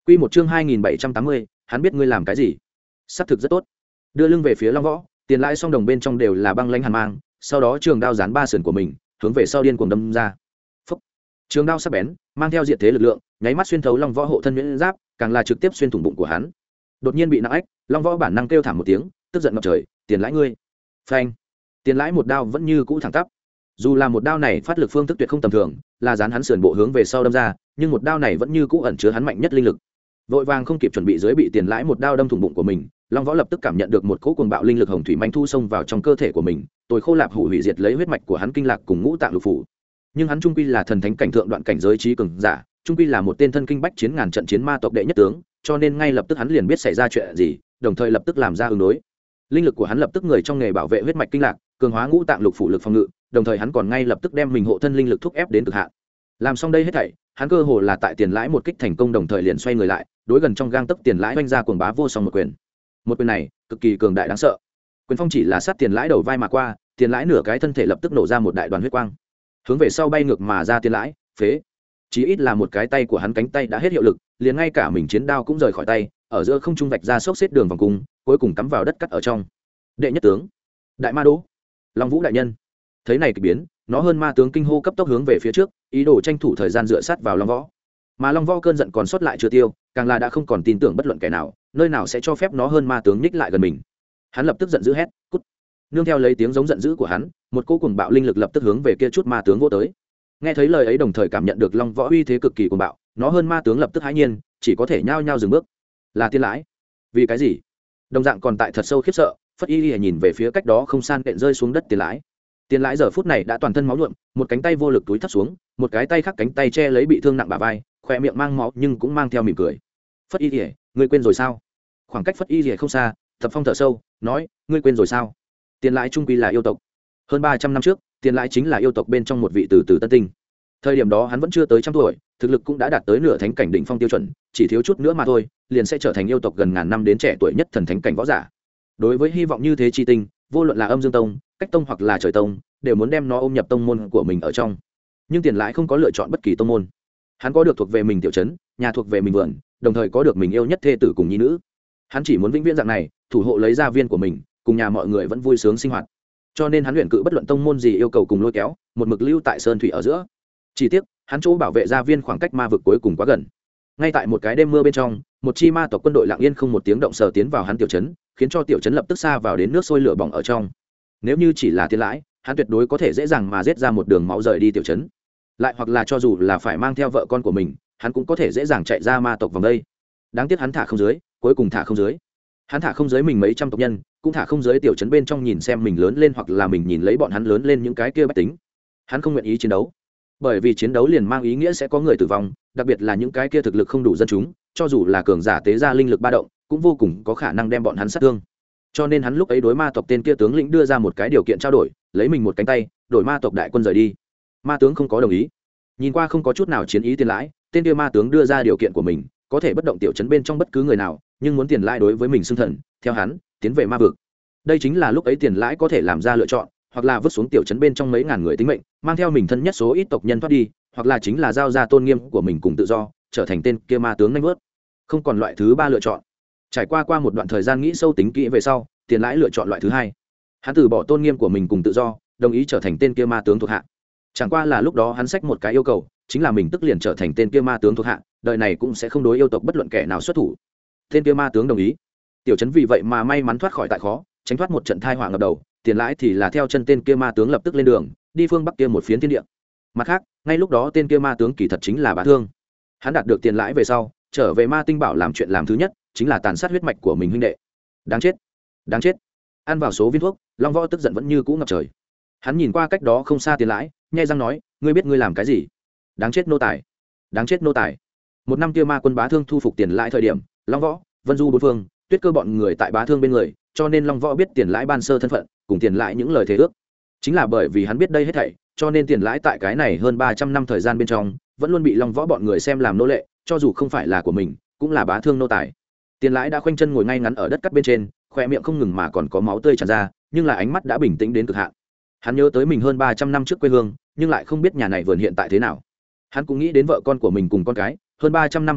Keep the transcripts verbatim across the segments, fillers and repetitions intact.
Quy một chương hai nghìn bảy trăm tám mươi, hắn biết ngươi làm cái gì. Sắp thực rất tốt. Đưa lưng về phía Long Võ, Tiền Lãi song đồng bên trong đều là băng lãnh hàn mang, sau đó trường đao dán ba sườn của mình, hướng về sau điên cuồng đâm ra. Phốc. Trường đao sắc bén, mang theo diệt thế lực lượng, nháy mắt xuyên thấu Long Võ hộ thân nhuyễn giáp, càng là trực tiếp xuyên thủng bụng của hắn. Đột nhiên bị nặng ách, Long Võ bản năng kêu thảm một tiếng, tức giận ngập trời, Tiền Lãi ngươi. Phanh. Tiền Lãi một đao vẫn như cũ thẳng tắp. Dù là một đao này phát lực phương thức tuyệt không tầm thường, là dán hắn sườn bộ hướng về sau đâm ra, nhưng một đao này vẫn như cũ ẩn chứa hắn mạnh nhất linh lực. Vội vàng không kịp chuẩn bị dưới bị Tiền Lãi một đao đâm thủng bụng của mình, Long Võ lập tức cảm nhận được một cỗ cuồng bạo linh lực hồng thủy manh thu xông vào trong cơ thể của mình, tôi khô lạp hủ hủy diệt lấy huyết mạch của hắn kinh lạc cùng ngũ tạng lục phủ. Nhưng hắn trung quy là thần thánh cảnh thượng đoạn cảnh giới trí cường giả, trung quy là một tên thân kinh bách chiến ngàn trận chiến ma tộc đệ nhất tướng, cho nên ngay lập tức hắn liền biết xảy ra chuyện gì, đồng thời lập tức làm ra ứng đối. Linh lực của hắn lập tức người trong nghề bảo vệ huyết mạch kinh lạc, cường hóa ngũ tạng lục phủ lực phòng ngự, đồng thời hắn còn ngay lập tức đem mình hộ thân linh lực thúc ép đến cực hạn. Làm xong đây hết thảy, hắn cơ hồ là tại Tiền Lãi một kích thành công đồng thời liền xoay người lại, đối gần trong gang tấc Tiền Lãi oanh ra cuồng bá vô song một quyền. Một quyền này cực kỳ cường đại đáng sợ. Quyền phong chỉ là sát Tiền Lãi đầu vai mà qua, Tiền Lãi nửa cái thân thể lập tức nổ ra một đại đoàn huyết quang, hướng về sau bay ngược mà ra. Tiền Lãi phế, chí ít là một cái tay của hắn cánh tay đã hết hiệu lực, liền ngay cả mình chiến đao cũng rời khỏi tay, ở giữa không trung vạch ra xốc xếp đường vòng cung, cuối cùng cắm vào đất cắt ở trong. Đệ nhất tướng, Đại Ma Đỗ, Long Vũ đại nhân. Thấy này kỳ biến, nó hơn ma tướng kinh hô cấp tốc hướng về phía trước, ý đồ tranh thủ thời gian dựa sát vào Long Võ. Mà Long Võ cơn giận còn sót lại chưa tiêu, càng là đã không còn tin tưởng bất luận kẻ nào, nơi nào sẽ cho phép nó hơn ma tướng nhích lại gần mình. Hắn lập tức giận dữ hét, cút. Nương theo lấy tiếng giống giận dữ của hắn, một cỗ cuồng bạo linh lực lập tức hướng về kia chút ma tướng vỗ tới. Nghe thấy lời ấy đồng thời cảm nhận được Long Võ uy thế cực kỳ cuồng bạo, nó hơn ma tướng lập tức hãi nhiên, chỉ có thể nhao nhao dừng bước. Là Tiền Lãi? Vì cái gì? Đồng dạng còn tại thật sâu khiếp sợ, Phất Y Lìa nhìn về phía cách đó không san kện rơi xuống đất Tiền Lãi. Tiền Lãi giờ phút này đã toàn thân máu nhuộm, một cánh tay vô lực túi thấp xuống, một cái tay khác cánh tay che lấy bị thương nặng bả vai, khóe miệng mang máu nhưng cũng mang theo mỉm cười. Phất Y Lìa, ngươi quên rồi sao? Khoảng cách Phất Y Lìa không xa, Thập Phong thở sâu, nói, ngươi quên rồi sao? Tiền Lãi trung quy là yêu tộc. Hơn ba trăm năm trước, Tiền Lãi chính là yêu tộc bên trong một vị từ từ tân tinh. Thời điểm đó hắn vẫn chưa tới trăm tuổi, thực lực cũng đã đạt tới nửa thánh cảnh đỉnh phong tiêu chuẩn, chỉ thiếu chút nữa mà thôi, liền sẽ trở thành yêu tộc gần ngàn năm đến trẻ tuổi nhất thần thánh cảnh võ giả. Đối với hy vọng như thế chi tinh, vô luận là Âm Dương Tông, Cách Tông hoặc là Trời Tông, đều muốn đem nó ôm nhập tông môn của mình ở trong. Nhưng Tiền Lãi không có lựa chọn bất kỳ tông môn. Hắn có được thuộc về mình tiểu trấn, nhà thuộc về mình vườn, đồng thời có được mình yêu nhất thê tử cùng nhi nữ. Hắn chỉ muốn vĩnh viễn dạng này, thủ hộ lấy gia viên của mình, cùng nhà mọi người vẫn vui sướng sinh hoạt. Cho nên hắn luyện cự bất luận tông môn gì yêu cầu cùng lôi kéo, một mực lưu tại sơn thủy ở giữa. Chỉ tiếc, hắn chỗ bảo vệ gia viên khoảng cách ma vực cuối cùng quá gần. Ngay tại một cái đêm mưa bên trong, một chi ma tộc quân đội lặng yên không một tiếng động sờ tiến vào hắn tiểu trấn, khiến cho tiểu trấn lập tức xa vào đến nước sôi lửa bỏng ở trong. Nếu như chỉ là Tiền Lãi, hắn tuyệt đối có thể dễ dàng mà giết ra một đường máu rời đi tiểu trấn. Lại hoặc là cho dù là phải mang theo vợ con của mình, hắn cũng có thể dễ dàng chạy ra ma tộc vòng đây. Đáng tiếc hắn thả không dưới, cuối cùng thả không dưới. Hắn thả không dưới mình mấy trăm tộc nhân, cũng thả không dưới tiểu trấn bên trong nhìn xem mình lớn lên hoặc là mình nhìn lấy bọn hắn lớn lên những cái kia bách tính. Hắn không nguyện ý chiến đấu, bởi vì chiến đấu liền mang ý nghĩa sẽ có người tử vong, đặc biệt là những cái kia thực lực không đủ dân chúng, cho dù là cường giả tế ra linh lực ba động, cũng vô cùng có khả năng đem bọn hắn sát thương. Cho nên hắn lúc ấy đối ma tộc tên kia tướng lĩnh đưa ra một cái điều kiện trao đổi, lấy mình một cánh tay, đổi ma tộc đại quân rời đi. Ma tướng không có đồng ý. Nhìn qua không có chút nào chiến ý Tiền Lãi, tên kia ma tướng đưa ra điều kiện của mình, có thể bất động tiểu trấn bên trong bất cứ người nào, nhưng muốn Tiền Lãi đối với mình xưng thần, theo hắn, tiến về ma vực. Đây chính là lúc ấy Tiền Lãi có thể làm ra lựa chọn, hoặc là vứt xuống tiểu trấn bên trong mấy ngàn người tính mệnh, mang theo mình thân nhất số ít tộc nhân thoát đi, hoặc là chính là giao ra tôn nghiêm của mình cùng tự do, trở thành tên kia ma tướng nhanh vớt. Không còn loại thứ ba lựa chọn. Trải qua qua một đoạn thời gian nghĩ sâu tính kỹ về sau, Tiền Lãi lựa chọn loại thứ hai. Hắn từ bỏ tôn nghiêm của mình cùng tự do, đồng ý trở thành tên kia ma tướng thuộc hạ. Chẳng qua là lúc đó hắn xách một cái yêu cầu, chính là mình tức liền trở thành tên kia ma tướng thuộc hạ, đời này cũng sẽ không đối yêu tộc bất luận kẻ nào xuất thủ. Tên kia ma tướng đồng ý. Tiểu trấn vì vậy mà may mắn thoát khỏi tại khó, tránh thoát một trận tai họa ngập đầu. Tiền Lãi thì là theo chân tên kia ma tướng lập tức lên đường, đi phương bắc kia một phiến thiên địa. Mặt khác, ngay lúc đó tên kia ma tướng kỳ thật chính là Bá Thương. Hắn đạt được Tiền Lãi về sau, trở về Ma Tinh Bảo làm chuyện làm thứ nhất, chính là tàn sát huyết mạch của mình huynh đệ. Đáng chết, đáng chết. Ăn vào số viên thuốc, Long Võ tức giận vẫn như cũ ngập trời. Hắn nhìn qua cách đó không xa Tiền Lãi, nhếch răng nói, ngươi biết ngươi làm cái gì? Đáng chết nô tài, đáng chết nô tài. Một năm kia ma quân Bá Thương thu phục Tiền Lãi thời điểm, Long Võ, Vân Du bốn phương, Tuyết Cơ bọn người tại Bá Thương bên người, cho nên Long Võ biết Tiền Lãi ban sơ thân phận, cùng Tiền Lãi những lời thề ước. Chính là bởi vì hắn biết đây hết thảy, cho nên Tiền Lãi tại cái này hơn ba trăm năm thời gian bên trong, vẫn luôn bị Long Võ bọn người xem làm nô lệ, cho dù không phải là của mình, cũng là Bá Thương nô tài. Tiền Lãi đã khoanh chân ngồi ngay ngắn ở đất cắt bên trên, khoe miệng không ngừng mà còn có máu tươi tràn ra, nhưng là ánh mắt đã bình tĩnh đến cực hạn. Hắn nhớ tới mình hơn ba trăm năm trước quê hương, nhưng lại không biết nhà này vườn hiện tại thế nào. Hắn cũng nghĩ đến vợ con của mình cùng con cái, hơn ba trăm năm không gặp,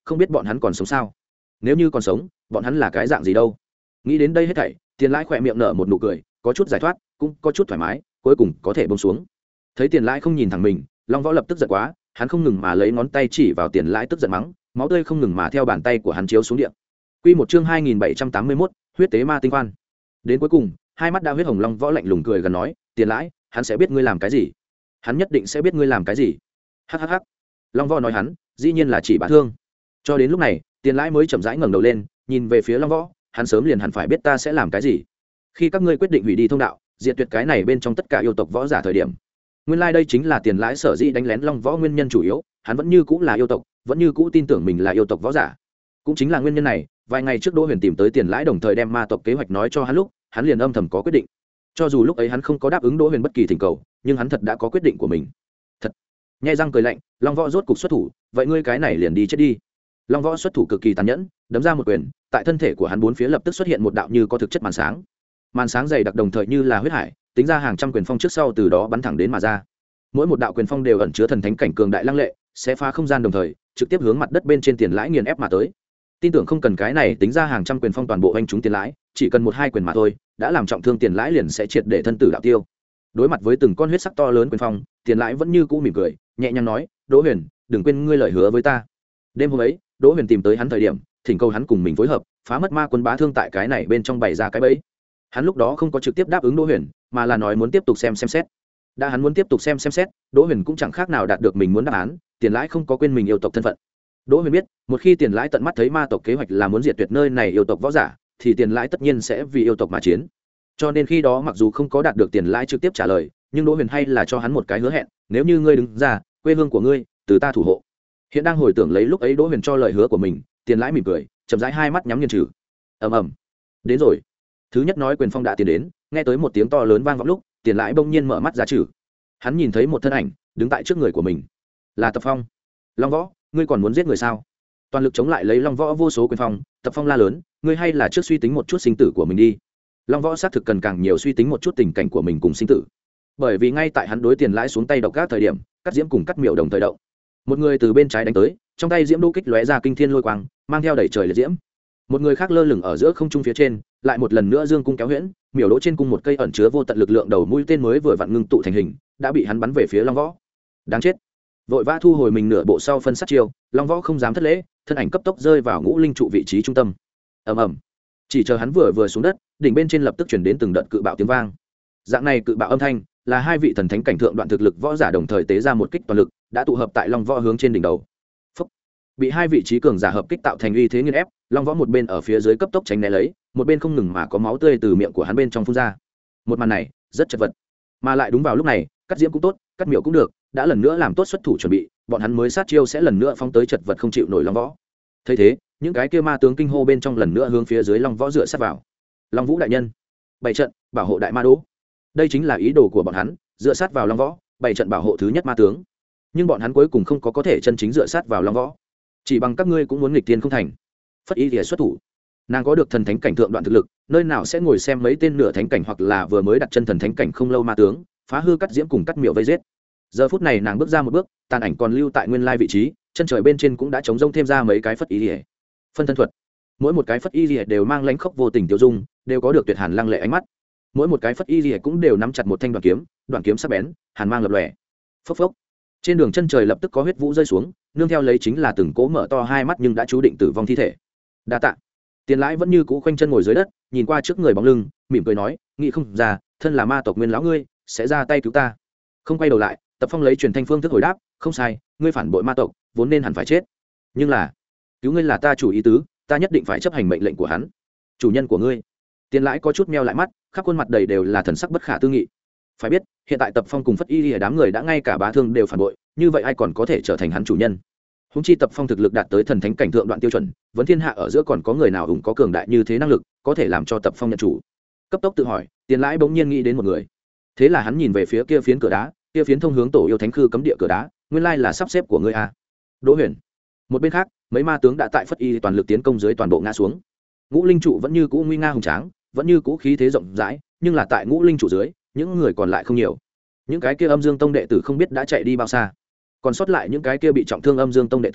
không biết bọn hắn còn sống sao? Nếu như còn sống, bọn hắn là cái dạng gì đâu? Nghĩ đến đây hết thảy, Tiền Lãi khỏe miệng nở một nụ cười, có chút giải thoát, cũng có chút thoải mái, cuối cùng có thể buông xuống. Thấy Tiền Lãi không nhìn thẳng mình, Long Võ lập tức giận quá, hắn không ngừng mà lấy ngón tay chỉ vào Tiền Lãi tức giận mắng, máu tươi không ngừng mà theo bàn tay của hắn chiếu xuống địa. Quy một chương hai nghìn bảy trăm tám mươi mốt, huyết tế ma tinh quan. Đến cuối cùng, hai mắt đã huyết hồng Long Võ lạnh lùng cười gần nói, Tiền Lãi, hắn sẽ biết ngươi làm cái gì. Hắn nhất định sẽ biết ngươi làm cái gì. Hắc hắc hắc. Long Võ nói hắn, dĩ nhiên là chỉ bả thương. Cho đến lúc này, Tiền Lãi mới chậm rãi ngẩng đầu lên, nhìn về phía Long Võ, hắn sớm liền hẳn phải biết ta sẽ làm cái gì. Khi các ngươi quyết định hủy đi thông đạo, diệt tuyệt cái này bên trong tất cả yêu tộc võ giả thời điểm, nguyên lai like đây chính là Tiền Lãi sở dĩ đánh lén Long Võ nguyên nhân chủ yếu, hắn vẫn như cũ là yêu tộc, vẫn như cũ tin tưởng mình là yêu tộc võ giả. Cũng chính là nguyên nhân này, vài ngày trước Đỗ Huyền tìm tới Tiền Lãi đồng thời đem ma tộc kế hoạch nói cho hắn lúc, hắn liền âm thầm có quyết định. Cho dù lúc ấy hắn không có đáp ứng Đỗ Huyền bất kỳ thỉnh cầu, nhưng hắn thật đã có quyết định của mình. Thật. Nhẹ răng cười lạnh, Long Võ rốt cục xuất thủ, vậy ngươi cái này liền đi chết đi. Long Võ xuất thủ cực kỳ tàn nhẫn, đấm ra một quyền, tại thân thể của hắn bốn phía lập tức xuất hiện một đạo như có thực chất màn sáng. Màn sáng dày đặc đồng thời như là huyết hải, tính ra hàng trăm quyền phong trước sau từ đó bắn thẳng đến mà ra. Mỗi một đạo quyền phong đều ẩn chứa thần thánh cảnh cường đại lăng lệ, sẽ phá không gian đồng thời, trực tiếp hướng mặt đất bên trên Tiền Lãi nghiền ép mà tới. Tin tưởng không cần cái này tính ra hàng trăm quyền phong toàn bộ anh chúng Tiền Lãi, chỉ cần một hai quyền mà thôi, đã làm trọng thương Tiền Lãi liền sẽ triệt để thân tử đạo tiêu. Đối mặt với từng con huyết sắc to lớn quyền phong, Tiền Lãi vẫn như cũ mỉm cười, nhẹ nhàng nói, Đỗ Huyền, đừng quên ngươi lời hứa với ta. Đêm hôm ấy, Đỗ Huyền tìm tới hắn thời điểm, thỉnh cầu hắn cùng mình phối hợp, phá mất ma quân bá thương tại cái này bên trong bày ra cái bẫy. Hắn lúc đó không có trực tiếp đáp ứng Đỗ Huyền, mà là nói muốn tiếp tục xem xem xét. Đã hắn muốn tiếp tục xem xem xét, Đỗ Huyền cũng chẳng khác nào đạt được mình muốn đáp án, Tiền Lãi không có quên mình yêu tộc thân phận. Đỗ Huyền biết, một khi Tiền Lãi tận mắt thấy ma tộc kế hoạch là muốn diệt tuyệt nơi này yêu tộc võ giả, thì Tiền Lãi tất nhiên sẽ vì yêu tộc mà chiến. Cho nên khi đó mặc dù không có đạt được Tiền Lãi trực tiếp trả lời, nhưng Đỗ Huyền hay là cho hắn một cái hứa hẹn, nếu như ngươi đứng ra, quê hương của ngươi, từ ta thủ hộ. Hiện đang hồi tưởng lấy lúc ấy Đỗ Huyền cho lời hứa của mình, Tiền Lãi mỉm cười, chậm rãi hai mắt nhắm nghiền trừ. Ầm ầm. Đến rồi. Thứ nhất nói quyền phong đã tiến đến, nghe tới một tiếng to lớn vang vọng lúc, Tiền Lãi bỗng nhiên mở mắt ra trừ. Hắn nhìn thấy một thân ảnh đứng tại trước người của mình, là Tập Phong. Long Võ, ngươi còn muốn giết người sao? Toàn lực chống lại lấy Long Võ vô số quyền phong, Tập Phong la lớn, ngươi hay là trước suy tính một chút sinh tử của mình đi. Long Võ xác thực cần càng nhiều suy tính một chút tình cảnh của mình cùng sinh tử, bởi vì ngay tại hắn đối Tiền Lãi xuống tay độc các thời điểm, Cắt Diễm cùng Cắt Miểu đồng thời động. Một người từ bên trái đánh tới, trong tay diễm đô kích lóe ra kinh thiên lôi quang, mang theo đẩy trời liệt diễm. Một người khác lơ lửng ở giữa không trung phía trên, lại một lần nữa dương cung kéo huyễn, miểu đỗ trên cung một cây ẩn chứa vô tận lực lượng đầu mũi tên mới vừa vặn ngưng tụ thành hình, đã bị hắn bắn về phía Long Võ. Đáng chết! Vội vã thu hồi mình nửa bộ sau phân sát chiêu, Long Võ không dám thất lễ, thân ảnh cấp tốc rơi vào ngũ linh trụ vị trí trung tâm. Ầm ầm! Chỉ chờ hắn vừa vừa xuống đất, đỉnh bên trên lập tức truyền đến từng đợt cự bạo tiếng vang. Dạng này cự bạo âm thanh, là hai vị thần thánh cảnh thượng đoạn thực lực võ giả đồng thời tế ra một kích toàn lực, đã tụ hợp tại Long Võ hướng trên đỉnh đầu. Phúc. Bị hai vị trí cường giả hợp kích tạo thành uy thế nghiền ép, Long Võ một bên ở phía dưới cấp tốc tránh né lấy, một bên không ngừng mà có máu tươi từ miệng của hắn bên trong phun ra. Một màn này rất chật vật, mà lại đúng vào lúc này, Cắt Diễm cũng tốt, Cắt Miểu cũng được, đã lần nữa làm tốt xuất thủ chuẩn bị, bọn hắn mới sát chiêu sẽ lần nữa phóng tới chật vật không chịu nổi Long Võ. Thấy thế, những cái kia ma tướng kinh hô bên trong lần nữa hướng phía dưới Long Võ dựa sát vào. Long Vũ đại nhân, bày trận bảo hộ đại ma đỗ. Đây chính là ý đồ của bọn hắn, dựa sát vào Long Võ, bày trận bảo hộ thứ nhất ma tướng. Nhưng bọn hắn cuối cùng không có có thể chân chính dựa sát vào Long Võ, chỉ bằng các ngươi cũng muốn nghịch tiên không thành. Phất Y Lìa xuất thủ, nàng có được thần thánh cảnh thượng đoạn thực lực, nơi nào sẽ ngồi xem mấy tên nửa thánh cảnh hoặc là vừa mới đặt chân thần thánh cảnh không lâu ma tướng phá hư Cắt Diễm cùng Cắt Miểu vây giết. Giờ phút này nàng bước ra một bước, tàn ảnh còn lưu tại nguyên lai vị trí, chân trời bên trên cũng đã chống rông thêm ra mấy cái Phất Y Lìa. Phân thân thuật, mỗi một cái Phất Y Lìa đều mang lãnh khốc vô tình tiêu dung, đều có được tuyệt hàn lăng lệ ánh mắt. Mỗi một cái Phất Y Lìa cũng đều nắm chặt một thanh đoạn kiếm, đoạn kiếm sắc bén, hàn mang lập lòe. Phốc phốc. Trên đường chân trời lập tức có huyết vũ rơi xuống, nương theo lấy chính là từng cố mở to hai mắt nhưng đã chú định tử vong thi thể. Đa tạ. Tiền Lãi vẫn như cũ khoanh chân ngồi dưới đất, nhìn qua trước người bóng lưng, mỉm cười nói, nghĩ không ra, thân là ma tộc nguyên lão ngươi, sẽ ra tay cứu ta. Không quay đầu lại, Tập Phong lấy truyền thanh phương thức hồi đáp, không sai, ngươi phản bội ma tộc, vốn nên hẳn phải chết. Nhưng là, cứu ngươi là ta chủ ý tứ, ta nhất định phải chấp hành mệnh lệnh của hắn. Chủ nhân của ngươi. Tiền Lãi có chút meo lại mắt, khắp khuôn mặt đầy đều là thần sắc bất khả tư nghị. Phải biết, hiện tại Tập Phong cùng Phất Y Lìa đám người đã ngay cả bá thương đều phản bội, như vậy ai còn có thể trở thành hắn chủ nhân? Húng chi Tập Phong thực lực đạt tới thần thánh cảnh thượng đoạn tiêu chuẩn, vấn thiên hạ ở giữa còn có người nào ủng có cường đại như thế năng lực, có thể làm cho Tập Phong nhận chủ? Cấp tốc tự hỏi, Tiền Lãi bỗng nhiên nghĩ đến một người. Thế là hắn nhìn về phía kia phiến cửa đá, kia phiến thông hướng tổ yêu thánh khư cấm địa cửa đá, nguyên lai là sắp xếp của ngươi a. Đỗ Huyền. Một bên khác, mấy ma tướng đã tại Phất Y toàn lực tiến công dưới toàn bộ ngã xuống. Ngũ linh trụ vẫn như cũ nguy nga hùng tráng, vẫn như cũ khí thế rộng rãi, nhưng là tại ngũ linh trụ dưới, những người còn lại không nhiều. Những cái kia Âm Dương Tông đệ tử không biết đã chạy đi bao xa, còn sót lại những cái kia bị trọng thương Âm Dương Tông đệ tử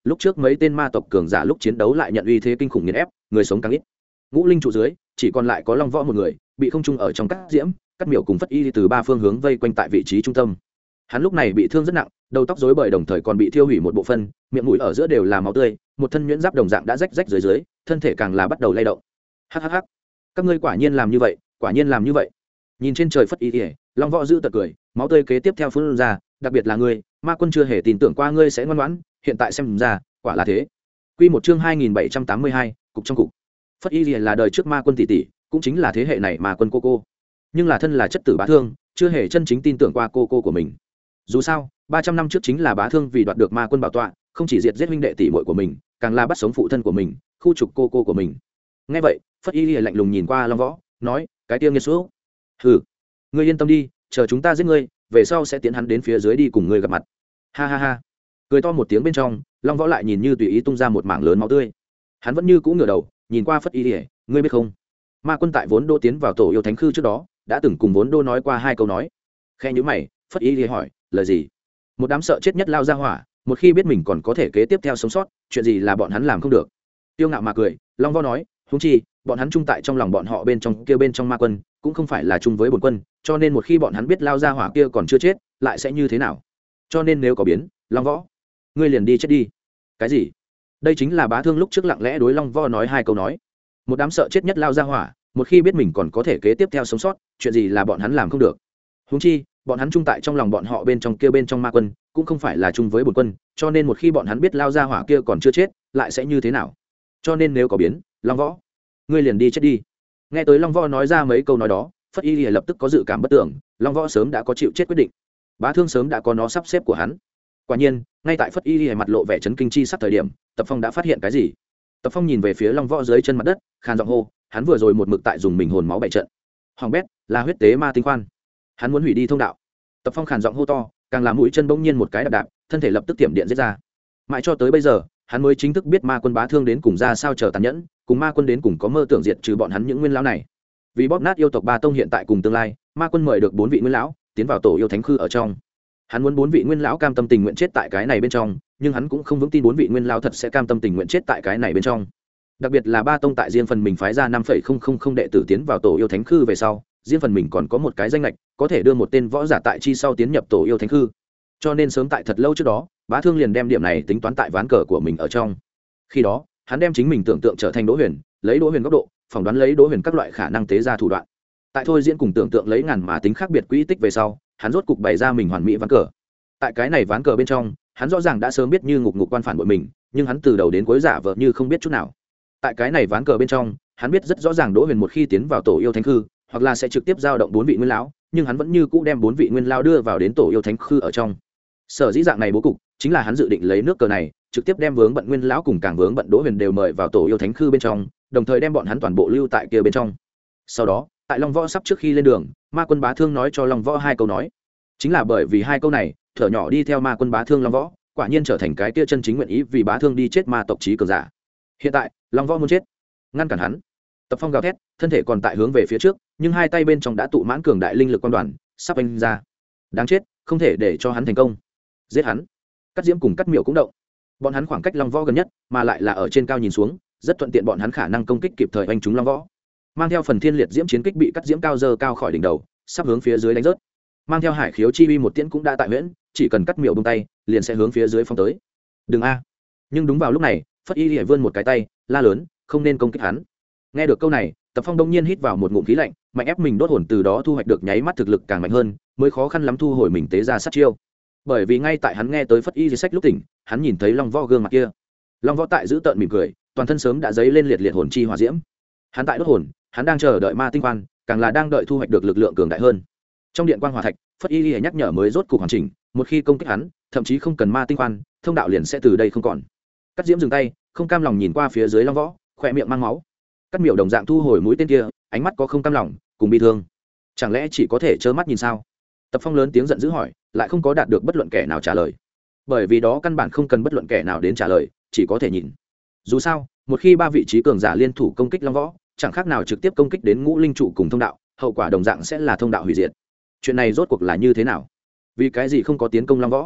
lúc trước mấy tên ma tộc cường giả lúc chiến đấu lại nhận uy thế kinh khủng nghiền ép, người sống càng ít. Ngũ linh trụ dưới chỉ còn lại có long võ một người, bị không trung ở trong cắt diễm cắt miểu cùng phất y từ ba phương hướng vây quanh tại vị trí trung tâm. Hắn lúc này bị thương rất nặng, đầu tóc rối bời, đồng thời còn bị thiêu hủy một bộ phân, miệng mũi ở giữa đều là máu tươi, một thân nhuyễn giáp đồng dạng đã rách rách dưới dưới, thân thể càng là bắt đầu lay động. Hắc hắc hắc, các ngươi quả nhiên làm như vậy, quả nhiên làm như vậy. Nhìn trên trời phất y ỉa, long võ giữ tật cười, máu tươi kế tiếp theo phun ra, đặc biệt là ngươi, ma quân chưa hề tin tưởng qua ngươi sẽ ngoan ngoãn, hiện tại xem ra quả là thế. Quy một chương hai nghìn bảy trăm tám mươi hai, cục trong cục. Phất y ỉa là đời trước ma quân tỷ tỷ, cũng chính là thế hệ này ma quân cô cô, nhưng là thân là chất tử bá thương, chưa hề chân chính tin tưởng qua cô cô của mình. Dù sao ba trăm năm trước chính là bá thương vì đoạt được ma quân bảo tọa, không chỉ diệt giết huynh đệ tỷ muội của mình, càng là bắt sống phụ thân của mình, khu trục cô cô của mình. Nghe vậy phất y lạnh lùng nhìn qua long võ, nói: cái tiêu nghiệt số, hừ, ngươi yên tâm đi, chờ chúng ta giết ngươi, về sau sẽ tiến hắn đến phía dưới đi cùng ngươi gặp mặt. Ha ha ha. Cười to một tiếng bên trong, long võ lại nhìn như tùy ý tung ra một mảng lớn máu tươi. Hắn vẫn như cũ ngửa đầu nhìn qua phất y, ngươi biết không, ma quân tại vốn đô tiến vào tổ yêu thánh khư trước đó đã từng cùng vốn đô nói qua hai câu nói. Khe nhíu mày, phất y hỏi: lời gì? Một đám sợ chết nhất lao ra hỏa, một khi biết mình còn có thể kế tiếp theo sống sót, chuyện gì là bọn hắn làm không được. Tiêu ngạo mà cười, long võ nói: huống chi bọn hắn chung tại trong lòng bọn họ bên trong kia bên trong ma quân cũng không phải là chung với bổn quân, cho nên một khi bọn hắn biết lao ra hỏa kia còn chưa chết, lại sẽ như thế nào? Cho nên nếu có biến, long võ, ngươi liền đi chết đi. Cái gì? Đây chính là bá thương lúc trước lặng lẽ đối long võ nói hai câu nói. Một đám sợ chết nhất lao ra hỏa, một khi biết mình còn có thể kế tiếp theo sống sót, chuyện gì là bọn hắn làm không được. Huống chi bọn hắn chung tại trong lòng bọn họ bên trong kia bên trong ma quân cũng không phải là chung với bổn quân, cho nên một khi bọn hắn biết lao ra hỏa kia còn chưa chết, lại sẽ như thế nào? Cho nên nếu có biến, long võ, ngươi liền đi chết đi. Nghe tới long võ nói ra mấy câu nói đó, phất y lập tức có dự cảm bất tưởng, long võ sớm đã có chịu chết quyết định, bá thương sớm đã có nó sắp xếp của hắn. Quả nhiên ngay tại phất y mặt lộ vẻ chấn kinh chi sắp thời điểm, Tập Phong đã phát hiện cái gì. Tập Phong nhìn về phía long võ dưới chân mặt đất, khan giọng hô: hắn vừa rồi một mực tại dùng mình hồn máu bại trận, hoàng bét là huyết tế ma tinh khoan, hắn muốn hủy đi thông đạo. Tập Phong khàn giọng hô to, càng làm mũi chân bỗng nhiên một cái đạp đạp, thân thể lập tức tiệm điện giết ra. Mãi cho tới bây giờ hắn mới chính thức biết ma quân bá thương đến cùng ra sao chờ tàn nhẫn, cùng ma quân đến cùng có mơ tưởng diệt trừ bọn hắn những nguyên lão này. Vì bóp nát yêu tộc ba tông hiện tại cùng tương lai, ma quân mời được bốn vị nguyên lão tiến vào tổ yêu thánh khư ở trong. Hắn muốn bốn vị nguyên lão cam tâm tình nguyện chết tại cái này bên trong, nhưng hắn cũng không vững tin bốn vị nguyên lão thật sẽ cam tâm tình nguyện chết tại cái này bên trong. Đặc biệt là ba tông tại riêng phần mình phái ra năm phẩy không không không đệ tử tiến vào tổ yêu thánh khư về sau, riêng phần mình còn có một cái danh lệch, có thể đưa một tên võ giả tại chi sau tiến nhập tổ yêu thánh khư. Cho nên sớm tại thật lâu trước đó, bá thương liền đem điểm này tính toán tại ván cờ của mình ở trong. Khi đó hắn đem chính mình tưởng tượng trở thành Đỗ Huyền, lấy Đỗ Huyền góc độ phỏng đoán lấy Đỗ Huyền các loại khả năng tế ra thủ đoạn, tại thôi diễn cùng tưởng tượng lấy ngàn mà tính khác biệt quỹ tích về sau, hắn rốt cục bày ra mình hoàn mỹ ván cờ. Tại cái này ván cờ bên trong, hắn rõ ràng đã sớm biết như ngục ngục quan phản bội mình, nhưng hắn từ đầu đến cuối giả vờ như không biết chút nào. Tại cái này ván cờ bên trong, hắn biết rất rõ ràng Đỗ Huyền một khi tiến vào tổ yêu thánh khư, hoặc là sẽ trực tiếp giao động bốn vị nguyên lão, nhưng hắn vẫn như cũ đem bốn vị nguyên lão đưa vào đến tổ yêu thánh khư ở trong. Sở dĩ dạng này bố cục, chính là hắn dự định lấy nước cờ này, trực tiếp đem vướng bận nguyên lão cùng càng vướng bận Đỗ Huyền đều mời vào tổ yêu thánh khư bên trong, đồng thời đem bọn hắn toàn bộ lưu tại kia bên trong. Sau đó, tại Long Võ sắp trước khi lên đường, ma quân bá thương nói cho Long Võ hai câu nói. Chính là bởi vì hai câu này, thở nhỏ đi theo ma quân bá thương Long Võ, quả nhiên trở thành cái kia chân chính nguyện ý vì bá thương đi chết ma tộc chí cường giả. Hiện tại, Long Võ muốn chết, ngăn cản hắn. Tập Phong gào thét, thân thể còn tại hướng về phía trước, nhưng hai tay bên trong đã tụ mãn cường đại linh lực quan đoàn, sắp anh ra. Đáng chết, không thể để cho hắn thành công. Giết hắn. Cắt Diễm cùng Cắt Miểu cũng động. Bọn hắn khoảng cách Long Võ gần nhất, mà lại là ở trên cao nhìn xuống, rất thuận tiện bọn hắn khả năng công kích kịp thời oanh chúng Long Võ. Mang theo phần thiên liệt diễm chiến kích bị Cắt Diễm cao dơ cao khỏi đỉnh đầu, sắp hướng phía dưới đánh rớt. Mang theo hải khiếu chi uy một tiễn cũng đã tại huyễn, chỉ cần Cắt Miểu buông tay, liền sẽ hướng phía dưới phóng tới. Đừng a! Nhưng đúng vào lúc này, Phất Y Liễu vươn một cái tay, la lớn, không nên công kích hắn. Nghe được câu này, Tập Phong đông nhiên hít vào một ngụm khí lạnh, mạnh ép mình đốt hồn từ đó thu hoạch được nháy mắt thực lực càng mạnh hơn, mới khó khăn lắm thu hồi mình tế ra sát chiêu. Bởi vì ngay tại hắn nghe tới Phất Y Liễu sách lúc tỉnh, hắn nhìn thấy Long Võ gương mặt kia. Long Võ tại giữ tợn mỉm cười, toàn thân sớm đã dấy lên liệt liệt hồn chi hỏa diễm. Hắn tại đốt hồn, hắn đang chờ đợi ma tinh quan, càng là đang đợi thu hoạch được lực lượng cường đại hơn. Trong điện quang hỏa thạch, Phất Y Liễu nhắc nhở mới rốt cục hoàn chỉnh, một khi công kích hắn, thậm chí không cần ma tinh quan, thông đạo liền sẽ từ đây không còn. Cắt Diễm dừng tay, không cam lòng nhìn qua phía dưới Long Võ, khỏe miệng mang máu. Cắt Miểu đồng dạng thu hồi mũi tên kia, ánh mắt có không cam lòng cùng bi thương. Chẳng lẽ chỉ có thể trơ mắt nhìn sao? Tập Phong lớn tiếng giận dữ hỏi, lại không có đạt được bất luận kẻ nào trả lời. Bởi vì đó căn bản không cần bất luận kẻ nào đến trả lời, chỉ có thể nhìn. Dù sao, một khi ba vị trí cường giả liên thủ công kích Long Võ, chẳng khác nào trực tiếp công kích đến ngũ linh trụ cùng thông đạo, hậu quả đồng dạng sẽ là thông đạo hủy diệt. Chuyện này rốt cuộc là như thế nào? Vì cái gì không có tiến công Long Võ?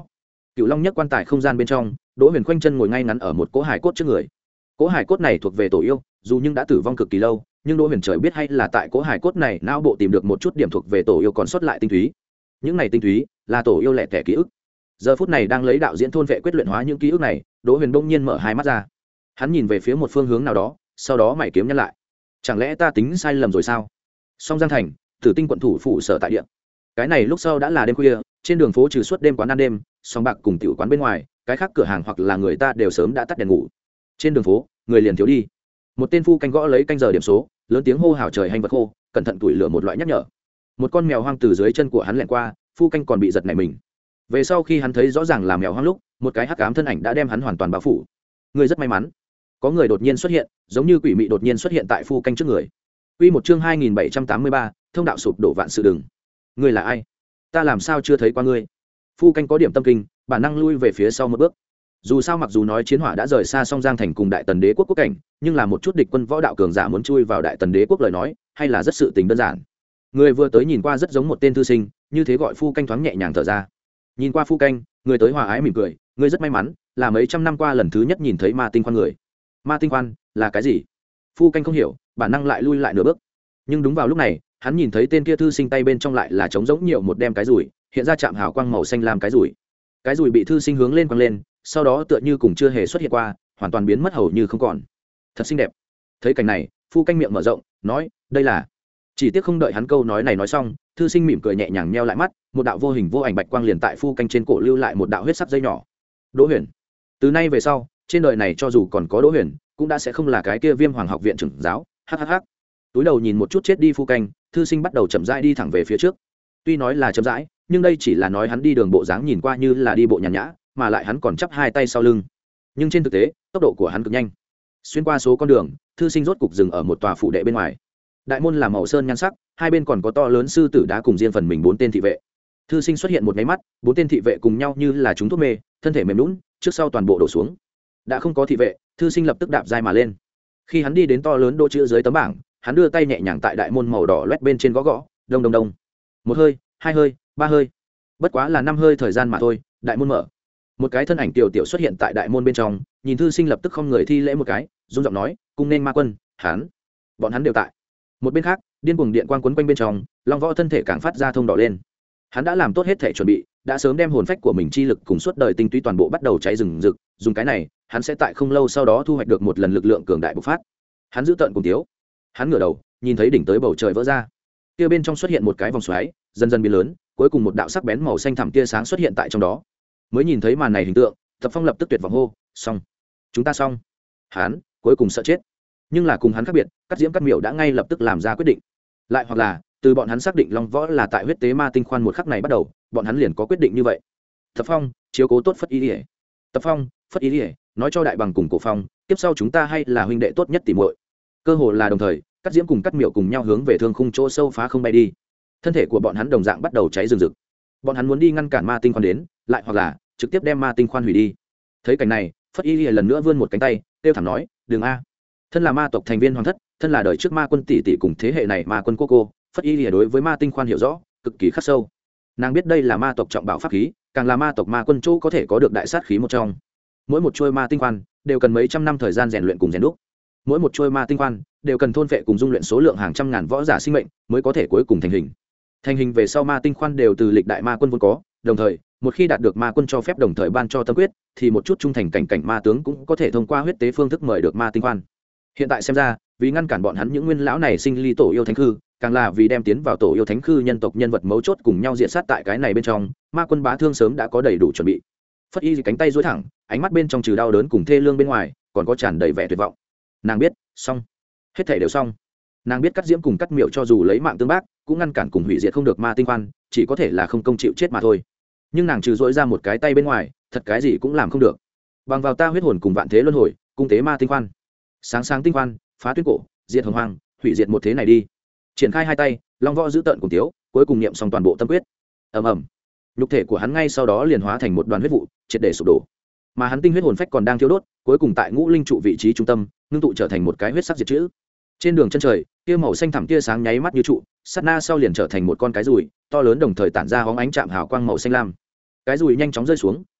Cựu long nhất quan tài không gian bên trong, Đỗ Huyền khoanh chân ngồi ngay ngắn ở một cỗ hài cốt trước người. Cỗ hài cốt này thuộc về tổ yêu, dù nhưng đã tử vong cực kỳ lâu, nhưng Đỗ Huyền trời biết hay là tại cỗ hài cốt này não bộ tìm được một chút điểm thuộc về tổ yêu còn sót lại tinh túy. Những này tinh túy là tổ yêu lẻ tẻ ký ức. Giờ phút này đang lấy đạo diễn thôn vệ quyết luyện hóa những ký ức này, Đỗ Huyền bỗng nhiên mở hai mắt ra. Hắn nhìn về phía một phương hướng nào đó, sau đó mày kiếm nhăn lại. Chẳng lẽ ta tính sai lầm rồi sao? Song Giang thành, Tử Tinh quận thủ phủ sở tại địa. Cái này lúc sau đã là đêm khuya, trên đường phố trừ suốt đêm quán ăn đêm, song bạc cùng tiểu quán bên ngoài, cái khác cửa hàng hoặc là người ta đều sớm đã tắt đèn ngủ. Trên đường phố, người liền thiếu đi. Một tên phu canh gõ lấy canh giờ điểm số, lớn tiếng hô hào trời hành vật khô, cẩn thận tuổi lửa một loại nhắc nhở. Một con mèo hoang từ dưới chân của hắn lẻn qua, phu canh còn bị giật nảy mình. Về sau khi hắn thấy rõ ràng là mèo hoang lúc, một cái hắc ám thân ảnh đã đem hắn hoàn toàn bao phủ. Người rất may mắn, có người đột nhiên xuất hiện, giống như quỷ mị đột nhiên xuất hiện tại phu canh trước người. Quy một chương hai nghìn bảy trăm tám mươi ba, thông đạo sụp đổ vạn sự đừng. Ngươi là ai? Ta làm sao chưa thấy qua ngươi? Phu canh có điểm tâm kinh, bản năng lui về phía sau một bước. Dù sao mặc dù nói chiến hỏa đã rời xa Song Giang thành cùng Đại Tần Đế quốc quốc cảnh, nhưng là một chút địch quân võ đạo cường giả muốn chui vào Đại Tần Đế quốc lời nói, hay là rất sự tình đơn giản. Người vừa tới nhìn qua rất giống một tên thư sinh, như thế gọi phu canh thoáng nhẹ nhàng thở ra. Nhìn qua phu canh, người tới hòa ái mỉm cười, ngươi rất may mắn, là mấy trăm năm qua lần thứ nhất nhìn thấy ma tinh khoan người. Ma tinh khoan là cái gì? Phu canh không hiểu, bản năng lại lui lại nửa bước. Nhưng đúng vào lúc này, hắn nhìn thấy tên kia thư sinh tay bên trong lại là trống rỗng nhiều một đem cái rủi, hiện ra chạm hào quang màu xanh làm cái rủi. Cái rủi bị thư sinh hướng lên quăng lên, sau đó tựa như cùng chưa hề xuất hiện qua, hoàn toàn biến mất hầu như không còn. Thật xinh đẹp. Thấy cảnh này, phu canh miệng mở rộng, nói, đây là. Chỉ tiếc không đợi hắn câu nói này nói xong, thư sinh mỉm cười nhẹ nhàng nheo lại mắt, một đạo vô hình vô ảnh bạch quang liền tại phu canh trên cổ lưu lại một đạo huyết sắc dây nhỏ. Đỗ Huyền. Từ nay về sau, trên đời này cho dù còn có Đỗ Huyền, cũng đã sẽ không là cái kia Viêm Hoàng học viện trưởng giáo. Hhh. Túi đầu nhìn một chút chết đi phu canh, thư sinh bắt đầu chậm rãi đi thẳng về phía trước. Tuy nói là chậm rãi, nhưng đây chỉ là nói hắn đi đường bộ dáng nhìn qua như là đi bộ nhàn nhã, mà lại hắn còn chắp hai tay sau lưng. Nhưng trên thực tế, tốc độ của hắn cực nhanh. Xuyên qua số con đường, thư sinh rốt cục dừng ở một tòa phủ đệ bên ngoài. Đại môn là màu sơn nhan sắc, hai bên còn có to lớn sư tử đá cùng riêng phần mình bốn tên thị vệ. Thư sinh xuất hiện một cái mắt, bốn tên thị vệ cùng nhau như là chúng thuốc mê, thân thể mềm nhũn, trước sau toàn bộ đổ xuống. Đã không có thị vệ, thư sinh lập tức đạp dai mà lên. Khi hắn đi đến to lớn đỗ chữ dưới tấm bảng, hắn đưa tay nhẹ nhàng tại đại môn màu đỏ loét bên trên gõ gõ, đông đông đông. Một hơi, hai hơi, ba hơi. Bất quá là năm hơi thời gian mà thôi, đại môn mở. Một cái thân ảnh tiểu tiểu xuất hiện tại đại môn bên trong, nhìn thư sinh lập tức không người thi lễ một cái, run giọng nói, cung nên ma quân, hắn. Bọn hắn đều tại. Một bên khác, điên cuồng điện quang quấn quanh bên trong, Long Võ thân thể càng phát ra thông đỏ lên. Hắn đã làm tốt hết thể chuẩn bị, đã sớm đem hồn phách của mình chi lực cùng suốt đời tinh túy toàn bộ bắt đầu cháy rừng rực, dùng cái này, hắn sẽ tại không lâu sau đó thu hoạch được một lần lực lượng cường đại bộc phát. Hắn giữ tợn cùng tiếu. Hắn ngửa đầu, nhìn thấy đỉnh tới bầu trời vỡ ra. Kia bên trong xuất hiện một cái vòng xoáy, dần dần biến lớn, cuối cùng một đạo sắc bén màu xanh thẳm tia sáng xuất hiện tại trong đó. Mới nhìn thấy màn này hình tượng, Tập Phong lập tức tuyệt vọng hô, xong, chúng ta xong. Hắn cuối cùng sợ chết. Nhưng là cùng hắn khác biệt, Cát Diễm Cát Miểu đã ngay lập tức làm ra quyết định. Lại hoặc là, từ bọn hắn xác định Long Võ là tại huyết tế ma tinh khoan một khắc này bắt đầu, bọn hắn liền có quyết định như vậy. Tập Phong, chiếu cố tốt Phất Y Liễu. Tập Phong, Phất Y Liễu, nói cho Đại Bằng cùng Cổ Phong, tiếp sau chúng ta hay là huynh đệ tốt nhất tỉ muội. Cơ hồ là đồng thời, Cát Diễm cùng Cát Miểu cùng nhau hướng về thương khung chỗ sâu phá không bay đi. Thân thể của bọn hắn đồng dạng bắt đầu cháy rừng rực. Bọn hắn muốn đi ngăn cản ma tinh khoan đến, lại hoặc là trực tiếp đem ma tinh khoan hủy đi. Thấy cảnh này, Phất Y Liễu lần nữa vươn một cánh tay, kêu thảm nói, "Đừng a." Thân là ma tộc thành viên hoàng thất, thân là đời trước ma quân tỷ tỷ cùng thế hệ này ma quân cô cô, Phất Y Liễu đối với ma tinh khoan hiểu rõ, cực kỳ khắc sâu. Nàng biết đây là ma tộc trọng bảo pháp khí, càng là ma tộc ma quân chỗ có thể có được đại sát khí một trong. Mỗi một chuôi ma tinh khoan đều cần mấy trăm năm thời gian rèn luyện cùng rèn đúc. Mỗi một chuôi ma tinh khoan đều cần thôn phệ cùng dung luyện số lượng hàng trăm ngàn võ giả sinh mệnh mới có thể cuối cùng thành hình. Thành hình về sau ma tinh khoan đều từ lịch đại ma quân vốn có, đồng thời, một khi đạt được ma quân cho phép đồng thời ban cho tâm quyết, thì một chút trung thành cảnh cảnh ma tướng cũng có thể thông qua huyết tế phương thức mời được ma tinh khoan. Hiện tại xem ra, vì ngăn cản bọn hắn những nguyên lão này sinh ly tổ yêu thánh khư, càng là vì đem tiến vào tổ yêu thánh khư nhân tộc nhân vật mấu chốt cùng nhau diệt sát tại cái này bên trong, ma quân bá thương sớm đã có đầy đủ chuẩn bị. Phất Y cánh tay duỗi thẳng, ánh mắt bên trong trừ đau đớn cùng thê lương bên ngoài, còn có tràn đầy vẻ tuyệt vọng. Nàng biết, xong, hết thảy đều xong. Nàng biết Cát Diễm cùng Cát Miểu cho dù lấy mạng tương bác, cũng ngăn cản cùng hủy diệt không được ma tinh khoan, chỉ có thể là không công chịu chết mà thôi. Nhưng nàng trừ duỗi ra một cái tay bên ngoài, thật cái gì cũng làm không được. Bằng vào ta huyết hồn cùng vạn thế luân hồi, cung tế ma tinh khoan. Sáng sáng tinh khoan, phá tuyết cổ, diệt hồng hoàng, hủy diệt một thế này đi. Triển khai hai tay, Long Võ giữ tợn cùng tiếu, cuối cùng niệm xong toàn bộ tâm quyết. Ầm ầm, nhục thể của hắn ngay sau đó liền hóa thành một đoàn huyết vụ, triệt để sụp đổ. Mà hắn tinh huyết hồn phách còn đang thiêu đốt, cuối cùng tại ngũ linh trụ vị trí trung tâm, ngưng tụ trở thành một cái huyết sắc diệt chữ. Trên đường chân trời, tia màu xanh thẳm tia sáng nháy mắt như trụ, sát na sau liền trở thành một con cái dùi, to lớn đồng thời tản ra hóng ánh chạm hào quang màu xanh lam. Cái dùi nhanh chóng rơi xuống,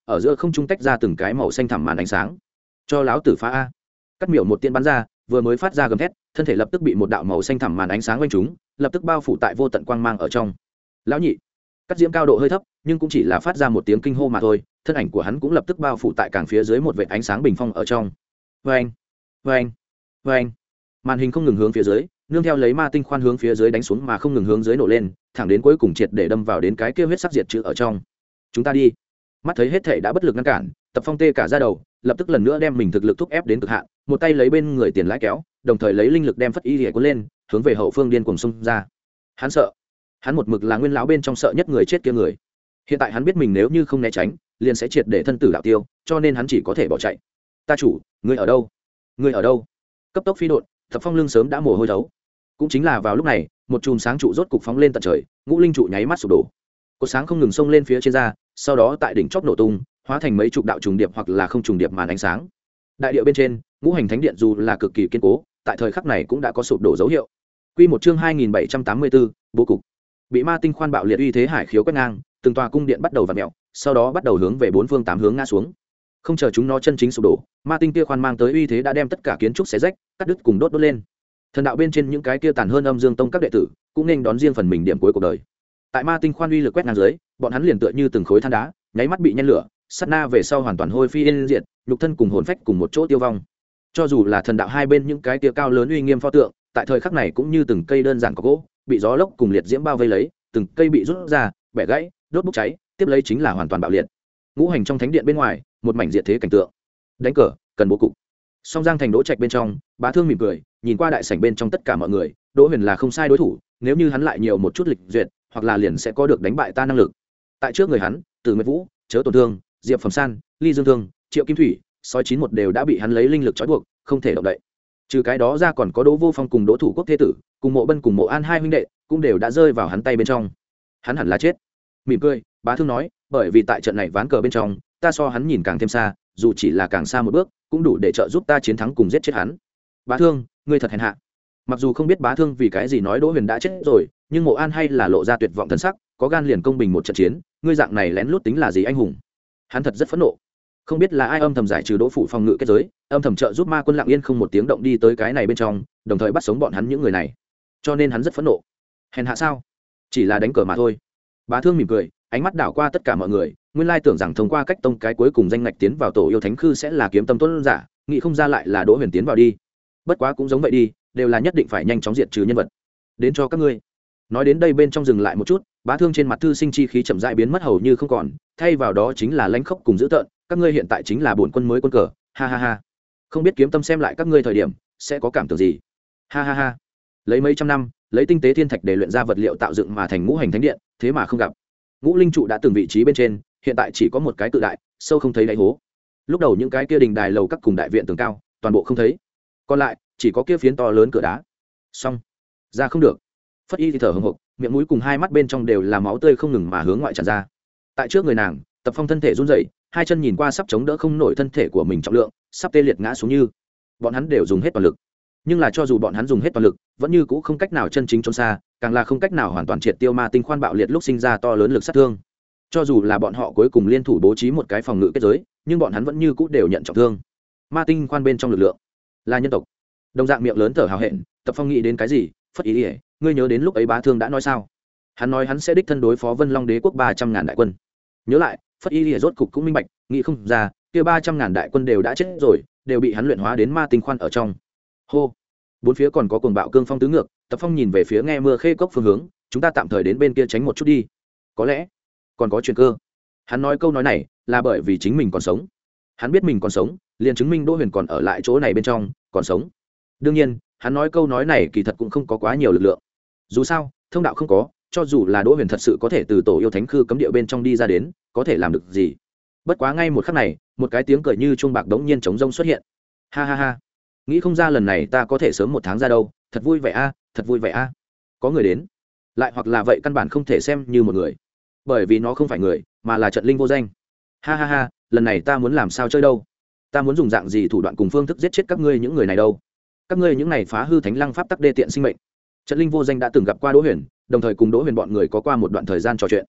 ở giữa không trung tách ra từng cái màu xanh thẳm màn ánh sáng. Cho láo tử phá a. Cắt miểu một tiên bắn ra, vừa mới phát ra gầm thét, thân thể lập tức bị một đạo màu xanh thẳm màn ánh sáng quanh trúng, lập tức bao phủ tại vô tận quang mang ở trong. Lão nhị, cắt diễm cao độ hơi thấp, nhưng cũng chỉ là phát ra một tiếng kinh hô mà thôi, thân ảnh của hắn cũng lập tức bao phủ tại càng phía dưới một vệt ánh sáng bình phong ở trong. Vâng, vâng, vâng. Màn hình không ngừng hướng phía dưới, nương theo lấy ma tinh khoan hướng phía dưới đánh xuống mà không ngừng hướng dưới nổ lên, thẳng đến cuối cùng triệt để đâm vào đến cái kia huyết sắc diệt chữ ở trong. Chúng ta đi. Mắt thấy hết thảy đã bất lực ngăn cản, Tập Phong tê cả da đầu, lập tức lần nữa đem mình thực lực thúc ép đến cực hạn, một tay lấy bên người tiền lãi kéo, đồng thời lấy linh lực đem phất y liễu cuốn lên, hướng về hậu phương điên cuồng xông ra. Hắn sợ, hắn một mực là nguyên lão bên trong sợ nhất người chết kia người. Hiện tại hắn biết mình nếu như không né tránh, liền sẽ triệt để thân tử đạo tiêu, cho nên hắn chỉ có thể bỏ chạy. Ta chủ, ngươi ở đâu? Ngươi ở đâu? Cấp tốc phi độn, Tập Phong lưng sớm đã mồ hôi thấu. Cũng chính là vào lúc này, một chùm sáng trụ rốt cục phóng lên tận trời, ngũ linh trụ nháy mắt sụp đổ. Cột sáng không ngừng xông lên phía trên ra, sau đó tại đỉnh chóp nổ tung, hóa thành mấy chục đạo trùng điệp hoặc là không trùng điệp màn ánh sáng. Đại địa bên trên, ngũ hành thánh điện dù là cực kỳ kiên cố, tại thời khắc này cũng đã có sụp đổ dấu hiệu. Quy một chương hai nghìn bảy trăm tám mươi bốn, bố cục. Bị ma tinh khoan bạo liệt uy thế hải khiếu quét ngang, từng tòa cung điện bắt đầu vặn mèo, sau đó bắt đầu hướng về bốn phương tám hướng ngã xuống. Không chờ chúng nó chân chính sụp đổ, ma tinh kia khoan mang tới uy thế đã đem tất cả kiến trúc xé rách, cắt đứt cùng đốt đốt lên. Thần đạo bên trên những cái kia tàn hơn âm dương tông các đệ tử, cũng nên đón riêng phần mình điểm cuối cuộc đời. Tại ma tinh khoan uy lực quét ngang dưới, bọn hắn liền tựa như từng khối than đá, nháy mắt bị nhen lửa, sát na về sau hoàn toàn hôi phi yên diệt, nhục thân cùng hồn phách cùng một chỗ tiêu vong. Cho dù là thần đạo hai bên những cái kia cao lớn uy nghiêm pho tượng, tại thời khắc này cũng như từng cây đơn giản có gỗ, bị gió lốc cùng liệt diễm bao vây lấy, từng cây bị rút ra, bẻ gãy, đốt bốc cháy, tiếp lấy chính là hoàn toàn bạo liệt. Ngũ hành trong thánh điện bên ngoài, một mảnh diệt thế cảnh tượng. Đánh cờ, cần bố cục. Song Giang thành Đỗ Trạch bên trong, Bá Thương mỉm cười, nhìn qua đại sảnh bên trong tất cả mọi người, Đỗ Huyền là không sai đối thủ, nếu như hắn lại nhiều một chút lịch duyệt, hoặc là liền sẽ có được đánh bại ta năng lực. Tại trước người hắn, Từ Nguyệt Vũ, Chớ Tổn Thương, Diệp Phẩm San, Ly Dương Thương, Triệu Kim Thủy, Sói chín một đều đã bị hắn lấy linh lực trói buộc, không thể động đậy. Trừ cái đó ra còn có Đỗ Vô Phong cùng Đỗ Thủ Quốc thế tử, cùng Mộ Bân cùng Mộ An hai huynh đệ, cũng đều đã rơi vào hắn tay bên trong. Hắn hẳn là chết. Mỉm cười, Bá Thương nói, bởi vì tại trận này ván cờ bên trong, ta so hắn nhìn càng thêm xa, dù chỉ là càng xa một bước, cũng đủ để trợ giúp ta chiến thắng cùng giết chết hắn. Bá Thương, ngươi thật hèn hạ. Mặc dù không biết Bá Thương vì cái gì nói Đỗ Huyền đã chết rồi, nhưng Mộ An hay là lộ ra tuyệt vọng thần sắc, có gan liền công bình một trận chiến, ngươi dạng này lén lút tính là gì anh hùng? Hắn thật rất phẫn nộ. Không biết là ai âm thầm giải trừ Đỗ phủ phòng ngự kết giới, âm thầm trợ giúp ma quân lặng yên không một tiếng động đi tới cái này bên trong, đồng thời bắt sống bọn hắn những người này. Cho nên hắn rất phẫn nộ. Hèn hạ sao? Chỉ là đánh cờ mà thôi. Bá Thương mỉm cười, ánh mắt đảo qua tất cả mọi người, nguyên lai tưởng rằng thông qua cách tông cái cuối cùng danh ngạch tiến vào tổ yêu thánh khư sẽ là kiếm tâm tuấn giả, nghĩ không ra lại là Đỗ Huyền tiến vào đi. Bất quá cũng giống vậy đi, đều là nhất định phải nhanh chóng diệt trừ nhân vật. Đến cho các ngươi. Nói đến đây bên trong dừng lại một chút, Bá Thương trên mặt thư sinh chi khí chậm rãi biến mất hầu như không còn, thay vào đó chính là lãnh khốc cùng dữ tợn, các ngươi hiện tại chính là bổn quân mới quân cờ, ha ha ha. Không biết kiếm tâm xem lại các ngươi thời điểm sẽ có cảm tưởng gì. Ha ha ha. Lấy mấy trăm năm, lấy tinh tế thiên thạch để luyện ra vật liệu tạo dựng mà thành ngũ hành thánh điện, thế mà không gặp. Ngũ linh trụ đã từng vị trí bên trên, hiện tại chỉ có một cái cự đại, sâu không thấy đáy hố. Lúc đầu những cái kia đình đài lầu các cùng đại viện tường cao, toàn bộ không thấy. Còn lại, chỉ có kia phiến to lớn cửa đá. Xong, ra không được. Phất Y thì thở hổn hộc, miệng mũi cùng hai mắt bên trong đều là máu tươi không ngừng mà hướng ngoại tràn ra. Tại trước người nàng, Tập Phong thân thể run rẩy, hai chân nhìn qua sắp chống đỡ không nổi thân thể của mình trọng lượng, sắp tê liệt ngã xuống như. Bọn hắn đều dùng hết toàn lực. Nhưng là cho dù bọn hắn dùng hết toàn lực, vẫn như cũ không cách nào chân chính trốn xa, càng là không cách nào hoàn toàn triệt tiêu ma tinh khoan bạo liệt lúc sinh ra to lớn lực sát thương. Cho dù là bọn họ cuối cùng liên thủ bố trí một cái phòng ngự kết giới, nhưng bọn hắn vẫn như cũ đều nhận trọng thương. Ma tinh khoan bên trong lực lượng là nhân tộc. Đồng dạng miệng lớn thở hào hẹn, Tập Phong nghĩ đến cái gì? Phất Ý ỉa, ngươi nhớ đến lúc ấy Bá Thương đã nói sao? Hắn nói hắn sẽ đích thân đối phó Vân Long Đế quốc ba trăm ngàn đại quân. Nhớ lại, Phất Ý ỉa rốt cục cũng minh bạch, nghĩ không ra, kia ba trăm ngàn đại quân đều đã chết rồi, đều bị hắn luyện hóa đến ma tinh khoan ở trong. Hô. Bốn phía còn có cuồng bạo cương phong tứ ngược, Tập Phong nhìn về phía nghe mưa khê cốc phương hướng, chúng ta tạm thời đến bên kia tránh một chút đi. Có lẽ còn có chuyện cơ. Hắn nói câu nói này là bởi vì chính mình còn sống. Hắn biết mình còn sống, liền chứng minh Đỗ Huyền còn ở lại chỗ này bên trong, còn sống. Đương nhiên, hắn nói câu nói này kỳ thật cũng không có quá nhiều lực lượng. Dù sao, thông đạo không có, cho dù là Đỗ Huyền thật sự có thể từ tổ yêu thánh khư cấm địa bên trong đi ra đến, có thể làm được gì? Bất quá ngay một khắc này, một cái tiếng cười như chuông bạc đống nhiên trống rông xuất hiện. Ha ha ha, nghĩ không ra lần này ta có thể sớm một tháng ra đâu, thật vui vẻ a, thật vui vẻ a. Có người đến, lại hoặc là vậy căn bản không thể xem như một người, bởi vì nó không phải người, mà là trận linh vô danh. Ha ha ha, lần này ta muốn làm sao chơi đâu? Ta muốn dùng dạng gì thủ đoạn cùng phương thức giết chết các ngươi những người này đâu? Các ngươi những này phá hư thánh lăng pháp tắc đê tiện sinh mệnh. Trận linh vô danh đã từng gặp qua Đỗ Huyền, đồng thời cùng Đỗ Huyền bọn người có qua một đoạn thời gian trò chuyện.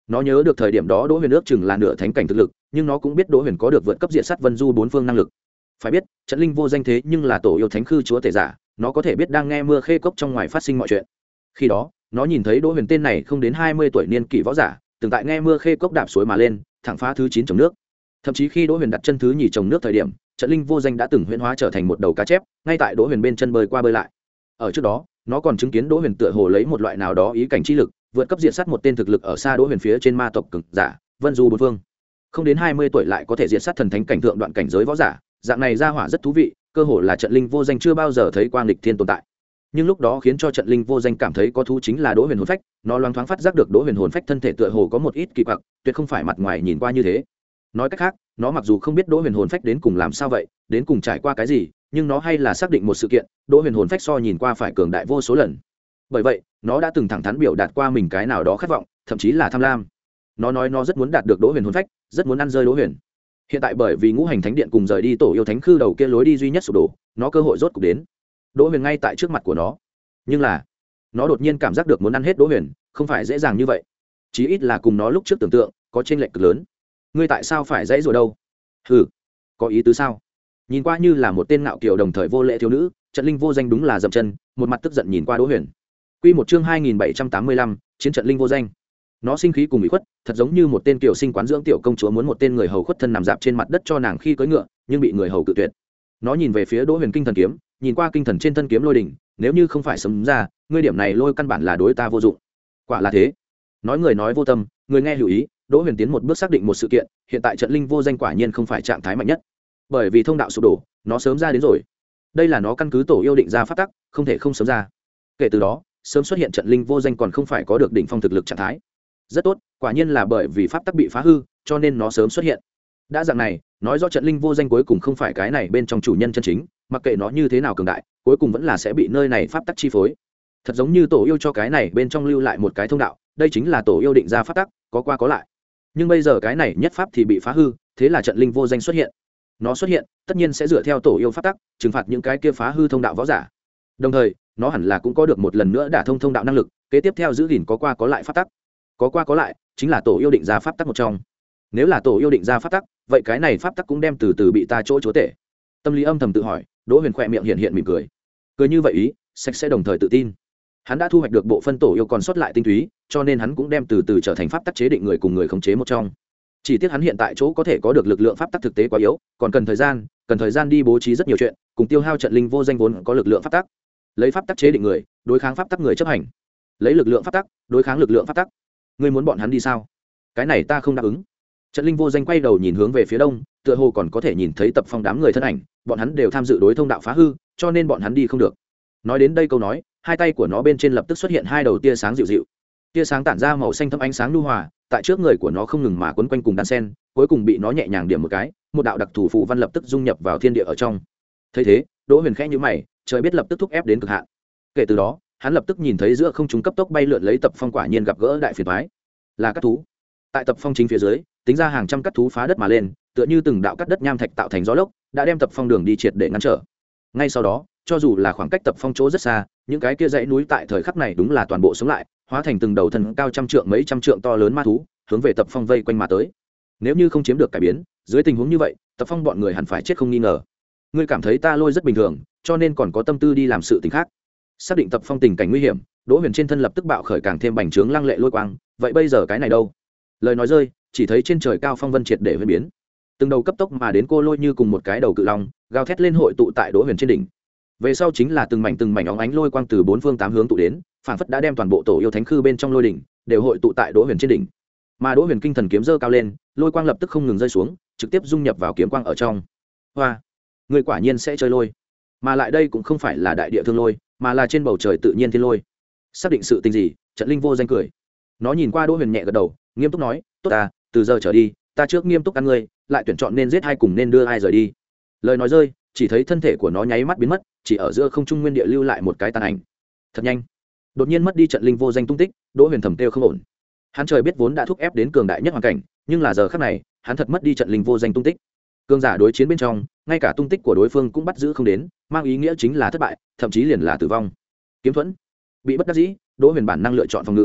nó nhớ được thời điểm đó đỗ huyền ước chừng là nửa thánh cảnh thực lực, nhưng nó cũng biết đỗ huyền có được vượt cấp diện sát vân du bốn phương năng lực. Phải biết trận linh vô danh thế nhưng là tổ yêu thánh khư chúa tể giả, nó có thể biết đang nghe mưa khê cốc trong ngoài phát sinh mọi chuyện. Khi đó nó nhìn thấy đỗ huyền tên này không đến hai mươi tuổi niên kỷ võ giả, từng tại nghe mưa khê cốc đạp suối mà lên, thẳng phá thứ chín trồng nước. Thậm chí khi đỗ huyền đặt chân thứ nhì trồng nước thời điểm, trận linh vô danh đã từng huyễn hóa trở thành một đầu cá chép, ngay tại đỗ huyền bên chân bơi qua bơi lại. Ở trước đó nó còn chứng kiến đỗ huyền tựa hồ lấy một loại nào đó ý cảnh chi lực vượt cấp diện sát một tên thực lực ở xa đỗ huyền phía trên ma tộc cực giả vân du bốn phương. Không đến hai mươi tuổi lại có thể diện sát thần thánh cảnh thượng đoạn cảnh giới võ giả, dạng này ra hỏa rất thú vị, cơ hồ là trận linh vô danh chưa bao giờ thấy quang lịch thiên tồn tại. Nhưng lúc đó khiến cho trận linh vô danh cảm thấy có thú chính là đỗ huyền hồn phách, nó loáng thoáng phát giác được đỗ huyền hồn phách thân thể tựa hồ có một ít kỳ quặc, tuyệt không phải mặt ngoài nhìn qua như thế. Nói cách khác, nó mặc dù không biết đỗ huyền hồn phách đến cùng làm sao vậy, đến cùng trải qua cái gì, nhưng nó hay là xác định một sự kiện, đỗ huyền hồn phách so nhìn qua phải cường đại vô số lần. Bởi vậy nó đã từng thẳng thắn biểu đạt qua mình cái nào đó khát vọng, thậm chí là tham lam. Nó nói nó rất muốn đạt được đỗ huyền hồn phách, rất muốn ăn rơi đỗ huyền. Hiện tại bởi vì ngũ hành thánh điện cùng rời đi tổ yêu thánh khư đầu kia lối đi duy nhất sụp đổ, nó cơ hội rốt cục đến. Đỗ huyền ngay tại trước mặt của nó, nhưng là nó đột nhiên cảm giác được muốn ăn hết đỗ huyền không phải dễ dàng như vậy, chí ít là cùng nó lúc trước tưởng tượng có chênh lệch cực lớn. Ngươi tại sao phải dãy rồi đâu? Hừ, có ý tứ sao? Nhìn qua như là một tên ngạo kiều đồng thời vô lễ thiếu nữ, trận linh vô danh đúng là dậm chân, một mặt tức giận nhìn qua đỗ huyền. Quy một chương hai nghìn bảy trăm tám mươi lăm, chiến trận linh vô danh. Nó sinh khí cùng ủy khuất, thật giống như một tên kiểu sinh quán dưỡng tiểu công chúa muốn một tên người hầu khuất thân nằm dạp trên mặt đất cho nàng khi cưỡi ngựa, nhưng bị người hầu cự tuyệt. Nó nhìn về phía đỗ huyền kinh thần kiếm, nhìn qua kinh thần trên thân kiếm lôi đỉnh, nếu như không phải sấm ra, ngươi điểm này lôi căn bản là đối ta vô dụng. Quả là thế. Nói người nói vô tâm, người nghe hữu ý, đỗ huyền tiến một bước xác định một sự kiện, hiện tại trận linh vô danh quả nhiên không phải trạng thái mạnh nhất, bởi vì thông đạo sụp đổ, nó sớm ra đến rồi. Đây là nó căn cứ tổ yêu định ra pháp tắc, không thể không sớm ra. Kể từ đó sớm xuất hiện trận linh vô danh còn không phải có được đỉnh phong thực lực trạng thái. Rất tốt, quả nhiên là bởi vì pháp tắc bị phá hư, cho nên nó sớm xuất hiện. Đã dạng này, nói rõ trận linh vô danh cuối cùng không phải cái này bên trong chủ nhân chân chính, mặc kệ nó như thế nào cường đại, cuối cùng vẫn là sẽ bị nơi này pháp tắc chi phối. Thật giống như tổ yêu cho cái này bên trong lưu lại một cái thông đạo, đây chính là tổ yêu định ra pháp tắc, có qua có lại. Nhưng bây giờ cái này nhất pháp thì bị phá hư, thế là trận linh vô danh xuất hiện. Nó xuất hiện tất nhiên sẽ dựa theo tổ yêu pháp tắc trừng phạt những cái kia phá hư thông đạo võ giả, đồng thời nó hẳn là cũng có được một lần nữa đả thông thông đạo năng lực, kế tiếp theo giữ gìn có qua có lại pháp tắc. Có qua có lại chính là tổ yêu định ra pháp tắc một trong. Nếu là tổ yêu định ra pháp tắc, vậy cái này pháp tắc cũng đem từ từ bị ta chỗ chúa tể. Tâm lý âm thầm tự hỏi, đỗ huyền khỏe miệng hiện hiện mỉm cười, cười như vậy ý sạch sẽ đồng thời tự tin. Hắn đã thu hoạch được bộ phân tổ yêu còn sót lại tinh túy, cho nên hắn cũng đem từ từ trở thành pháp tắc chế định người cùng người khống chế một trong. Chỉ tiếc hắn hiện tại chỗ có thể có được lực lượng pháp tắc thực tế quá yếu, còn cần thời gian, cần thời gian đi bố trí rất nhiều chuyện, cùng tiêu hao trận linh vô danh vốn có lực lượng pháp tắc. Lấy pháp tắc chế định người, đối kháng pháp tắc người chấp hành. Lấy lực lượng pháp tắc, đối kháng lực lượng pháp tắc. Ngươi muốn bọn hắn đi sao? Cái này ta không đáp ứng. Trận linh vô danh quay đầu nhìn hướng về phía đông, tựa hồ còn có thể nhìn thấy Tập Phong đám người thân ảnh, bọn hắn đều tham dự đối thông đạo phá hư, cho nên bọn hắn đi không được. Nói đến đây câu nói, hai tay của nó bên trên lập tức xuất hiện hai đầu tia sáng dịu dịu. Tia sáng tản ra màu xanh thẫm ánh sáng nhu hòa, tại trước người của nó không ngừng mà quấn quanh cùng đan sen, cuối cùng bị nó nhẹ nhàng điểm một cái, một đạo đặc thủ phù văn lập tức dung nhập vào thiên địa ở trong. Thấy thế, Đỗ Huyền khẽ nhíu mày, trời biết lập tức thúc ép đến cực hạn. Kể từ đó, hắn lập tức nhìn thấy giữa không trung cấp tốc bay lượn lấy Tập Phong quả nhiên gặp gỡ đại phiền toái, là cắt thú. Tại Tập Phong chính phía dưới, tính ra hàng trăm cắt thú phá đất mà lên, tựa như từng đạo cắt đất nham thạch tạo thành gió lốc, đã đem Tập Phong đường đi triệt để ngăn trở. Ngay sau đó, cho dù là khoảng cách Tập Phong chỗ rất xa, những cái kia dãy núi tại thời khắc này đúng là toàn bộ sống lại, hóa thành từng đầu thân cao trăm trượng mấy trăm trượng to lớn ma thú, hướng về Tập Phong vây quanh mà tới. Nếu như không chiếm được cải biến, dưới tình huống như vậy, Tập Phong bọn người hẳn phải chết không nghi ngờ. Ngươi cảm thấy ta lôi rất bình thường, cho nên còn có tâm tư đi làm sự tình khác. Xác định Tập Phong tình cảnh nguy hiểm, Đỗ Huyền trên thân lập tức bạo khởi càng thêm bành trướng lăng lệ lôi quang, vậy bây giờ cái này đâu? Lời nói rơi, chỉ thấy trên trời cao phong vân triệt để huyễn biến. Từng đầu cấp tốc mà đến cô lôi như cùng một cái đầu cự long, gào thét lên hội tụ tại Đỗ Huyền trên đỉnh. Về sau chính là từng mảnh từng mảnh óng ánh lôi quang từ bốn phương tám hướng tụ đến, phản phất đã đem toàn bộ tổ yêu thánh khư bên trong lôi đỉnh đều hội tụ tại Đỗ Huyền trên đỉnh. Mà Đỗ Huyền kinh thần kiếm giơ cao lên, lôi quang lập tức không ngừng rơi xuống, trực tiếp dung nhập vào kiếm quang ở trong. Hoa, người quả nhiên sẽ chơi lôi, mà lại đây cũng không phải là đại địa thương lôi, mà là trên bầu trời tự nhiên thiên lôi. Xác định sự tình gì? Trận linh vô danh cười. Nó nhìn qua Đỗ Huyền nhẹ gật đầu, nghiêm túc nói, tốt ta, từ giờ trở đi, ta trước nghiêm túc ăn ngươi, lại tuyển chọn nên giết hay cùng nên đưa ai rời đi. Lời nói rơi, chỉ thấy thân thể của nó nháy mắt biến mất, chỉ ở giữa không trung nguyên địa lưu lại một cái tàn ảnh. Thật nhanh, đột nhiên mất đi trận linh vô danh tung tích. Đỗ Huyền thầm kêu không ổn. Hắn trời biết vốn đã thúc ép đến cường đại nhất hoàn cảnh, nhưng là giờ khắc này, hắn thật mất đi trận linh vô danh tung tích. Cường giả đối chiến bên trong, ngay cả tung tích của đối phương cũng bắt giữ không đến, mang ý nghĩa chính là thất bại, thậm chí liền là tử vong. Kiếm thuẫn bị bất đắc dĩ, Đỗ Huyền bản năng lựa chọn phòng ngự.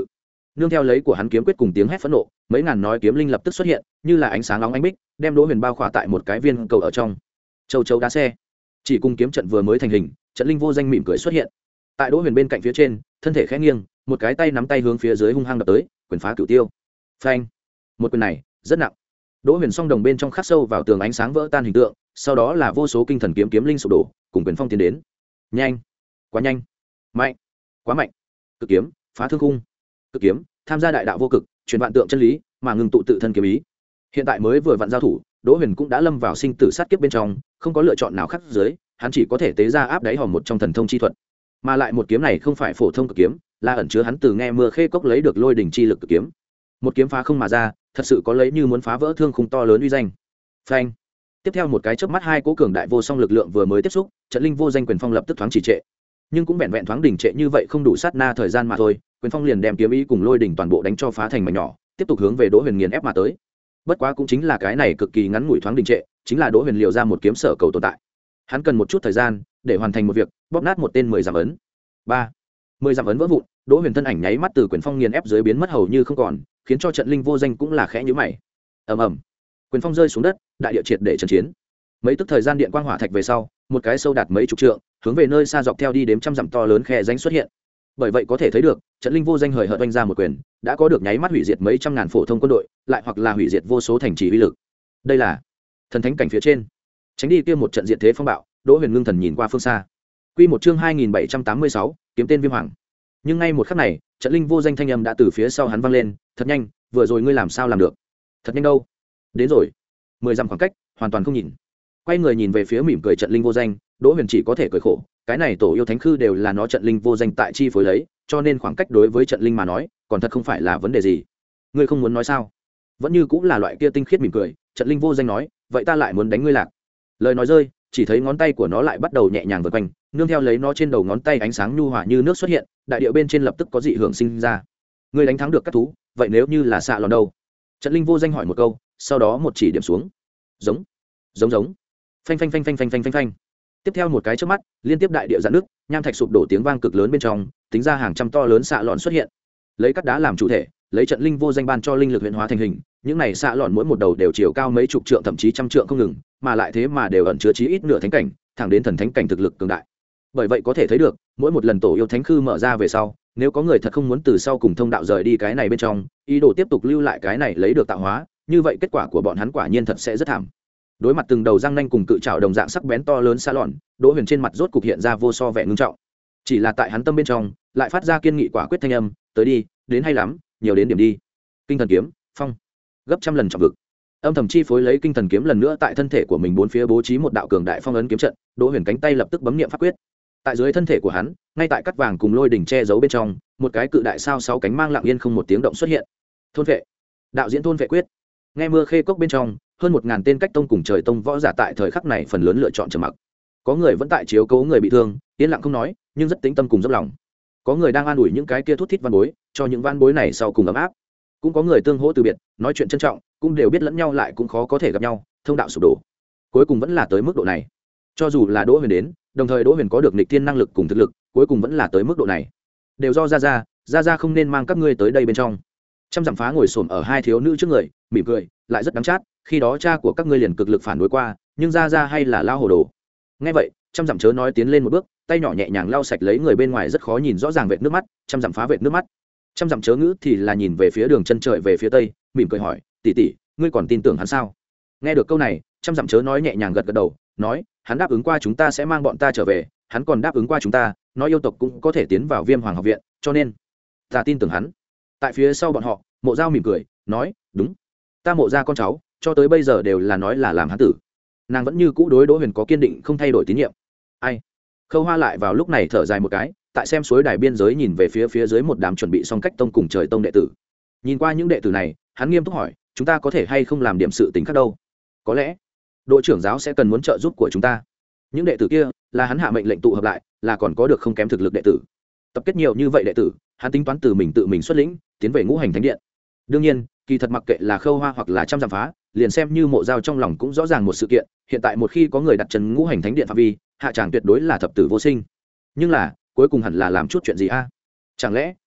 nương theo lấy của hắn kiếm quyết cùng tiếng hét phẫn nộ, mấy ngàn nói kiếm linh lập tức xuất hiện, như là ánh sáng nóng ánh bích, đem Đỗ Huyền bao khỏa tại một cái viên cầu ở trong. Châu chấu đá xe, chỉ cùng kiếm trận vừa mới thành hình, trận linh vô danh mỉm cười xuất hiện. Tại Đỗ Huyền bên cạnh phía trên, thân thể khẽ nghiêng, một cái tay nắm tay hướng phía dưới hung hăng đập tới, quyền phá cửu tiêu. Phanh! Một quyền này rất nặng. Đỗ Huyền song đồng bên trong khắc sâu vào tường ánh sáng vỡ tan hình tượng, sau đó là vô số kinh thần kiếm kiếm linh sụp đổ, cùng quyền phong tiến đến. Nhanh, quá nhanh, mạnh, quá mạnh. Cực kiếm, phá thương khung. Cực kiếm, tham gia đại đạo vô cực, truyền vạn tượng chân lý, mà ngừng tụ tự thân kiếm ý. Hiện tại mới vừa vặn giao thủ, Đỗ Huyền cũng đã lâm vào sinh tử sát kiếp bên trong, không có lựa chọn nào khác dưới, hắn chỉ có thể tế ra áp đáy hòm một trong thần thông chi thuật. Mà lại một kiếm này không phải phổ thông cực kiếm, là ẩn chứa hắn từ nghe mưa khê cốc lấy được lôi đỉnh chi lực cực kiếm. Một kiếm phá không mà ra, thật sự có lấy như muốn phá vỡ thương khung to lớn uy danh. Phanh! Tiếp theo một cái chớp mắt, hai cỗ cường đại vô song lực lượng vừa mới tiếp xúc, trận linh vô danh quyền phong lập tức thoáng trì trệ. Nhưng cũng vẹn vẹn thoáng đỉnh trệ như vậy, không đủ sát na thời gian mà thôi, quyền phong liền đem kiếm ý cùng lôi đỉnh toàn bộ đánh cho phá thành mảnh nhỏ, tiếp tục hướng về Đỗ Huyền nghiền ép mà tới. Bất quá cũng chính là cái này cực kỳ ngắn ngủi thoáng đình trệ, chính là Đỗ Huyền liều ra một kiếm sở cầu tồn tại. Hắn cần một chút thời gian để hoàn thành một việc, bóp nát một tên mười giảm ấn. Ba, mười giảm ấn vỡ vụn, Đỗ Huyền thân ảnh nháy mắt từ quyền phong nghiền ép dưới biến mất hầu như không còn, khiến cho trận linh vô danh cũng là khẽ nhíu mày. Ầm ầm, quyền phong rơi xuống đất, đại địa triệt để trận chiến. Mấy tức thời gian điện quang hỏa thạch về sau, một cái sâu đạt mấy chục trượng, hướng về nơi xa dọc theo đi đếm trăm dặm to lớn khe rãnh xuất hiện. Bởi vậy có thể thấy được, trận linh vô danh hời hợt oanh ra một quyền, đã có được nháy mắt hủy diệt mấy trăm ngàn phổ thông quân đội, lại hoặc là hủy diệt vô số thành trì uy lực. Đây là thần thánh cảnh phía trên. Tránh đi kia một trận diệt thế phong bạo, Đỗ Huyền ngưng thần nhìn qua phương xa. Quy một chương hai nghìn bảy trăm tám mươi sáu, kiếm tên Viêm Hoàng. Nhưng ngay một khắc này, trận linh vô danh thanh âm đã từ phía sau hắn vang lên, "Thật nhanh, vừa rồi ngươi làm sao làm được?" "Thật nhanh đâu?" "Đến rồi." Mười dặm khoảng cách, hoàn toàn không nhìn. Quay người nhìn về phía mỉm cười trận linh vô danh, Đỗ Huyền chỉ có thể cười khổ, cái này tổ yêu thánh khư đều là nó trận linh vô danh tại chi phối lấy, cho nên khoảng cách đối với trận linh mà nói, còn thật không phải là vấn đề gì. Ngươi không muốn nói sao? Vẫn như cũng là loại kia tinh khiết mỉm cười, trận linh vô danh nói, vậy ta lại muốn đánh ngươi lạc. Lời nói rơi, chỉ thấy ngón tay của nó lại bắt đầu nhẹ nhàng vượt quanh, nương theo lấy nó trên đầu ngón tay ánh sáng nhu hòa như nước xuất hiện, đại địa bên trên lập tức có dị hưởng sinh ra. Ngươi đánh thắng được các thú, vậy nếu như là xạ lòn đâu? Trận linh vô danh hỏi một câu, sau đó một chỉ điểm xuống. Giống, giống giống. Phanh phanh phanh phanh phanh phanh phanh phanh. Tiếp theo một cái chớp mắt, liên tiếp đại địa giãn nước, nham thạch sụp đổ tiếng vang cực lớn bên trong, tính ra hàng trăm to lớn xạ lọn xuất hiện. Lấy cắt đá làm chủ thể, lấy trận linh vô danh ban cho linh lực huyễn hóa thành hình, những này xạ lọn mỗi một đầu đều chiều cao mấy chục trượng thậm chí trăm trượng không ngừng, mà lại thế mà đều ẩn chứa chí ít nửa thánh cảnh, thẳng đến thần thánh cảnh thực lực cường đại. Bởi vậy có thể thấy được, mỗi một lần tổ yêu thánh khư mở ra về sau, nếu có người thật không muốn từ sau cùng thông đạo rời đi cái này bên trong, ý đồ tiếp tục lưu lại cái này lấy được tạo hóa, như vậy kết quả của bọn hắn quả nhiên thật sẽ rất thảm. Đối mặt từng đầu răng nanh cùng cự trảo đồng dạng sắc bén to lớn xa lọn, Đỗ Huyền trên mặt rốt cục hiện ra vô so vẻ ngưng trọng. Chỉ là tại hắn tâm bên trong lại phát ra kiên nghị quả quyết thanh âm, tới đi, đến hay lắm, nhiều đến điểm đi. Kinh thần kiếm, phong, gấp trăm lần trọng vực. Âm thầm chi phối lấy kinh thần kiếm lần nữa tại thân thể của mình bốn phía bố trí một đạo cường đại phong ấn kiếm trận, Đỗ Huyền cánh tay lập tức bấm niệm pháp quyết. Tại dưới thân thể của hắn, ngay tại cắt vàng cùng lôi đỉnh che giấu bên trong, một cái cự đại sao sáu cánh mang lặng yên không một tiếng động xuất hiện. Thôn vệ, đạo diễn thôn vệ quyết. Nghe mưa khê cốc bên trong, hơn một ngàn tên cách tông cùng trời tông võ giả tại thời khắc này phần lớn lựa chọn trầm mặc. Có người vẫn tại chiếu cố người bị thương, yên lặng không nói, nhưng rất tĩnh tâm cùng dốc lòng. Có người đang an ủi những cái kia thút thít văn bối, cho những văn bối này sau cùng ấm áp. Cũng có người tương hỗ từ biệt, nói chuyện trân trọng, cũng đều biết lẫn nhau lại cũng khó có thể gặp nhau, thông đạo sụp đổ. Cuối cùng vẫn là tới mức độ này. Cho dù là Đỗ Huyền đến, đồng thời Đỗ Huyền có được nghịch thiên năng lực cùng thực lực, cuối cùng vẫn là tới mức độ này. Đều do Gia Gia, Gia Gia không nên mang các ngươi tới đây bên trong. Trăm dặm phá ngồi xổm ở hai thiếu nữ trước người, mỉm cười, lại rất đắng chát, khi đó cha của các ngươi liền cực lực phản đối qua, nhưng Gia Gia hay là lao hồ đồ. Nghe vậy, trăm dặm chớ nói tiến lên một bước, tay nhỏ nhẹ nhàng lau sạch lấy người bên ngoài rất khó nhìn rõ ràng vệt nước mắt, trăm dặm phá vệt nước mắt. Trăm dặm chớ ngữ thì là nhìn về phía đường chân trời về phía tây, mỉm cười hỏi, tỷ tỷ, ngươi còn tin tưởng hắn sao? Nghe được câu này, trăm dặm chớ nói nhẹ nhàng gật gật đầu, nói, hắn đáp ứng qua chúng ta sẽ mang bọn ta trở về, hắn còn đáp ứng qua chúng ta, nói yêu tộc cũng có thể tiến vào Viêm Hoàng học viện, cho nên ta tin tưởng hắn. Tại phía sau bọn họ, Mộ Dao mỉm cười, nói, đúng, ta Mộ gia con cháu, cho tới bây giờ đều là nói là làm hắn tử. Nàng vẫn như cũ đối Đỗ Huyền có kiên định không thay đổi tín nhiệm. Ai? Khâu Hoa lại vào lúc này thở dài một cái, tại xem suối đài biên giới nhìn về phía phía dưới một đám chuẩn bị xong cách tông cùng trời tông đệ tử. Nhìn qua những đệ tử này, hắn nghiêm túc hỏi, chúng ta có thể hay không làm điểm sự tình khác đâu? Có lẽ, đội trưởng giáo sẽ cần muốn trợ giúp của chúng ta. Những đệ tử kia là hắn hạ mệnh lệnh tụ hợp lại, là còn có được không kém thực lực đệ tử. Tập kết nhiều như vậy đệ tử, hắn tính toán từ mình tự mình xuất lĩnh, tiến về Ngũ Hành Thánh Điện. Đương nhiên, kỳ thật mặc kệ là Khâu Hoa hoặc là Trăm Dặm Phá, liền xem như Mộ Dao trong lòng cũng rõ ràng một sự kiện, hiện tại một khi có người đặt chân Ngũ Hành Thánh Điện phạm vi, hạ tràng tuyệt đối là thập tử vô sinh. Nhưng là, cuối cùng hẳn là làm chút chuyện gì a? Chẳng lẽ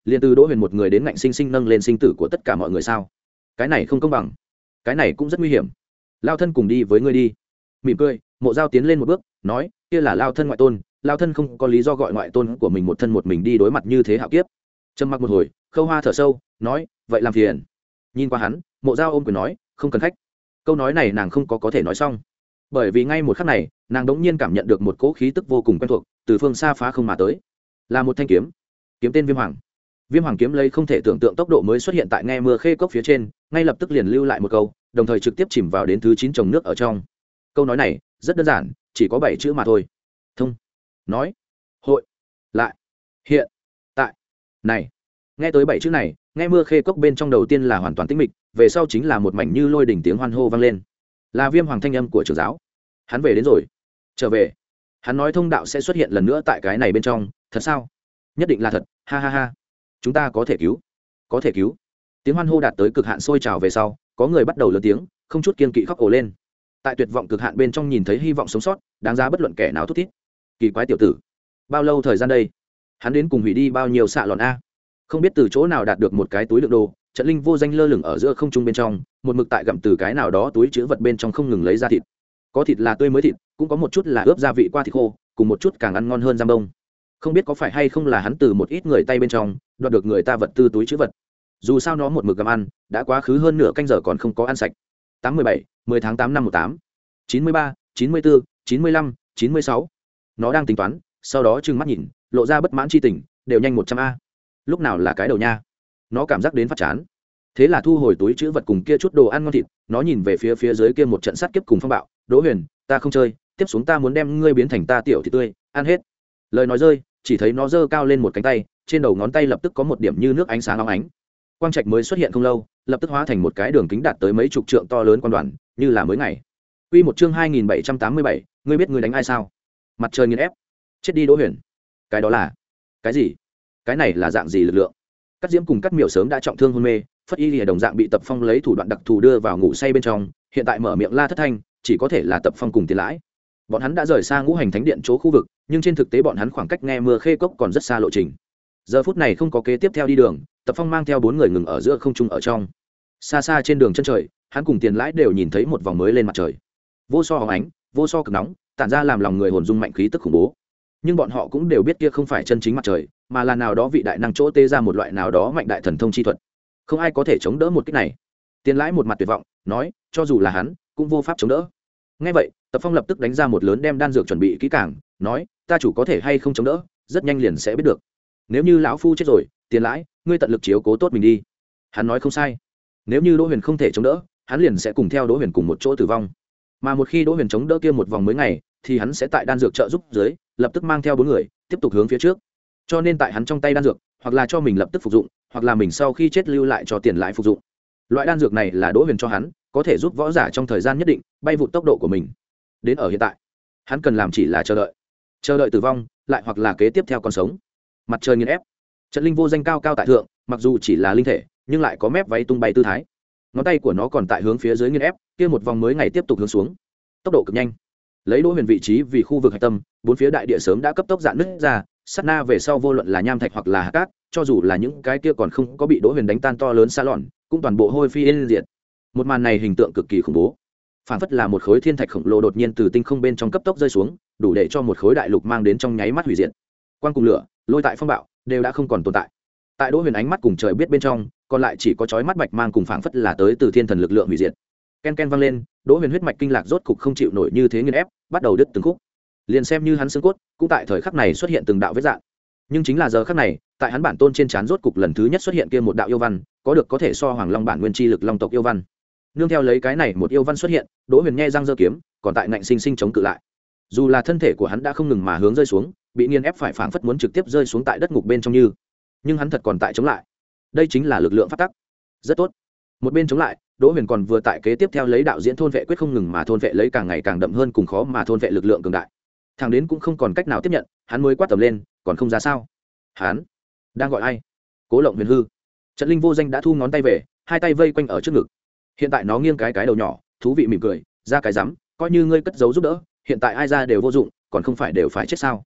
liền từ Đỗ Huyền một người đến ngạnh sinh sinh nâng lên sinh tử của tất cả mọi người sao? Cái này không công bằng, cái này cũng rất nguy hiểm. Lao thân cùng đi với ngươi đi. Mỉm cười, Mộ Giao tiến lên một bước, nói, kia là Lao thân ngoại tôn, Lao thân không có lý do gọi ngoại tôn của mình một thân một mình đi đối mặt như thế hạo kiếp. Trầm mặc một hồi, Khâu Hoa thở sâu, nói, vậy làm phiền. Nhìn qua hắn, Mộ Giao ôm quyền nói, không cần khách. Câu nói này nàng không có có thể nói xong, bởi vì ngay một khắc này, nàng đống nhiên cảm nhận được một cỗ khí tức vô cùng quen thuộc, từ phương xa phá không mà tới, là một thanh kiếm, kiếm tên Viêm Hoàng. Viêm Hoàng kiếm lấy không thể tưởng tượng tốc độ mới xuất hiện tại nghe mưa khê cốc phía trên, ngay lập tức liền lưu lại một câu, đồng thời trực tiếp chìm vào đến thứ chín trồng nước ở trong. Câu nói này rất đơn giản, chỉ có bảy chữ mà thôi. Thông, nói, hội, lại, hiện, tại, này. Nghe tới bảy chữ này, nghe mưa khê cốc bên trong đầu tiên là hoàn toàn tĩnh mịch, về sau chính là một mảnh như lôi đỉnh tiếng hoan hô vang lên. Là Viêm Hoàng thanh âm của trưởng giáo. Hắn về đến rồi. Trở về. Hắn nói thông đạo sẽ xuất hiện lần nữa tại cái này bên trong, thật sao? Nhất định là thật, ha ha ha. Chúng ta có thể cứu, có thể cứu. Tiếng hoan hô đạt tới cực hạn sôi trào về sau, có người bắt đầu lớn tiếng, không chút kiên kỵ khóc ồ lên. Tại tuyệt vọng cực hạn bên trong nhìn thấy hy vọng sống sót, đáng giá bất luận kẻ nào thút thít. Kỳ quái tiểu tử, bao lâu thời gian đây? Hắn đến cùng hủy đi bao nhiêu xạ lòn a? Không biết từ chỗ nào đạt được một cái túi đựng đồ, trận linh vô danh lơ lửng ở giữa không trung bên trong, một mực tại gặm từ cái nào đó túi chứa vật bên trong không ngừng lấy ra thịt. Có thịt là tươi mới thịt, cũng có một chút là ướp gia vị qua thịt khô, cùng một chút càng ăn ngon hơn giam bông. Không biết có phải hay không là hắn từ một ít người tay bên trong đoạt được người ta vật tư túi chứa vật. Dù sao nó một mực gặm ăn, đã quá khứ hơn nửa canh giờ còn không có ăn sạch. tám mươi bảy, mười tháng tám năm một tám, chín mươi ba, chín mươi bốn, chín mươi lăm, chín mươi sáu. Nó đang tính toán, sau đó trừng mắt nhìn, lộ ra bất mãn chi tình, đều nhanh một trăm a. Lúc nào là cái đầu nha? Nó cảm giác đến phát chán. Thế là thu hồi túi chứa vật cùng kia chút đồ ăn ngon thịt, nó nhìn về phía phía dưới kia một trận sát kiếp cùng phong bạo, Đỗ Huyền, ta không chơi, tiếp xuống ta muốn đem ngươi biến thành ta tiểu thịt tươi, ăn hết. Lời nói rơi, chỉ thấy nó giơ cao lên một cánh tay, trên đầu ngón tay lập tức có một điểm như nước ánh sáng óng ánh. Quang trạch mới xuất hiện không lâu, lập tức hóa thành một cái đường kính đạt tới mấy chục trượng to lớn quan đoàn, như là mới ngày. Quy một chương hai nghìn bảy trăm tám mươi bảy, ngươi biết ngươi đánh ai sao? Mặt trời nghiền ép. Chết đi Đỗ Huyền. Cái đó là cái gì? Cái này là dạng gì lực lượng? Cắt Diễm cùng Cắt Miểu sớm đã trọng thương hôn mê, Phất Y Lìa đồng dạng bị Tập Phong lấy thủ đoạn đặc thù đưa vào ngủ say bên trong, hiện tại mở miệng la thất thanh, chỉ có thể là Tập Phong cùng Tiền Lãi. Bọn hắn đã rời xa Ngũ Hành Thánh Điện chỗ khu vực, nhưng trên thực tế bọn hắn khoảng cách nghe mưa khê cốc còn rất xa lộ trình. Giờ phút này không có kế tiếp theo đi đường, Tập Phong mang theo bốn người ngừng ở giữa không trung ở trong. Xa xa trên đường chân trời, hắn cùng Tiền Lãi đều nhìn thấy một vòng mới lên mặt trời. Vô so hóng ánh, vô so cực nóng, tản ra làm lòng người hồn rung mạnh khí tức khủng bố. Nhưng bọn họ cũng đều biết kia không phải chân chính mặt trời, mà là nào đó vị đại năng chỗ tê ra một loại nào đó mạnh đại thần thông chi thuật. Không ai có thể chống đỡ một kích này. Tiền Lãi một mặt tuyệt vọng, nói, cho dù là hắn, cũng vô pháp chống đỡ. Nghe vậy, Tập Phong lập tức đánh ra một lớn đem đan dược chuẩn bị kỹ càng, nói, ta chủ có thể hay không chống đỡ, rất nhanh liền sẽ biết được. Nếu như lão phu chết rồi, Tiền Lãi, ngươi tận lực chiếu cố tốt mình đi. Hắn nói không sai. Nếu như Đỗ Huyền không thể chống đỡ, hắn liền sẽ cùng theo Đỗ Huyền cùng một chỗ tử vong. Mà một khi Đỗ Huyền chống đỡ kia một vòng mới ngày, thì hắn sẽ tại đan dược trợ giúp dưới, lập tức mang theo bốn người, tiếp tục hướng phía trước. Cho nên tại hắn trong tay đan dược, hoặc là cho mình lập tức phục dụng, hoặc là mình sau khi chết lưu lại cho Tiền Lãi phục dụng. Loại đan dược này là Đỗ Huyền cho hắn, có thể giúp võ giả trong thời gian nhất định bay vụt tốc độ của mình. Đến ở hiện tại, hắn cần làm chỉ là chờ đợi, chờ đợi tử vong, lại hoặc là kế tiếp theo còn sống. Mặt trời nghiền ép, trận linh vô danh cao cao tại thượng, mặc dù chỉ là linh thể, nhưng lại có mép váy tung bay tư thái. Ngón tay của nó còn tại hướng phía dưới nghiền ép, kia một vòng mới ngày tiếp tục hướng xuống, tốc độ cực nhanh. Lấy Đỗ Huyền vị trí vì khu vực hạch tâm, bốn phía đại địa sớm đã cấp tốc dạn nứt ra, sát na về sau vô luận là nham thạch hoặc là hạt cát, cho dù là những cái kia còn không có bị Đỗ Huyền đánh tan to lớn xa lọn, cũng toàn bộ hôi phi yên diệt. Một màn này hình tượng cực kỳ khủng bố, phản phất là một khối thiên thạch khổng lồ đột nhiên từ tinh không bên trong cấp tốc rơi xuống, đủ để cho một khối đại lục mang đến trong nháy mắt hủy diệt. Quang cùng lửa, lôi tại phong bạo, đều đã không còn tồn tại. Tại Đỗ Huyền ánh mắt cùng trời biết bên trong, còn lại chỉ có chói mắt bạch mang cùng phảng phất là tới từ thiên thần lực lượng hủy diệt. Ken ken vang lên, Đỗ Huyền huyết mạch kinh lạc rốt cục không chịu nổi như thế nghiền ép, bắt đầu đứt từng khúc. Liền xem như hắn xương cốt, cũng tại thời khắc này xuất hiện từng đạo vết rạn. Nhưng chính là giờ khắc này, tại hắn bản tôn trên trán rốt cục lần thứ nhất xuất hiện kia một đạo yêu văn, có được có thể so Hoàng Long bản nguyên chi lực long tộc yêu văn. Nương theo lấy cái này một yêu văn xuất hiện, Đỗ Huyền nghe răng giơ kiếm, còn tại ngạnh sinh sinh chống cự lại. Dù là thân thể của hắn đã không ngừng mà hướng rơi xuống, bị nghiền ép phải phảng phất muốn trực tiếp rơi xuống tại đất ngục bên trong như, nhưng hắn thật còn tại chống lại. Đây chính là lực lượng phát tắc. Rất tốt. Một bên chống lại, Đỗ Huyền còn vừa tại kế tiếp theo lấy đạo diễn thôn vệ quyết không ngừng mà thôn vệ lấy càng ngày càng đậm hơn cùng khó mà thôn vệ lực lượng cường đại. Thằng đến cũng không còn cách nào tiếp nhận, hắn mới quát tầm lên, còn không ra sao? Hắn đang gọi ai? Cố Lộng Huyền hư. Trận linh vô danh đã thu ngón tay về, hai tay vây quanh ở trước ngực. Hiện tại nó nghiêng cái cái đầu nhỏ, thú vị mỉm cười, ra cái rắm, coi như ngươi cất giấu giúp đỡ, hiện tại ai ra đều vô dụng, còn không phải đều phải chết sao?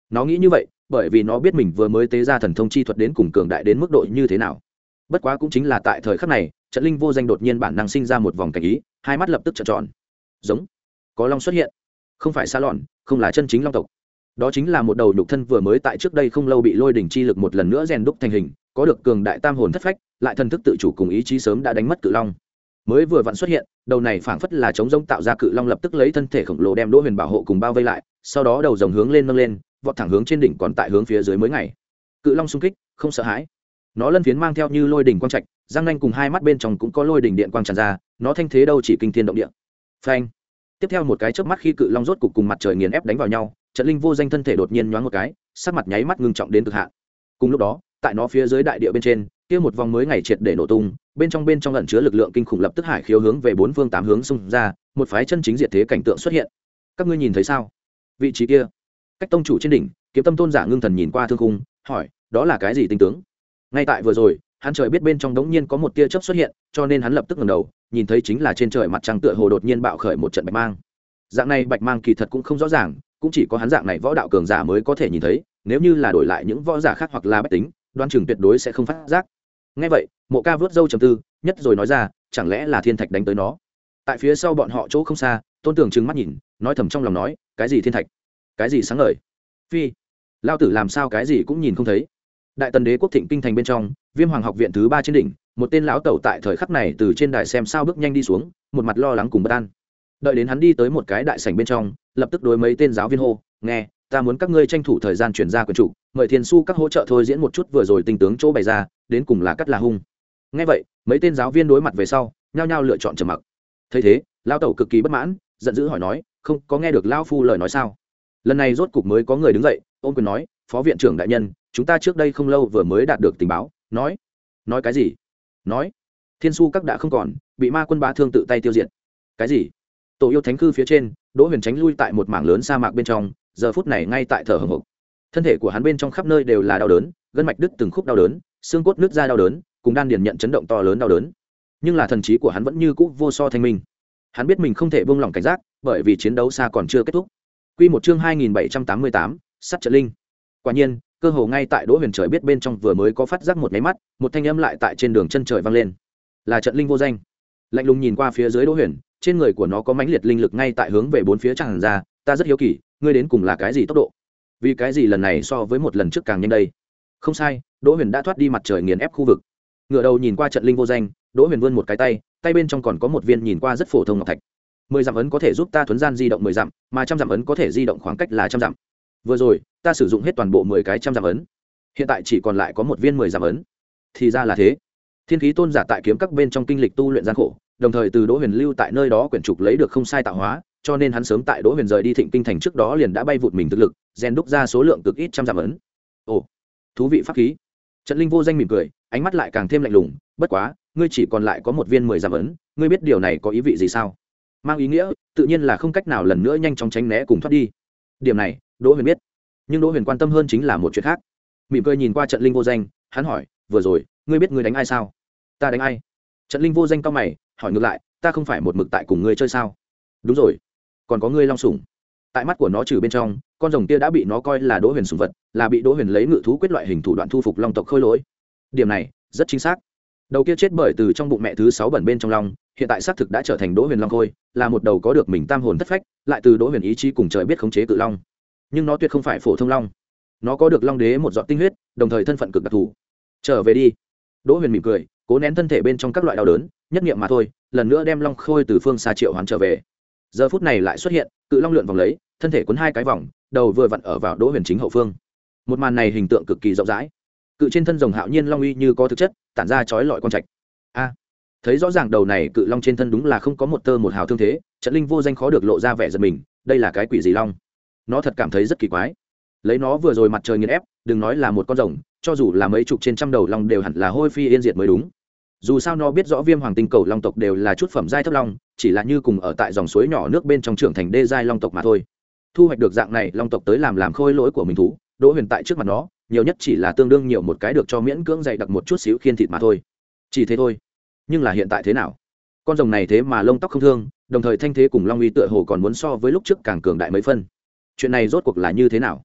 Nó nghĩ như vậy bởi vì nó biết mình vừa mới tế ra thần thông chi thuật đến cùng cường đại đến mức độ như thế nào. Bất quá cũng chính là tại thời khắc này, trận linh vô danh đột nhiên bản năng sinh ra một vòng cảnh ý, hai mắt lập tức trợn tròn. Giống, có long xuất hiện, không phải xa lọn, không là chân chính long tộc. Đó chính là một đầu nhục thân vừa mới tại trước đây không lâu bị lôi đỉnh chi lực một lần nữa rèn đúc thành hình, có được cường đại tam hồn thất phách, lại thần thức tự chủ cùng ý chí sớm đã đánh mất cự long. Mới vừa vặn xuất hiện, đầu này phảng phất là chống rông tạo ra cự long lập tức lấy thân thể khổng lồ đem Đỗ Huyền bảo hộ cùng bao vây lại, sau đó đầu rồng hướng lên nâng lên, vọt thẳng hướng trên đỉnh còn tại hướng phía dưới mới ngày. Cự long xung kích, không sợ hãi. Nó lân phiến mang theo như lôi đỉnh quang trạch, răng nanh cùng hai mắt bên trong cũng có lôi đỉnh điện quang tràn ra, nó thanh thế đâu chỉ kinh thiên động địa. Phanh. Tiếp theo một cái chớp mắt khi cự long rốt cục cùng mặt trời nghiền ép đánh vào nhau, trận linh vô danh thân thể đột nhiên nhoáng một cái, sắc mặt nháy mắt ngưng trọng đến cực hạn. Cùng lúc đó, tại nó phía dưới đại địa bên trên, kia một vòng mới ngày triệt để nổ tung, bên trong bên trong ẩn chứa lực lượng kinh khủng lập tức hải khiếu hướng về bốn phương tám hướng xung ra, một phái chân chính diệt thế cảnh tượng xuất hiện. Các ngươi nhìn thấy sao? Vị trí kia, cách tông chủ trên đỉnh, Kiếm Tâm tôn giả ngưng thần nhìn qua thương khung, hỏi, đó là cái gì tinh tướng? Ngay tại vừa rồi, hắn trời biết bên trong đống nhiên có một tia chớp xuất hiện, cho nên hắn lập tức ngẩng đầu, nhìn thấy chính là trên trời mặt trăng tựa hồ đột nhiên bạo khởi một trận bạch mang. Dạng này bạch mang kỳ thật cũng không rõ ràng, cũng chỉ có hắn dạng này võ đạo cường giả mới có thể nhìn thấy, nếu như là đổi lại những võ giả khác hoặc là bách tính, đoán chừng tuyệt đối sẽ không phát giác. Nghe vậy, Mộ Ca vớt râu trầm tư, nhất rồi nói ra, chẳng lẽ là thiên thạch đánh tới nó? Tại phía sau bọn họ chỗ không xa, Tôn Tưởng trừng mắt nhìn, nói thầm trong lòng nói, cái gì thiên thạch? Cái gì sáng ngời? Phi, lao tử làm sao cái gì cũng nhìn không thấy. Đại Tần Đế quốc Thịnh Kinh thành bên trong, Viêm Hoàng học viện thứ ba trên đỉnh, một tên lão tẩu tại thời khắc này từ trên đài xem sao bước nhanh đi xuống, một mặt lo lắng cùng bất an. Đợi đến hắn đi tới một cái đại sảnh bên trong, lập tức đối mấy tên giáo viên hô, nghe, ta muốn các ngươi tranh thủ thời gian chuyển ra quyền chủ, mời Thiên Su các hỗ trợ thôi diễn một chút vừa rồi tinh tướng chỗ bày ra, đến cùng là cắt là hung. Nghe vậy, mấy tên giáo viên đối mặt về sau, nhao nhao lựa chọn trầm mặc. Thấy thế, lão tẩu cực kỳ bất mãn, giận dữ hỏi nói, không có nghe được lão phu lời nói sao? Lần này rốt cục mới có người đứng dậy, ôm quyền nói, phó viện trưởng đại nhân, chúng ta trước đây không lâu vừa mới đạt được tình báo, nói, nói cái gì? Nói, Thiên Su các đã không còn, bị ma quân bá thương tự tay tiêu diệt. Cái gì? Tổ yêu thánh cư phía trên, Đỗ Huyền tránh lui tại một mảng lớn sa mạc bên trong, giờ phút này ngay tại thở hổn hộc. Thân thể của hắn bên trong khắp nơi đều là đau đớn, gân mạch đứt từng khúc đau đớn, xương cốt nứt ra đau đớn, cùng đan điền nhận chấn động to lớn đau đớn. Nhưng là thần trí của hắn vẫn như cũ vô so thanh minh. Hắn biết mình không thể buông lỏng cảnh giác, bởi vì chiến đấu xa còn chưa kết thúc. Quy một chương hai nghìn bảy trăm tám mươi tám, sắt trận linh. Quả nhiên, cơ hồ ngay tại Đỗ Huyền trời biết bên trong vừa mới có phát giác một cái mắt, một thanh âm lại tại trên đường chân trời vang lên. Là trận linh vô danh. Lạnh lùng nhìn qua phía dưới Đỗ Huyền, trên người của nó có mãnh liệt linh lực ngay tại hướng về bốn phía tràn ra, ta rất hiếu kỳ, ngươi đến cùng là cái gì tốc độ? Vì cái gì lần này so với một lần trước càng nhanh đây? Không sai, Đỗ Huyền đã thoát đi mặt trời nghiền ép khu vực. Ngửa đầu nhìn qua trận linh vô danh, Đỗ Huyền vươn một cái tay, tay bên trong còn có một viên nhìn qua rất phổ thông ngọc thạch. Mười dặm ấn có thể giúp ta thuấn gian di động mười dặm, mà trăm dặm ấn có thể di động khoảng cách là trăm dặm. Vừa rồi, ta sử dụng hết toàn bộ mười cái trăm dặm ấn. Hiện tại chỉ còn lại có một viên mười dặm ấn. Thì ra là thế. Thiên khí tôn giả tại kiếm các bên trong kinh lịch tu luyện gian khổ, đồng thời từ Đỗ Huyền lưu tại nơi đó quyển trục lấy được không sai tạo hóa, cho nên hắn sớm tại Đỗ Huyền rời đi Thịnh Kinh thành trước đó liền đã bay vụt mình thực lực, rèn đúc ra số lượng cực ít trăm dặm ấn. Ồ, thú vị pháp khí. Trận linh vô danh mỉm cười, ánh mắt lại càng thêm lạnh lùng, bất quá, ngươi chỉ còn lại có một viên mười dặm ấn, ngươi biết điều này có ý vị gì sao? Mang ý nghĩa, tự nhiên là không cách nào lần nữa nhanh chóng tránh né cùng thoát đi. Điểm này, Đỗ Huyền biết, nhưng Đỗ Huyền quan tâm hơn chính là một chuyện khác. Mỉm cười nhìn qua trận linh vô danh, hắn hỏi, vừa rồi, ngươi biết ngươi đánh ai sao? Ta đánh ai? Trận linh vô danh cau mày, hỏi ngược lại, ta không phải một mực tại cùng ngươi chơi sao? Đúng rồi, còn có ngươi long sủng. Tại mắt của nó trừ bên trong, con rồng kia đã bị nó coi là Đỗ Huyền sủng vật, là bị Đỗ Huyền lấy ngự thú quyết loại hình thủ đoạn thu phục long tộc khôi lỗi. Điểm này rất chính xác. Đầu kia chết bởi từ trong bụng mẹ thứ sáu bẩn bên trong long, hiện tại xác thực đã trở thành Đỗ Huyền long khôi, là một đầu có được mình tam hồn thất phách, lại từ Đỗ Huyền ý chí cùng trời biết khống chế cự long. Nhưng nó tuyệt không phải phổ thông long, nó có được long đế một giọt tinh huyết, đồng thời thân phận cực đặc thù. Trở về đi. Đỗ Huyền mỉm cười, cố nén thân thể bên trong các loại đau đớn, nhất niệm mà thôi, lần nữa đem long khôi từ phương xa triệu hoán trở về. Giờ phút này lại xuất hiện, cự long lượn vòng lấy, thân thể cuốn hai cái vòng, đầu vừa vặn ở vào Đỗ Huyền chính hậu phương. Một màn này hình tượng cực kỳ rộng rãi. Cự trên thân rồng hạo nhiên long uy như có thực chất, tản ra chói lọi quang trạch. A, thấy rõ ràng đầu này cự long trên thân đúng là không có một tơ một hào thương thế, trận linh vô danh khó được lộ ra vẻ giật mình, đây là cái quỷ gì long? Nó thật cảm thấy rất kỳ quái. Lấy nó vừa rồi mặt trời nghiền ép, đừng nói là một con rồng, cho dù là mấy chục trên trăm đầu long đều hẳn là hôi phi yên diệt mới đúng. Dù sao nó biết rõ Viêm Hoàng tinh cầu long tộc đều là chút phẩm giai thấp long, chỉ là như cùng ở tại dòng suối nhỏ nước bên trong trưởng thành đê giai long tộc mà thôi. Thu hoạch được dạng này long tộc tới làm làm khôi lỗi của mình thú, Đỗ Huyền tại trước mặt nó, nhiều nhất chỉ là tương đương nhiều một cái được cho miễn cưỡng dày đặc một chút xíu khiên thịt mà thôi. Chỉ thế thôi. Nhưng là hiện tại thế nào? Con rồng này thế mà lông tóc không thương, đồng thời thanh thế cùng long uy tựa hồ còn muốn so với lúc trước càng cường đại mấy phân. Chuyện này rốt cuộc là như thế nào?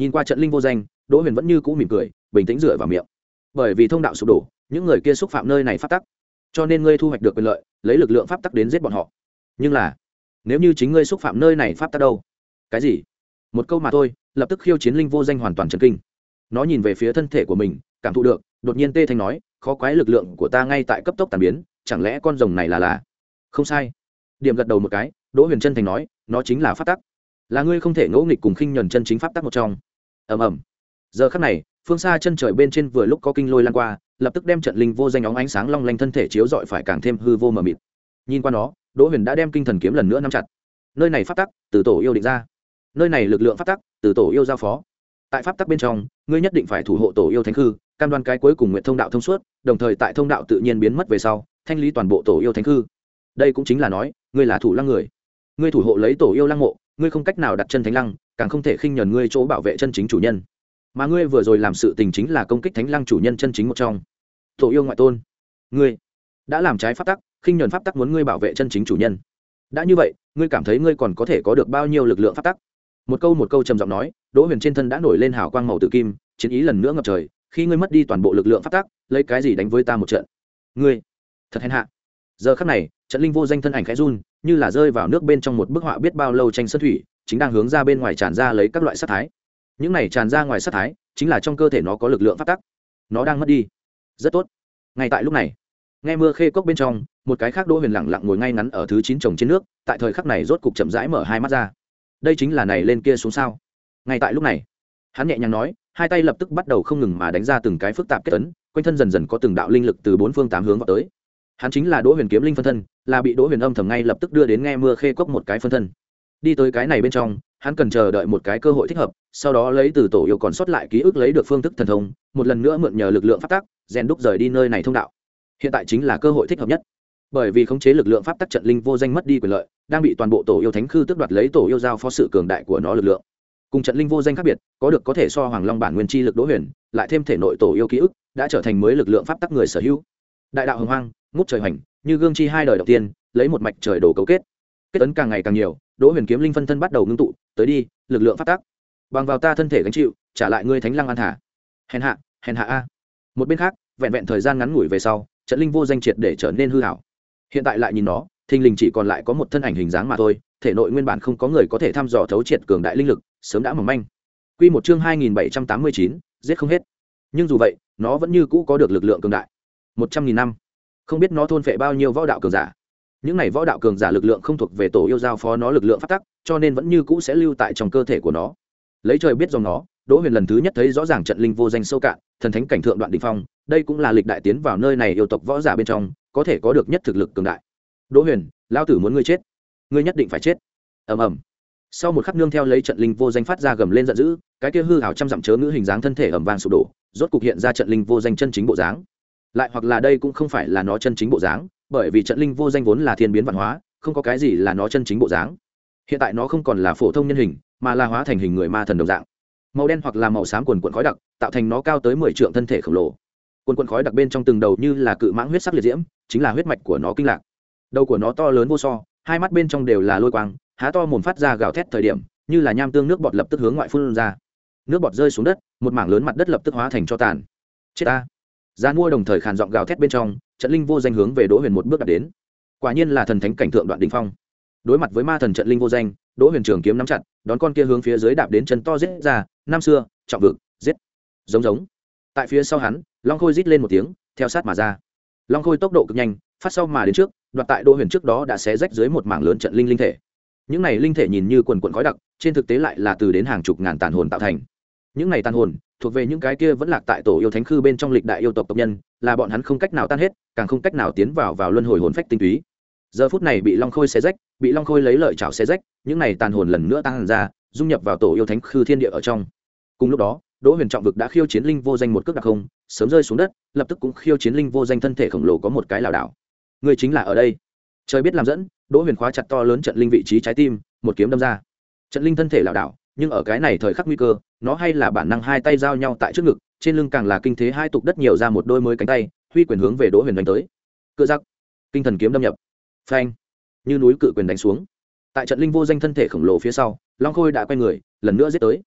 Nhìn qua trận linh vô danh, Đỗ Huyền vẫn như cũ mỉm cười, bình tĩnh dựa vào miệng. Bởi vì thông đạo sụp đổ, những người kia xúc phạm nơi này pháp tắc, cho nên ngươi thu hoạch được quyền lợi, lấy lực lượng pháp tắc đến giết bọn họ. Nhưng là, nếu như chính ngươi xúc phạm nơi này pháp tắc đâu? Cái gì? Một câu mà thôi, lập tức khiêu chiến linh vô danh hoàn toàn chấn kinh. Nó nhìn về phía thân thể của mình, cảm thụ được, đột nhiên tê thanh nói, khó quái lực lượng của ta ngay tại cấp tốc tàn biến, chẳng lẽ con rồng này là là? Không sai. Điểm gật đầu một cái, Đỗ Huyền chân thành nói, nó chính là pháp tắc, là ngươi không thể ngẫu nghịch cùng khinh nhẫn chân chính pháp tắc một trong. Ầm ầm. Giờ khắc này, phương xa chân trời bên trên vừa lúc có kinh lôi lan qua, lập tức đem trận linh vô danh óng ánh sáng long lanh thân thể chiếu rọi phải càng thêm hư vô mờ mịt. Nhìn qua nó, Đỗ Huyền đã đem kinh thần kiếm lần nữa nắm chặt. Nơi này pháp tắc, từ tổ yêu định ra. Nơi này lực lượng pháp tắc, từ tổ yêu giao phó. Tại pháp tắc bên trong, ngươi nhất định phải thủ hộ tổ yêu thánh hư, cam đoan cái cuối cùng nguyện thông đạo thông suốt, đồng thời tại thông đạo tự nhiên biến mất về sau, thanh lý toàn bộ tổ yêu thánh hư. Đây cũng chính là nói, ngươi là thủ lăng người. Ngươi thủ hộ lấy tổ yêu lăng mộ, ngươi không cách nào đặt chân thánh lăng, càng không thể khinh nhẫn ngươi chỗ bảo vệ chân chính chủ nhân. Mà ngươi vừa rồi làm sự tình chính là công kích thánh lăng chủ nhân chân chính một trong. Tổ yêu ngoại tôn, ngươi đã làm trái pháp tắc, khinh nhẫn pháp tắc muốn ngươi bảo vệ chân chính chủ nhân. Đã như vậy, ngươi cảm thấy ngươi còn có thể có được bao nhiêu lực lượng pháp tắc? Một câu một câu trầm giọng nói, Đỗ Huyền trên thân đã nổi lên hào quang màu tử kim, chiến ý lần nữa ngập trời. Khi ngươi mất đi toàn bộ lực lượng pháp tắc, lấy cái gì đánh với ta một trận? Ngươi thật hèn hạ. Giờ khắc này, trận linh vô danh thân ảnh khẽ run, như là rơi vào nước bên trong một bức họa biết bao lâu tranh sơn thủy, chính đang hướng ra bên ngoài tràn ra lấy các loại sát thái. Những này tràn ra ngoài sát thái, chính là trong cơ thể nó có lực lượng pháp tắc. Nó đang mất đi. Rất tốt. Ngay tại lúc này, nghe mưa khê cốc bên trong, một cái khác Đỗ Huyền lặng lặng ngồi ngay ngắn ở thứ chín chồng trên nước, tại thời khắc này rốt cục chậm rãi mở hai mắt ra. Đây chính là này lên kia xuống sao? Ngay tại lúc này, hắn nhẹ nhàng nói, hai tay lập tức bắt đầu không ngừng mà đánh ra từng cái phức tạp kết ấn, quanh thân dần dần có từng đạo linh lực từ bốn phương tám hướng vào tới. Hắn chính là Đỗ Huyền kiếm linh phân thân, là bị Đỗ Huyền âm thầm ngay lập tức đưa đến nghe mưa khê cốc một cái phân thân. Đi tới cái này bên trong, hắn cần chờ đợi một cái cơ hội thích hợp, sau đó lấy từ tổ yêu còn sót lại ký ức lấy được phương thức thần thông, một lần nữa mượn nhờ lực lượng pháp tắc, rèn đúc rời đi nơi này thông đạo. Hiện tại chính là cơ hội thích hợp nhất. Bởi vì khống chế lực lượng pháp tắc trận linh vô danh mất đi quyền lợi, đang bị toàn bộ tổ yêu thánh khư tước đoạt lấy tổ yêu giao phó sự cường đại của nó lực lượng. Cùng trận linh vô danh khác biệt, có được có thể so hoàng long bản nguyên chi lực Đỗ Huyền, lại thêm thể nội tổ yêu ký ức, đã trở thành mới lực lượng pháp tắc người sở hữu. Đại đạo hồng hoang, ngút trời hành, như gương chi hai đời đầu tiên, lấy một mạch trời đồ cấu kết. Kết ấn càng ngày càng nhiều, Đỗ Huyền kiếm linh phân thân bắt đầu ngưng tụ, tới đi, lực lượng pháp tắc. Bằng vào ta thân thể gánh chịu, trả lại ngươi thánh lăng an thả. Hèn hạ, hèn hạ a. Một bên khác, vẹn vẹn thời gian ngắn ngủi về sau, trận linh vô danh triệt để trở nên hư ảo. Hiện tại lại nhìn nó, thình lình chỉ còn lại có một thân ảnh hình dáng mà thôi, thể nội nguyên bản không có người có thể thăm dò thấu triệt cường đại linh lực, sớm đã mỏng manh. Quy một chương hai nghìn bảy trăm tám mươi chín, giết không hết. Nhưng dù vậy, nó vẫn như cũ có được lực lượng cường đại. một trăm nghìn năm. Không biết nó thôn phệ bao nhiêu võ đạo cường giả. Những này võ đạo cường giả lực lượng không thuộc về tổ yêu giao phó nó lực lượng pháp tắc, cho nên vẫn như cũ sẽ lưu tại trong cơ thể của nó. Lấy trời biết dòng nó, Đỗ Huyền lần thứ nhất thấy rõ ràng trận linh vô danh sâu cạn, thần thánh cảnh thượng đoạn đỉnh phong, đây cũng là lịch đại tiến vào nơi này yêu tộc võ giả bên trong, có thể có được nhất thực lực cường đại. Đỗ Huyền, lão tử muốn ngươi chết, ngươi nhất định phải chết. Ầm ầm. Sau một khắc nương theo lấy trận linh vô danh phát ra gầm lên giận dữ, cái kia hư ảo trăm dặm chớ ngữ hình dáng thân thể ầm vang sụp đổ, rốt cục hiện ra trận linh vô danh chân chính bộ dáng. Lại hoặc là đây cũng không phải là nó chân chính bộ dáng, bởi vì trận linh vô danh vốn là thiên biến vạn hóa, không có cái gì là nó chân chính bộ dáng. Hiện tại nó không còn là phổ thông nhân hình, mà là hóa thành hình người ma thần đồng dạng. Màu đen hoặc là màu xám quần quần khói đặc, tạo thành nó cao tới mười trượng thân thể khổng lồ. Quần quần khói đặc bên trong từng đầu như là cự mãng huyết sắc liệt diễm, chính là huyết mạch của nó kinh lạc. Đầu của nó to lớn vô so, hai mắt bên trong đều là lôi quang, há to mồm phát ra gào thét thời điểm, như là nham tương nước bọt lập tức hướng ngoại phun ra. Nước bọt rơi xuống đất, một mảng lớn mặt đất lập tức hóa thành tro tàn. Chết ta! Gian mua đồng thời khàn giọng gào thét bên trong, trận linh vô danh hướng về Đỗ Huyền một bước đặt đến. Quả nhiên là thần thánh cảnh thượng đoạn đỉnh phong. Đối mặt với ma thần trận linh vô danh, Đỗ Huyền trường kiếm nắm chặt, đón con kia hướng phía dưới đạp đến chân to giết ra, năm xưa, trọng vực, giết. Giống giống. Tại phía sau hắn, Long Khôi rít lên một tiếng, theo sát mà ra. Long Khôi tốc độ cực nhanh, phát sau mà đến trước, đoạt tại Đỗ Huyền trước đó đã xé rách dưới một mảng lớn trận linh linh thể. Những này linh thể nhìn như quần quần khói đặc, trên thực tế lại là từ đến hàng chục ngàn tàn hồn tạo thành. Những này tàn hồn thuộc về những cái kia vẫn lạc tại tổ yêu thánh khư bên trong lịch đại yêu tộc tộc nhân, là bọn hắn không cách nào tan hết, càng không cách nào tiến vào vào luân hồi hồn phách tinh túy. Giờ phút này bị Long Khôi xé rách, bị Long Khôi lấy lợi chảo xé rách, những này tàn hồn lần nữa tăng ra, dung nhập vào tổ yêu thánh khư thiên địa ở trong. Cùng lúc đó, Đỗ Huyền trọng vực đã khiêu chiến linh vô danh một cước đặc không, sớm rơi xuống đất, lập tức cũng khiêu chiến linh vô danh thân thể khổng lồ có một cái lảo đảo. Người chính là ở đây. Trời biết làm dẫn, Đỗ Huyền khóa chặt to lớn trận linh vị trí trái tim, một kiếm đâm ra. Trận linh thân thể lảo đảo, nhưng ở cái này thời khắc nguy cơ, nó hay là bản năng hai tay giao nhau tại trước ngực, trên lưng càng là kinh thế hai tục đất nhiều ra một đôi mới cánh tay, huy quyền hướng về Đỗ Huyền đánh tới. Cự giặc, kinh thần kiếm đâm nhập. Phanh, như núi cự quyền đánh xuống. Tại trận linh vô danh thân thể khổng lồ phía sau, Long Khôi đã quay người, lần nữa giết tới.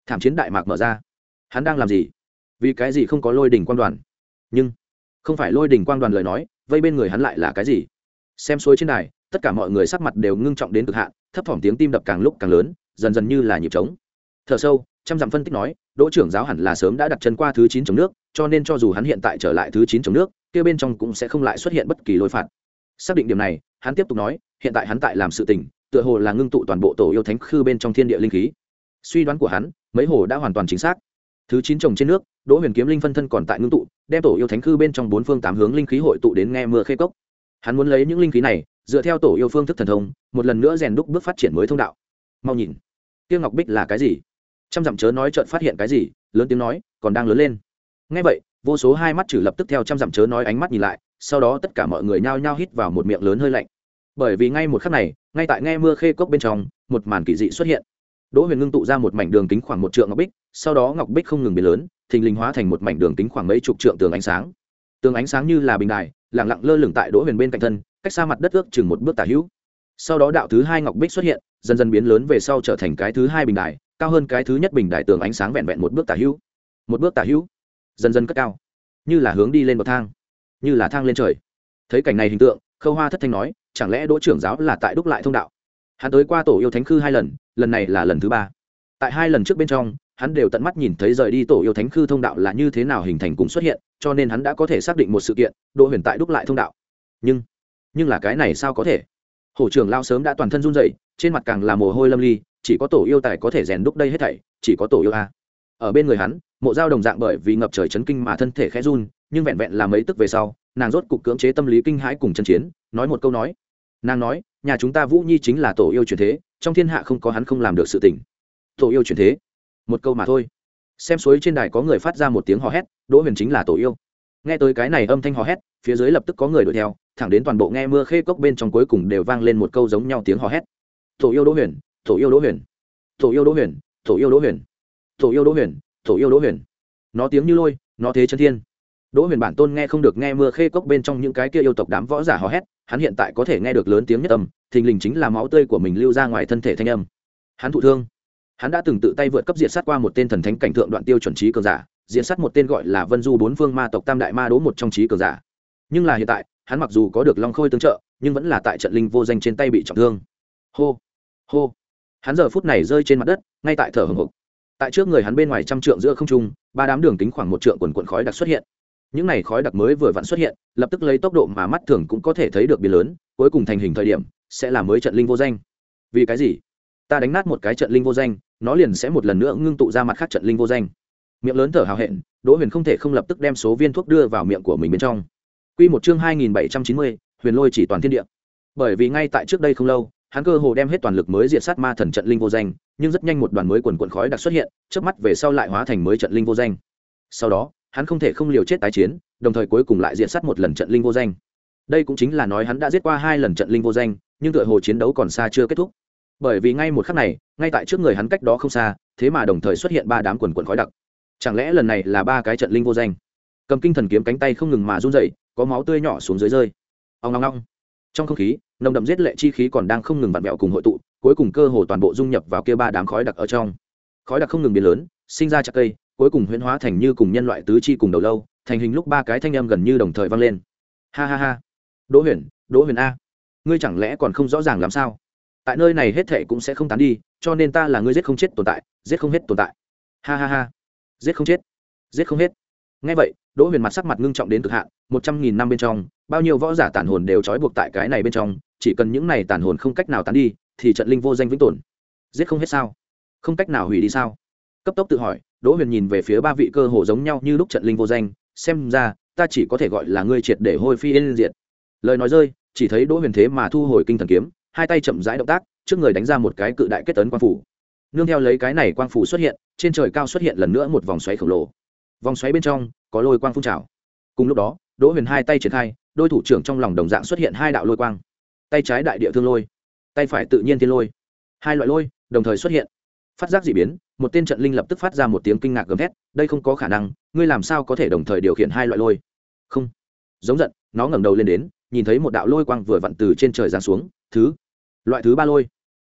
thảm chiến đại mạc mở ra. Hắn đang làm gì? Vì cái gì không có lôi đỉnh quang đoàn? Nhưng không phải lôi đỉnh quang đoàn lời nói, vây bên người hắn lại là cái gì? Xem suối trên đài, tất cả mọi người sắc mặt đều ngưng trọng đến cực hạn, thấp thỏm tiếng tim đập càng lúc càng lớn, dần dần như là nhịp trống. Thở sâu, trăm dặm phân tích nói, Đỗ trưởng giáo hẳn là sớm đã đặt chân qua thứ chín chống nước, cho nên cho dù hắn hiện tại trở lại thứ chín chống nước, kia bên trong cũng sẽ không lại xuất hiện bất kỳ lôi phạt. Xác định điểm này, hắn tiếp tục nói, hiện tại hắn tại làm sự tình, tựa hồ là ngưng tụ toàn bộ tổ yêu thánh khư bên trong thiên địa linh khí. Suy đoán của hắn, mấy hồ đã hoàn toàn chính xác. Thứ chín trồng trên nước, Đỗ Huyền kiếm linh phân thân còn tại ngưng tụ, đem tổ yêu thánh khư bên trong bốn phương tám hướng linh khí hội tụ đến nghe mưa khê cốc. Hắn muốn lấy những linh khí này, dựa theo tổ yêu phương thức thần thông, một lần nữa rèn đúc bước phát triển mới thông đạo. Mau nhìn, kia ngọc bích là cái gì? Trăm dặm chớ nói chợt phát hiện cái gì, lớn tiếng nói, còn đang lớn lên. Nghe vậy, vô số hai mắt chử lập tức theo trăm dặm chớ nói ánh mắt nhìn lại, sau đó tất cả mọi người nhao nhao hít vào một miệng lớn hơi lạnh. Bởi vì ngay một khắc này, ngay tại nghe mưa khê cốc bên trong, một màn kỳ dị xuất hiện. Đỗ Huyền ngưng tụ ra một mảnh đường kính khoảng một trượng ngọc bích, sau đó ngọc bích không ngừng biến lớn, thình lình hóa thành một mảnh đường kính khoảng mấy chục trượng tường ánh sáng. Tường ánh sáng như là bình đài, lặng lặng lơ lửng tại Đỗ Huyền bên cạnh thân, cách xa mặt đất ước chừng một bước tả hữu. Sau đó đạo thứ hai ngọc bích xuất hiện, dần dần biến lớn về sau trở thành cái thứ hai bình đài, cao hơn cái thứ nhất bình đài tường ánh sáng vẹn vẹn một bước tả hữu. Một bước tả hữu, dần dần cất cao, như là hướng đi lên bậc thang, như là thang lên trời. Thấy cảnh này hình tượng, Khâu Hoa thất thanh nói, chẳng lẽ Đỗ trưởng giáo là tại đúc lại thông đạo? Hắn tới qua tổ yêu thánh khư hai lần, lần này là lần thứ ba. Tại hai lần trước bên trong, hắn đều tận mắt nhìn thấy rời đi tổ yêu thánh khư thông đạo là như thế nào hình thành cùng xuất hiện, cho nên hắn đã có thể xác định một sự kiện, Đỗ Huyền tại đúc lại thông đạo. Nhưng, nhưng là cái này sao có thể? Hổ trưởng lao sớm đã toàn thân run rẩy, trên mặt càng là mồ hôi lâm ly, chỉ có tổ yêu tài có thể rèn đúc đây hết thảy, chỉ có tổ yêu a. Ở bên người hắn, Mộ Dao đồng dạng bởi vì ngập trời chấn kinh mà thân thể khẽ run, nhưng vẹn vẹn là mấy tức về sau, nàng rốt cục cưỡng chế tâm lý kinh hãi cùng chân chiến, nói một câu nói. Nàng nói, nhà chúng ta Vũ Nhi chính là tổ yêu chuyển thế, trong thiên hạ không có hắn không làm được sự tình. Tổ yêu chuyển thế, một câu mà thôi. Xem suối trên đài có người phát ra một tiếng hò hét, Đỗ Huyền chính là tổ yêu. Nghe tới cái này âm thanh hò hét, phía dưới lập tức có người đuổi theo, thẳng đến toàn bộ nghe mưa khê cốc bên trong cuối cùng đều vang lên một câu giống nhau tiếng hò hét. Tổ yêu Đỗ Huyền, tổ yêu Đỗ Huyền, tổ yêu Đỗ Huyền, tổ yêu Đỗ Huyền, tổ yêu Đỗ Huyền, tổ yêu Đỗ Huyền. Nó tiếng như lôi, nó thế chân thiên. Đỗ Huyền bản tôn nghe không được nghe mưa khê cốc bên trong những cái kia yêu tộc đám võ giả hò hét, hắn hiện tại có thể nghe được lớn tiếng nhất âm, thình lình chính là máu tươi của mình lưu ra ngoài thân thể thanh âm. Hắn thụ thương. Hắn đã từng tự tay vượt cấp diệt sát qua một tên thần thánh cảnh thượng đoạn tiêu chuẩn trí cường giả, diệt sát một tên gọi là Vân Du bốn phương ma tộc tam đại ma đố một trong trí cường giả. Nhưng là hiện tại, hắn mặc dù có được long khôi tương trợ, nhưng vẫn là tại trận linh vô danh trên tay bị trọng thương. Hô, hô. Hắn giờ phút này rơi trên mặt đất, ngay tại thở hổn hộc. Tại trước người hắn bên ngoài trăm trượng giữa không trung, ba đám đường kính khoảng một trượng quần quần khói đặc xuất hiện. Những này khói đặc mới vừa vặn xuất hiện, lập tức lấy tốc độ mà mắt thường cũng có thể thấy được biến lớn, cuối cùng thành hình thời điểm sẽ là mới trận linh vô danh. Vì cái gì? Ta đánh nát một cái trận linh vô danh, nó liền sẽ một lần nữa ngưng tụ ra mặt khác trận linh vô danh. Miệng lớn thở hào hẹn, Đỗ Huyền không thể không lập tức đem số viên thuốc đưa vào miệng của mình bên trong. Quy một chương hai nghìn bảy trăm chín mươi, Huyền Lôi chỉ toàn thiên địa. Bởi vì ngay tại trước đây không lâu, hắn cơ hồ đem hết toàn lực mới diệt sát ma thần trận linh vô danh, nhưng rất nhanh một đoàn mới quần quần khói đặc xuất hiện, chớp mắt về sau lại hóa thành mới trận linh vô danh. Sau đó, hắn không thể không liều chết tái chiến, đồng thời cuối cùng lại diệt sát một lần trận linh vô danh. Đây cũng chính là nói hắn đã giết qua hai lần trận linh vô danh, nhưng tựa hồ chiến đấu còn xa chưa kết thúc. Bởi vì ngay một khắc này, ngay tại trước người hắn cách đó không xa, thế mà đồng thời xuất hiện ba đám quần quần khói đặc. Chẳng lẽ lần này là ba cái trận linh vô danh? Cầm kinh thần kiếm cánh tay không ngừng mà run rẩy, có máu tươi nhỏ xuống dưới rơi. Ong ong ong. Trong không khí, nồng đậm giết lệ chi khí còn đang không ngừng vặn vẹo cùng hội tụ, cuối cùng cơ hồ toàn bộ dung nhập vào kia ba đám khói đặc ở trong. Khói đặc không ngừng biến lớn, sinh ra chạc cây, cuối cùng huyễn hóa thành như cùng nhân loại tứ chi cùng đầu lâu, thành hình lúc ba cái thanh âm gần như đồng thời vang lên. Ha ha ha. Đỗ Huyền, Đỗ Huyền a, ngươi chẳng lẽ còn không rõ ràng làm sao? Tại nơi này hết thệ cũng sẽ không tán đi, cho nên ta là ngươi giết không chết tồn tại, giết không hết tồn tại. Ha ha ha. Giết không chết, giết không hết. Nghe vậy, Đỗ Huyền mặt sắc mặt ngưng trọng đến cực hạn, một trăm nghìn năm bên trong, bao nhiêu võ giả tàn hồn đều trói buộc tại cái này bên trong, chỉ cần những này tàn hồn không cách nào tán đi, thì trận linh vô danh vĩnh tồn. Giết không hết sao? Không cách nào hủy đi sao? Cấp tốc tự hỏi, Đỗ Huyền nhìn về phía ba vị cơ hồ giống nhau như lúc trận linh vô danh, xem ra, ta chỉ có thể gọi là ngươi triệt để hôi phi yên diệt. Lời nói rơi, chỉ thấy Đỗ Huyền thế mà thu hồi kinh thần kiếm, hai tay chậm rãi động tác, trước người đánh ra một cái cự đại kết ấn quang phủ. Nương theo lấy cái này quang phủ xuất hiện, trên trời cao xuất hiện lần nữa một vòng xoáy khổng lồ. Vòng xoáy bên trong có lôi quang phun trào. Cùng lúc đó, Đỗ Huyền hai tay triển khai, đôi thủ trưởng trong lòng đồng dạng xuất hiện hai đạo lôi quang. Tay trái đại địa thương lôi, tay phải tự nhiên thiên lôi. Hai loại lôi đồng thời xuất hiện. Phát giác dị biến, một tên trận linh lập tức phát ra một tiếng kinh ngạc gầm thét, đây không có khả năng, ngươi làm sao có thể đồng thời điều khiển hai loại lôi? Không. Giống giận, nó ngẩng đầu lên đến, nhìn thấy một đạo lôi quang vừa vặn từ trên trời giáng xuống, thứ loại thứ ba lôi.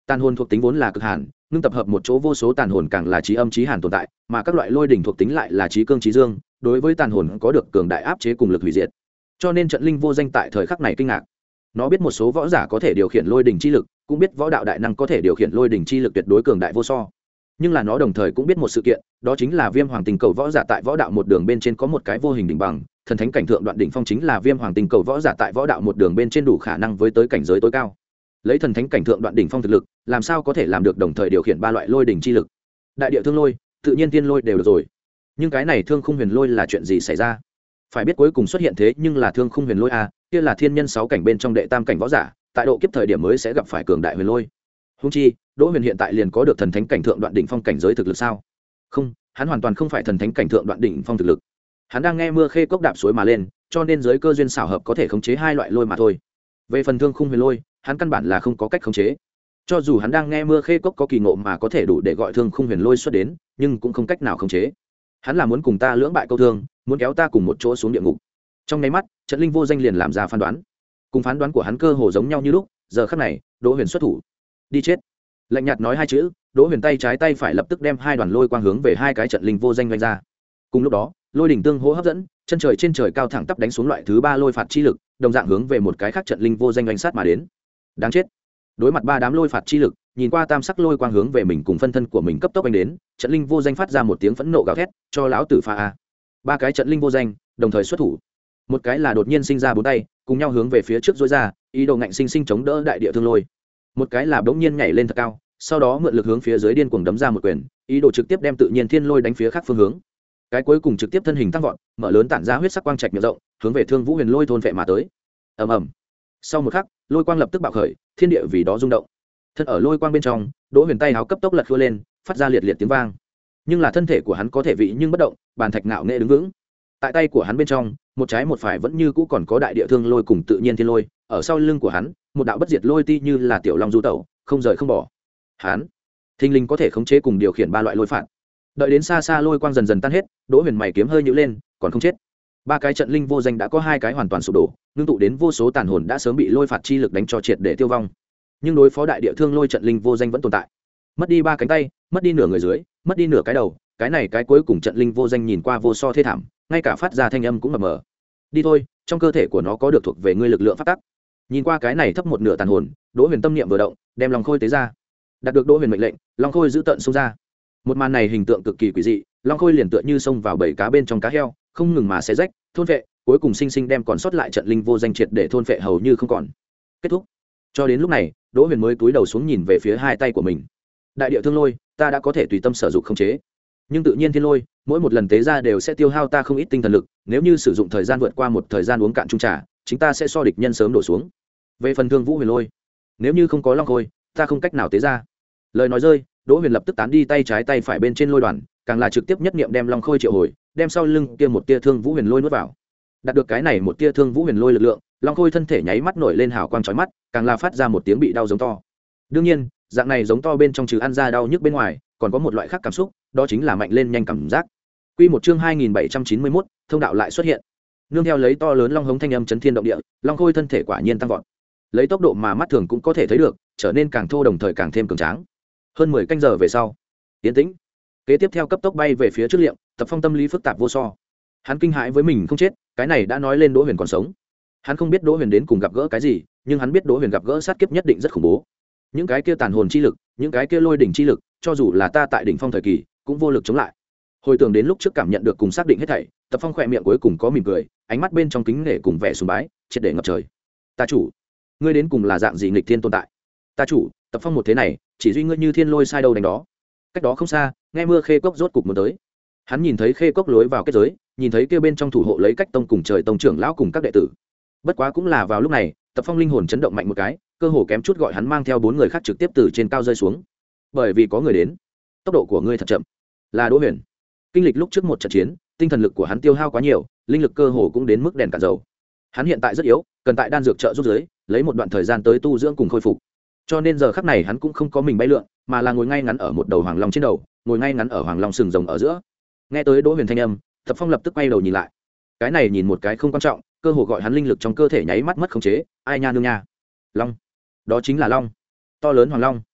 Tàn hồn thuộc tính vốn là cực hàn, ngưng tập hợp một chỗ vô số tàn hồn càng là trí âm trí hàn tồn tại, mà các loại lôi đỉnh thuộc tính lại là trí cương trí dương, đối với tàn hồn có được cường đại áp chế cùng lực hủy diệt. Cho nên trận linh vô danh tại thời khắc này kinh ngạc. Nó biết một số võ giả có thể điều khiển lôi đỉnh chi lực, cũng biết võ đạo đại năng có thể điều khiển lôi đỉnh chi lực tuyệt đối cường đại vô so. Nhưng là nó đồng thời cũng biết một sự kiện, đó chính là Viêm Hoàng Tinh Cầu võ giả tại võ đạo một đường bên trên có một cái vô hình đỉnh bằng, thần thánh cảnh thượng đoạn đỉnh phong chính là Viêm Hoàng Tinh Cầu võ giả tại võ đạo một đường bên trên đủ khả năng với tới cảnh giới tối cao. Lấy thần thánh cảnh thượng đoạn đỉnh phong thực lực, làm sao có thể làm được đồng thời điều khiển ba loại lôi đỉnh chi lực? Đại địa thương lôi, tự nhiên tiên lôi đều được rồi. Nhưng cái này Thương Khung Huyền Lôi là chuyện gì xảy ra? Phải biết cuối cùng xuất hiện thế nhưng là Thương Khung Huyền Lôi a, kia là thiên nhân sáu cảnh bên trong đệ tam cảnh võ giả, tại độ kiếp thời điểm mới sẽ gặp phải cường đại huyền lôi. Huống chi, Đỗ Huyền hiện tại liền có được thần thánh cảnh thượng đoạn đỉnh phong cảnh giới thực lực sao? Không, hắn hoàn toàn không phải thần thánh cảnh thượng đoạn đỉnh phong thực lực. Hắn đang nghe mưa khê cốc đạp suối mà lên, cho nên giới cơ duyên xảo hợp có thể khống chế hai loại lôi mà thôi. Về phần Thương Khung Huyền Lôi, hắn căn bản là không có cách khống chế. Cho dù hắn đang nghe mưa khê cốc có kỳ ngộ mà có thể đủ để gọi Thương Khung Huyền Lôi xuất đến, nhưng cũng không cách nào khống chế. Hắn là muốn cùng ta lưỡng bại câu thương, muốn kéo ta cùng một chỗ xuống địa ngục. Trong nháy mắt, trận linh vô danh liền làm ra phán đoán. Cùng phán đoán của hắn cơ hồ giống nhau như lúc, giờ khắc này, Đỗ Huyền xuất thủ. Đi chết. Lạnh nhạt nói hai chữ, Đỗ Huyền tay trái tay phải lập tức đem hai đoàn lôi quang hướng về hai cái trận linh vô danh vung ra. Cùng lúc đó, lôi đỉnh tương hỗ hấp dẫn, chân trời trên trời cao thẳng tắp đánh xuống loại thứ ba lôi phạt chi lực, đồng dạng hướng về một cái khác trận linh vô danh oanh sát mà đến. Đáng chết. Đối mặt ba đám lôi phạt chi lực, nhìn qua tam sắc lôi quang hướng về mình cùng phân thân của mình cấp tốc đánh đến, trận linh vô danh phát ra một tiếng phẫn nộ gào thét, cho lão tử pha a. Ba cái trận linh vô danh đồng thời xuất thủ. Một cái là đột nhiên sinh ra bốn tay, cùng nhau hướng về phía trước dối ra, ý đồ ngạnh sinh sinh chống đỡ đại địa thương lôi. Một cái là bỗng nhiên nhảy lên thật cao, sau đó mượn lực hướng phía dưới điên cuồng đấm ra một quyền, ý đồ trực tiếp đem tự nhiên thiên lôi đánh phía khác phương hướng. Cái cuối cùng trực tiếp thân hình tăng vọt, mở lớn tản ra huyết sắc quang trạch miệng rộng, hướng về Thương Vũ Huyền Lôi thôn phệ mà tới. Ầm ầm. Sau một khắc, lôi quang lập tức bạo khởi, thiên địa vì đó rung động. Thân ở lôi quang bên trong, Đỗ Huyền tay háo cấp tốc lật khua lên, phát ra liệt liệt tiếng vang. Nhưng là thân thể của hắn có thể vị nhưng bất động, bàn thạch ngạo nghệ đứng vững. Tại tay của hắn bên trong, một trái một phải vẫn như cũ còn có đại địa thương lôi cùng tự nhiên thiên lôi, ở sau lưng của hắn, một đạo bất diệt lôi ti như là tiểu long du tẩu, không rời không bỏ. Hắn, thình lình có thể khống chế cùng điều khiển ba loại lôi phạt. Đợi đến xa xa lôi quang dần dần tan hết, Đỗ Huyền mày kiếm hơi nhíu lên, còn không chết. Ba cái trận linh vô danh đã có hai cái hoàn toàn sụp đổ, ngưng tụ đến vô số tàn hồn đã sớm bị lôi phạt chi lực đánh cho triệt để tiêu vong. Nhưng đối phó đại địa thương lôi trận linh vô danh vẫn tồn tại. Mất đi ba cánh tay, mất đi nửa người dưới, mất đi nửa cái đầu, cái này cái cuối cùng trận linh vô danh nhìn qua vô so thê thảm, ngay cả phát ra thanh âm cũng mờ mờ. Đi thôi, trong cơ thể của nó có được thuộc về ngươi lực lượng phát tắc. Nhìn qua cái này thấp một nửa tàn hồn, Đỗ Huyền tâm niệm vừa động, đem Long Khôi tế ra. Đạt được Đỗ Huyền mệnh lệnh, Long Khôi giữ tận xông ra. Một màn này hình tượng cực kỳ quỷ dị, Long Khôi liền tựa như xông vào bầy cá bên trong cá heo, không ngừng mà xé rách, thôn vệ, cuối cùng sinh sinh đem còn sót lại trận linh vô danh triệt để thôn vệ hầu như không còn. Kết thúc. Cho đến lúc này, Đỗ Huyền mới cúi đầu xuống nhìn về phía hai tay của mình. Đại địa thương lôi, ta đã có thể tùy tâm sử dụng khống chế. Nhưng tự nhiên thiên lôi, mỗi một lần tế ra đều sẽ tiêu hao ta không ít tinh thần lực, nếu như sử dụng thời gian vượt qua một thời gian uống cạn chung trà, chính ta sẽ so địch nhân sớm đổ xuống. Về phần Thương Vũ Huyền Lôi, nếu như không có Long Khôi, ta không cách nào tế ra. Lời nói rơi, Đỗ Huyền lập tức tán đi tay trái tay phải bên trên lôi đoàn, càng là trực tiếp nhất niệm đem Long Khôi triệu hồi, đem sau lưng kia một tia Thương Vũ Huyền Lôi nuốt vào. Đạt được cái này một tia Thương Vũ Huyền Lôi lực lượng, Long Khôi thân thể nháy mắt nổi lên hào quang chói mắt, càng là phát ra một tiếng bị đau giống to. Đương nhiên, dạng này giống to bên trong trừ ăn ra đau nhức bên ngoài, còn có một loại khác cảm xúc, đó chính là mạnh lên nhanh cảm giác. Quy một chương hai nghìn bảy trăm chín mươi mốt, thông đạo lại xuất hiện. Nương theo lấy to lớn long hống thanh âm chấn thiên động địa, Long Khôi thân thể quả nhiên tăng vọt. Lấy tốc độ mà mắt thường cũng có thể thấy được, trở nên càng thô đồng thời càng thêm cường tráng. Hơn mười canh giờ về sau, tiến tĩnh. Kế tiếp theo cấp tốc bay về phía trước liệm, Tập Phong tâm lý phức tạp vô so. Hắn kinh hãi với mình không chết, cái này đã nói lên Đỗ Huyền còn sống. Hắn không biết Đỗ Huyền đến cùng gặp gỡ cái gì, nhưng hắn biết Đỗ Huyền gặp gỡ sát kiếp nhất định rất khủng bố. Những cái kia tàn hồn chi lực, những cái kia lôi đỉnh chi lực, cho dù là ta tại đỉnh phong thời kỳ, cũng vô lực chống lại. Hồi tưởng đến lúc trước cảm nhận được cùng xác định hết thảy, Tập Phong khỏe miệng cuối cùng có mỉm cười, ánh mắt bên trong kính nể cùng vẻ sùng bái, triệt để ngập trời. Ta chủ, ngươi đến cùng là dạng gì nghịch thiên tồn tại? Ta chủ, Tập Phong một thế này, chỉ duy ngươi như thiên lôi sai đâu đánh đó. Cách đó không xa, nghe mưa khê cốc rốt cục muốn tới. Hắn nhìn thấy khê cốc lối vào kết giới, nhìn thấy kia bên trong thủ hộ lấy cách tông cùng trời tông trưởng lão cùng các đệ tử. Bất quá cũng là vào lúc này, Tập Phong linh hồn chấn động mạnh một cái, cơ hồ kém chút gọi hắn mang theo bốn người khác trực tiếp từ trên cao rơi xuống. Bởi vì có người đến, tốc độ của ngươi thật chậm. Là Đỗ Huyền. Kinh lịch lúc trước một trận chiến, tinh thần lực của hắn tiêu hao quá nhiều, linh lực cơ hồ cũng đến mức đèn cạn dầu. Hắn hiện tại rất yếu, cần tại đan dược trợ giúp dưới, lấy một đoạn thời gian tới tu dưỡng cùng khôi phục. Cho nên giờ khắc này hắn cũng không có mình bay lượn, mà là ngồi ngay ngắn ở một đầu hoàng long trên đầu, ngồi ngay ngắn ở hoàng long sừng rồng ở giữa. Nghe tới Đỗ Huyền thanh âm, Tập Phong lập tức quay đầu nhìn lại. Cái này nhìn một cái không quan trọng, cơ hồ gọi hắn linh lực trong cơ thể nháy mắt mất khống chế, ai nha nương nha. Long, đó chính là long, to lớn hoàng long.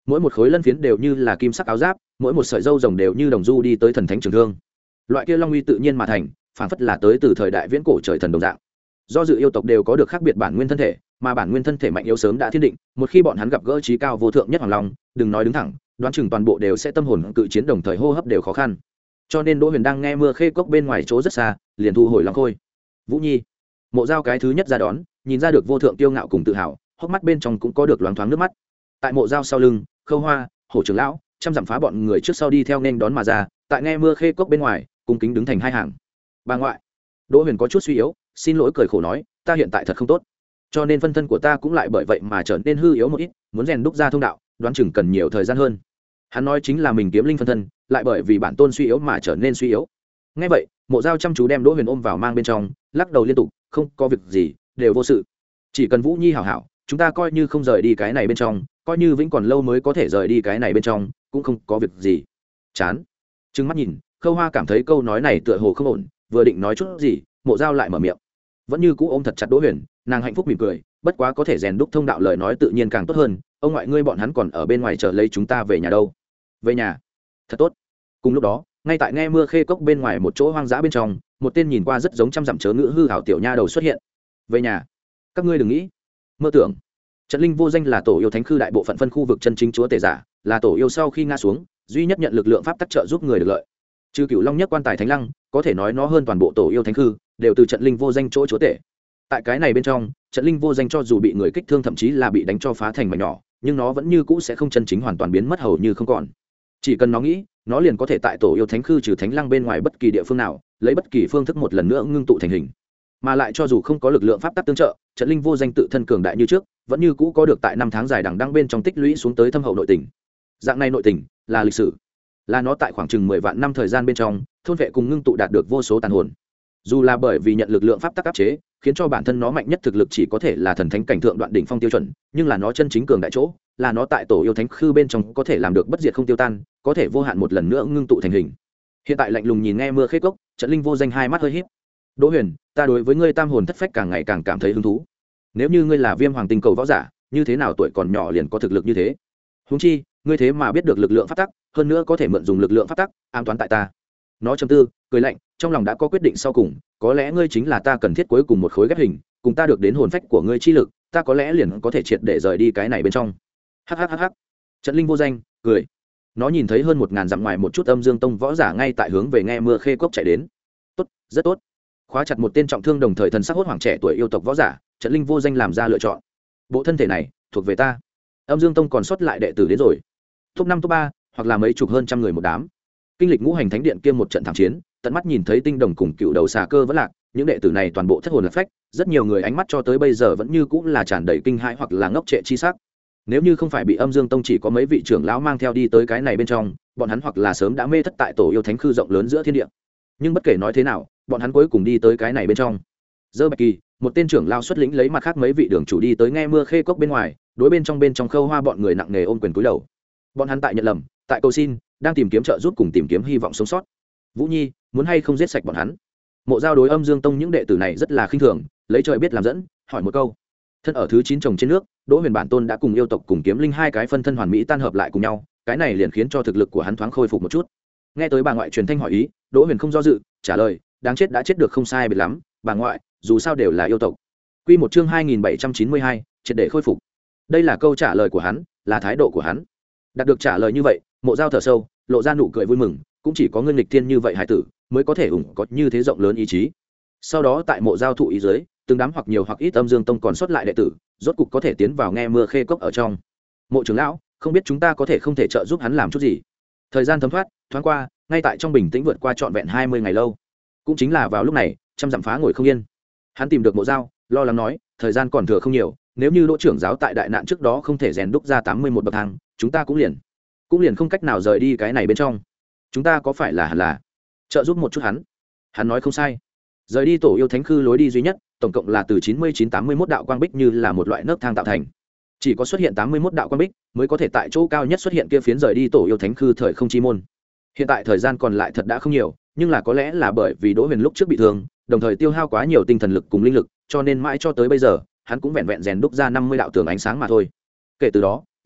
mỗi một khối lân phiến đều như là kim sắc áo giáp, mỗi một sợi dâu rồng đều như đồng du đi tới thần thánh trường thương. Loại kia long uy tự nhiên mà thành, phản phất là tới từ thời đại viễn cổ trời thần đồng dạng. Do dự yêu tộc đều có được khác biệt bản nguyên thân thể, mà bản nguyên thân thể mạnh yếu sớm đã thiên định, một khi bọn hắn gặp gỡ trí cao vô thượng nhất hoàng long, đừng nói đứng thẳng, đoán chừng toàn bộ đều sẽ tâm hồn cự chiến, đồng thời hô hấp đều khó khăn. Cho nên Đỗ Huyền đang nghe Mưa Khê Cốc bên ngoài chỗ rất xa, liền thu hồi long khôi. Vũ Nhi, Mộ Giao cái thứ nhất ra đón, nhìn ra được vô thượng kiêu ngạo cùng tự hào, hốc mắt bên trong cũng có được loáng thoáng nước mắt. Tại Mộ Giao sau lưng, Khâu Hoa, Hổ trưởng lão, trăm dặm phá bọn người trước sau đi theo nên đón mà ra, tại nghe Mưa Khê Cốc bên ngoài, cung kính đứng thành hai hàng. Bà ngoại. Đỗ Huyền có chút suy yếu, xin lỗi cười khổ nói, ta hiện tại thật không tốt, cho nên phân thân của ta cũng lại bởi vậy mà trở nên hư yếu một ít, muốn rèn đúc ra thông đạo, đoán chừng cần nhiều thời gian hơn. Hắn nói chính là mình kiếm linh phân thân, lại bởi vì bản tôn suy yếu mà trở nên suy yếu. Nghe vậy, Mộ Giao chăm chú đem Đỗ Huyền ôm vào mang bên trong, lắc đầu liên tục, không có việc gì, đều vô sự. Chỉ cần Vũ Nhi hảo hảo, chúng ta coi như không rời đi cái này bên trong, coi như vĩnh còn lâu mới có thể rời đi cái này bên trong, cũng không có việc gì. Chán. Trừng mắt nhìn, Khâu Hoa cảm thấy câu nói này tựa hồ không ổn, vừa định nói chút gì, Mộ Giao lại mở miệng. Vẫn như cũ ôm thật chặt Đỗ Huyền, nàng hạnh phúc mỉm cười, bất quá có thể rèn đúc thông đạo lời nói tự nhiên càng tốt hơn, ông ngoại ngươi bọn hắn còn ở bên ngoài chờ lấy chúng ta về nhà đâu. Về nhà? Thật tốt. Cùng lúc đó, ngay tại nghe Mưa Khê Cốc bên ngoài một chỗ hoang dã bên trong, một tên nhìn qua rất giống trăm dặm chớ ngữ hư hảo tiểu nha đầu xuất hiện. Về nhà? Các ngươi đừng nghĩ, mơ tưởng. Trận Linh Vô Danh là tổ yêu thánh khư đại bộ phận phân khu vực chân chính chúa tể giả, là tổ yêu sau khi ngã xuống, duy nhất nhận lực lượng pháp tắc trợ giúp người được lợi. Trừ Cửu Long nhất quan tài thánh lăng, có thể nói nó hơn toàn bộ tổ yêu thánh khư, đều từ Trận Linh Vô Danh chỗ chúa tể. Tại cái này bên trong, Trận Linh Vô Danh cho dù bị người kích thương thậm chí là bị đánh cho phá thành mảnh nhỏ, nhưng nó vẫn như cũ sẽ không chân chính hoàn toàn biến mất hầu như không còn. Chỉ cần nó nghĩ, nó liền có thể tại tổ yêu thánh khư trừ thánh lăng bên ngoài bất kỳ địa phương nào, lấy bất kỳ phương thức một lần nữa ngưng tụ thành hình. Mà lại cho dù không có lực lượng pháp tắc tương trợ, Trận Linh Vô Danh tự thân cường đại như trước, vẫn như cũ có được tại năm tháng dài đằng đẵng bên trong tích lũy xuống tới thâm hậu nội tình. Dạng này nội tình là lịch sử, là nó tại khoảng chừng mười vạn năm thời gian bên trong, thôn vệ cùng ngưng tụ đạt được vô số tàn hồn. Dù là bởi vì nhận lực lượng pháp tắc áp chế, khiến cho bản thân nó mạnh nhất thực lực chỉ có thể là thần thánh cảnh thượng đoạn đỉnh phong tiêu chuẩn, nhưng là nó chân chính cường đại chỗ, là nó tại tổ yêu thánh khư bên trong có thể làm được bất diệt không tiêu tan, có thể vô hạn một lần nữa ngưng tụ thành hình. Hiện tại lạnh lùng nhìn nghe Mưa Khê Cốc, Trận Linh Vô Danh hai mắt hơi híp. Đỗ Huyền, ta đối với ngươi tam hồn thất phách càng ngày càng cảm thấy hứng thú. Nếu như ngươi là Viêm Hoàng tinh cầu võ giả, như thế nào tuổi còn nhỏ liền có thực lực như thế? Huống chi, ngươi thế mà biết được lực lượng pháp tắc, hơn nữa có thể mượn dùng lực lượng pháp tắc, ám toán tại ta. Nó trầm tư, cười lạnh, trong lòng đã có quyết định sau cùng, có lẽ ngươi chính là ta cần thiết cuối cùng một khối ghép hình, cùng ta được đến hồn phách của ngươi chi lực, ta có lẽ liền có thể triệt để rời đi cái này bên trong. Hắc hắc hắc hắc. Trận Linh Vô Danh cười. Nó nhìn thấy hơn một ngàn dặm ngoài một chút Âm Dương Tông võ giả ngay tại hướng về nghe Mưa Khê Cốc chạy đến. Tốt, rất tốt. Khóa chặt một tên trọng thương đồng thời thần sắc hốt hoảng trẻ tuổi yêu tộc võ giả, Trận Linh Vô Danh làm ra lựa chọn. Bộ thân thể này thuộc về ta. Âm Dương Tông còn sót lại đệ tử đến rồi. Top năm top ba, hoặc là mấy chục hơn trăm người một đám. Kinh lịch ngũ hành thánh điện kiêm một trận thảm chiến, tận mắt nhìn thấy tinh đồng cùng cựu đầu xà cơ vẫn lạc, những đệ tử này toàn bộ thất hồn lạc phách, rất nhiều người ánh mắt cho tới bây giờ vẫn như cũng là tràn đầy kinh hãi hoặc là ngốc trệ chi sắc. Nếu như không phải bị Âm Dương Tông chỉ có mấy vị trưởng lão mang theo đi tới cái này bên trong, bọn hắn hoặc là sớm đã mê thất tại tổ yêu thánh khư rộng lớn giữa thiên địa. Nhưng bất kể nói thế nào, bọn hắn cuối cùng đi tới cái này bên trong. Dơ Bạch Kỳ, một tên trưởng lão xuất lĩnh lấy mặt khác mấy vị đường chủ đi tới nghe Mưa Khê Cốc bên ngoài, đối bên trong bên trong Khâu Hoa bọn người nặng nề ôm quyền cúi đầu. Bọn hắn tại nhận lầm, tại cầu xin, đang tìm kiếm trợ giúp cùng tìm kiếm hy vọng sống sót. Vũ Nhi, muốn hay không giết sạch bọn hắn? Mộ Giao đối Âm Dương Tông những đệ tử này rất là khinh thường, lấy trời biết làm dẫn, hỏi một câu. Thân ở thứ chín chồng trên nước, Đỗ Huyền bản tôn đã cùng yêu tộc cùng kiếm linh hai cái phân thân hoàn mỹ tan hợp lại cùng nhau, cái này liền khiến cho thực lực của hắn thoáng khôi phục một chút. Nghe tới bà ngoại truyền thanh hỏi ý, Đỗ Huyền không do dự, trả lời, đáng chết đã chết được không sai biệt lắm, bà ngoại, dù sao đều là yêu tộc. Quy một chương hai nghìn bảy trăm chín mươi hai, triệt để khôi phục. Đây là câu trả lời của hắn, là thái độ của hắn. Đạt được trả lời như vậy, Mộ Giao thở sâu, lộ ra nụ cười vui mừng, cũng chỉ có ngân lịch thiên như vậy hải tử mới có thể ủng có như thế rộng lớn ý chí. Sau đó tại Mộ Giao thụ ý dưới, từng đám hoặc nhiều hoặc ít Âm Dương Tông còn sót lại đệ tử, rốt cục có thể tiến vào nghe Mưa Khê Cốc ở trong. Mộ trưởng lão, không biết chúng ta có thể không thể trợ giúp hắn làm chút gì? Thời gian thấm thoát, thoáng qua, ngay tại trong bình tĩnh vượt qua trọn vẹn hai mươi ngày lâu. Cũng chính là vào lúc này, trăm dặm phá ngồi không yên. Hắn tìm được Mộ Giao, lo lắng nói, thời gian còn thừa không nhiều, nếu như Đỗ trưởng giáo tại đại nạn trước đó không thể rèn đúc ra tám mươi mốt bậc thang, chúng ta cũng liền cũng liền không cách nào rời đi cái này bên trong. Chúng ta có phải là hẳn là trợ giúp một chút hắn? Hắn nói không sai. Rời đi tổ yêu thánh khư lối đi duy nhất, tổng cộng là từ chín mươi chín tám mươi mốt đạo quang bích như là một loại nấc thang tạo thành. Chỉ có xuất hiện tám mươi mốt đạo quang bích mới có thể tại chỗ cao nhất xuất hiện kia phiến rời đi tổ yêu thánh khư thời không chi môn. Hiện tại thời gian còn lại thật đã không nhiều, nhưng là có lẽ là bởi vì Đỗ Huyền lúc trước bị thương, đồng thời tiêu hao quá nhiều tinh thần lực cùng linh lực, cho nên mãi cho tới bây giờ, hắn cũng vẹn vẹn rèn đúc ra năm mươi đạo tường ánh sáng mà thôi. Kể từ đó,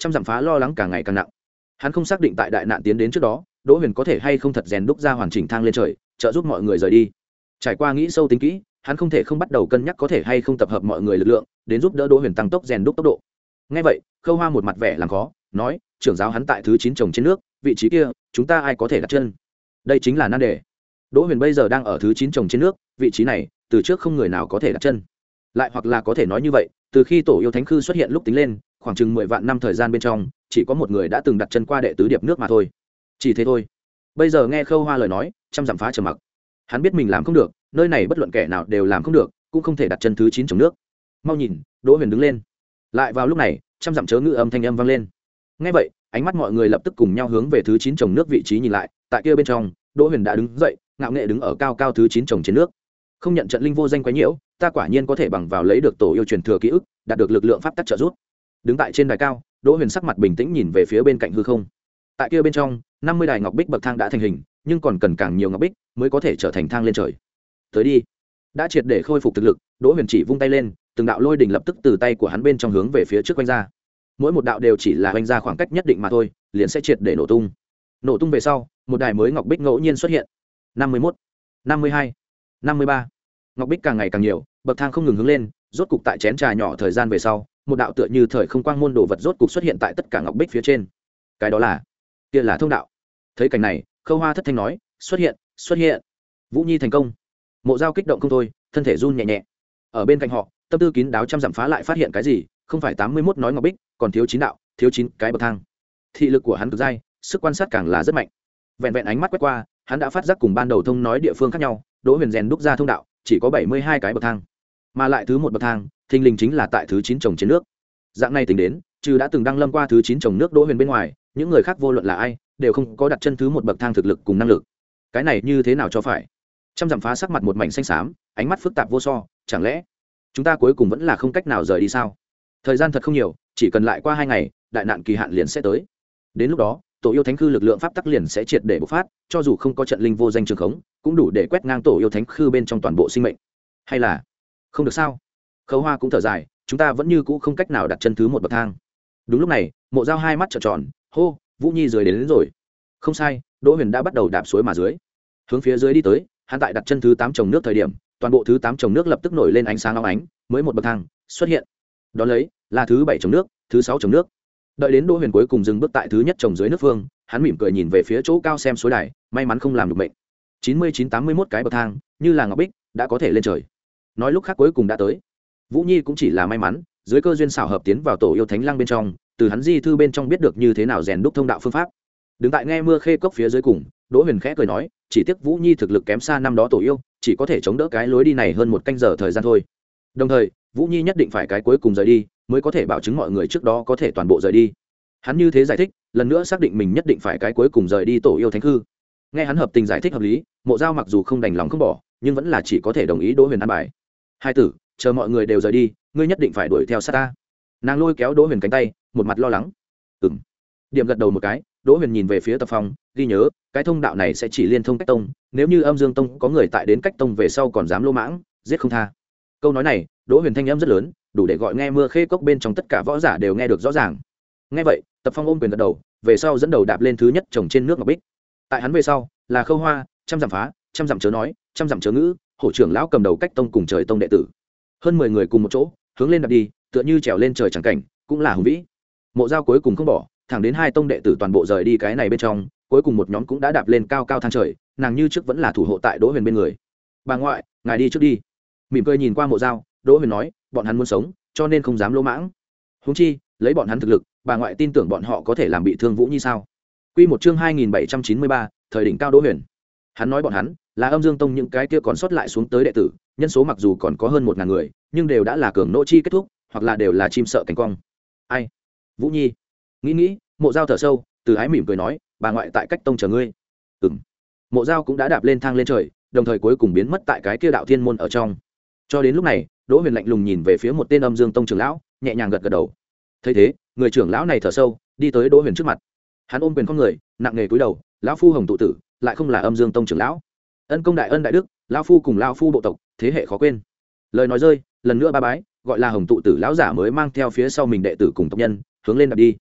trăm dặm phá lo lắng càng ngày càng nặng. Hắn không xác định tại đại nạn tiến đến trước đó Đỗ Huyền có thể hay không thật rèn đúc ra hoàn chỉnh thang lên trời trợ giúp mọi người rời đi. Trải qua nghĩ sâu tính kỹ, hắn không thể không bắt đầu cân nhắc có thể hay không tập hợp mọi người lực lượng đến giúp đỡ Đỗ Huyền tăng tốc rèn đúc tốc độ. Ngay vậy Khâu Hoa một mặt vẻ làm khó nói, trưởng giáo hắn tại thứ chín trồng trên nước, vị trí kia chúng ta ai có thể đặt chân? Đây chính là nan đề. Đỗ Huyền bây giờ đang ở thứ chín trồng trên nước, vị trí này từ trước không người nào có thể đặt chân. Lại hoặc là có thể nói như vậy, từ khi tổ yêu thánh khư xuất hiện lúc tính lên, khoảng chừng mười vạn năm thời gian bên trong, chỉ có một người đã từng đặt chân qua đệ tứ điệp nước mà thôi. Chỉ thế thôi. Bây giờ nghe Khâu Hoa lời nói, trăm dặm phá trầm mặc. Hắn biết mình làm không được, nơi này bất luận kẻ nào đều làm không được, cũng không thể đặt chân thứ chín trồng nước. Mau nhìn, Đỗ Huyền đứng lên. Lại vào lúc này, trăm dặm chớ ngữ âm thanh âm vang lên. Nghe vậy, ánh mắt mọi người lập tức cùng nhau hướng về thứ chín trồng nước vị trí nhìn lại, tại kia bên trong, Đỗ Huyền đã đứng dậy, ngạo nghệ đứng ở cao cao thứ chín trồng trên nước. Không nhận trận linh vô danh quấy nhiễu, ta quả nhiên có thể bằng vào lấy được tổ yêu truyền thừa ký ức, đạt được lực lượng pháp tắc trợ giúp. Đứng tại trên đài cao, Đỗ Huyền sắc mặt bình tĩnh nhìn về phía bên cạnh hư không. Tại kia bên trong, năm mươi đài ngọc bích bậc thang đã thành hình, nhưng còn cần càng nhiều ngọc bích mới có thể trở thành thang lên trời. Tới đi. Đã triệt để khôi phục thực lực, Đỗ Huyền chỉ vung tay lên, từng đạo lôi đỉnh lập tức từ tay của hắn bên trong hướng về phía trước quanh ra. Mỗi một đạo đều chỉ là quanh ra khoảng cách nhất định mà thôi, liền sẽ triệt để nổ tung. Nổ tung về sau, một đài mới ngọc bích ngẫu nhiên xuất hiện. năm mươi mốt, năm mươi hai, năm mươi ba. Ngọc bích càng ngày càng nhiều, bậc thang không ngừng hướng lên, rốt cục tại chén trà nhỏ thời gian về sau, một đạo tựa như thời không quang môn đồ vật rốt cục xuất hiện tại tất cả ngọc bích phía trên. Cái đó là, kia là thông đạo. Thấy cảnh này, Khâu Hoa thất thanh nói, xuất hiện, xuất hiện. Vũ Nhi thành công. Mộ Dao kích động không thôi, thân thể run nhẹ nhẹ. Ở bên cạnh họ, tâm tư kín đáo trăm dặm phá lại phát hiện cái gì, không phải tám mươi mốt nói ngọc bích, còn thiếu chín đạo, thiếu chín cái bậc thang. Thị lực của hắn cực dai, sức quan sát càng là rất mạnh. Vẹn vẹn ánh mắt quét qua, hắn đã phát giác cùng ban đầu thông nói địa phương khác nhau, Đỗ Huyền rèn đúc ra thông đạo, chỉ có bảy mươi hai cái bậc thang. Mà lại thứ một bậc thang, thình lình chính là tại thứ chín trồng trên nước. Dạng này tính đến, trừ đã từng đăng lâm qua thứ chín trồng nước Đỗ Huyền bên ngoài, những người khác vô luận là ai, đều không có đặt chân thứ một bậc thang thực lực cùng năng lực. Cái này như thế nào cho phải? Trăm dặm phá sắc mặt một mảnh xanh xám, ánh mắt phức tạp vô so, chẳng lẽ chúng ta cuối cùng vẫn là không cách nào rời đi sao? Thời gian thật không nhiều, chỉ cần lại qua hai ngày, đại nạn kỳ hạn liền sẽ tới. Đến lúc đó, tổ yêu thánh khư lực lượng pháp tắc liền sẽ triệt để bộc phát, cho dù không có trận linh vô danh trường khống, cũng đủ để quét ngang tổ yêu thánh khư bên trong toàn bộ sinh mệnh. Hay là không được sao? Khâu Hoa cũng thở dài, chúng ta vẫn như cũ không cách nào đặt chân thứ một bậc thang. Đúng lúc này, Mộ Dao hai mắt trợn tròn, hô, Vũ Nhi dưới đến, đến rồi. Không sai, Đỗ Huyền đã bắt đầu đạp suối mà dưới, hướng phía dưới đi tới. Hắn tại đặt chân thứ tám trồng nước thời điểm, toàn bộ thứ tám trồng nước lập tức nổi lên ánh sáng óng ánh, mới một bậc thang xuất hiện. Đó lấy là thứ bảy trồng nước, thứ sáu trồng nước. Đợi đến Đỗ Huyền cuối cùng dừng bước tại thứ nhất trồng dưới nước phương, hắn mỉm cười nhìn về phía chỗ cao xem suối đài, may mắn không làm được mệnh. chín mươi chín tám mươi mốt cái bậc thang, như là ngọc bích, đã có thể lên trời. Nói lúc khác cuối cùng đã tới. Vũ Nhi cũng chỉ là may mắn, dưới cơ duyên xảo hợp tiến vào tổ yêu thánh lăng bên trong, từ hắn di thư bên trong biết được như thế nào rèn đúc thông đạo phương pháp. Đứng tại nghe mưa khê cốc phía dưới cùng, Đỗ Huyền khẽ cười nói, chỉ tiếc Vũ Nhi thực lực kém xa năm đó tổ yêu, chỉ có thể chống đỡ cái lối đi này hơn một canh giờ thời gian thôi. Đồng thời, Vũ Nhi nhất định phải cái cuối cùng rời đi, mới có thể bảo chứng mọi người trước đó có thể toàn bộ rời đi. Hắn như thế giải thích, lần nữa xác định mình nhất định phải cái cuối cùng rời đi tổ yêu thánh hư. Nghe hắn hợp tình giải thích hợp lý, Mộ Dao mặc dù không đành lòng không bỏ, nhưng vẫn là chỉ có thể đồng ý Đỗ Huyền an bài. Hai tử, chờ mọi người đều rời đi, ngươi nhất định phải đuổi theo sát ta. Nàng lôi kéo Đỗ Huyền cánh tay, một mặt lo lắng. Ừm. Điểm gật đầu một cái, Đỗ Huyền nhìn về phía Tập Phong, ghi nhớ, cái thông đạo này sẽ chỉ liên thông Cách Tông, nếu như Âm Dương Tông có người tại đến Cách Tông về sau còn dám lô mãng, giết không tha. Câu nói này, Đỗ Huyền thanh âm rất lớn, đủ để gọi nghe mưa khê cốc bên trong tất cả võ giả đều nghe được rõ ràng. Nghe vậy, Tập Phong ôm quyền gật đầu, về sau dẫn đầu đạp lên thứ nhất trồng trên nước ngọc bích. Tại hắn về sau, là Khâu Hoa, trăm dặm phá, trăm dặm chớ nói, trăm dặm chớ ngữ, hổ trưởng lão cầm đầu Cách Tông cùng Trời Tông đệ tử. Hơn mười người cùng một chỗ, hướng lên đạp đi, tựa như trèo lên trời chẳng cảnh, cũng là hùng vĩ. Mộ Dao cuối cùng không bỏ, thẳng đến hai tông đệ tử toàn bộ rời đi cái này bên trong, cuối cùng một nhóm cũng đã đạp lên cao cao thang trời, nàng như trước vẫn là thủ hộ tại Đỗ Huyền bên người. Bà ngoại, ngài đi trước đi. Mỉm cười nhìn qua Mộ Dao, Đỗ Huyền nói, bọn hắn muốn sống, cho nên không dám lỗ mãng. Huống chi, lấy bọn hắn thực lực, bà ngoại tin tưởng bọn họ có thể làm bị thương Vũ Nhi sao? Quy một chương hai nghìn bảy trăm chín mươi ba, thời đỉnh cao Đỗ Huyền. Hắn nói bọn hắn là Âm Dương Tông những cái kia còn sót lại xuống tới đệ tử, nhân số mặc dù còn có hơn một ngàn người, nhưng đều đã là cường nỗ chi kết thúc, hoặc là đều là chim sợ cảnh quang. Ai? Vũ Nhi. Nghĩ nghĩ, Mộ Dao thở sâu, từ ái mỉm cười nói, bà ngoại tại Cách Tông chờ ngươi. Ừm. Mộ Dao cũng đã đạp lên thang lên trời, đồng thời cuối cùng biến mất tại cái kia đạo thiên môn ở trong. Cho đến lúc này, Đỗ Huyền lạnh lùng nhìn về phía một tên Âm Dương Tông trưởng lão, nhẹ nhàng gật gật đầu. Thấy thế, người trưởng lão này thở sâu, đi tới Đỗ Huyền trước mặt. Hắn ôm quyền con người, nặng nề cúi đầu, lão phu Hồng tụ tử, lại không là Âm Dương Tông trưởng lão. Ân công đại ân đại đức, lão phu cùng lão phu bộ tộc, thế hệ khó quên. Lời nói rơi, lần nữa ba bái, gọi là Hồng tụ tử lão giả mới mang theo phía sau mình đệ tử cùng tộc nhân, hướng lên đạp đi.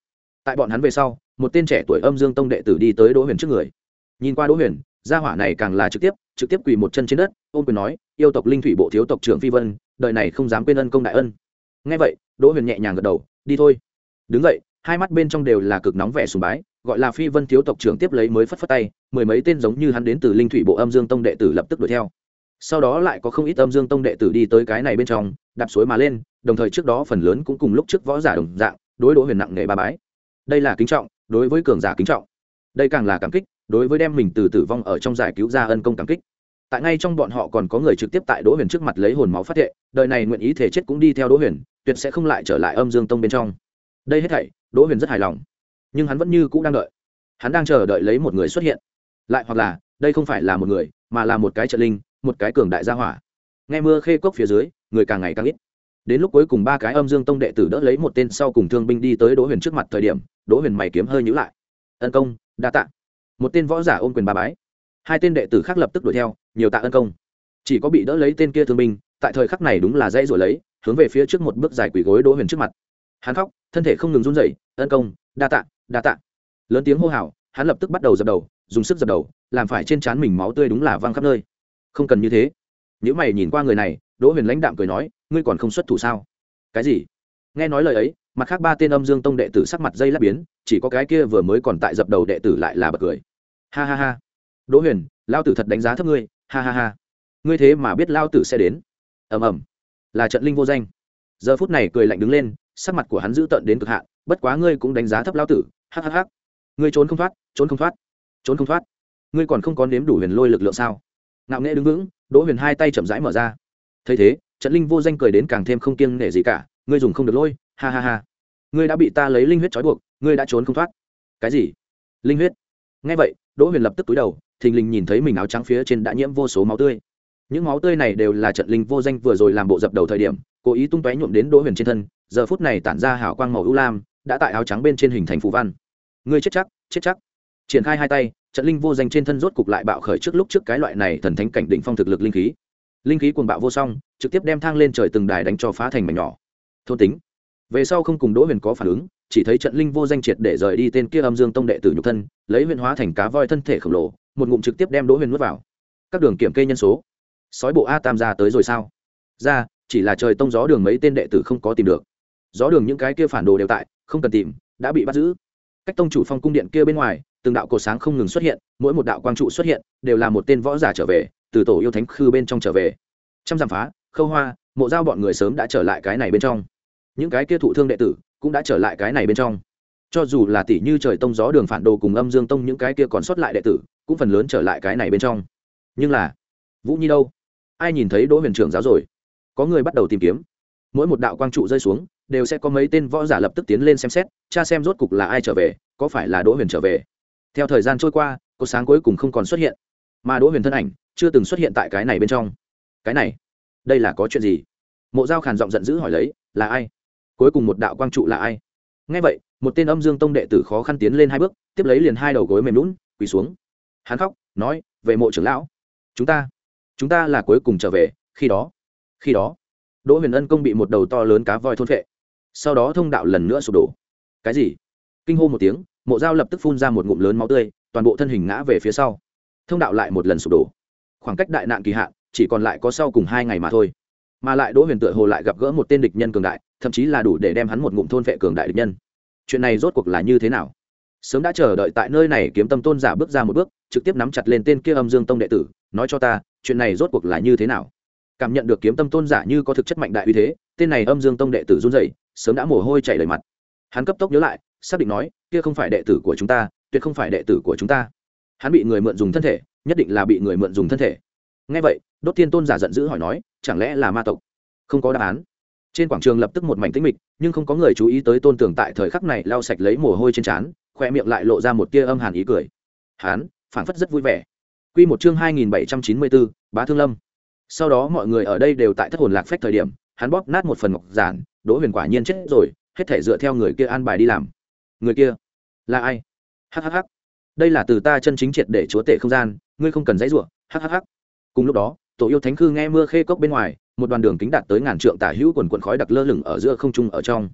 tại bọn hắn về sau một tên trẻ tuổi âm dương tông đệ tử đi tới đỗ huyền trước người. Nhìn qua đỗ huyền, gia hỏa này càng là trực tiếp trực tiếp quỳ một chân trên đất ôm quyền nói: yêu tộc linh thủy bộ thiếu tộc trưởng Phi Vân, đời này không dám quên ân công đại ân. Nghe vậy đỗ huyền nhẹ nhàng gật đầu: đi thôi. Đứng dậy, hai mắt bên trong đều là cực nóng vẻ sùng bái, gọi là Phi Vân thiếu tộc trưởng tiếp lấy mới phất phất tay, mười mấy tên giống như hắn đến từ linh thủy bộ âm dương tông đệ tử lập tức đuổi theo. Sau đó lại có không ít âm dương tông đệ tử đi tới cái này bên trong, đạp suối mà lên, đồng thời trước đó phần lớn cũng cùng lúc trước võ giả đồng dạng, đối đỗ huyền nặng nề ba bái. Đây là kính trọng, đối với cường giả kính trọng. Đây càng là cảm kích, đối với đem mình từ tử vong ở trong giải cứu ra ân công cảm kích. Tại ngay trong bọn họ còn có người trực tiếp tại đỗ huyền trước mặt lấy hồn máu phát thệ, đời này nguyện ý thể chết cũng đi theo đỗ huyền, tuyệt sẽ không lại trở lại âm dương tông bên trong. Đây hết thảy đỗ huyền rất hài lòng, nhưng hắn vẫn như cũ đang đợi, hắn đang chờ đợi lấy một người xuất hiện, lại hoặc là đây không phải là một người mà là một cái trận linh, một cái cường đại gia hỏa. Nghe mưa khê cốc phía dưới người càng ngày càng ít, đến lúc cuối cùng ba cái âm dương tông đệ tử đỡ lấy một tên sau cùng thương binh đi tới đỗ huyền trước mặt thời điểm, đỗ huyền mày kiếm hơi nhíu lại. Ân công đa tạ. Một tên võ giả ôm quyền ba bái, hai tên đệ tử khác lập tức đuổi theo, nhiều tạ ân công. Chỉ có bị đỡ lấy tên kia thương binh tại thời khắc này đúng là dãy rồi lấy, hướng về phía trước một bước dài quỳ gối đỗ huyền trước mặt. Hắn khóc, thân thể không ngừng run rẩy. Ân công đa tạ đa tạ. Lớn tiếng hô hào, hắn lập tức bắt đầu dập đầu, dùng sức dập đầu, làm phải trên trán mình máu tươi đúng là văng khắp nơi. Không cần như thế. Nếu mày nhìn qua người này, đỗ huyền lãnh đạm cười nói: ngươi còn không xuất thủ sao? Cái gì? Nghe nói lời ấy, mặt khác ba tên âm dương tông đệ tử sắc mặt dây lát biến, chỉ có cái kia vừa mới còn tại dập đầu đệ tử lại là bật cười. Ha ha ha. Đỗ huyền, lao tử thật đánh giá thấp ngươi. Ha ha ha. Ngươi thế mà biết lao tử sẽ đến. Ầm ầm. Là trận linh vô danh. Giờ phút này cười lạnh đứng lên, sắc mặt của hắn dữ tợn đến cực hạn. Bất quá ngươi cũng đánh giá thấp lao tử. Ha ha ha. Ngươi trốn không thoát, trốn không thoát, trốn không thoát. Ngươi còn không có nếm đủ huyền lôi lực lượng sao? Ngạo nghễ đứng vững, đỗ huyền hai tay chậm rãi mở ra. Thấy thế, trận linh vô danh cười đến càng thêm không kiêng nể gì cả. Ngươi dùng không được lôi. Ha ha ha. Ngươi đã bị ta lấy linh huyết trói buộc, ngươi đã trốn không thoát. Cái gì? Linh huyết? Nghe vậy, đỗ huyền lập tức cúi đầu, thình lình nhìn thấy mình áo trắng phía trên đã nhiễm vô số máu tươi. Những máu tươi này đều là trận linh vô danh vừa rồi làm bộ dập đầu thời điểm cố ý tung tóe nhuộm đến đỗ huyền trên thân, giờ phút này tản ra hào quang màu ưu lam, đã tại áo trắng bên trên hình thành phù văn. Ngươi chết chắc, chết chắc. Triển khai hai tay, trận linh vô danh trên thân rốt cục lại bạo khởi trước lúc trước cái loại này thần thánh cảnh đỉnh phong thực lực linh khí. Linh khí cuồng bạo vô song, trực tiếp đem thang lên trời từng đài đánh cho phá thành mảnh nhỏ. Thôn tính. Về sau không cùng đỗ huyền có phản ứng, chỉ thấy trận linh vô danh triệt để rời đi tên kia âm dương tông đệ tử nhục thân, lấy huyền hóa thành cá voi thân thể khổng lồ, một ngụm trực tiếp đem đỗ huyền nuốt vào. Các đường kiểm kê nhân số, sói bộ a tam ra tới rồi sao? Ra, chỉ là trời tông gió đường mấy tên đệ tử không có tìm được. Gió đường những cái kia phản đồ đều tại, không cần tìm, đã bị bắt giữ. Cách tông chủ phong cung điện kia bên ngoài, từng đạo cột sáng không ngừng xuất hiện, mỗi một đạo quang trụ xuất hiện đều là một tên võ giả trở về, từ tổ yêu thánh khư bên trong trở về. Trăm dặm phá, khâu hoa, mộ giao bọn người sớm đã trở lại cái này bên trong. Những cái kia thụ thương đệ tử cũng đã trở lại cái này bên trong. Cho dù là tỷ như trời tông gió đường phản đồ cùng âm dương tông những cái kia còn sót lại đệ tử cũng phần lớn trở lại cái này bên trong. Nhưng là Vũ Nhi đâu? Ai nhìn thấy Đỗ Huyền trưởng giáo rồi? Có người bắt đầu tìm kiếm. Mỗi một đạo quang trụ rơi xuống đều sẽ có mấy tên võ giả lập tức tiến lên xem xét, tra xem rốt cục là ai trở về, có phải là Đỗ Huyền trở về. Theo thời gian trôi qua, cột sáng cuối cùng không còn xuất hiện, mà Đỗ Huyền thân ảnh chưa từng xuất hiện tại cái này bên trong. Cái này, đây là có chuyện gì? Mộ Giao khàn giọng giận dữ hỏi lấy, là ai? Cuối cùng một đạo quang trụ là ai? Nghe vậy, một tên âm dương tông đệ tử khó khăn tiến lên hai bước, tiếp lấy liền hai đầu gối mềm lún quỳ xuống. Hắn khóc nói, về mộ trưởng lão, chúng ta chúng ta là cuối cùng trở về. Khi đó khi đó Đỗ Huyền Ân công bị một đầu to lớn cá voi thôn phệ, sau đó thông đạo lần nữa sụp đổ. Cái gì? Kinh hô một tiếng, Mộ Giao lập tức phun ra một ngụm lớn máu tươi, toàn bộ thân hình ngã về phía sau. Thông đạo lại một lần sụp đổ. Khoảng cách đại nạn kỳ hạn chỉ còn lại có sau cùng hai ngày mà thôi, mà lại Đỗ Huyền tựa hồ lại gặp gỡ một tên địch nhân cường đại, thậm chí là đủ để đem hắn một ngụm thôn phệ cường đại địch nhân. Chuyện này rốt cuộc là như thế nào? Sớm đã chờ đợi tại nơi này Kiếm Tâm tôn giả bước ra một bước, trực tiếp nắm chặt lên tên kia âm dương tông đệ tử, nói cho ta, chuyện này rốt cuộc là như thế nào? Cảm nhận được Kiếm Tâm tôn giả như có thực chất mạnh đại uy thế, tên này âm dương tông đệ tử run rẩy, sớm đã mồ hôi chảy đầy mặt. Hắn cấp tốc nhớ lại, xác định nói, kia không phải đệ tử của chúng ta, tuyệt không phải đệ tử của chúng ta. Hắn bị người mượn dùng thân thể, nhất định là bị người mượn dùng thân thể. Nghe vậy, Đốt Thiên tôn giả giận dữ hỏi nói, chẳng lẽ là ma tộc? Không có đáp án. Trên quảng trường lập tức một mảnh tĩnh mịch, nhưng không có người chú ý tới Tôn Tưởng tại thời khắc này lau sạch lấy mồ hôi trên trán, khoe miệng lại lộ ra một tia âm hàn ý cười. Hắn phảng phất rất vui vẻ. Quy một chương hai nghìn bảy trăm chín mươi bốn, Bá Thương Lâm. Sau đó mọi người ở đây đều tại thất hồn lạc phách thời điểm, hắn bóp nát một phần ngọc giản, Đỗ Huyền quả nhiên chết rồi, hết thể dựa theo người kia an bài đi làm. Người kia là ai? Hắc hắc hắc. Đây là từ ta chân chính triệt để chúa tể không gian, ngươi không cần dãy rủa. Hắc hắc hắc. Cùng lúc đó, Tổ Yêu Thánh Khư nghe mưa khê cốc bên ngoài, một đoàn đường kính đạt tới ngàn trượng tả hữu quần quần khói đặc lơ lửng ở giữa không trung ở trong.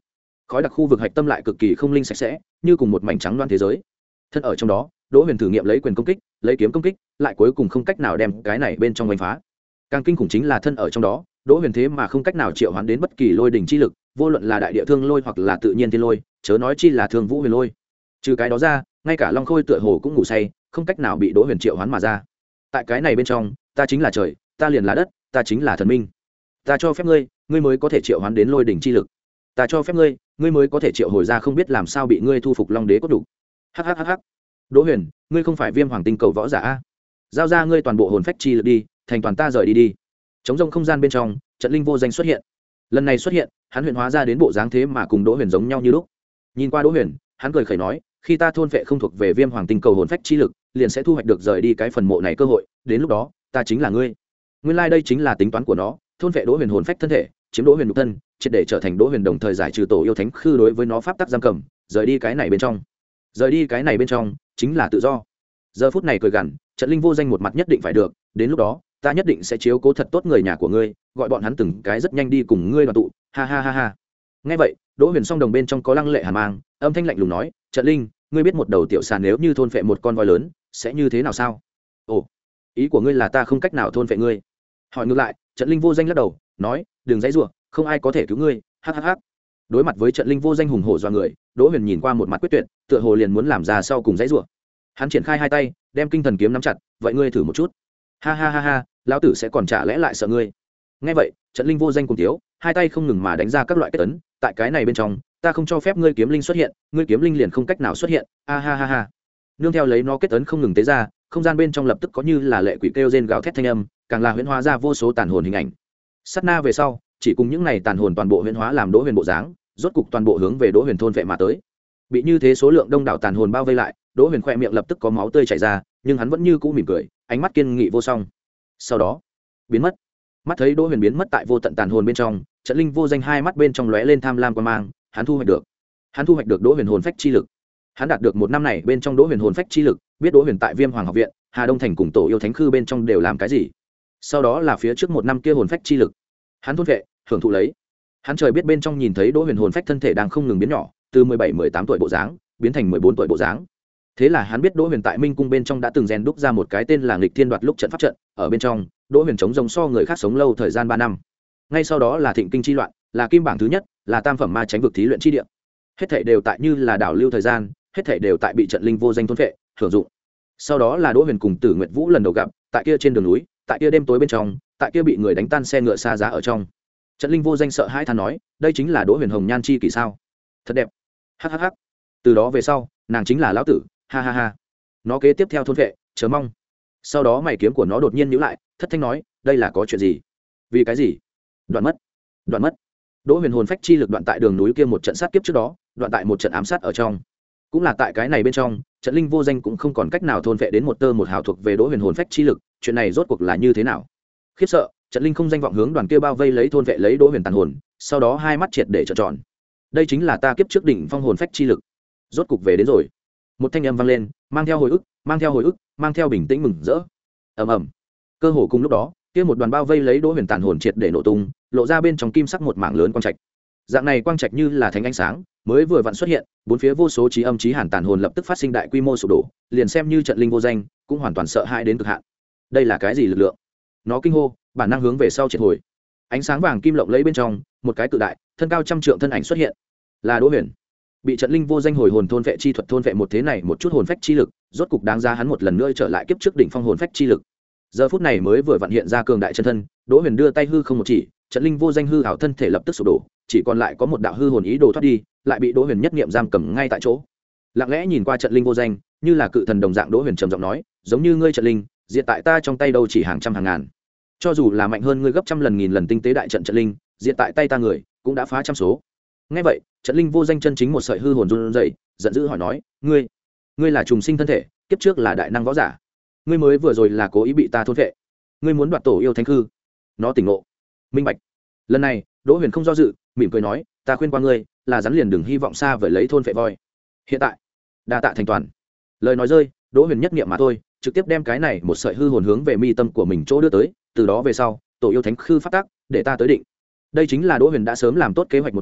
khói đặc khu vực hạch tâm lại cực kỳ không linh sạch sẽ, như cùng một mảnh trắng loan thế giới. Thân ở trong đó, Đỗ Huyền thử nghiệm lấy quyền công kích, lấy kiếm công kích, lại cuối cùng không cách nào đem cái này bên trong đánh phá. Càng kinh khủng chính là thân ở trong đó, Đỗ Huyền thế mà không cách nào triệu hoán đến bất kỳ lôi đỉnh chi lực, vô luận là đại địa thương lôi hoặc là tự nhiên thiên lôi, chớ nói chi là thương vũ huyền lôi. Trừ cái đó ra, ngay cả Long Khôi tựa hồ cũng ngủ say, không cách nào bị Đỗ Huyền triệu hoán mà ra. Tại cái này bên trong, ta chính là trời, ta liền là đất, ta chính là thần minh. Ta cho phép ngươi, ngươi mới có thể triệu hoán đến lôi đỉnh chi lực. Ta cho phép ngươi, ngươi mới có thể triệu hồi ra không biết làm sao bị ngươi thu phục Long Đế cốt đủ. Hắc hắc hắc hắc. Đỗ Huyền, ngươi không phải Viêm Hoàng tinh cầu võ giả a? Giao ra ngươi toàn bộ hồn phách chi lực đi, thành toàn ta rời đi đi. Trống rông không gian bên trong, trận linh vô danh xuất hiện. Lần này xuất hiện, hắn huyền hóa ra đến bộ dáng thế mà cùng Đỗ Huyền giống nhau như lúc. Nhìn qua Đỗ Huyền, hắn cười khẩy nói, khi ta thôn phệ không thuộc về Viêm Hoàng tinh cầu hồn phách chi lực, liền sẽ thu hoạch được rời đi cái phần mộ này cơ hội, đến lúc đó, ta chính là ngươi. Nguyên lai like đây chính là tính toán của nó, thôn phệ Đỗ Huyền hồn phách thân thể, chiếm Đỗ Huyền nhục thân, triệt để trở thành Đỗ Huyền đồng thời giải trừ tổ yêu thánh khư đối với nó pháp tắc giam cầm, rời đi cái này bên trong. Rời đi cái này bên trong, chính là tự do. Giờ phút này cười gằn, trận linh vô danh một mặt nhất định phải được, đến lúc đó, ta nhất định sẽ chiếu cố thật tốt người nhà của ngươi, gọi bọn hắn từng cái rất nhanh đi cùng ngươi đoàn tụ, ha ha ha ha. Nghe vậy, Đỗ Huyền song đồng bên trong có lăng lệ hàn mang, âm thanh lạnh lùng nói, trận linh, ngươi biết một đầu tiểu xà nếu như thôn phệ một con voi lớn, sẽ như thế nào sao? Ồ, ý của ngươi là ta không cách nào thôn phệ ngươi? Hỏi ngược lại, trận linh vô danh lắc đầu, nói, đừng dãy rủa, không ai có thể cứu ngươi, hắc hắc hắc. Đối mặt với trận linh vô danh hùng hổ dọa người, Đỗ Huyền nhìn qua một mặt quyết tuyệt, tựa hồ liền muốn làm ra sau cùng dãy rủa. Hắn triển khai hai tay, đem kinh thần kiếm nắm chặt, vậy ngươi thử một chút. Ha ha ha ha, lão tử sẽ còn trả lẽ lại sợ ngươi. Nghe vậy, trận linh vô danh cùng thiếu, hai tay không ngừng mà đánh ra các loại kết ấn, tại cái này bên trong, ta không cho phép ngươi kiếm linh xuất hiện, ngươi kiếm linh liền không cách nào xuất hiện. Ha ha ha ha. Nương theo lấy nó kết ấn không ngừng tế ra, không gian bên trong lập tức có như là lệ quỷ kêu rên gào thét thanh âm, càng là huyễn hóa ra vô số tàn hồn hình ảnh. Sát na về sau, chỉ cùng những này tàn hồn toàn bộ huyễn hóa làm Đỗ Huyền bộ dáng, rốt cục toàn bộ hướng về Đỗ Huyền thôn vệ mà tới. Bị như thế số lượng đông đảo tàn hồn bao vây lại, Đỗ Huyền khỏe miệng lập tức có máu tươi chảy ra, nhưng hắn vẫn như cũ mỉm cười, ánh mắt kiên nghị vô song. Sau đó, biến mất. Mắt thấy Đỗ Huyền biến mất tại vô tận tàn hồn bên trong, trận linh vô danh hai mắt bên trong lóe lên tham lam quan mang, hắn thu hoạch được. Hắn thu hoạch được Đỗ Huyền hồn phách chi lực. Hắn đạt được một năm này bên trong Đỗ Huyền hồn phách chi lực, biết Đỗ Huyền tại Viêm Hoàng học viện, Hà Đông thành cùng tổ yêu thánh khư bên trong đều làm cái gì. Sau đó là phía trước một năm kia hồn phách chi lực, hắn thôn vệ, hưởng thụ lấy. Hắn trời biết bên trong nhìn thấy Đỗ Huyền hồn phách thân thể đang không ngừng biến nhỏ, từ mười bảy mười tám tuổi bộ dáng, biến thành mười bốn tuổi bộ dáng. Thế là hắn biết Đỗ Huyền tại Minh cung bên trong đã từng rèn đúc ra một cái tên là Nghịch Thiên Đoạt Lúc trận pháp trận, ở bên trong, Đỗ Huyền chống rồng so người khác sống lâu thời gian ba năm. Ngay sau đó là Thịnh Kinh chi loạn, là kim bảng thứ nhất, là tam phẩm ma chánh vực thí luyện chi địa. Hết thảy đều tại như là đảo lưu thời gian, hết thảy đều tại bị trận linh vô danh thôn phệ, hưởng dụng. Sau đó là Đỗ Huyền cùng Tử Nguyệt Vũ lần đầu gặp, tại kia trên đường núi, tại kia đêm tối bên trong, tại kia bị người đánh tan xe ngựa xa giá ở trong. Trận linh vô danh sợ hãi than nói, đây chính là Đỗ Huyền hồng nhan chi kỷ sao? Thật đẹp. Hắc hắc hắc. Từ đó về sau, nàng chính là lão tử, ha ha ha. Nó kế tiếp theo thôn vệ, chờ mong. Sau đó mày kiếm của nó đột nhiên nhíu lại, thất thanh nói, đây là có chuyện gì? Vì cái gì? Đoạn mất. Đoạn mất. Đỗ Huyền hồn phách chi lực đoạn tại đường núi kia một trận sát kiếp trước đó, đoạn tại một trận ám sát ở trong. Cũng là tại cái này bên trong, trận linh vô danh cũng không còn cách nào thôn vệ đến một tơ một hào thuộc về Đỗ Huyền hồn phách chi lực, chuyện này rốt cuộc là như thế nào? Khiếp sợ, trận linh không danh vọng hướng đoàn kia bao vây lấy thôn vệ lấy Đỗ Huyền tàn hồn, sau đó hai mắt triệt để trợn tròn. Đây chính là ta kiếp trước đỉnh phong hồn phách chi lực, rốt cục về đến rồi. Một thanh âm vang lên, mang theo hồi ức, mang theo hồi ức, mang theo bình tĩnh mừng rỡ. Ầm ầm. Cơ hồ cùng lúc đó, kia một đoàn bao vây lấy Đỗ Huyền tàn hồn triệt để nổ tung, lộ ra bên trong kim sắc một mảng lớn quang trạch. Dạng này quang trạch như là thánh ánh sáng, mới vừa vặn xuất hiện, bốn phía vô số trí âm trí hàn tàn hồn lập tức phát sinh đại quy mô sụp đổ, liền xem như trận linh vô danh, cũng hoàn toàn sợ hãi đến cực hạn. Đây là cái gì lực lượng? Nó kinh hô, bản năng hướng về sau triệt hồi. Ánh sáng vàng kim lộng lẫy bên trong, một cái cự đại, thân cao trăm trượng thân ảnh xuất hiện. Là Đỗ Huyền. Bị trận linh vô danh hồi hồn thôn vệ chi thuật thôn vệ một thế này một chút hồn phách chi lực, rốt cục đáng giá hắn một lần nữa trở lại kiếp trước đỉnh phong hồn phách chi lực. Giờ phút này mới vừa vặn hiện ra cường đại chân thân, Đỗ Huyền đưa tay hư không một chỉ, trận linh vô danh hư ảo thân thể lập tức sụp đổ, chỉ còn lại có một đạo hư hồn ý đồ thoát đi, lại bị Đỗ Huyền nhất niệm giam cầm ngay tại chỗ. Lặng lẽ nhìn qua trận linh vô danh, như là cự thần đồng dạng, Đỗ Huyền trầm giọng nói, giống như ngươi trận linh, diệt tại ta trong tay đâu chỉ hàng trăm hàng ngàn. Cho dù là mạnh hơn ngươi gấp trăm lần nghìn lần tinh tế đại trận trận linh, diệt tại tay ta người, cũng đã phá trăm số. Nghe vậy, trận linh vô danh chân chính một sợi hư hồn run rẩy, giận dữ hỏi nói, ngươi, ngươi là trùng sinh thân thể, kiếp trước là đại năng võ giả, ngươi mới vừa rồi là cố ý bị ta thôn vệ, ngươi muốn đoạt tổ yêu thánh hư. Nó tỉnh ngộ, minh bạch. Lần này, Đỗ Huyền không do dự, mỉm cười nói, ta khuyên qua ngươi, là rắn liền đừng hy vọng xa vời lấy thôn vệ voi. Hiện tại, đa tạ thành toàn. Lời nói rơi, Đỗ Huyền nhất niệm mà thôi, trực tiếp đem cái này một sợi hư hồn hướng về mi tâm của mình chỗ đưa tới, từ đó về sau, tổ yêu thánh khư phát tác, để ta tới định. Đây chính là Đỗ Huyền đã sớm làm tốt kế hoạch một trong,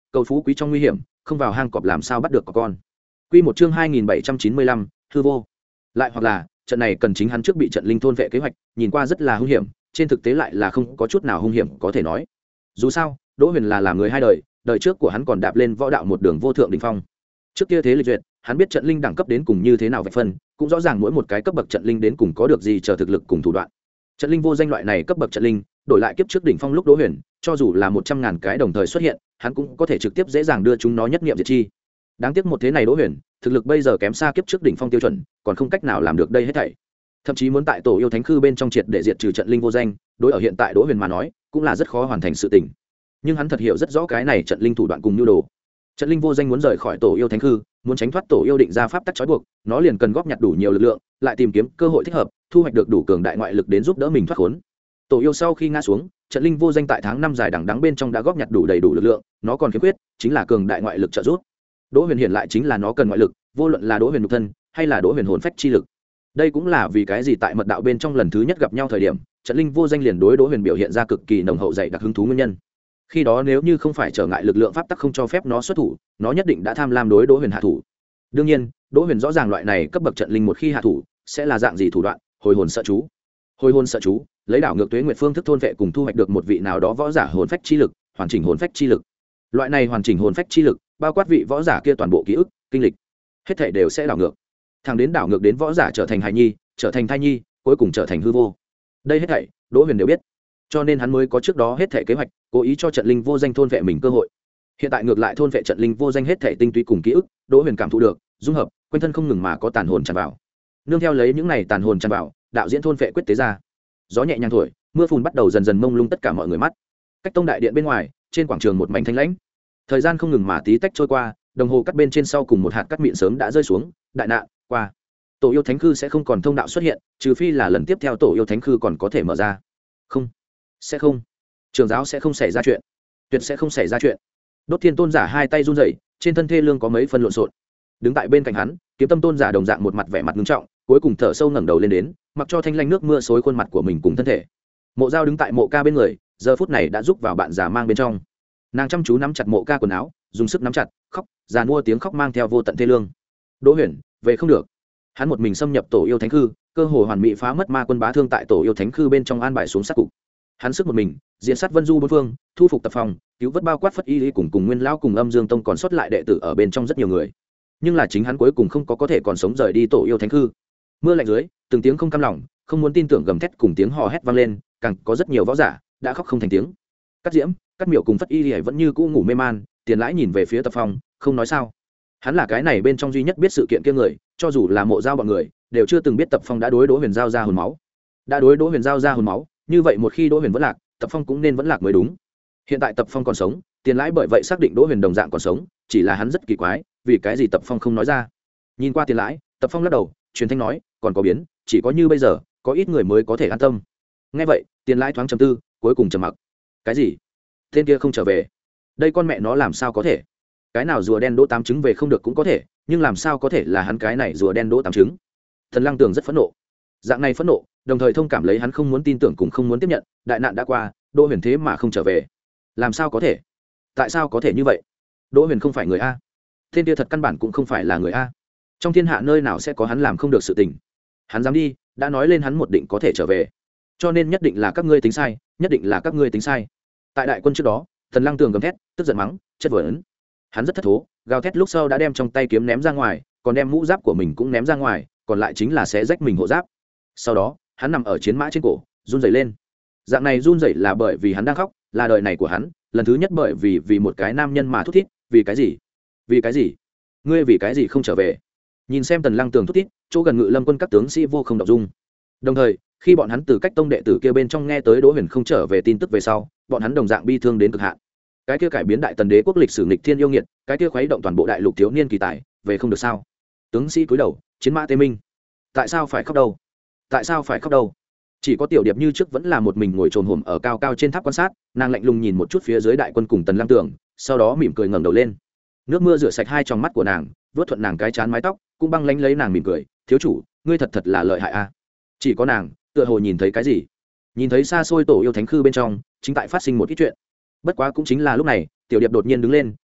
cầu phú quý trong nguy hiểm, không vào hang cọp làm sao bắt được có con. Quy một chương hai nghìn bảy trăm chín mươi lăm, hư vô. Lại hoặc là, trận này cần chính hắn trước bị trận linh thôn vệ kế hoạch, nhìn qua rất là hung hiểm, trên thực tế lại là không có chút nào hung hiểm có thể nói. Dù sao, Đỗ Huyền là làm người hai đời, đời trước của hắn còn đạp lên võ đạo một đường vô thượng đỉnh phong. Trước kia thế lịch duyệt, hắn biết trận linh đẳng cấp đến cùng như thế nào vạch phân, cũng rõ ràng mỗi một cái cấp bậc trận linh đến cùng có được gì chờ thực lực cùng thủ đoạn. Trận linh vô danh loại này cấp bậc trận linh, đổi lại kiếp trước đỉnh phong lúc Đỗ Huyền, cho dù là một trăm ngàn cái đồng thời xuất hiện, hắn cũng có thể trực tiếp dễ dàng đưa chúng nó nhất nghiệm diệt chi. Đáng tiếc một thế này Đỗ Huyền, thực lực bây giờ kém xa kiếp trước đỉnh phong tiêu chuẩn, còn không cách nào làm được đây hết thảy. Thậm chí muốn tại tổ yêu thánh khư bên trong triệt để diệt trừ trận linh vô danh, đối ở hiện tại Đỗ Huyền mà nói, cũng là rất khó hoàn thành sự tình. Nhưng hắn thật hiểu rất rõ cái này trận linh thủ đoạn cùng nhu đồ. Trận linh vô danh muốn rời khỏi tổ yêu thánh khư, muốn tránh thoát tổ yêu định ra pháp tắc trói buộc, nó liền cần góp nhặt đủ nhiều lực lượng, lại tìm kiếm cơ hội thích hợp, thu hoạch được đủ cường đại ngoại lực đến giúp đỡ mình thoát khốn. Tổ yêu sau khi ngã xuống, trận linh vô danh tại tháng năm dài đằng đẵng bên trong đã góp nhặt đủ đầy đủ lực lượng, nó còn khiếm khuyết chính là cường đại ngoại lực trợ giúp. Đỗ Huyền hiện lại chính là nó cần ngoại lực, vô luận là Đỗ Huyền nhục thân hay là Đỗ Huyền hồn phách chi lực. Đây cũng là vì cái gì tại mật đạo bên trong lần thứ nhất gặp nhau thời điểm, trận linh vô danh liền đối Đỗ Huyền biểu hiện ra cực kỳ nồng hậu dày đặc hứng thú nguyên nhân. Khi đó nếu như không phải trở ngại lực lượng pháp tắc không cho phép nó xuất thủ, nó nhất định đã tham lam đối Đỗ Huyền hạ thủ. Đương nhiên, Đỗ Huyền rõ ràng loại này cấp bậc trận linh một khi hạ thủ, sẽ là dạng gì thủ đoạn, hồi hồn sợ chú. Hồi hồn sợ chú, lấy đảo ngược tuế nguyệt phương thức thôn vệ cùng thu hoạch được một vị nào đó võ giả hồn phách chi lực, hoàn chỉnh hồn phách chi lực. Loại này hoàn chỉnh hồn phách chi lực, bao quát vị võ giả kia toàn bộ ký ức, kinh lịch, hết thảy đều sẽ đảo ngược. Thẳng đến đảo ngược đến võ giả trở thành hài nhi, trở thành thai nhi, cuối cùng trở thành hư vô. Đây hết thảy, Đỗ Huyền đều biết. Cho nên hắn mới có trước đó hết thảy kế hoạch, cố ý cho trận linh vô danh thôn vệ mình cơ hội. Hiện tại ngược lại thôn vệ trận linh vô danh hết thảy tinh túy cùng ký ức, Đỗ Huyền cảm thụ được, dung hợp, quanh thân không ngừng mà có tàn hồn tràn vào. Nương theo lấy những này tàn hồn tràn vào, đạo diễn thôn vệ quyết tế ra. Gió nhẹ nhàng thổi, mưa phùn bắt đầu dần dần mông lung tất cả mọi người mắt. Cách tông đại điện bên ngoài, trên quảng trường một mảnh thanh lãnh. Thời gian không ngừng mà tí tách trôi qua, đồng hồ cắt bên trên sau cùng một hạt cắt mịn sớm đã rơi xuống, đại nạn qua. Tổ yêu thánh khư sẽ không còn thông đạo xuất hiện, trừ phi là lần tiếp theo tổ yêu thánh khư còn có thể mở ra. Không, sẽ không. Trường giáo sẽ không xảy ra chuyện, tuyệt sẽ không xảy ra chuyện. Đốt Thiên tôn giả hai tay run rẩy, trên thân thê lương có mấy phân lộn xộn. Đứng tại bên cạnh hắn, Kiếm Tâm tôn giả đồng dạng một mặt vẻ mặt nghiêm trọng, cuối cùng thở sâu ngẩng đầu lên đến, mặc cho thanh lanh nước mưa xối khuôn mặt của mình cùng thân thể. Mộ Dao đứng tại Mộ Ca bên người, giờ phút này đã giúp vào bạn già mang bên trong. Nàng chăm chú nắm chặt Mộ Ca quần áo, dùng sức nắm chặt, khóc, già mua tiếng khóc mang theo vô tận thê lương. Đỗ Huyền, về không được. Hắn một mình xâm nhập tổ yêu thánh khư, cơ hồ hoàn mỹ phá mất ma quân bá thương tại tổ yêu thánh khư bên trong an bài xuống sát cục. Hắn sức một mình, diện sát vân du bốn phương, thu phục tập phòng, cứu vớt bao quát phất y cùng cùng nguyên lão cùng âm dương tông còn sót lại đệ tử ở bên trong rất nhiều người. Nhưng là chính hắn cuối cùng không có có thể còn sống rời đi tổ yêu thánh khư. Mưa lạnh dưới, từng tiếng không cam lòng, không muốn tin tưởng gầm thét cùng tiếng hò hét vang lên, càng có rất nhiều võ giả đã khóc không thành tiếng. Cắt Diễm, Cắt Miểu cùng phất y vẫn như cũ ngủ mê man, Tiền Lãi nhìn về phía tập phòng, không nói sao. Hắn là cái này bên trong duy nhất biết sự kiện kia người, cho dù là Mộ Dao bọn người, đều chưa từng biết Tập Phong đã đối Đỗ Huyền giao ra hồn máu. Đã đối Đỗ Huyền giao ra hồn máu, như vậy một khi Đỗ Huyền vẫn lạc, Tập Phong cũng nên vẫn lạc mới đúng. Hiện tại Tập Phong còn sống, Tiền Lãi bởi vậy xác định Đỗ Huyền đồng dạng còn sống, chỉ là hắn rất kỳ quái, vì cái gì Tập Phong không nói ra. Nhìn qua Tiền Lãi, Tập Phong lắc đầu, truyền thanh nói, còn có biến, chỉ có như bây giờ, có ít người mới có thể an tâm. Nghe vậy, Tiền Lãi thoáng trầm tư, cuối cùng trầm mặc. Cái gì? Tên kia không trở về? Đây con mẹ nó làm sao có thể? Cái nào rùa đen đỗ tám trứng về không được cũng có thể, nhưng làm sao có thể là hắn cái này rùa đen đỗ tám trứng? Thần Lăng Tường rất phẫn nộ. Dạng này phẫn nộ, đồng thời thông cảm lấy hắn không muốn tin tưởng cùng không muốn tiếp nhận, đại nạn đã qua, Đỗ Huyền thế mà không trở về. Làm sao có thể? Tại sao có thể như vậy? Đỗ Huyền không phải người a. Tên kia thật căn bản cũng không phải là người a. Trong thiên hạ nơi nào sẽ có hắn làm không được sự tình? Hắn dám đi, đã nói lên hắn một định có thể trở về. Cho nên nhất định là các ngươi tính sai, nhất định là các ngươi tính sai. Tại đại quân trước đó, Thần Lăng Tường gầm thét, tức giận mắng, chất vấn. Hắn rất thất thố, gào thét lúc sau đã đem trong tay kiếm ném ra ngoài, còn đem mũ giáp của mình cũng ném ra ngoài, còn lại chính là xé rách mình hộ giáp. Sau đó, hắn nằm ở chiến mã trên cổ, run rẩy lên. Dạng này run rẩy là bởi vì hắn đang khóc, là đời này của hắn, lần thứ nhất bởi vì vì một cái nam nhân mà thút thít, vì cái gì? Vì cái gì? Ngươi vì cái gì không trở về? Nhìn xem Tần Lăng Tường thút thít, chỗ gần Ngự Lâm quân các tướng sĩ vô không động dung. Đồng thời, khi bọn hắn từ cách tông đệ tử kia bên trong nghe tới Đỗ Huyền không trở về tin tức về sau, bọn hắn đồng dạng bi thương đến cực hạn. Cái kia cải biến đại tần đế quốc lịch sử nghịch thiên yêu nghiệt, cái kia khuấy động toàn bộ đại lục thiếu niên kỳ tài, về không được sao? Tướng sĩ cúi đầu, chiến mã tê minh. Tại sao phải khóc đâu? Tại sao phải khóc đâu? Chỉ có Tiểu Điệp như trước vẫn là một mình ngồi trồn hổm ở cao cao trên tháp quan sát, nàng lạnh lùng nhìn một chút phía dưới đại quân cùng Tần Lăng Tường, sau đó mỉm cười ngẩng đầu lên. Nước mưa rửa sạch hai tròng mắt của nàng, vớt thuận nàng cái trán mái tóc, cũng băng lánh lấy nàng mỉm cười, "Thiếu chủ, ngươi thật thật là lợi hại a." Chỉ có nàng, tựa hồ nhìn thấy cái gì? Nhìn thấy xa xôi tổ yêu thánh khư bên trong, chính tại phát sinh một ít chuyện. Bất quá cũng chính là lúc này, Tiểu Điệp đột nhiên đứng lên,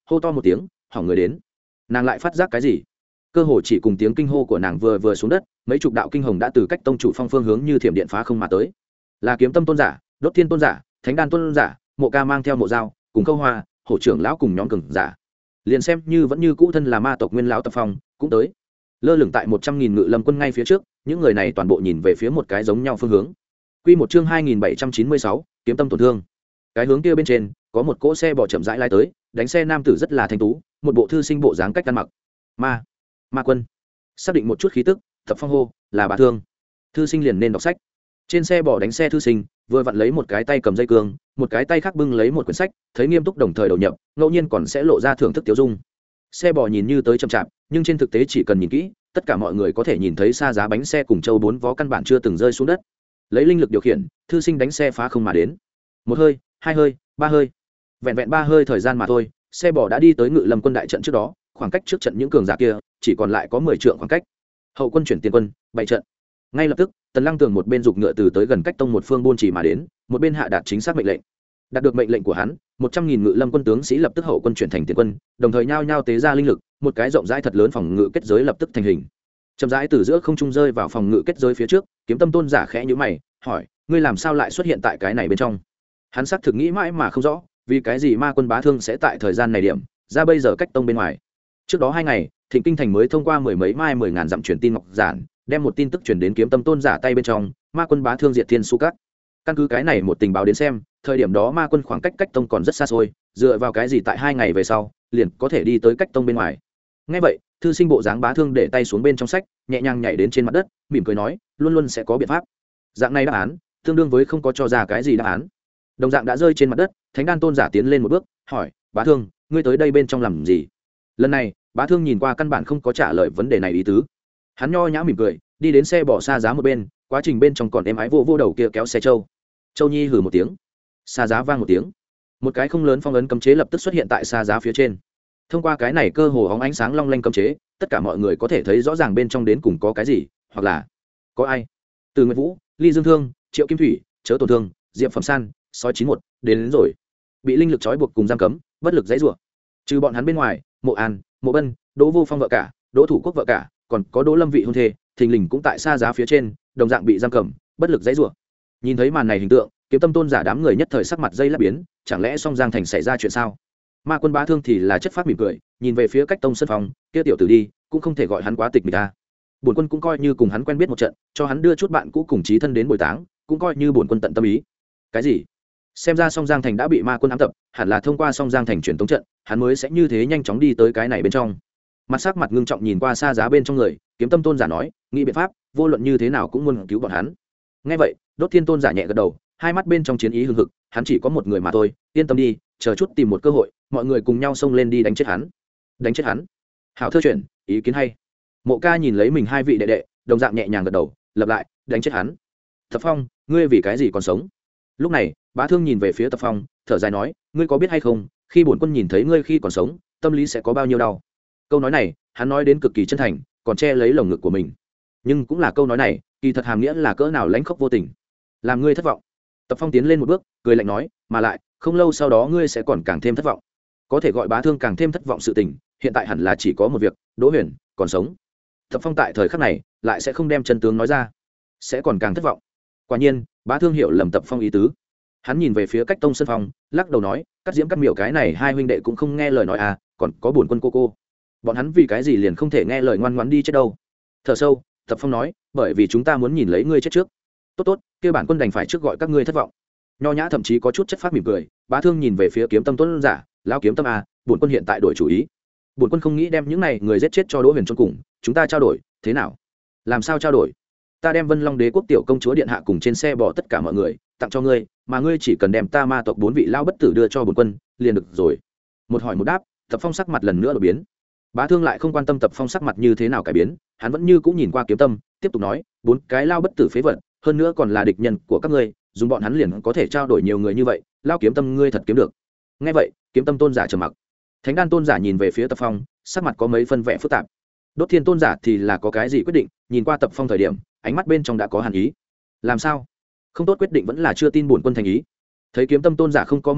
hô to một tiếng hỏng người đến. Nàng lại phát giác cái gì, cơ hồ chỉ cùng tiếng kinh hô của nàng vừa vừa xuống đất, mấy chục đạo kinh hồng đã từ cách tông chủ phong phương hướng như thiểm điện phá không mà tới. Là kiếm tâm tôn giả, đốt thiên tôn giả, thánh đan tôn giả, Mộ Ca mang theo mộ dao cùng câu hoa hổ trưởng lão cùng nhóm cường giả, liền xem như vẫn như cũ thân là ma tộc nguyên lão Tập Phong cũng tới, lơ lửng tại một trăm nghìn ngự lâm quân ngay phía trước. Những người này toàn bộ nhìn về phía một cái giống nhau phương hướng. Quy một chương hai nghìn bảy trăm chín mươi sáu, kiếm tâm tổn thương. Cái hướng kia bên trên có một cỗ xe bò chậm rãi lai tới, đánh xe nam tử rất là thanh tú, một bộ thư sinh bộ dáng cách ăn mặc. Ma, ma quân. Xác định một chút khí tức, Tập Phong hô, là bà thương. Thư sinh liền nên đọc sách. Trên xe bò đánh xe thư sinh vừa vặn lấy một cái tay cầm dây cương, một cái tay khác bưng lấy một quyển sách, thấy nghiêm túc đồng thời đầu nhập, ngẫu nhiên còn sẽ lộ ra thưởng thức tiêu dung. Xe bò nhìn như tới chậm chạp, nhưng trên thực tế chỉ cần nhìn kỹ, tất cả mọi người có thể nhìn thấy xa giá bánh xe cùng châu bốn vó căn bản chưa từng rơi xuống đất. Lấy linh lực điều khiển, thư sinh đánh xe phá không mà đến. Một hơi, hai hơi, ba hơi, vẹn vẹn ba hơi thời gian mà thôi, xe bò đã đi tới ngự lâm quân đại trận trước đó, khoảng cách trước trận những cường giả kia chỉ còn lại có mười trượng khoảng cách. Hậu quân chuyển tiền quân, bảy trận. Ngay lập tức, Tần Lăng Tường một bên giục ngựa từ tới gần cách tông một phương buôn chỉ mà đến, một bên hạ đạt chính xác mệnh lệnh. Đạt được mệnh lệnh của hắn, một trăm nghìn ngự lâm quân tướng sĩ lập tức hậu quân chuyển thành tiền quân, đồng thời nhao nhao tế ra linh lực, một cái rộng rãi thật lớn phòng ngự kết giới lập tức thành hình. Chậm rãi từ giữa không trung rơi vào phòng ngự kết giới phía trước, Kiếm Tâm tôn giả khẽ nhíu mày, hỏi: "Ngươi làm sao lại xuất hiện tại cái này bên trong?" Hắn xác thực nghĩ mãi mà không rõ, vì cái gì ma quân bá thương sẽ tại thời gian này điểm ra bây giờ cách tông bên ngoài. Trước đó hai ngày, Thịnh Kinh thành mới thông qua mười mấy mai mười ngàn dặm truyền tin ngọc giản, đem một tin tức truyền đến Kiếm Tâm tôn giả tay bên trong, ma quân bá thương diệt thiên su các. Căn cứ cái này một tình báo đến xem, thời điểm đó ma quân khoảng cách cách tông còn rất xa xôi, dựa vào cái gì tại hai ngày về sau liền có thể đi tới cách tông bên ngoài. Ngay vậy, thư sinh bộ dáng bá thương để tay xuống bên trong sách, nhẹ nhàng nhảy đến trên mặt đất, mỉm cười nói: "Luôn luôn sẽ có biện pháp." Dạng này đáp án tương đương với không có cho ra cái gì đáp án. Đồng dạng đã rơi trên mặt đất, Thánh Đan tôn giả tiến lên một bước, hỏi: "Bá thương, ngươi tới đây bên trong làm gì?" Lần này, bá thương nhìn qua căn bản không có trả lời vấn đề này ý tứ. Hắn nho nhã mỉm cười, đi đến xe bỏ xa giá một bên, quá trình bên trong còn êm ái vô vô đầu kia kéo xe châu. Châu Nhi hừ một tiếng, xa giá vang một tiếng, một cái không lớn phong ấn cấm chế lập tức xuất hiện tại xa giá phía trên. Thông qua cái này cơ hồ óng ánh sáng long lanh cấm chế, tất cả mọi người có thể thấy rõ ràng bên trong đến cùng có cái gì, hoặc là có ai. Từ Nguyệt Vũ, Ly Dương Thương, Triệu Kim Thủy, Chớ Tổn Thương, Diệp Phẩm San, Sói chín một đến, đến rồi. Bị linh lực trói buộc cùng giam cấm, bất lực dãy rủa. Trừ bọn hắn bên ngoài, Mộ An, Mộ Bân, Đỗ Vô Phong vợ cả, Đỗ Thủ Quốc vợ cả, còn có Đỗ Lâm vị hôn thê, thình lình cũng tại xa giá phía trên, đồng dạng bị giam cầm, bất lực dãy rủa. Nhìn thấy màn này hình tượng, Kiếm Tâm tôn giả đám người nhất thời sắc mặt dây lắp biến, chẳng lẽ Song Giang thành xảy ra chuyện sao? Ma quân bá thương thì là chất phát mỉm cười, nhìn về phía cách tông sân phòng, kia tiểu tử đi, cũng không thể gọi hắn quá tịch mịch ta. Bổn quân cũng coi như cùng hắn quen biết một trận, cho hắn đưa chút bạn cũ cùng chí thân đến bồi táng, cũng coi như bổn quân tận tâm ý. Cái gì? Xem ra Song Giang thành đã bị ma quân ám tập, hẳn là thông qua Song Giang thành truyền tống trận, hắn mới sẽ như thế nhanh chóng đi tới cái này bên trong. Mặt sắc mặt ngưng trọng nhìn qua xa giá bên trong người, Kiếm Tâm tôn giả nói, nghĩ biện pháp, vô luận như thế nào cũng muốn cứu bọn hắn. Nghe vậy, Đốt Thiên tôn giả nhẹ gật đầu, hai mắt bên trong chiến ý hừng hực, hắn chỉ có một người mà thôi, yên tâm đi, chờ chút tìm một cơ hội, mọi người cùng nhau xông lên đi đánh chết hắn. Đánh chết hắn? Hảo thơ chuyện, ý kiến hay. Mộ Ca nhìn lấy mình hai vị đệ đệ, đồng dạng nhẹ nhàng gật đầu, lặp lại, đánh chết hắn. Tập Phong, ngươi vì cái gì còn sống? Lúc này, Bá Thương nhìn về phía Tập Phong, thở dài nói, ngươi có biết hay không, khi bổn quân nhìn thấy ngươi khi còn sống, tâm lý sẽ có bao nhiêu đau. Câu nói này, hắn nói đến cực kỳ chân thành, còn che lấy lồng ngực của mình. Nhưng cũng là câu nói này, kỳ thật hàm nghĩa là cỡ nào lãnh khốc vô tình. Làm ngươi thất vọng. Tập Phong tiến lên một bước, cười lạnh nói, mà lại, không lâu sau đó ngươi sẽ còn càng thêm thất vọng. Có thể gọi Bá Thương càng thêm thất vọng sự tình, hiện tại hẳn là chỉ có một việc, Đỗ Huyền còn sống. Tập Phong tại thời khắc này, lại sẽ không đem chân tướng nói ra, sẽ còn càng thất vọng. Quả nhiên, Bá Thương hiểu lầm Tập Phong ý tứ. Hắn nhìn về phía cách tông sân phòng, lắc đầu nói, cắt diễm cắt miểu cái này hai huynh đệ cũng không nghe lời nói à, còn có bổn quân cô cô, bọn hắn vì cái gì liền không thể nghe lời ngoan ngoãn đi chết đâu. Thở sâu, Tập Phong nói, bởi vì chúng ta muốn nhìn lấy ngươi chết trước. Tốt tốt, kia bản quân đành phải trước gọi các ngươi thất vọng. Nho nhã thậm chí có chút chất phát mỉm cười. Bá Thương nhìn về phía Kiếm Tâm tuấn giả, lão Kiếm Tâm à, bổn quân hiện tại đổi chủ ý. Bổn quân không nghĩ đem những này người giết chết cho Đỗ Huyền chôn cùng, chúng ta trao đổi, thế nào? Làm sao trao đổi? Ta đem Vân Long Đế quốc tiểu công chúa điện hạ cùng trên xe bỏ tất cả mọi người, tặng cho ngươi, mà ngươi chỉ cần đem ta ma tộc bốn vị lão bất tử đưa cho bổn quân, liền được rồi. Một hỏi một đáp, Tập Phong sắc mặt lần nữa đổi biến. Bá Thương lại không quan tâm Tập Phong sắc mặt như thế nào cải biến, hắn vẫn như cũng nhìn qua Kiếm Tâm, tiếp tục nói, bốn cái lao bất tử phế vật, hơn nữa còn là địch nhân của các ngươi, dùng bọn hắn liền có thể trao đổi nhiều người như vậy, lao Kiếm Tâm ngươi thật kiếm được. Nghe vậy, Kiếm Tâm tôn giả trầm mặc. Thánh Đan tôn giả nhìn về phía Tập Phong, sắc mặt có mấy phân vẻ phức tạp. Đốt Thiên tôn giả thì là có cái gì quyết định, nhìn qua Tập Phong thời điểm, ánh mắt bên trong đã có hàn ý. Làm sao? Không tốt quyết định vẫn là chưa tin bổn quân thành ý. Thấy Kiếm Tâm tôn giả không có mở miệng,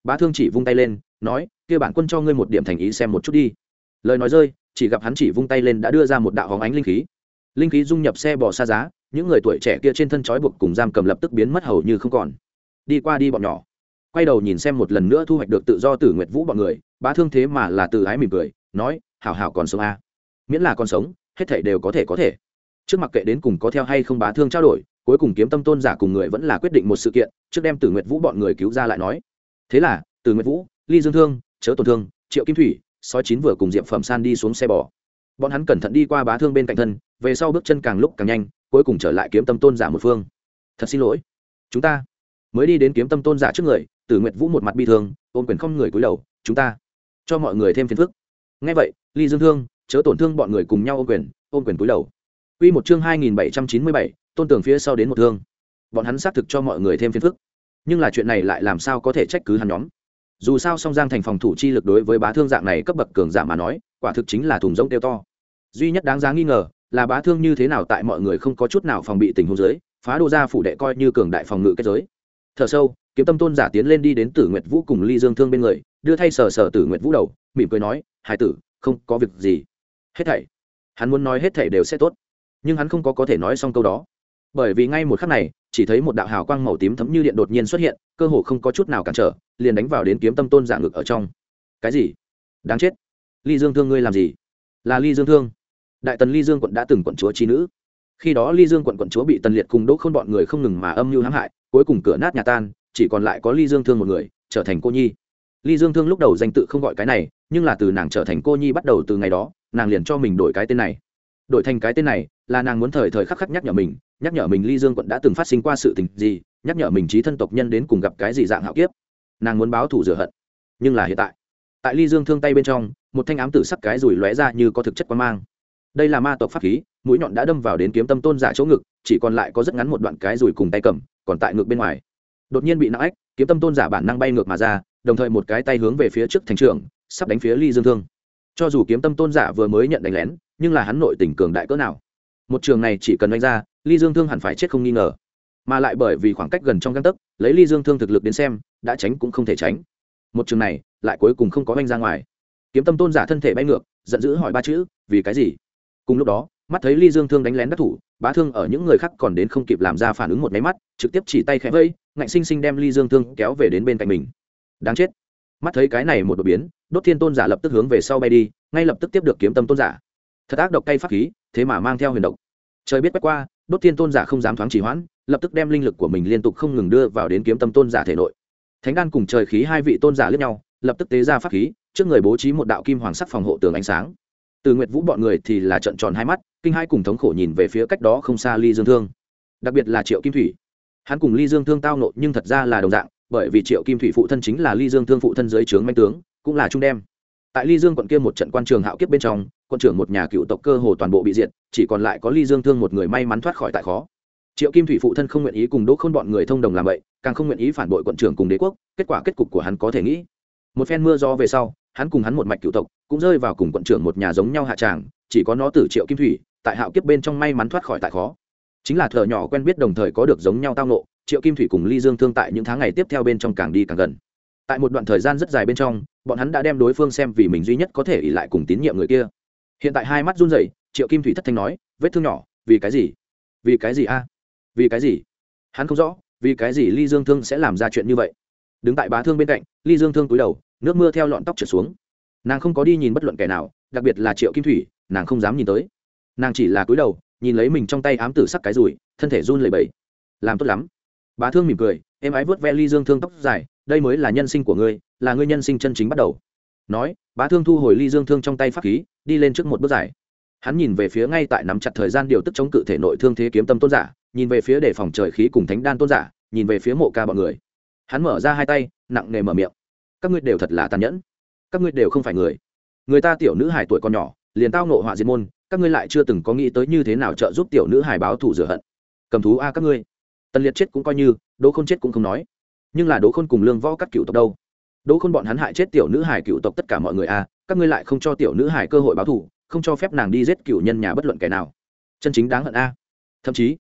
Bá Thương chỉ vung tay lên nói, kia bản quân cho ngươi một điểm thành ý xem một chút đi. Lời nói rơi, chỉ gặp hắn chỉ vung tay lên đã đưa ra một đạo hóng ánh linh khí. Linh khí dung nhập xe bò xa giá, những người tuổi trẻ kia trên thân trói buộc cùng giam cầm lập tức biến mất hầu như không còn. Đi qua đi bọn nhỏ, quay đầu nhìn xem một lần nữa thu hoạch được tự do Tử Nguyệt Vũ bọn người, Bá Thương thế mà là từ ái mỉm cười nói, hảo hảo còn sống a, miễn là còn sống hết thảy đều có thể có thể. Trước mặc kệ đến cùng có theo hay không Bá Thương trao đổi, cuối cùng Kiếm Tâm Tôn giả cùng người vẫn là quyết định một sự kiện, trước đem Tử Nguyệt Vũ bọn người cứu ra lại nói. Thế là Tử Nguyệt Vũ, Ly Dương Thương, Chớ Tổn Thương, Triệu Kim Thủy, Sói Chín vừa cùng Diệp Phẩm San đi xuống xe bò. Bọn hắn cẩn thận đi qua Bá Thương bên cạnh thân, về sau bước chân càng lúc càng nhanh, cuối cùng trở lại Kiếm Tâm Tôn giả một phương. Thật xin lỗi, chúng ta mới đi đến Kiếm Tâm Tôn giả trước người, Tử Nguyệt Vũ một mặt bi thương, ôm quyền không người cúi đầu, chúng ta cho mọi người thêm phiền phức. Nghe vậy, Ly Dương Thương, Chớ Tổn Thương bọn người cùng nhau ôm quyền, ôm quyền cúi đầu. Quy một chương hai nghìn bảy trăm chín mươi bảy, Tôn Tưởng phía sau đến một thương. Bọn hắn xác thực cho mọi người thêm phiền phức, nhưng là chuyện này lại làm sao có thể trách cứ hắn nhóm. Dù sao Song Giang thành phòng thủ chi lực đối với Bá Thương dạng này cấp bậc cường giả mà nói, quả thực chính là thùng rỗng tiêu to. Duy nhất đáng giá nghi ngờ là Bá Thương như thế nào tại mọi người không có chút nào phòng bị tình huống dưới, phá đô gia phủ đệ coi như cường đại phòng ngự kết giới. Thở sâu, Kiếm Tâm Tôn giả tiến lên đi đến Tử Nguyệt Vũ cùng Ly Dương Thương bên người, đưa thay sờ sờ Tử Nguyệt Vũ đầu, mỉm cười nói, hải tử, không có việc gì. Hết thảy, hắn muốn nói hết thảy đều sẽ tốt, nhưng hắn không có có thể nói xong câu đó, bởi vì ngay một khắc này, chỉ thấy một đạo hào quang màu tím thấm như điện đột nhiên xuất hiện, cơ hồ không có chút nào cản trở, liền đánh vào đến Kiếm Tâm Tôn giả ngực ở trong. Cái gì? Đáng chết! Ly Dương Thương ngươi làm gì? Là Ly Dương Thương, đại tần Ly Dương quận đã từng quận chúa chi nữ. Khi đó Ly Dương quận quận chúa bị Tần Liệt cùng Đỗ Khôn bọn người không ngừng mà âm mưu hãm hại, cuối cùng cửa nát nhà tan, chỉ còn lại có Ly Dương Thương một người, trở thành cô nhi. Ly Dương Thương lúc đầu danh tự không gọi cái này, nhưng là từ nàng trở thành cô nhi bắt đầu, từ ngày đó nàng liền cho mình đổi cái tên này. Đổi thành cái tên này là nàng muốn thời thời khắc khắc nhắc nhở mình, nhắc nhở mình Ly Dương quận đã từng phát sinh qua sự tình gì, nhắc nhở mình chí thân tộc nhân đến cùng gặp cái gì dạng hạo kiếp. Nàng muốn báo thù rửa hận. Nhưng là hiện tại, tại Ly Dương Thương tay bên trong, một thanh ám tử sắc cái rủi lóe ra như có thực chất quang mang. Đây là ma tộc pháp khí, mũi nhọn đã đâm vào đến Kiếm Tâm Tôn giả chỗ ngực, chỉ còn lại có rất ngắn một đoạn cái rủi cùng tay cầm, còn tại ngực bên ngoài. Đột nhiên bị nặng ách, Kiếm Tâm Tôn giả bản năng bay ngược mà ra, đồng thời một cái tay hướng về phía trước thành trưởng, sắp đánh phía Ly Dương Thương. Cho dù Kiếm Tâm Tôn giả vừa mới nhận đánh lén, nhưng là hắn nội tình cường đại cỡ nào, một trường này chỉ cần đánh ra, Ly Dương Thương hẳn phải chết không nghi ngờ, mà lại bởi vì khoảng cách gần trong gang tấc, lấy Ly Dương Thương thực lực đến xem, đã tránh cũng không thể tránh. Một trường này lại cuối cùng không có đánh ra ngoài. Kiếm Tâm Tôn giả thân thể bay ngược, giận dữ hỏi ba chữ, vì cái gì? Cùng lúc đó, mắt thấy Ly Dương Thương đánh lén đắc thủ, Bá Thương ở những người khác còn đến không kịp làm ra phản ứng một máy mắt, trực tiếp chỉ tay khẽ vây, ngạnh sinh sinh đem Ly Dương Thương kéo về đến bên cạnh mình. Đáng chết! Mắt thấy cái này một đột biến, Đốt Thiên Tôn giả lập tức hướng về sau bay đi, ngay lập tức tiếp được Kiếm Tâm Tôn giả. Thật ác độc cay pháp khí, thế mà mang theo huyền độc. Trời biết quét qua, Đốt Thiên Tôn giả không dám thoáng trì hoãn, lập tức đem linh lực của mình liên tục không ngừng đưa vào đến Kiếm Tâm Tôn giả thể nội. Thánh đan cùng trời khí hai vị tôn giả liếc nhau, lập tức tế ra pháp khí, trước người bố trí một đạo kim hoàng sắc phòng hộ tường ánh sáng. Từ Nguyệt Vũ bọn người thì là trợn tròn hai mắt, kinh hai cùng thống khổ nhìn về phía cách đó không xa Ly Dương Thương. Đặc biệt là Triệu Kim Thủy, hắn cùng Ly Dương Thương tao nộ nhưng thật ra là đồng dạng, bởi vì Triệu Kim Thủy phụ thân chính là Ly Dương Thương phụ thân dưới trướng manh tướng, cũng là trung đem. Tại Ly Dương quận kia một trận quan trường hạo kiếp bên trong, quận trưởng một nhà cựu tộc cơ hồ toàn bộ bị diệt, chỉ còn lại có Ly Dương Thương một người may mắn thoát khỏi tại khó. Triệu Kim Thủy phụ thân không nguyện ý cùng Đỗ Khôn bọn người thông đồng làm vậy, càng không nguyện ý phản bội quận trưởng cùng đế quốc, kết quả kết cục của hắn có thể nghĩ. Một phen mưa gió về sau, hắn cùng hắn một mạch cựu tộc cũng rơi vào cùng quận trưởng một nhà giống nhau hạ tràng, chỉ có nó tử Triệu Kim Thủy tại hạo kiếp bên trong may mắn thoát khỏi tại khó. Chính là thợ nhỏ quen biết đồng thời có được giống nhau tao ngộ, Triệu Kim Thủy cùng Ly Dương Thương tại những tháng ngày tiếp theo bên trong càng đi càng gần. Tại một đoạn thời gian rất dài bên trong, bọn hắn đã đem đối phương xem vì mình duy nhất có thể ỷ lại cùng tín nhiệm người kia. Hiện tại hai mắt run rẩy, Triệu Kim Thủy thất thanh nói, vết thương nhỏ, vì cái gì? Vì cái gì a? Vì cái gì? Hắn không rõ, vì cái gì Ly Dương Thương sẽ làm ra chuyện như vậy. Đứng tại Bá Thương bên cạnh, Ly Dương Thương cúi đầu, nước mưa theo lọn tóc trượt xuống. Nàng không có đi nhìn bất luận kẻ nào, đặc biệt là Triệu Kim Thủy, nàng không dám nhìn tới. Nàng chỉ là cúi đầu, nhìn lấy mình trong tay ám tử sắc cái rùi, thân thể run lẩy bẩy. Làm tốt lắm. Bá Thương mỉm cười, em ái vớt ve Ly Dương Thương tóc dài, đây mới là nhân sinh của ngươi, là ngươi nhân sinh chân chính bắt đầu. Nói, Bá Thương thu hồi Ly Dương Thương trong tay pháp khí, đi lên trước một bước dài. Hắn nhìn về phía ngay tại nắm chặt thời gian điều tức chống cự thể nội thương thế Kiếm Tâm Tôn giả, nhìn về phía đề phòng trời khí cùng Thánh Đan Tôn giả, nhìn về phía Mộ Ca bọn người. Hắn mở ra hai tay, nặng nề mở miệng. Các ngươi đều thật là tàn nhẫn, các ngươi đều không phải người. Người ta tiểu nữ hài tuổi còn nhỏ, liền tao ngộ họa diệt môn, các ngươi lại chưa từng có nghĩ tới như thế nào trợ giúp tiểu nữ hài báo thù rửa hận. Cầm thú a các ngươi. Tần Liệt chết cũng coi như, Đỗ Khôn chết cũng không nói. Nhưng là Đỗ Khôn cùng Lương Võ các cựu tộc đâu? Đỗ Khôn bọn hắn hại chết tiểu nữ hài cựu tộc tất cả mọi người a, các ngươi lại không cho tiểu nữ hài cơ hội báo thù, không cho phép nàng đi giết cựu nhân nhà bất luận kẻ nào. Chân chính đáng hận a. Thậm chí,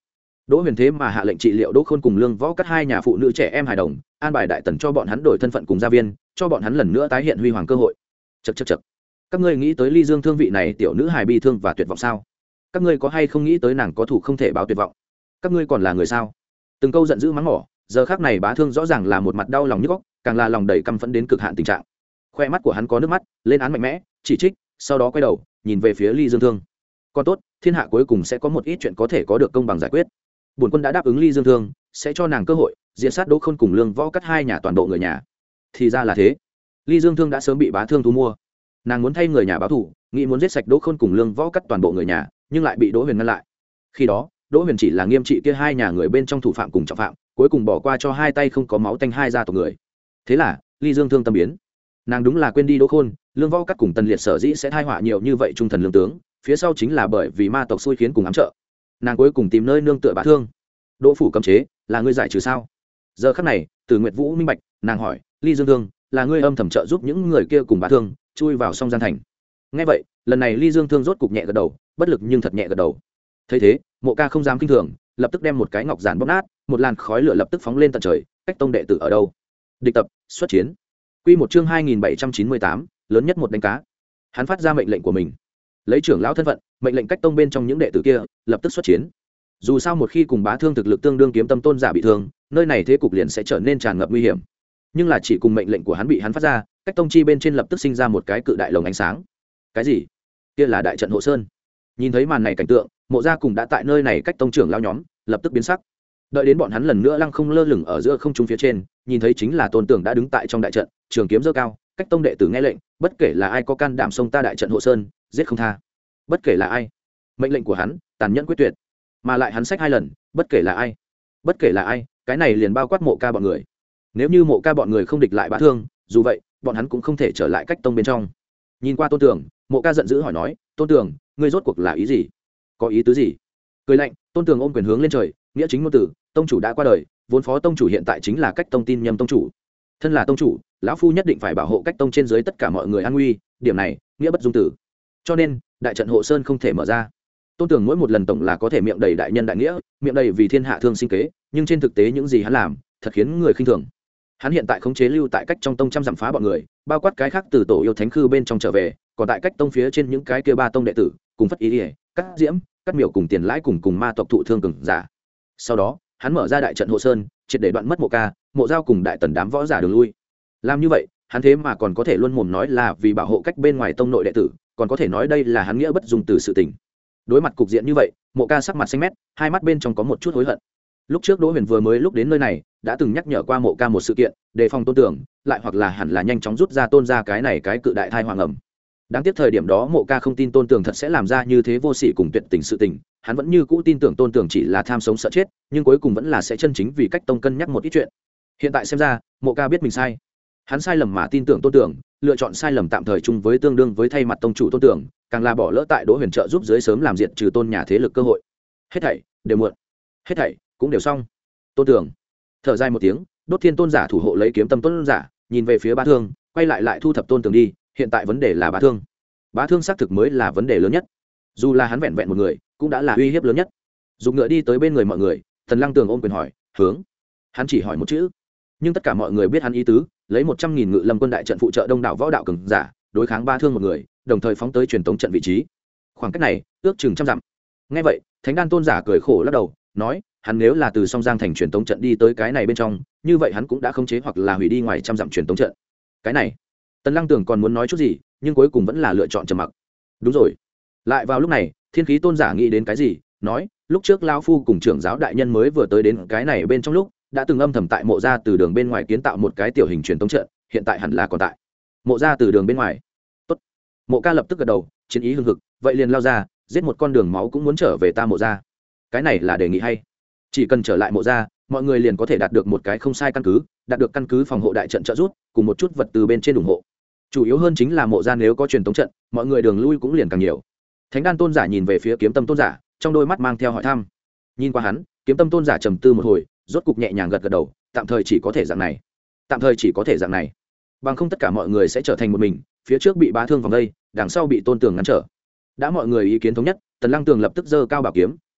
Đỗ Huyền thế mà hạ lệnh trị liệu Đỗ Khôn cùng Lương Võ Cắt hai nhà phụ nữ trẻ em hài đồng, an bài đại tần cho bọn hắn đổi thân phận cùng gia viên, cho bọn hắn lần nữa tái hiện huy hoàng cơ hội. Chậc chậc chậc. Các ngươi nghĩ tới Ly Dương Thương vị này tiểu nữ hài bi thương và tuyệt vọng sao? Các ngươi có hay không nghĩ tới nàng có thủ không thể báo tuyệt vọng? Các ngươi còn là người sao? Từng câu giận dữ mắng mỏ, giờ khắc này Bá Thương rõ ràng là một mặt đau lòng nhức óc, càng là lòng đầy căm phẫn đến cực hạn tình trạng. Khoe mắt của hắn có nước mắt, lên án mạnh mẽ, chỉ trích, sau đó quay đầu, nhìn về phía Ly Dương Thương. Còn tốt, thiên hạ cuối cùng sẽ có một ít chuyện có thể có được công bằng giải quyết. Bổn quân đã đáp ứng Ly Dương Thương, sẽ cho nàng cơ hội, diện sát Đỗ Khôn cùng Lương Võ Cắt hai nhà toàn bộ người nhà. Thì ra là thế. Ly Dương Thương đã sớm bị Bá Thương thu mua. Nàng muốn thay người nhà báo thù, nghĩ muốn giết sạch Đỗ Khôn cùng Lương Võ Cắt toàn bộ người nhà, nhưng lại bị Đỗ Huyền ngăn lại. Khi đó, Đỗ Huyền chỉ là nghiêm trị kia hai nhà người bên trong thủ phạm cùng trọng phạm, cuối cùng bỏ qua cho hai tay không có máu tanh hai gia tộc người. Thế là, Ly Dương Thương tâm biến. Nàng đúng là quên đi Đỗ Khôn, Lương Võ Cắt cùng Tần Liệt sở dĩ sẽ thai họa nhiều như vậy trung thần lương tướng, phía sau chính là bởi vì ma tộc xui khiến cùng ám trợ. Nàng cuối cùng tìm nơi nương tựa Bá Thương. Đỗ phủ cấm chế, là ngươi giải trừ sao? Giờ khắc này, Từ Nguyệt Vũ minh bạch, nàng hỏi, Ly Dương Thương, là ngươi âm thầm trợ giúp những người kia cùng Bá Thương chui vào song gian thành. Nghe vậy, lần này Ly Dương Thương rốt cục nhẹ gật đầu, bất lực nhưng thật nhẹ gật đầu. Thấy thế, Mộ Ca không dám kinh thường, lập tức đem một cái ngọc giản bóp nát, một làn khói lửa lập tức phóng lên tận trời. Cách tông đệ tử ở đâu? Địch tập, xuất chiến. Quy một chương hai nghìn bảy trăm chín mươi tám, lớn nhất một đánh cá. Hắn phát ra mệnh lệnh của mình, lấy trưởng lão thân phận, mệnh lệnh Cách tông bên trong những đệ tử kia lập tức xuất chiến. Dù sao một khi cùng Bá Thương thực lực tương đương kiếm tâm tôn giả bị thương, nơi này thế cục liền sẽ trở nên tràn ngập nguy hiểm. Nhưng là chỉ cùng mệnh lệnh của hắn bị hắn phát ra, Cách tông chi bên trên lập tức sinh ra một cái cự đại lồng ánh sáng. Cái gì? Kia là đại trận hộ sơn. Nhìn thấy màn này cảnh tượng, Mộ Gia cùng đã tại nơi này Cách tông trưởng lão nhóm lập tức biến sắc. Đợi đến bọn hắn lần nữa lăng không lơ lửng ở giữa không trung phía trên, nhìn thấy chính là Tôn Tưởng đã đứng tại trong đại trận, trường kiếm giơ cao. Cách tông đệ tử nghe lệnh, bất kể là ai có can đảm xông ta đại trận hộ sơn, giết không tha. Bất kể là ai, mệnh lệnh của hắn tàn nhẫn quyết tuyệt, mà lại hắn sách hai lần, bất kể là ai, bất kể là ai, cái này liền bao quát Mộ Ca bọn người. Nếu như Mộ Ca bọn người không địch lại Bá Thương, dù vậy bọn hắn cũng không thể trở lại Cách tông bên trong. Nhìn qua Tôn Tưởng, Mộ Ca giận dữ hỏi nói, Tôn Tưởng, ngươi rốt cuộc là ý gì? Có ý tứ gì? Cười lạnh, Tôn Tưởng ôm quyền hướng lên trời, nghĩa chính ngôn từ, tông chủ đã qua đời, vốn phó tông chủ hiện tại chính là Cách tông tin nhầm tông chủ. Thân là tông chủ, lão phu nhất định phải bảo hộ Cách tông trên dưới tất cả mọi người an nguy, điểm này nghĩa bất dung tử. Cho nên đại trận hộ sơn không thể mở ra. Tôn Tưởng mỗi một lần tổng là có thể miệng đầy đại nhân đại nghĩa, miệng đầy vì thiên hạ thương sinh kế, nhưng trên thực tế những gì hắn làm thật khiến người khinh thường. Hắn hiện tại khống chế lưu tại Cách trong tông trăm dặm phá bọn người, bao quát cái khác từ tổ yêu thánh khư bên trong trở về, còn tại Cách tông phía trên những cái kia ba tông đệ tử cùng Phất Ý Điệp, Cắt Diễm, Cắt Miểu cùng Tiền Lãi cùng cùng ma tộc thụ thương cường giả. Sau đó hắn mở ra đại trận hộ sơn, triệt để đoạn mất Mộ Ca, Mộ Giao cùng đại tần đám võ giả đường lui. Làm như vậy, hắn thế mà còn có thể luôn mồm nói là vì bảo hộ Cách bên ngoài tông nội đệ tử, còn có thể nói đây là hắn nghĩa bất dung từ sự tình. Đối mặt cục diện như vậy, Mộ Ca sắc mặt xanh mét, hai mắt bên trong có một chút hối hận. Lúc trước Đỗ Huyền vừa mới lúc đến nơi này đã từng nhắc nhở qua Mộ Ca một sự kiện, đề phòng Tôn Tưởng, lại hoặc là hẳn là nhanh chóng rút ra Tôn ra cái này cái cự đại thai hoàng ẩm. Đáng tiếc thời điểm đó Mộ Ca không tin Tôn Tưởng thật sẽ làm ra như thế vô sỉ cùng tuyệt tình sự tình, hắn vẫn như cũ tin tưởng Tôn Tưởng chỉ là tham sống sợ chết, nhưng cuối cùng vẫn là sẽ chân chính vì Cách tông cân nhắc một ít chuyện. Hiện tại xem ra, Mộ Ca biết mình sai. Hắn sai lầm mà tin tưởng Tôn Tưởng, lựa chọn sai lầm tạm thời chung với tương đương với thay mặt tông chủ Tôn Tưởng, càng là bỏ lỡ tại Đỗ Huyền trợ giúp dưới sớm làm diệt trừ Tôn nhà thế lực cơ hội. Hết thảy đều muộn, hết thảy cũng đều xong. Tôn Tưởng thở dài một tiếng, đốt thiên tôn giả thủ hộ lấy kiếm tâm tôn giả, nhìn về phía Bá Thương, quay lại lại thu thập Tôn Tưởng đi, hiện tại vấn đề là Bá Thương. Bá Thương xác thực mới là vấn đề lớn nhất. Dù là hắn vẹn vẹn một người, cũng đã là uy hiếp lớn nhất. Dùng ngựa đi tới bên người mọi người, Thần Lăng Tường ôm quyền hỏi, hướng. Hắn chỉ hỏi một chữ, nhưng tất cả mọi người biết hắn ý tứ, lấy một trăm nghìn ngự lâm quân đại trận phụ trợ đông đảo võ đạo cường giả, đối kháng Bá Thương một người, đồng thời phóng tới truyền tống trận vị trí. Khoảng cách này ước chừng trăm dặm. Nghe vậy, Thánh Đan tôn giả cười khổ lắc đầu, nói, hắn nếu là từ song giang thành truyền tống trận đi tới cái này bên trong, như vậy hắn cũng đã khống chế hoặc là hủy đi ngoài trăm dặm truyền tống trận. Cái này, Tần Lăng Tường còn muốn nói chút gì, nhưng cuối cùng vẫn là lựa chọn trầm mặc. Đúng rồi. Lại vào lúc này, Thiên Khí tôn giả nghĩ đến cái gì, nói, lúc trước lão phu cùng trưởng giáo đại nhân mới vừa tới đến cái này bên trong lúc, đã từng âm thầm tại Mộ Gia từ đường bên ngoài kiến tạo một cái tiểu hình truyền tống trận, hiện tại hẳn là còn tại. Mộ Gia từ đường bên ngoài. Tốt. Mộ Ca lập tức gật đầu, chiến ý hưng hực, vậy liền lao ra, giết một con đường máu cũng muốn trở về ta Mộ Gia. Cái này là đề nghị hay. Chỉ cần trở lại Mộ Gia, mọi người liền có thể đạt được một cái không sai căn cứ, đạt được căn cứ phòng hộ đại trận trợ giúp, cùng một chút vật từ bên trên ủng hộ. Chủ yếu hơn chính là Mộ Gia nếu có truyền tống trận, mọi người đường lui cũng liền càng nhiều. Thánh Đan tôn giả nhìn về phía Kiếm Tâm tôn giả, trong đôi mắt mang theo hỏi thăm. Nhìn qua hắn, Kiếm Tâm tôn giả trầm tư một hồi, rốt cục nhẹ nhàng gật gật đầu, tạm thời chỉ có thể dạng này. Tạm thời chỉ có thể dạng này. Bằng không tất cả mọi người sẽ trở thành một mình, phía trước bị Bá Thương vòng đây, đằng sau bị Tôn Tưởng ngăn trở. Đã mọi người ý kiến thống nhất, Tần Lăng Tường lập tức giơ cao bảo kiếm, hô,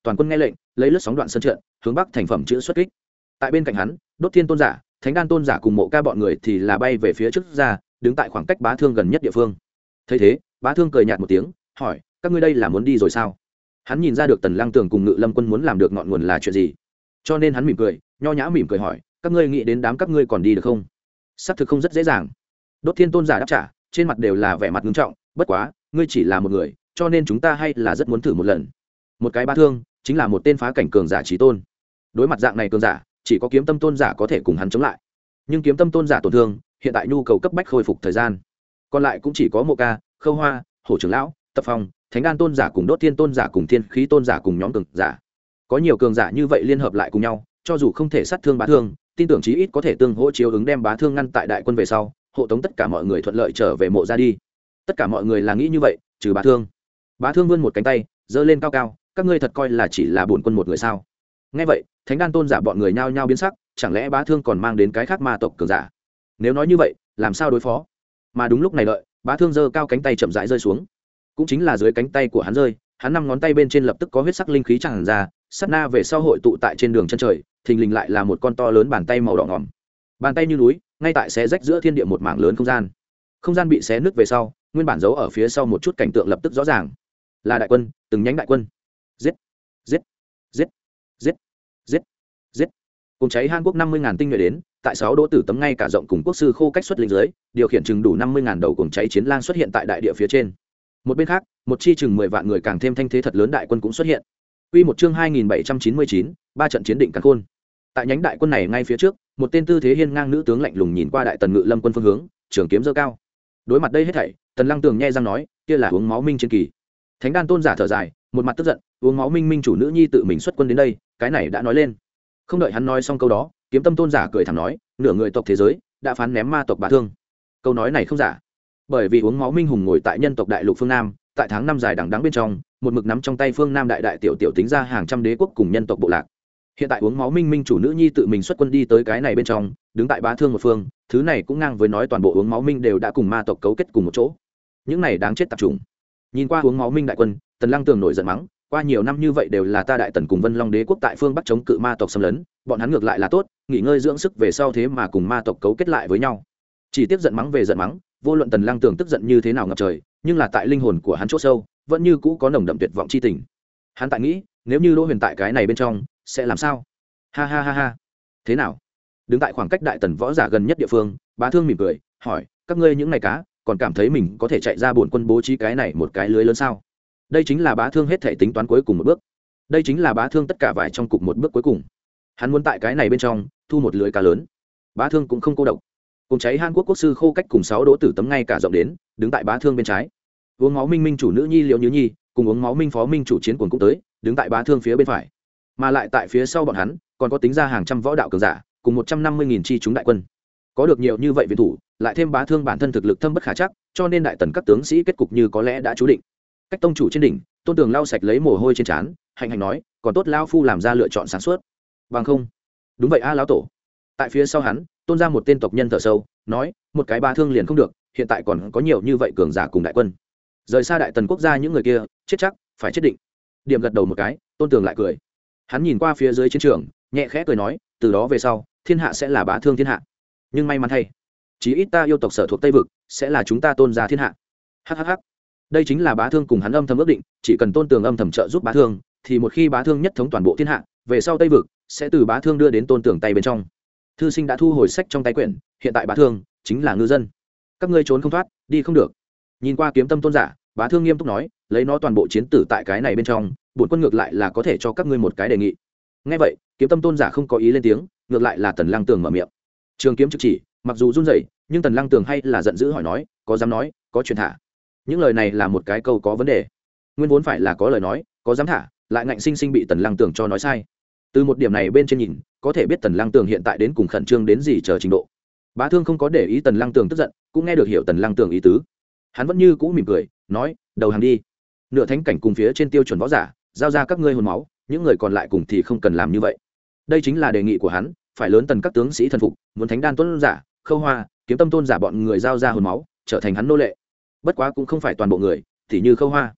toàn quân nghe lệnh lấy lướt sóng đoạn sân trận hướng bắc thành phẩm chữ xuất kích. Tại bên cạnh hắn, đốt thiên tôn giả, thánh đan tôn giả cùng mộ ca bọn người thì là bay về phía trước ra, đứng tại khoảng cách bá thương gần nhất địa phương. Thấy thế, bá thương cười nhạt một tiếng, hỏi: các ngươi đây là muốn đi rồi sao? Hắn nhìn ra được Tần Lăng Tường cùng Ngự Lâm quân muốn làm được ngọn nguồn là chuyện gì, cho nên hắn mỉm cười, nho nhã mỉm cười hỏi: các ngươi nghĩ đến đám các ngươi còn đi được không? Xác thực không rất dễ dàng. Đốt thiên tôn giả đáp trả, trên mặt đều là vẻ mặt nghiêm trọng, bất quá ngươi chỉ là một người, cho nên chúng ta hay là rất muốn thử một lần. Một cái bá thương chính là một tên phá cảnh cường giả chí tôn, đối mặt dạng này cường giả chỉ có kiếm tâm tôn giả có thể cùng hắn chống lại, nhưng kiếm tâm tôn giả tổn thương hiện tại nhu cầu cấp bách khôi phục thời gian, còn lại cũng chỉ có Mộ Ca, Khâu Hoa, Hổ trưởng lão, Tập Phong, Thánh Đan tôn giả cùng Đốt thiên tôn giả cùng Thiên Khí tôn giả cùng nhóm cường giả. Có nhiều cường giả như vậy liên hợp lại cùng nhau, cho dù không thể sát thương bá thương, tin tưởng chí ít có thể tương hỗ chiếu ứng đem bá thương ngăn tại đại quân về sau, hộ tống tất cả mọi người thuận lợi trở về mộ ra đi. Tất cả mọi người là nghĩ như vậy, trừ bá thương. Bá thương vươn một cánh tay, giơ lên cao cao, các ngươi thật coi là chỉ là bổn quân một người sao? Nghe vậy, Thánh Đan tôn giả bọn người nhao nhao biến sắc, chẳng lẽ bá thương còn mang đến cái khác ma tộc cường giả? Nếu nói như vậy, làm sao đối phó? Mà đúng lúc này đợi, bá thương giơ cao cánh tay chậm rãi rơi xuống. Cũng chính là dưới cánh tay của hắn rơi, hắn năm ngón tay bên trên lập tức có huyết sắc linh khí tràn ra, sát na về sau hội tụ tại trên đường chân trời, thình lình lại là một con to lớn bàn tay màu đỏ ngòm. Bàn tay như núi, ngay tại xé rách giữa thiên địa một mảng lớn không gian. Không gian bị xé nứt về sau, nguyên bản giấu ở phía sau một chút cảnh tượng lập tức rõ ràng. Là đại quân, từng nhánh đại quân. Giết, giết, giết, giết, giết, giết. Cùng cháy Hàn Quốc năm mươi ngàn tinh nhuệ đến, tại sáu đỗ tử tấm ngay cả rộng cùng quốc sư khô cách xuất linh dưới, điều khiển chừng đủ năm mươi ngàn đầu cùng cháy chiến lang xuất hiện tại đại địa phía trên. Một bên khác, một chi chừng mười vạn người càng thêm thanh thế thật lớn đại quân cũng xuất hiện. Quy một chương hai nghìn bảy trăm chín mươi chín, ba trận chiến định càn khôn. Tại nhánh đại quân này ngay phía trước, một tên tư thế hiên ngang nữ tướng lạnh lùng nhìn qua đại tần Ngự Lâm quân phương hướng, trường kiếm giơ cao. Đối mặt đây hết thảy, Tần Lăng Tường nhe răng nói, kia là uống máu minh chiến kỳ. Thánh Đan tôn giả thở dài, một mặt tức giận, uống máu minh minh chủ nữ nhi tự mình xuất quân đến đây, cái này đã nói lên. Không đợi hắn nói xong câu đó, Kiếm Tâm tôn giả cười thảm nói, nửa người tộc thế giới đã phán ném ma tộc bá thương. Câu nói này không giả, bởi vì uống máu minh hùng ngồi tại nhân tộc đại lục phương Nam, tại tháng năm dài đằng đẵng bên trong, một mực nắm trong tay phương Nam đại đại tiểu tiểu tính ra hàng trăm đế quốc cùng nhân tộc bộ lạc. Hiện tại uống máu minh minh chủ nữ nhi tự mình xuất quân đi tới cái này bên trong, đứng tại bá thương một phương, thứ này cũng ngang với nói toàn bộ uống máu minh đều đã cùng ma tộc cấu kết cùng một chỗ. Những này đáng chết tạp chủng. Nhìn qua uống máu minh đại quân, Tần Lăng Tường nổi giận mắng, qua nhiều năm như vậy đều là ta đại tần cùng Vân Long đế quốc tại phương Bắc chống cự ma tộc xâm lấn, bọn hắn ngược lại là tốt, nghỉ ngơi dưỡng sức về sau thế mà cùng ma tộc cấu kết lại với nhau. Chỉ tiếc giận mắng về giận mắng, vô luận Tần Lăng Tường tức giận như thế nào ngập trời, nhưng là tại linh hồn của hắn chỗ sâu, vẫn như cũ có nồng đậm tuyệt vọng chi tình. Hắn tại nghĩ, nếu như Đỗ Huyền tại cái này bên trong, sẽ làm sao? Ha ha ha ha. Thế nào? Đứng tại khoảng cách đại tần võ giả gần nhất địa phương, Bá Thương mỉm cười, hỏi, các ngươi những này cá, còn cảm thấy mình có thể chạy ra bổn quân bố trí cái này một cái lưới lớn sao? Đây chính là Bá Thương hết thể tính toán cuối cùng một bước. Đây chính là Bá Thương tất cả vải trong cục một bước cuối cùng. Hắn muốn tại cái này bên trong thu một lưới cá lớn. Bá Thương cũng không cô độc. Cùng cháy Hàn Quốc quốc sư khô cách cùng sáu đỗ tử tấm ngay cả rộng đến, đứng tại Bá Thương bên trái. Uống máu minh minh chủ nữ nhi Liễu Như Nhi, cùng uống máu minh phó minh chủ chiến cuồng cũng tới, đứng tại Bá Thương phía bên phải. Mà lại tại phía sau bọn hắn, còn có tính ra hàng trăm võ đạo cường giả, cùng một trăm năm mươi nghìn chi chúng đại quân. Có được nhiều như vậy viện thủ, lại thêm Bá Thương bản thân thực lực thâm bất khả chắc, cho nên đại tần các tướng sĩ kết cục như có lẽ đã chú định. Cách tông chủ trên đỉnh, Tôn Tường lau sạch lấy mồ hôi trên trán, hạnh hạnh nói, còn tốt lão phu làm ra lựa chọn sáng suốt. Bằng không, đúng vậy a lão tổ. Tại phía sau hắn, Tôn ra một tên tộc nhân thở sâu, nói, một cái Bá Thương liền không được, hiện tại còn có nhiều như vậy cường giả cùng đại quân. Rời xa đại tần quốc gia những người kia, chết chắc, phải chết định. Điểm gật đầu một cái, Tôn Tường lại cười. Hắn nhìn qua phía dưới chiến trường, nhẹ khẽ cười nói, từ đó về sau, thiên hạ sẽ là Bá Thương thiên hạ. Nhưng may mắn thay, chí ít ta yêu tộc sở thuộc Tây vực, sẽ là chúng ta Tôn gia thiên hạ. Hắc hắc hắc. Đây chính là Bá Thương cùng hắn âm thầm ước định, chỉ cần Tôn Tường âm thầm trợ giúp Bá Thương, thì một khi Bá Thương nhất thống toàn bộ thiên hạ, về sau Tây vực sẽ từ Bá Thương đưa đến Tôn Tường tay bên trong. Thư sinh đã thu hồi sách trong tay quyển, hiện tại Bá Thương chính là ngư dân. Các ngươi trốn không thoát, đi không được. Nhìn qua Kiếm Tâm tôn giả, Bá Thương nghiêm túc nói, lấy nó toàn bộ chiến tử tại cái này bên trong, bổn quân ngược lại là có thể cho các ngươi một cái đề nghị. Nghe vậy, Kiếm Tâm tôn giả không có ý lên tiếng, ngược lại là Tần Lăng Tường mở miệng. Trường kiếm trực chỉ, mặc dù run rẩy, nhưng Tần Lăng Tường hay là giận dữ hỏi nói, có dám nói, có chuyện thả. Những lời này là một cái câu có vấn đề. Nguyên vốn phải là có lời nói, có dám thả, lại ngạnh sinh sinh bị Tần Lăng Tường cho nói sai. Từ một điểm này bên trên nhìn, có thể biết Tần Lăng Tường hiện tại đến cùng khẩn trương đến gì chờ trình độ. Bá Thương không có để ý Tần Lăng Tường tức giận, cũng nghe được hiểu Tần Lăng Tường ý tứ. Hắn vẫn như cũ mỉm cười, nói, đầu hàng đi. Nửa thánh cảnh cùng phía trên tiêu chuẩn võ giả, giao ra các ngươi hồn máu, những người còn lại cùng thì không cần làm như vậy. Đây chính là đề nghị của hắn, phải lớn tần các tướng sĩ thần phục, muốn thánh đan tôn giả, Khâu Hoa, Kiếm Tâm tôn giả bọn người giao ra hồn máu, trở thành hắn nô lệ. Bất quá cũng không phải toàn bộ người, thì như Khâu Hoa.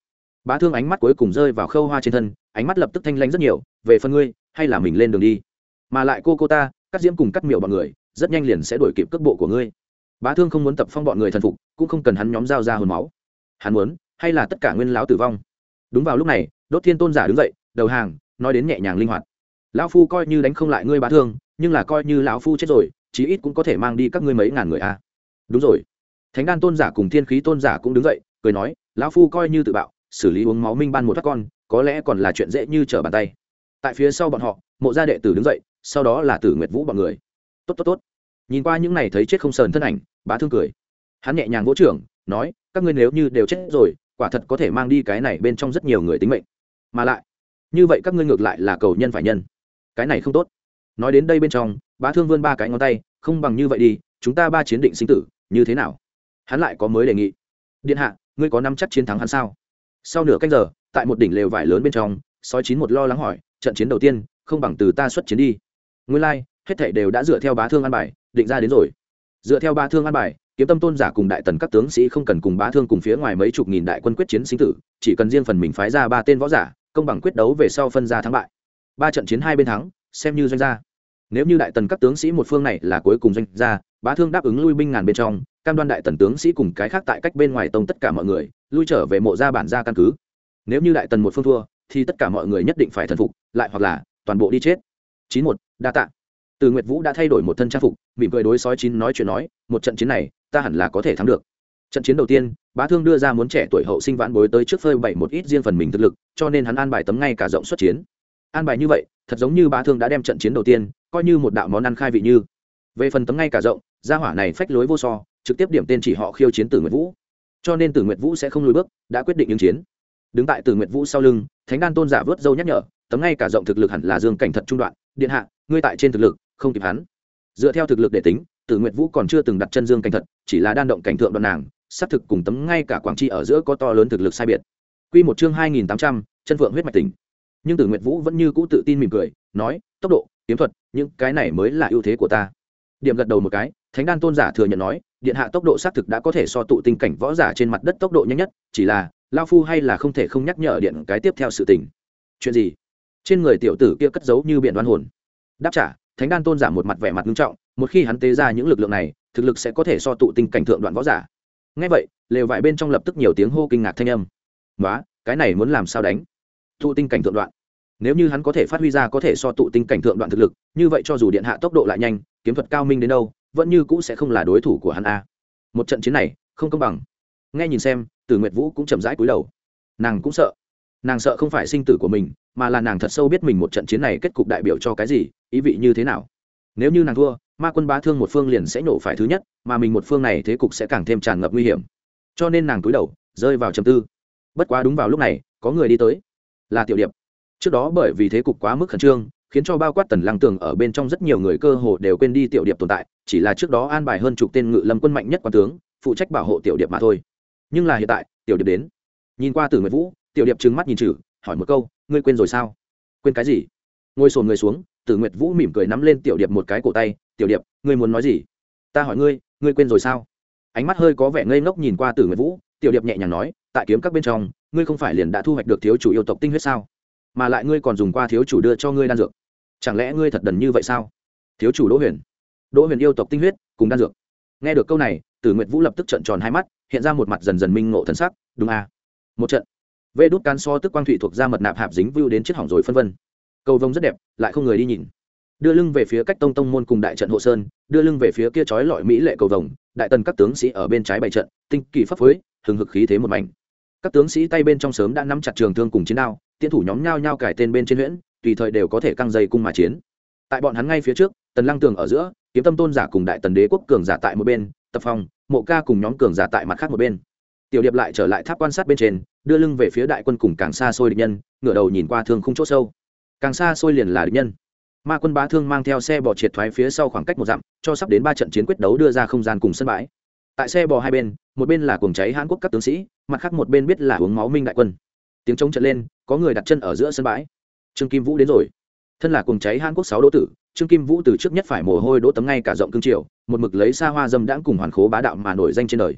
Bá Thương ánh mắt cuối cùng rơi vào Khâu Hoa trên thân, ánh mắt lập tức thanh lãnh rất nhiều, về phần ngươi, hay là mình lên đường đi. Mà lại cô cô ta, Cắt Diễm cùng Cắt Miểu bọn người, rất nhanh liền sẽ đuổi kịp cước bộ của ngươi. Bá Thương không muốn Tập Phong bọn người thần phục, cũng không cần hắn nhóm giao ra hồn máu. Hắn muốn, hay là tất cả nguyên lão tử vong. Đúng vào lúc này, Đốt Thiên Tôn giả đứng dậy, đầu hàng, nói đến nhẹ nhàng linh hoạt. Lão phu coi như đánh không lại ngươi Bá Thương, nhưng là coi như lão phu chết rồi, chí ít cũng có thể mang đi các ngươi mấy ngàn người a. À. Đúng rồi. Thánh Đan Tôn giả cùng Thiên Khí Tôn giả cũng đứng dậy, cười nói, lão phu coi như tự bạo, xử lý uống máu minh ban một thoát con, có lẽ còn là chuyện dễ như trở bàn tay. Tại phía sau bọn họ, Mộ gia đệ tử đứng dậy, sau đó là Tử Nguyệt Vũ bọn người. Tốt tốt tốt. Nhìn qua những này thấy chết không sờn thân ảnh, Bá Thương cười. Hắn nhẹ nhàng vỗ trưởng, nói, các ngươi nếu như đều chết rồi, quả thật có thể mang đi cái này bên trong rất nhiều người tính mệnh. Mà lại, như vậy các ngươi ngược lại là cầu nhân phải nhân. Cái này không tốt. Nói đến đây bên trong, Bá Thương vươn ba cái ngón tay, không bằng như vậy đi, chúng ta ba chiến định sinh tử, như thế nào? Hắn lại có mới đề nghị. Điện hạ, ngươi có nắm chắc chiến thắng hắn sao? Sau nửa canh giờ, tại một đỉnh lều vải lớn bên trong, sói chín một lo lắng hỏi, trận chiến đầu tiên, không bằng từ ta xuất chiến đi. Nguyên lai, like, hết thảy đều đã dựa theo Bá Thương an bài, định ra đến rồi. Dựa theo Bá Thương an bài, Kiếm Tâm Tôn giả cùng đại tần các tướng sĩ không cần cùng Bá Thương cùng phía ngoài mấy chục nghìn đại quân quyết chiến sinh tử, chỉ cần riêng phần mình phái ra ba tên võ giả, công bằng quyết đấu về sau phân ra thắng bại. Ba trận chiến hai bên thắng, xem như doanh gia. Nếu như đại tần các tướng sĩ một phương này là cuối cùng doanh gia, Bá Thương đáp ứng lui binh ngàn bên trong, cam đoan đại tần tướng sĩ cùng cái khác tại cách bên ngoài tông tất cả mọi người lui trở về Mộ gia bản gia căn cứ. Nếu như đại tần một phương thua, thì tất cả mọi người nhất định phải thần phục, lại hoặc là toàn bộ đi chết. Chín một, đa tạ. Từ Nguyệt Vũ đã thay đổi một thân trang phục, mỉm cười đối sói chín nói chuyện nói, một trận chiến này, ta hẳn là có thể thắng được. Trận chiến đầu tiên, Bá Thương đưa ra muốn trẻ tuổi hậu sinh vãn bối tới trước phơi bày một ít riêng phần mình thực lực, cho nên hắn an bài tấm ngay cả rộng xuất chiến. An bài như vậy, thật giống như Bá Thương đã đem trận chiến đầu tiên coi như một đạo món ăn khai vị như. Về phần tấm ngay cả rộng, gia hỏa này phách lối vô so, trực tiếp điểm tên chỉ họ khiêu chiến Tử Nguyệt Vũ. Cho nên Tử Nguyệt Vũ sẽ không lùi bước, đã quyết định ứng chiến. Đứng tại Tử Nguyệt Vũ sau lưng, Thánh Đan Tôn giả vớt râu nhắc nhở, tấm ngay cả rộng thực lực hẳn là dương cảnh thật trung đoạn, điện hạ, ngươi tại trên thực lực, không kịp hắn. Dựa theo thực lực để tính, Tử Nguyệt Vũ còn chưa từng đặt chân dương cảnh thật, chỉ là đan động cảnh thượng đoạn nàng, sát thực cùng tấm ngay cả Quảng Chi ở giữa có to lớn thực lực sai biệt. Quy một chương hai nghìn tám trăm, chân vượng huyết mạch tỉnh. Nhưng Tử Nguyệt Vũ vẫn như cũ tự tin mỉm cười, nói, tốc độ, kiếm thuật, những cái này mới là ưu thế của ta. Điểm gật đầu một cái, Thánh Đan Tôn giả thừa nhận nói, điện hạ tốc độ sát thực đã có thể so tụ tinh cảnh võ giả trên mặt đất tốc độ nhanh nhất, chỉ là lao phu hay là không thể không nhắc nhở điện cái tiếp theo sự tình. Chuyện gì? Trên người tiểu tử kia cất giấu như biển đoan hồn. Đáp trả, Thánh Đan Tôn giả một mặt vẻ mặt nghiêm trọng, một khi hắn tế ra những lực lượng này, thực lực sẽ có thể so tụ tinh cảnh thượng đoạn võ giả. Nghe vậy, lều vải bên trong lập tức nhiều tiếng hô kinh ngạc thanh âm. "Nóa, cái này muốn làm sao đánh? Tụ tinh cảnh thượng đoạn? Nếu như hắn có thể phát huy ra có thể so tụ tinh cảnh thượng đoạn thực lực, như vậy cho dù điện hạ tốc độ lại nhanh, kiếm thuật cao minh đến đâu, vẫn như cũ sẽ không là đối thủ của hắn a. Một trận chiến này, không công bằng." Nghe nhìn xem, Tử Nguyệt Vũ cũng chậm rãi cúi đầu. Nàng cũng sợ. Nàng sợ không phải sinh tử của mình, mà là nàng thật sâu biết mình một trận chiến này kết cục đại biểu cho cái gì, ý vị như thế nào. Nếu như nàng thua, Ma Quân Bá Thương một phương liền sẽ nổ phải thứ nhất, mà mình một phương này thế cục sẽ càng thêm tràn ngập nguy hiểm. Cho nên nàng cúi đầu, rơi vào trầm tư. Bất quá đúng vào lúc này, có người đi tới, là Tiểu Điệp. Trước đó bởi vì thế cục quá mức khẩn trương, khiến cho bao quát Tần Lăng Tường ở bên trong rất nhiều người cơ hồ đều quên đi Tiểu Điệp tồn tại, chỉ là trước đó an bài hơn chục tên ngự lâm quân mạnh nhất quan tướng, phụ trách bảo hộ Tiểu Điệp mà thôi. Nhưng là hiện tại, Tiểu Điệp đến. Nhìn qua Tử Nguyệt Vũ, Tiểu Điệp trừng mắt nhìn chử, hỏi một câu, ngươi quên rồi sao? Quên cái gì? Ngồi xổm người xuống, Tử Nguyệt Vũ mỉm cười nắm lên Tiểu Điệp một cái cổ tay, "Tiểu Điệp, ngươi muốn nói gì? Ta hỏi ngươi, ngươi quên rồi sao?" Ánh mắt hơi có vẻ ngây ngốc nhìn qua Tử Nguyệt Vũ, Tiểu Điệp nhẹ nhàng nói, "Tại kiếm các bên trong, ngươi không phải liền đã thu hoạch được thiếu chủ yêu tộc tinh huyết sao? Mà lại ngươi còn dùng qua thiếu chủ đưa cho ngươi đan dược. Chẳng lẽ ngươi thật đần như vậy sao?" Thiếu chủ Đỗ Huyền. Đỗ Huyền yêu tộc tinh huyết cùng đan dược. Nghe được câu này, Tử Nguyệt Vũ lập tức trợn tròn hai mắt, hiện ra một mặt dần dần minh ngộ thần sắc, đúng à? Một trận. Vê đút can so tức quang thủy thuộc ra mật nạp hạp dính view đến chiếc hỏng rồi phân vân. Cầu vồng rất đẹp, lại không người đi nhìn. Đưa lưng về phía cách tông tông môn cùng đại trận hộ sơn, đưa lưng về phía kia chói lọi mỹ lệ cầu vồng, đại tần các tướng sĩ ở bên trái bày trận, tinh kỳ pháp phối, hừng hực khí thế một mảnh. Các tướng sĩ tay bên trong sớm đã nắm chặt trường thương cùng chiến đao, tiến thủ nhóm nhao nhao cải tên bên trên huyễn, tùy thời đều có thể căng dây cung mà chiến. Tại bọn hắn ngay phía trước, Tần Lăng Tường ở giữa, Kiếm Tâm Tôn giả cùng đại tần đế quốc cường giả tại một bên, Tập Phong, Mộ Ca cùng nhóm cường giả tại mặt khác một bên. Tiểu Điệp lại trở lại tháp quan sát bên trên, đưa lưng về phía đại quân cùng càng xa xôi địch nhân, ngửa đầu nhìn qua thương khung chỗ sâu. Càng xa xôi liền là địch nhân. Ma Quân Bá Thương mang theo xe bò triệt thoái phía sau khoảng cách một dặm, cho sắp đến ba trận chiến quyết đấu đưa ra không gian cùng sân bãi. Tại xe bò hai bên, một bên là cuồng cháy Hán Quốc các tướng sĩ, mặt khác một bên biết là uống máu Minh đại quân. Tiếng trống trận lên, có người đặt chân ở giữa sân bãi. Trương Kim Vũ đến rồi. Thân là cuồng cháy Hán Quốc sáu đỗ tử, Trương Kim Vũ từ trước nhất phải mồ hôi đỗ tấm ngay cả rộng cương triều, một mực lấy xa hoa dâm đãng cùng hoàn khố bá đạo mà nổi danh trên đời.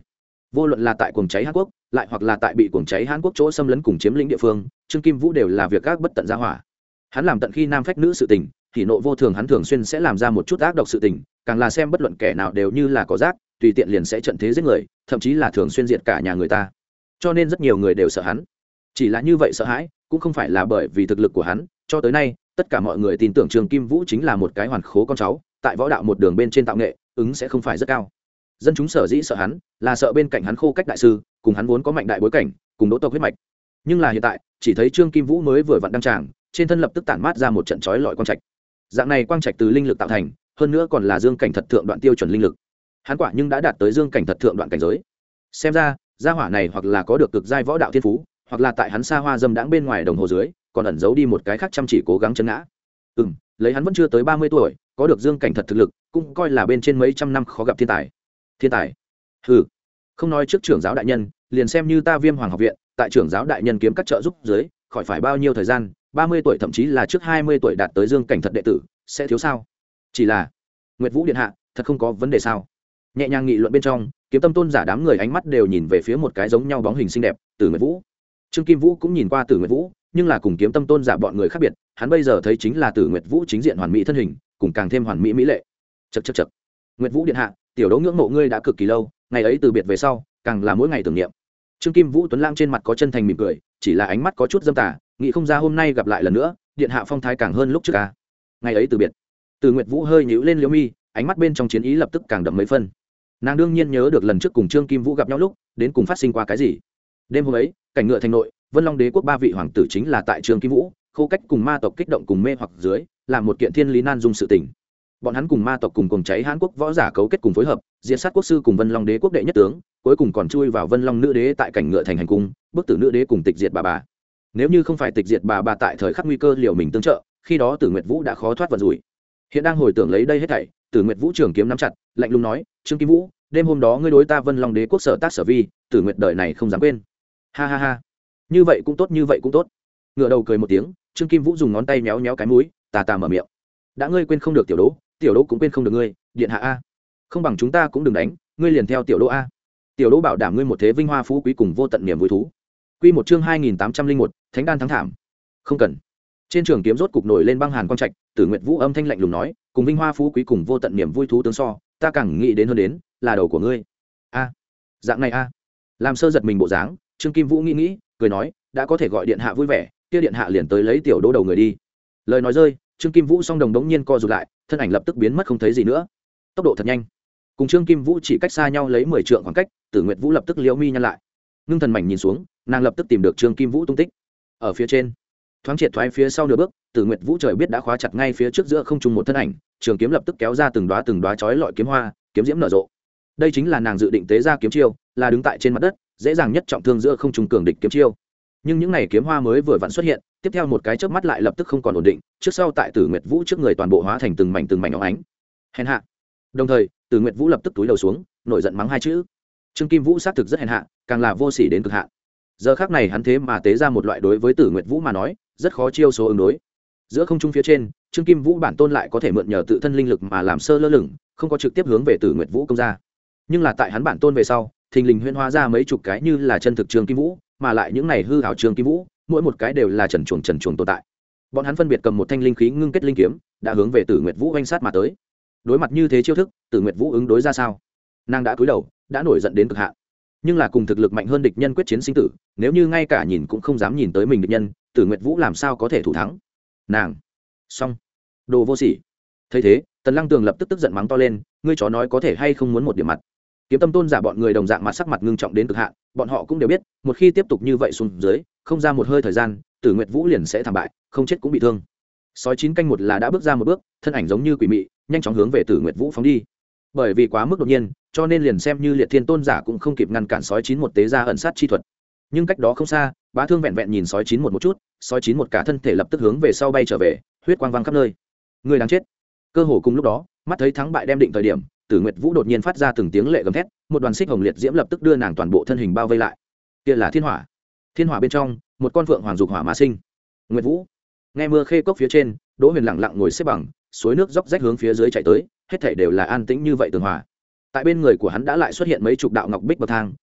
vô luận là tại cuồng cháy Hàn Quốc lại hoặc là tại bị cuồng cháy Hàn Quốc chỗ xâm lấn cùng chiếm lĩnh địa phương, Trương Kim Vũ đều là việc các bất tận gia hỏa. Hắn làm tận khi nam phách nữ sự tình, thì nộ vô thường, hắn thường xuyên sẽ làm ra một chút ác độc sự tình, càng là xem bất luận kẻ nào đều như là cỏ rác, tùy tiện liền sẽ trận thế giết người, thậm chí là thường xuyên diệt cả nhà người ta. Cho nên rất nhiều người đều sợ hắn. Chỉ là như vậy sợ hãi cũng không phải là bởi vì thực lực của hắn, cho tới nay tất cả mọi người tin tưởng Trương Kim Vũ chính là một cái hoàn khố con cháu, tại võ đạo một đường bên trên tạo nghệ ứng sẽ không phải rất cao. Dân chúng sở dĩ sợ hắn là sợ bên cạnh hắn khô cách đại sư, cùng hắn vốn có mạnh đại bối cảnh, cùng đỗ tộc huyết mạch. Nhưng là hiện tại chỉ thấy Trương Kim Vũ mới vừa vặn đăng tràng, trên thân lập tức tản mát ra một trận chói lọi quang trạch. Dạng này quang trạch từ linh lực tạo thành, hơn nữa còn là dương cảnh thật thượng đoạn tiêu chuẩn linh lực. Hắn quả nhưng đã đạt tới dương cảnh thật thượng đoạn cảnh giới. Xem ra gia hỏa này hoặc là có được cực giai võ đạo thiên phú, hoặc là tại hắn xa hoa dâm đãng bên ngoài đồng hồ dưới còn ẩn giấu đi một cái khác chăm chỉ cố gắng chấn ngã. Ừm, lấy hắn vẫn chưa tới ba mươi tuổi, có được dương cảnh thật thực lực, cũng coi là bên trên mấy trăm năm khó gặp thiên tài. Thiên tài? Hừ, không nói trước trưởng giáo đại nhân, liền xem như ta Viêm Hoàng học viện, tại trưởng giáo đại nhân kiếm các trợ giúp dưới, khỏi phải bao nhiêu thời gian, ba mươi tuổi thậm chí là trước hai mươi tuổi đạt tới dương cảnh thật đệ tử, sẽ thiếu sao? Chỉ là Nguyệt Vũ điện hạ, thật không có vấn đề sao? Nhẹ nhàng nghị luận bên trong, Kiếm Tâm tôn giả đám người ánh mắt đều nhìn về phía một cái giống nhau bóng hình xinh đẹp, Tử Nguyệt Vũ. Trương Kim Vũ cũng nhìn qua Tử Nguyệt Vũ, nhưng là cùng Kiếm Tâm tôn giả bọn người khác biệt, hắn bây giờ thấy chính là Tử Nguyệt Vũ chính diện hoàn mỹ thân hình, cùng càng thêm hoàn mỹ mỹ lệ. Chậc chậc chậc. Nguyệt Vũ điện hạ, tiểu đấu ngưỡng mộ ngươi đã cực kỳ lâu, ngày ấy từ biệt về sau, càng là mỗi ngày tưởng niệm. Trương Kim Vũ tuấn lãng trên mặt có chân thành mỉm cười, chỉ là ánh mắt có chút dâm tà, nghĩ không ra hôm nay gặp lại lần nữa, điện hạ phong thái càng hơn lúc trước a. Ngày ấy từ biệt. Tử Nguyệt Vũ hơi nhíu lên liễu mi, ánh mắt bên trong chiến ý lập tức càng đậm mấy phân. Nàng đương nhiên nhớ được lần trước cùng Trương Kim Vũ gặp nhau lúc, đến cùng phát sinh qua cái gì. Đêm hôm ấy, cảnh ngựa thành nội, Vân Long Đế quốc ba vị hoàng tử chính là tại Trương Kim Vũ, khô cách cùng ma tộc kích động cùng mê hoặc dưới, làm một kiện thiên lý nan dung sự tình. Bọn hắn cùng ma tộc cùng cùng cháy Hán quốc võ giả cấu kết cùng phối hợp, diệt sát quốc sư cùng Vân Long Đế quốc đệ nhất tướng, cuối cùng còn chui vào Vân Long nữ đế tại cảnh ngựa thành hành cung, bức tử nữ đế cùng tịch diệt bà bà. Nếu như không phải tịch diệt bà bà tại thời khắc nguy cơ liều mình tương trợ, khi đó Tử Nguyệt Vũ đã khó thoát vận rủi. Hiện đang hồi tưởng lấy đây hết thảy, Tử Nguyệt Vũ trường kiếm nắm chặt, lạnh lùng nói: "Trương Kim Vũ, đêm hôm đó ngươi đối ta Vân Long Đế quốc sở tác sở vi, Tử Nguyệt đời này không dám quên." Ha ha ha. Như vậy cũng tốt, như vậy cũng tốt. Ngửa đầu cười một tiếng, Trương Kim Vũ dùng ngón tay méo méo cái mũi, tà tà mở miệng: "Đã ngươi quên không được tiểu Đỗ, tiểu Đỗ cũng quên không được ngươi, điện hạ a. Không bằng chúng ta cũng đừng đánh, ngươi liền theo tiểu Đỗ a. Tiểu Đỗ bảo đảm ngươi một thế vinh hoa phú quý cùng vô tận niềm vui thú." Quy một chương hai nghìn tám trăm linh một, Thánh đan thắng thảm. Không cần. Trên trường kiếm rốt cục nổi lên băng hàn quang trạch, Tử Nguyệt Vũ âm thanh lạnh lùng nói: "Cùng vinh hoa phú quý cùng vô tận niềm vui thú tương so, ta càng nghĩ đến hơn đến là đầu của ngươi." A, dạng này a. Làm sơ giật mình bộ dáng, Trương Kim Vũ nghĩ nghĩ, cười nói: "Đã có thể gọi điện hạ vui vẻ, kia điện hạ liền tới lấy tiểu Đỗ đầu người đi." Lời nói rơi, Trương Kim Vũ song đồng đống nhiên co rụt lại, thân ảnh lập tức biến mất không thấy gì nữa. Tốc độ thật nhanh. Cùng Trương Kim Vũ chỉ cách xa nhau lấy mười trượng khoảng cách, Tử Nguyệt Vũ lập tức liễu mi nhăn lại. Ngưng thần mảnh nhìn xuống, nàng lập tức tìm được Trương Kim Vũ tung tích. Ở phía trên, thoáng triệt thoái phía sau nửa bước, Tử Nguyệt Vũ trời biết đã khóa chặt ngay phía trước giữa không trung một thân ảnh, trường kiếm lập tức kéo ra từng đóa từng đóa chói lọi kiếm hoa, kiếm diễm nở rộ. Đây chính là nàng dự định tế ra kiếm chiêu, là đứng tại trên mặt đất, dễ dàng nhất trọng thương giữa không trung cường địch kiếm chiêu. Nhưng những này kiếm hoa mới vừa vặn xuất hiện, tiếp theo một cái chớp mắt lại lập tức không còn ổn định, trước sau tại Tử Nguyệt Vũ trước người toàn bộ hóa thành từng mảnh từng mảnh óng ánh. Hèn hạ. Đồng thời, Tử Nguyệt Vũ lập tức túi đầu xuống, nổi giận mắng hai chữ. Trương Kim Vũ xác thực rất hèn hạ, càng là vô sỉ đến cực hạn. Giờ khắc này hắn thế mà tế ra một loại đối với Tử Nguyệt Vũ mà nói, rất khó chiêu số ứng đối. Giữa không trung phía trên, Trương Kim Vũ bản tôn lại có thể mượn nhờ tự thân linh lực mà làm sơ lơ lửng, không có trực tiếp hướng về Tử Nguyệt Vũ công ra. Nhưng là tại hắn bản tôn về sau, thình lình huyễn hóa ra mấy chục cái như là chân thực Trương Kim Vũ, mà lại những này hư ảo Trương Kim Vũ, mỗi một cái đều là trần chuồng trần chuồng tồn tại. Bọn hắn phân biệt cầm một thanh linh khí ngưng kết linh kiếm, đã hướng về Tử Nguyệt Vũ oanh sát mà tới. Đối mặt như thế chiêu thức, Tử Nguyệt Vũ ứng đối ra sao? Nàng đã cúi đầu, đã nổi giận đến cực hạn. Nhưng là cùng thực lực mạnh hơn địch nhân quyết chiến sinh tử, nếu như ngay cả nhìn cũng không dám nhìn tới mình địch nhân, Tử Nguyệt Vũ làm sao có thể thủ thắng? Nàng, xong, đồ vô sỉ. Thấy thế, Tần Lăng Tường lập tức tức giận mắng to lên, ngươi chó nói có thể hay không muốn một điểm mặt? Kiếm Tâm tôn giả bọn người đồng dạng mặt sắc mặt ngưng trọng đến cực hạn, bọn họ cũng đều biết, một khi tiếp tục như vậy xuống dưới, không ra một hơi thời gian, Tử Nguyệt Vũ liền sẽ thảm bại, không chết cũng bị thương. Sói chín canh một là đã bước ra một bước, thân ảnh giống như quỷ mị, nhanh chóng hướng về Tử Nguyệt Vũ phóng đi. Bởi vì quá mức đột nhiên, cho nên liền xem như Liệt Thiên tôn giả cũng không kịp ngăn cản sói chín một tế ra ẩn sát chi thuật. Nhưng cách đó không xa, Bá Thương vẹn vẹn nhìn sói chín một một chút, sói chín một cả thân thể lập tức hướng về sau bay trở về, huyết quang văng khắp nơi. Người đáng chết. Cơ hồ cùng lúc đó, mắt thấy thắng bại đem định thời điểm, Tử Nguyệt Vũ đột nhiên phát ra từng tiếng lệ gầm thét, một đoàn xích hồng liệt diễm lập tức đưa nàng toàn bộ thân hình bao vây lại. Kia là thiên hỏa. Thiên hỏa bên trong, một con phượng hoàng dục hỏa mà sinh. Nguyệt Vũ. Nghe mưa khê cốc phía trên, Đỗ Huyền lặng lặng ngồi xếp bằng, suối nước róc rách hướng phía dưới chảy tới, hết thảy đều là an tĩnh như vậy tường hòa. Tại bên người của hắn đã lại xuất hiện mấy chục đạo ngọc bích bậc thang,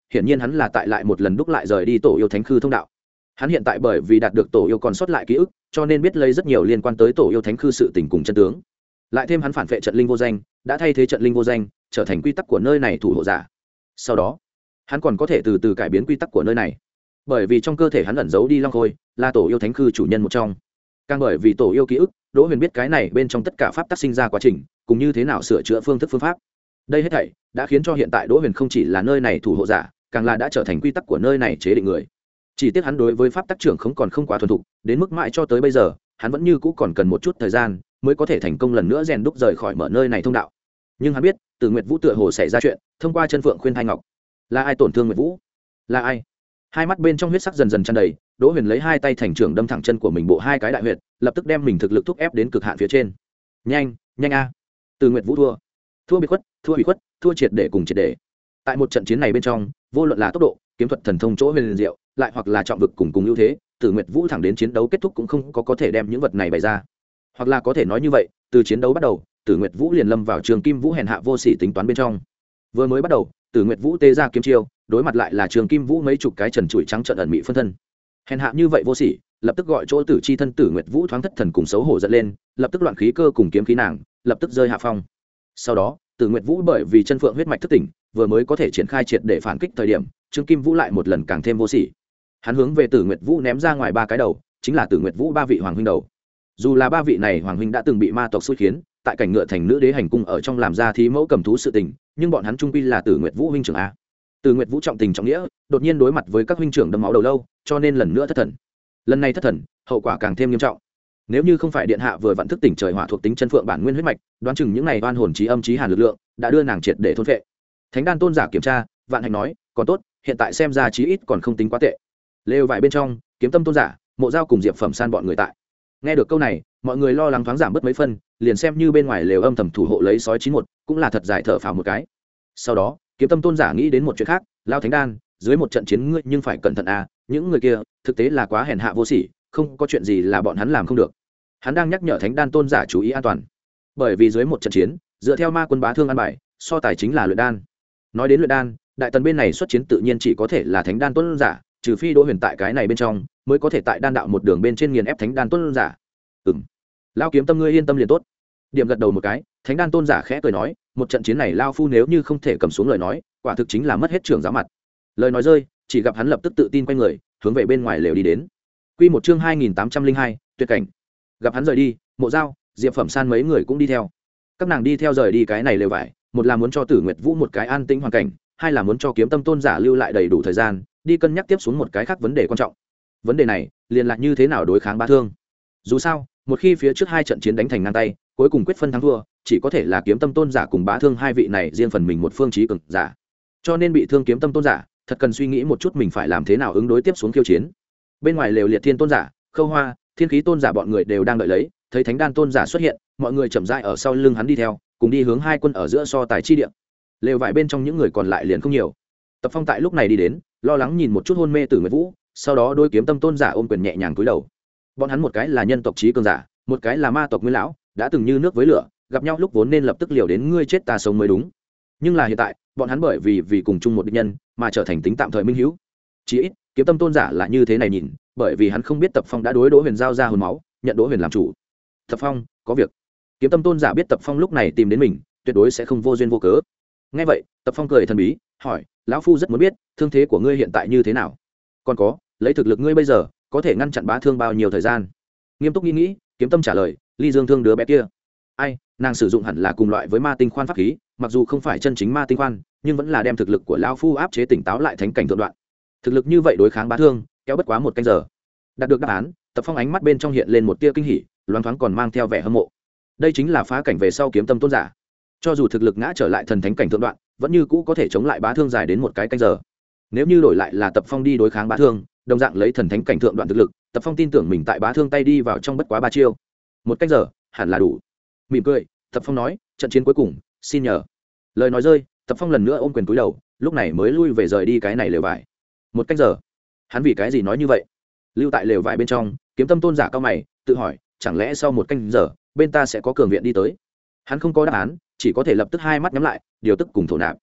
hiển nhiên hắn là tại lại một lần đúc lại rời đi tổ yêu thánh khư thông đạo. Hắn hiện tại bởi vì đạt được tổ yêu còn sót lại ký ức, cho nên biết lấy rất nhiều liên quan tới tổ yêu thánh khư sự tình cùng chân tướng. Lại thêm hắn phản vệ trận linh vô danh, đã thay thế trận linh vô danh, trở thành quy tắc của nơi này thủ hộ giả. Sau đó, hắn còn có thể từ từ cải biến quy tắc của nơi này, bởi vì trong cơ thể hắn ẩn giấu đi long khôi, là tổ yêu thánh khư chủ nhân một trong. Càng bởi vì tổ yêu ký ức, Đỗ Huyền biết cái này bên trong tất cả pháp tắc sinh ra quá trình, cũng như thế nào sửa chữa phương thức phương pháp. Đây hết thảy đã khiến cho hiện tại Đỗ Huyền không chỉ là nơi này thủ hộ giả, càng là đã trở thành quy tắc của nơi này chế định người. Chỉ tiếc hắn đối với pháp tắc trưởng không còn không quá thuần thục, đến mức mãi cho tới bây giờ, hắn vẫn như cũ còn cần một chút thời gian mới có thể thành công lần nữa rèn đúc rời khỏi mở nơi này thông đạo. Nhưng hắn biết, Từ Nguyệt Vũ tựa hồ xảy ra chuyện, thông qua chân phượng khuyên thai ngọc. Là ai tổn thương Nguyệt Vũ? Là ai? Hai mắt bên trong huyết sắc dần dần tràn đầy, Đỗ Huyền lấy hai tay thành trưởng đâm thẳng chân của mình bộ hai cái đại huyệt, lập tức đem mình thực lực thúc ép đến cực hạn phía trên. Nhanh, nhanh a. Từ Nguyệt Vũ thua. Thua biệt khuất, thua hủy khuất, thua triệt để cùng triệt để. Tại một trận chiến này bên trong, vô luận là tốc độ, kiếm thuật thần thông chỗ huyền diệu, lại hoặc là trọng vực cùng cùng ưu thế, Từ Nguyệt Vũ thẳng đến chiến đấu kết thúc cũng không có có thể đem những vật này bày ra. Hoặc là có thể nói như vậy, từ chiến đấu bắt đầu, Từ Nguyệt Vũ liền lâm vào Trường Kim Vũ hèn hạ vô sỉ tính toán bên trong. Vừa mới bắt đầu, Từ Nguyệt Vũ tê ra kiếm chiêu, đối mặt lại là Trường Kim Vũ mấy chục cái trần trụi trắng trợn ẩn mị phân thân. Hèn hạ như vậy vô sỉ, lập tức gọi chỗ tử chi thân Tử Nguyệt Vũ thoáng thất thần cùng xấu hổ giận lên, lập tức loạn khí cơ cùng kiếm khí nàng, lập tức rơi hạ phong. Sau đó, Tử Nguyệt Vũ bởi vì chân phượng huyết mạch thức tỉnh, vừa mới có thể triển khai triệt để phản kích thời điểm, Trương Kim Vũ lại một lần càng thêm vô sỉ. Hắn hướng về Tử Nguyệt Vũ ném ra ngoài ba cái đầu, chính là Tử Nguyệt Vũ ba vị hoàng huynh đầu. Dù là ba vị này hoàng huynh đã từng bị ma tộc xui khiến, tại cảnh ngựa thành nữ đế hành cung ở trong làm ra thí mẫu cầm thú sự tình, nhưng bọn hắn trung quy là Tử Nguyệt Vũ huynh trưởng a. Tử Nguyệt Vũ trọng tình trọng nghĩa, đột nhiên đối mặt với các huynh trưởng đâm máu đầu lâu, cho nên lần nữa thất thần. Lần này thất thần, hậu quả càng thêm nghiêm trọng. Nếu như không phải điện hạ vừa vặn thức tỉnh trời hỏa thuộc tính chân phượng bản nguyên huyết mạch, đoán chừng những này oan hồn chí âm chí hàn lực lượng đã đưa nàng triệt để thôn phệ. Thánh đan tôn giả kiểm tra, vạn hạnh nói, còn tốt, hiện tại xem ra chí ít còn không tính quá tệ. Lều vải bên trong, kiếm tâm tôn giả, mộ giao cùng diệp phẩm san bọn người tại. Nghe được câu này, mọi người lo lắng thoáng giảm bớt mấy phân, liền xem như bên ngoài lều âm thầm thủ hộ lấy sói chín một, cũng là thật giải thở phào một cái. Sau đó, kiếm tâm tôn giả nghĩ đến một chuyện khác, lao thánh đan, dưới một trận chiến ngươi nhưng phải cẩn thận à, những người kia thực tế là quá hèn hạ vô sỉ, không có chuyện gì là bọn hắn làm không được. Hắn đang nhắc nhở thánh đan tôn giả chú ý an toàn, bởi vì dưới một trận chiến, dựa theo ma quân bá thương an bài, so tài chính là luyện đan. Nói đến luyện đan, đại tần bên này xuất chiến tự nhiên chỉ có thể là thánh đan tôn giả, trừ phi Đỗ Huyền tại cái này bên trong mới có thể tại đan đạo một đường bên trên nghiền ép thánh đan tôn giả. Ừm, lao kiếm tâm ngươi yên tâm liền tốt. Điểm gật đầu một cái, thánh đan tôn giả khẽ cười nói, một trận chiến này lao phu nếu như không thể cầm xuống lời nói, quả thực chính là mất hết trưởng giáo mặt. Lời nói rơi, chỉ gặp hắn lập tức tự tin quay người, hướng về bên ngoài lều đi đến. Quy một chương hai nghìn tám trăm linh hai, tuyệt cảnh. Gặp hắn rời đi, mộ giao, diệp phẩm san mấy người cũng đi theo. Các nàng đi theo rời đi cái này lều vải, một là muốn cho Tử Nguyệt Vũ một cái an tĩnh hoàn cảnh, hai là muốn cho kiếm tâm tôn giả lưu lại đầy đủ thời gian đi cân nhắc tiếp xuống một cái khác vấn đề quan trọng. Vấn đề này liền là như thế nào đối kháng bá thương. Dù sao, một khi phía trước hai trận chiến đánh thành ngang tay, cuối cùng quyết phân thắng thua, chỉ có thể là kiếm tâm tôn giả cùng bá thương hai vị này riêng phần mình một phương chí cường giả. Cho nên bị thương kiếm tâm tôn giả, thật cần suy nghĩ một chút mình phải làm thế nào ứng đối tiếp xuống khiêu chiến. Bên ngoài lều liệt thiên tôn giả, khâu hoa, thiên khí tôn giả bọn người đều đang đợi lấy, thấy thánh đan tôn giả xuất hiện, mọi người chậm rãi ở sau lưng hắn đi theo, cùng đi hướng hai quân ở giữa so tài chi địa. Lều vải bên trong những người còn lại liền không nhiều. Tập Phong tại lúc này đi đến, lo lắng nhìn một chút hôn mê Tử Nguyệt Vũ, sau đó đôi kiếm tâm tôn giả ôm quyền nhẹ nhàng cúi đầu. Bọn hắn một cái là nhân tộc chí cường giả, một cái là ma tộc nguyên lão, đã từng như nước với lửa, gặp nhau lúc vốn nên lập tức liều đến ngươi chết ta sống mới đúng. Nhưng là hiện tại, bọn hắn bởi vì vì cùng chung một địch nhân, mà trở thành tính tạm thời minh hữu. Chỉ ít, kiếm tâm tôn giả là như thế này nhìn, bởi vì hắn không biết Tập Phong đã đối Đỗ Huyền giao ra hồn máu, nhận Đỗ Huyền làm chủ. Tập Phong, có việc. Kiếm tâm tôn giả biết Tập Phong lúc này tìm đến mình, tuyệt đối sẽ không vô duyên vô cớ. Nghe vậy, Tập Phong cười thần bí, hỏi, lão phu rất muốn biết, thương thế của ngươi hiện tại như thế nào? Còn có, lấy thực lực ngươi bây giờ, có thể ngăn chặn bá thương bao nhiêu thời gian? Nghiêm túc nghĩ nghĩ, kiếm tâm trả lời, ly dương thương đứa bé kia. Ai, nàng sử dụng hẳn là cùng loại với ma tinh khoan pháp khí, mặc dù không phải chân chính ma tinh khoan, nhưng vẫn là đem thực lực của lão phu áp chế tỉnh táo lại thánh cảnh thượng đoạn. Thực lực như vậy đối kháng bá thương, kéo bất quá một canh giờ. Đạt được đáp án, Tập Phong ánh mắt bên trong hiện lên một tia kinh hỉ, loáng thoáng còn mang theo vẻ hâm mộ. Đây chính là phá cảnh về sau kiếm tâm tôn giả. Cho dù thực lực ngã trở lại thần thánh cảnh thượng đoạn, vẫn như cũ có thể chống lại bá thương dài đến một cái canh giờ. Nếu như đổi lại là Tập Phong đi đối kháng bá thương, đồng dạng lấy thần thánh cảnh thượng đoạn thực lực, Tập Phong tin tưởng mình tại bá thương tay đi vào trong bất quá ba chiêu, một canh giờ hẳn là đủ. Mỉm cười, Tập Phong nói, trận chiến cuối cùng, xin nhờ. Lời nói rơi, Tập Phong lần nữa ôm quyền cúi đầu, lúc này mới lui về rời đi cái này lều vải. Một canh giờ, hắn vì cái gì nói như vậy? Lưu tại lều vải bên trong, kiếm tâm tôn giả cao mày, tự hỏi, chẳng lẽ sau một canh giờ, bên ta sẽ có cường viện đi tới? Hắn không có đáp án, chỉ có thể lập tức hai mắt nhắm lại, điều tức cùng thổ nạp.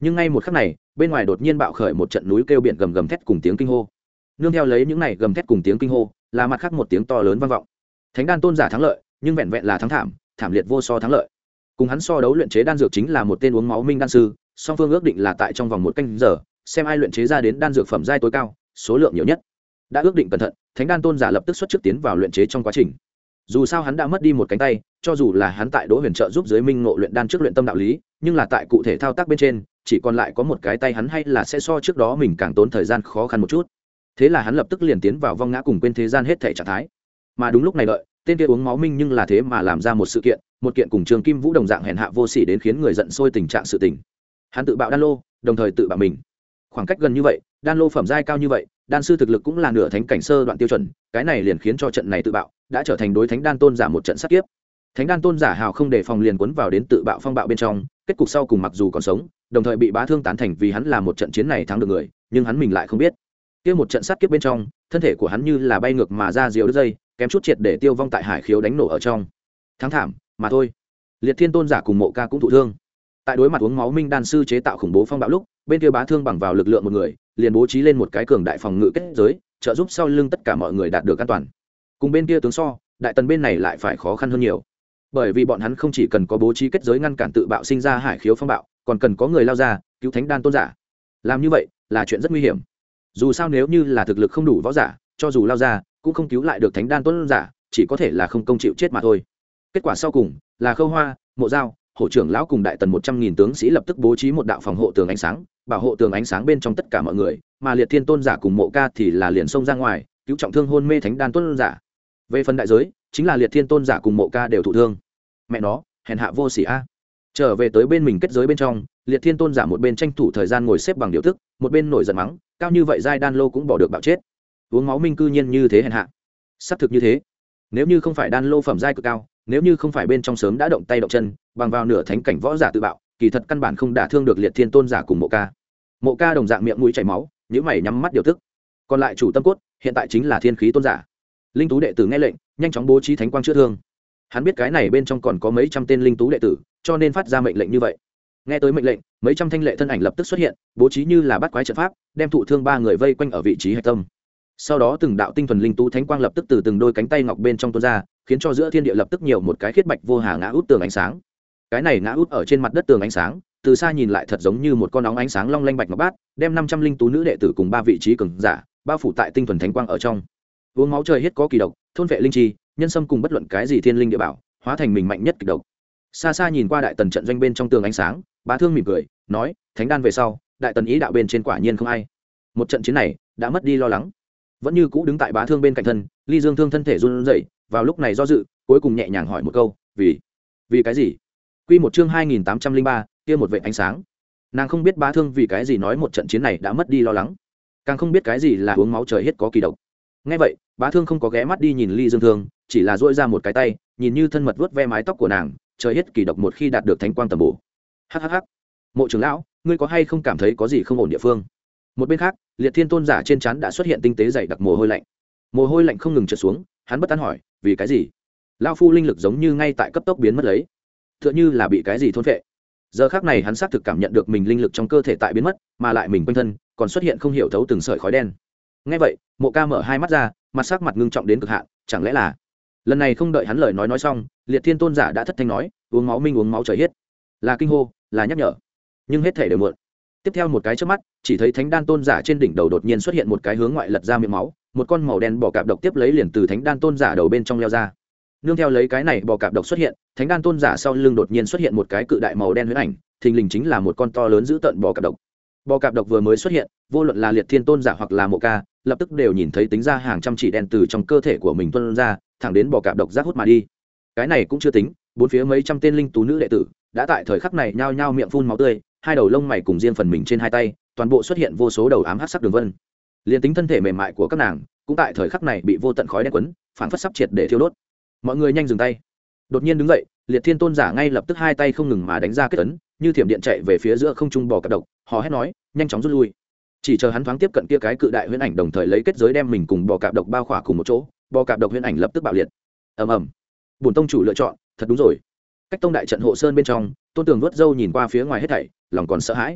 nhưng ngay một khắc này bên ngoài đột nhiên bạo khởi một trận núi kêu biển gầm gầm thét cùng tiếng kinh hô. Nương theo lấy những này gầm thét cùng tiếng kinh hô là mặt khác một tiếng to lớn vang vọng. Thánh đan tôn giả thắng lợi, nhưng vẹn vẹn là thắng thảm, thảm liệt vô so thắng lợi. Cùng hắn so đấu luyện chế đan dược chính là một tên uống máu minh đan sư, song phương ước định là tại trong vòng một canh giờ xem ai luyện chế ra đến đan dược phẩm giai tối cao, số lượng nhiều nhất. Đã ước định cẩn thận, thánh đan tôn giả lập tức xuất trước tiến vào luyện chế trong quá trình. Dù sao hắn đã mất đi một cánh tay, cho dù là hắn tại Đỗ Huyền trợ giúp dưới minh ngộ luyện đan trước luyện tâm đạo lý, nhưng là tại cụ thể thao tác bên trên, chỉ còn lại có một cái tay hắn hay là sẽ so trước đó mình càng tốn thời gian khó khăn một chút. Thế là hắn lập tức liền tiến vào vong ngã cùng quên thế gian hết thảy trạng thái. Mà đúng lúc này đợi, tên kia uống máu minh nhưng là thế mà làm ra một sự kiện, một kiện cùng Trường Kim Vũ đồng dạng hèn hạ vô sỉ đến khiến người giận sôi tình trạng sự tình. Hắn tự bạo đan lô, đồng thời tự bạo mình. Khoảng cách gần như vậy, đan lô phẩm giai cao như vậy, đan sư thực lực cũng là nửa thánh cảnh sơ đoạn tiêu chuẩn, cái này liền khiến cho trận này tự bạo đã trở thành đối thánh đan tôn giả một trận sát kiếp. Thánh đan tôn giả hào không để phòng liền cuốn vào đến tự bạo phong bạo bên trong, kết cục sau cùng mặc dù còn sống, đồng thời bị bá thương tán thành vì hắn là một trận chiến này thắng được người, nhưng hắn mình lại không biết. Kia một trận sát kiếp bên trong, thân thể của hắn như là bay ngược mà ra diều đứt dây, kém chút triệt để tiêu vong tại hải khiếu đánh nổ ở trong. Thắng thảm, mà thôi. Liệt Thiên tôn giả cùng Mộ Ca cũng thụ thương. Tại đối mặt uống máu minh đan sư chế tạo khủng bố phong bạo lúc, bên kia bá thương bằng vào lực lượng một người, liền bố trí lên một cái cường đại phòng ngự kết giới, trợ giúp sau lưng tất cả mọi người đạt được an toàn. Cùng bên kia tướng so, đại tần bên này lại phải khó khăn hơn nhiều. Bởi vì bọn hắn không chỉ cần có bố trí kết giới ngăn cản tự bạo sinh ra hải khiếu phong bạo, còn cần có người lao ra cứu thánh đan tôn giả. Làm như vậy là chuyện rất nguy hiểm. Dù sao nếu như là thực lực không đủ võ giả, cho dù lao ra cũng không cứu lại được thánh đan tôn giả, chỉ có thể là không công chịu chết mà thôi. Kết quả sau cùng là Khâu Hoa, Mộ Dao, Hổ trưởng lão cùng đại tần một trăm nghìn tướng sĩ lập tức bố trí một đạo phòng hộ tường ánh sáng, bảo hộ tường ánh sáng bên trong tất cả mọi người, mà Liệt Thiên tôn giả cùng Mộ Ca thì là liền xông ra ngoài cứu trọng thương hôn mê thánh đan tôn giả. Về phần đại giới, chính là Liệt Thiên tôn giả cùng Mộ Ca đều thụ thương. Mẹ nó, hèn hạ vô sỉ a. Trở về tới bên mình kết giới bên trong, Liệt Thiên tôn giả một bên tranh thủ thời gian ngồi xếp bằng điều tức, một bên nổi giận mắng, cao như vậy giai đan lô cũng bỏ được bạo chết. Uống máu minh cư nhiên như thế hèn hạ. Xác thực như thế. Nếu như không phải đan lô phẩm giai cực cao, nếu như không phải bên trong sớm đã động tay động chân, bằng vào nửa thánh cảnh võ giả tự bạo, kỳ thật căn bản không đả thương được Liệt Thiên tôn giả cùng Mộ Ca. Mộ Ca đồng dạng miệng mũi chảy máu, nhíu mày nhắm mắt điều tức. Còn lại chủ tâm cốt, hiện tại chính là Thiên Khí tôn giả. Linh tú đệ tử nghe lệnh, nhanh chóng bố trí thánh quang chữa thương. Hắn biết cái này bên trong còn có mấy trăm tên linh tú đệ tử, cho nên phát ra mệnh lệnh như vậy. Nghe tới mệnh lệnh, mấy trăm thanh lệ thân ảnh lập tức xuất hiện, bố trí như là bắt quái trận pháp, đem thụ thương ba người vây quanh ở vị trí hạch tâm. Sau đó từng đạo tinh thuần linh tú thánh quang lập tức từ từng đôi cánh tay ngọc bên trong tuôn ra, khiến cho giữa thiên địa lập tức nhiều một cái khiết bạch vô hà ngã út tường ánh sáng. Cái này ngã út ở trên mặt đất tường ánh sáng, từ xa nhìn lại thật giống như một con óng ánh sáng long lanh bạch ngọc bát, đem năm trăm linh tú nữ đệ tử cùng ba vị trí cường giả bao phủ tại tinh thuần thánh quang ở trong. Uống máu trời hết có kỳ độc, thôn vệ linh chi, nhân sâm cùng bất luận cái gì thiên linh địa bảo, hóa thành mình mạnh nhất kịch độc. Xa xa nhìn qua đại tần trận doanh bên trong tường ánh sáng, Bá Thương mỉm cười nói, thánh đan về sau, đại tần ý đạo bên trên quả nhiên không ai. Một trận chiến này đã mất đi lo lắng, vẫn như cũ đứng tại Bá Thương bên cạnh thân. Ly Dương Thương thân thể run rẩy, vào lúc này do dự, cuối cùng nhẹ nhàng hỏi một câu, vì vì cái gì? Quy một chương hai nghìn tám trăm linh ba, kia một vệt ánh sáng. Nàng không biết Bá Thương vì cái gì nói một trận chiến này đã mất đi lo lắng, càng không biết cái gì là uống máu trời hết có kỳ độc. Nghe vậy, Bá Thương không có ghé mắt đi nhìn Ly Dương Thương, chỉ là duỗi ra một cái tay, nhìn như thân mật vuốt ve mái tóc của nàng, trời hết kỳ độc một khi đạt được thánh quang tầm bổ. Hắc hắc hắc. Mộ trưởng lão, ngươi có hay không cảm thấy có gì không ổn địa phương? Một bên khác, Liệt Thiên tôn giả trên trán đã xuất hiện tinh tế dày đặc mồ hôi lạnh. Mồ hôi lạnh không ngừng trượt xuống, hắn bất tán hỏi, vì cái gì? Lão phu linh lực giống như ngay tại cấp tốc biến mất lấy, tựa như là bị cái gì thôn phệ. Giờ khắc này hắn xác thực cảm nhận được mình linh lực trong cơ thể tại biến mất, mà lại mình quanh thân còn xuất hiện không hiểu thấu từng sợi khói đen. Nghe vậy, Mộ Ca mở hai mắt ra, mặt sắc mặt ngưng trọng đến cực hạn, chẳng lẽ là... Lần này không đợi hắn lời nói nói xong, Liệt Thiên tôn giả đã thất thanh nói, uống máu minh uống máu trời hết, là kinh hô, là nhắc nhở. Nhưng hết thể đều muộn. Tiếp theo một cái chớp mắt, chỉ thấy thánh đan tôn giả trên đỉnh đầu đột nhiên xuất hiện một cái hướng ngoại lật ra miệng máu, một con màu đen bò cạp độc tiếp lấy liền từ thánh đan tôn giả đầu bên trong leo ra. Nương theo lấy cái này bò cạp độc xuất hiện, thánh đan tôn giả sau lưng đột nhiên xuất hiện một cái cự đại màu đen huyễn ảnh, thình lình chính là một con to lớn dữ tợn bò cạp độc. Bò cạp độc vừa mới xuất hiện, vô luận là Liệt Thiên tôn giả hoặc là Mộ Ca, lập tức đều nhìn thấy tính ra hàng trăm chỉ đen từ trong cơ thể của mình tuôn ra, thẳng đến bò cạp độc rác hút mà đi. Cái này cũng chưa tính, bốn phía mấy trăm tên linh tú nữ đệ tử đã tại thời khắc này nhao nhao miệng phun máu tươi, hai đầu lông mày cùng riêng phần mình trên hai tay, toàn bộ xuất hiện vô số đầu ám hắc sắc đường vân. Liên tính thân thể mềm mại của các nàng, cũng tại thời khắc này bị vô tận khói đen quấn, phản phất sắp triệt để thiêu đốt. Mọi người nhanh dừng tay. Đột nhiên đứng dậy, Liệt Thiên tôn giả ngay lập tức hai tay không ngừng mà đánh ra kết ấn, như thiểm điện chạy về phía giữa không trung bò cạp độc, hò hét nói, nhanh chóng rút lui. Chỉ chờ hắn thoáng tiếp cận kia cái cự đại huyễn ảnh, đồng thời lấy kết giới đem mình cùng bò cạp độc bao khỏa cùng một chỗ, bò cạp độc huyễn ảnh lập tức bạo liệt. Ầm ầm. Bổn tông chủ lựa chọn, thật đúng rồi. Cách tông đại trận hộ sơn bên trong, Tôn Tường vuốt râu nhìn qua phía ngoài hết thảy, lòng còn sợ hãi.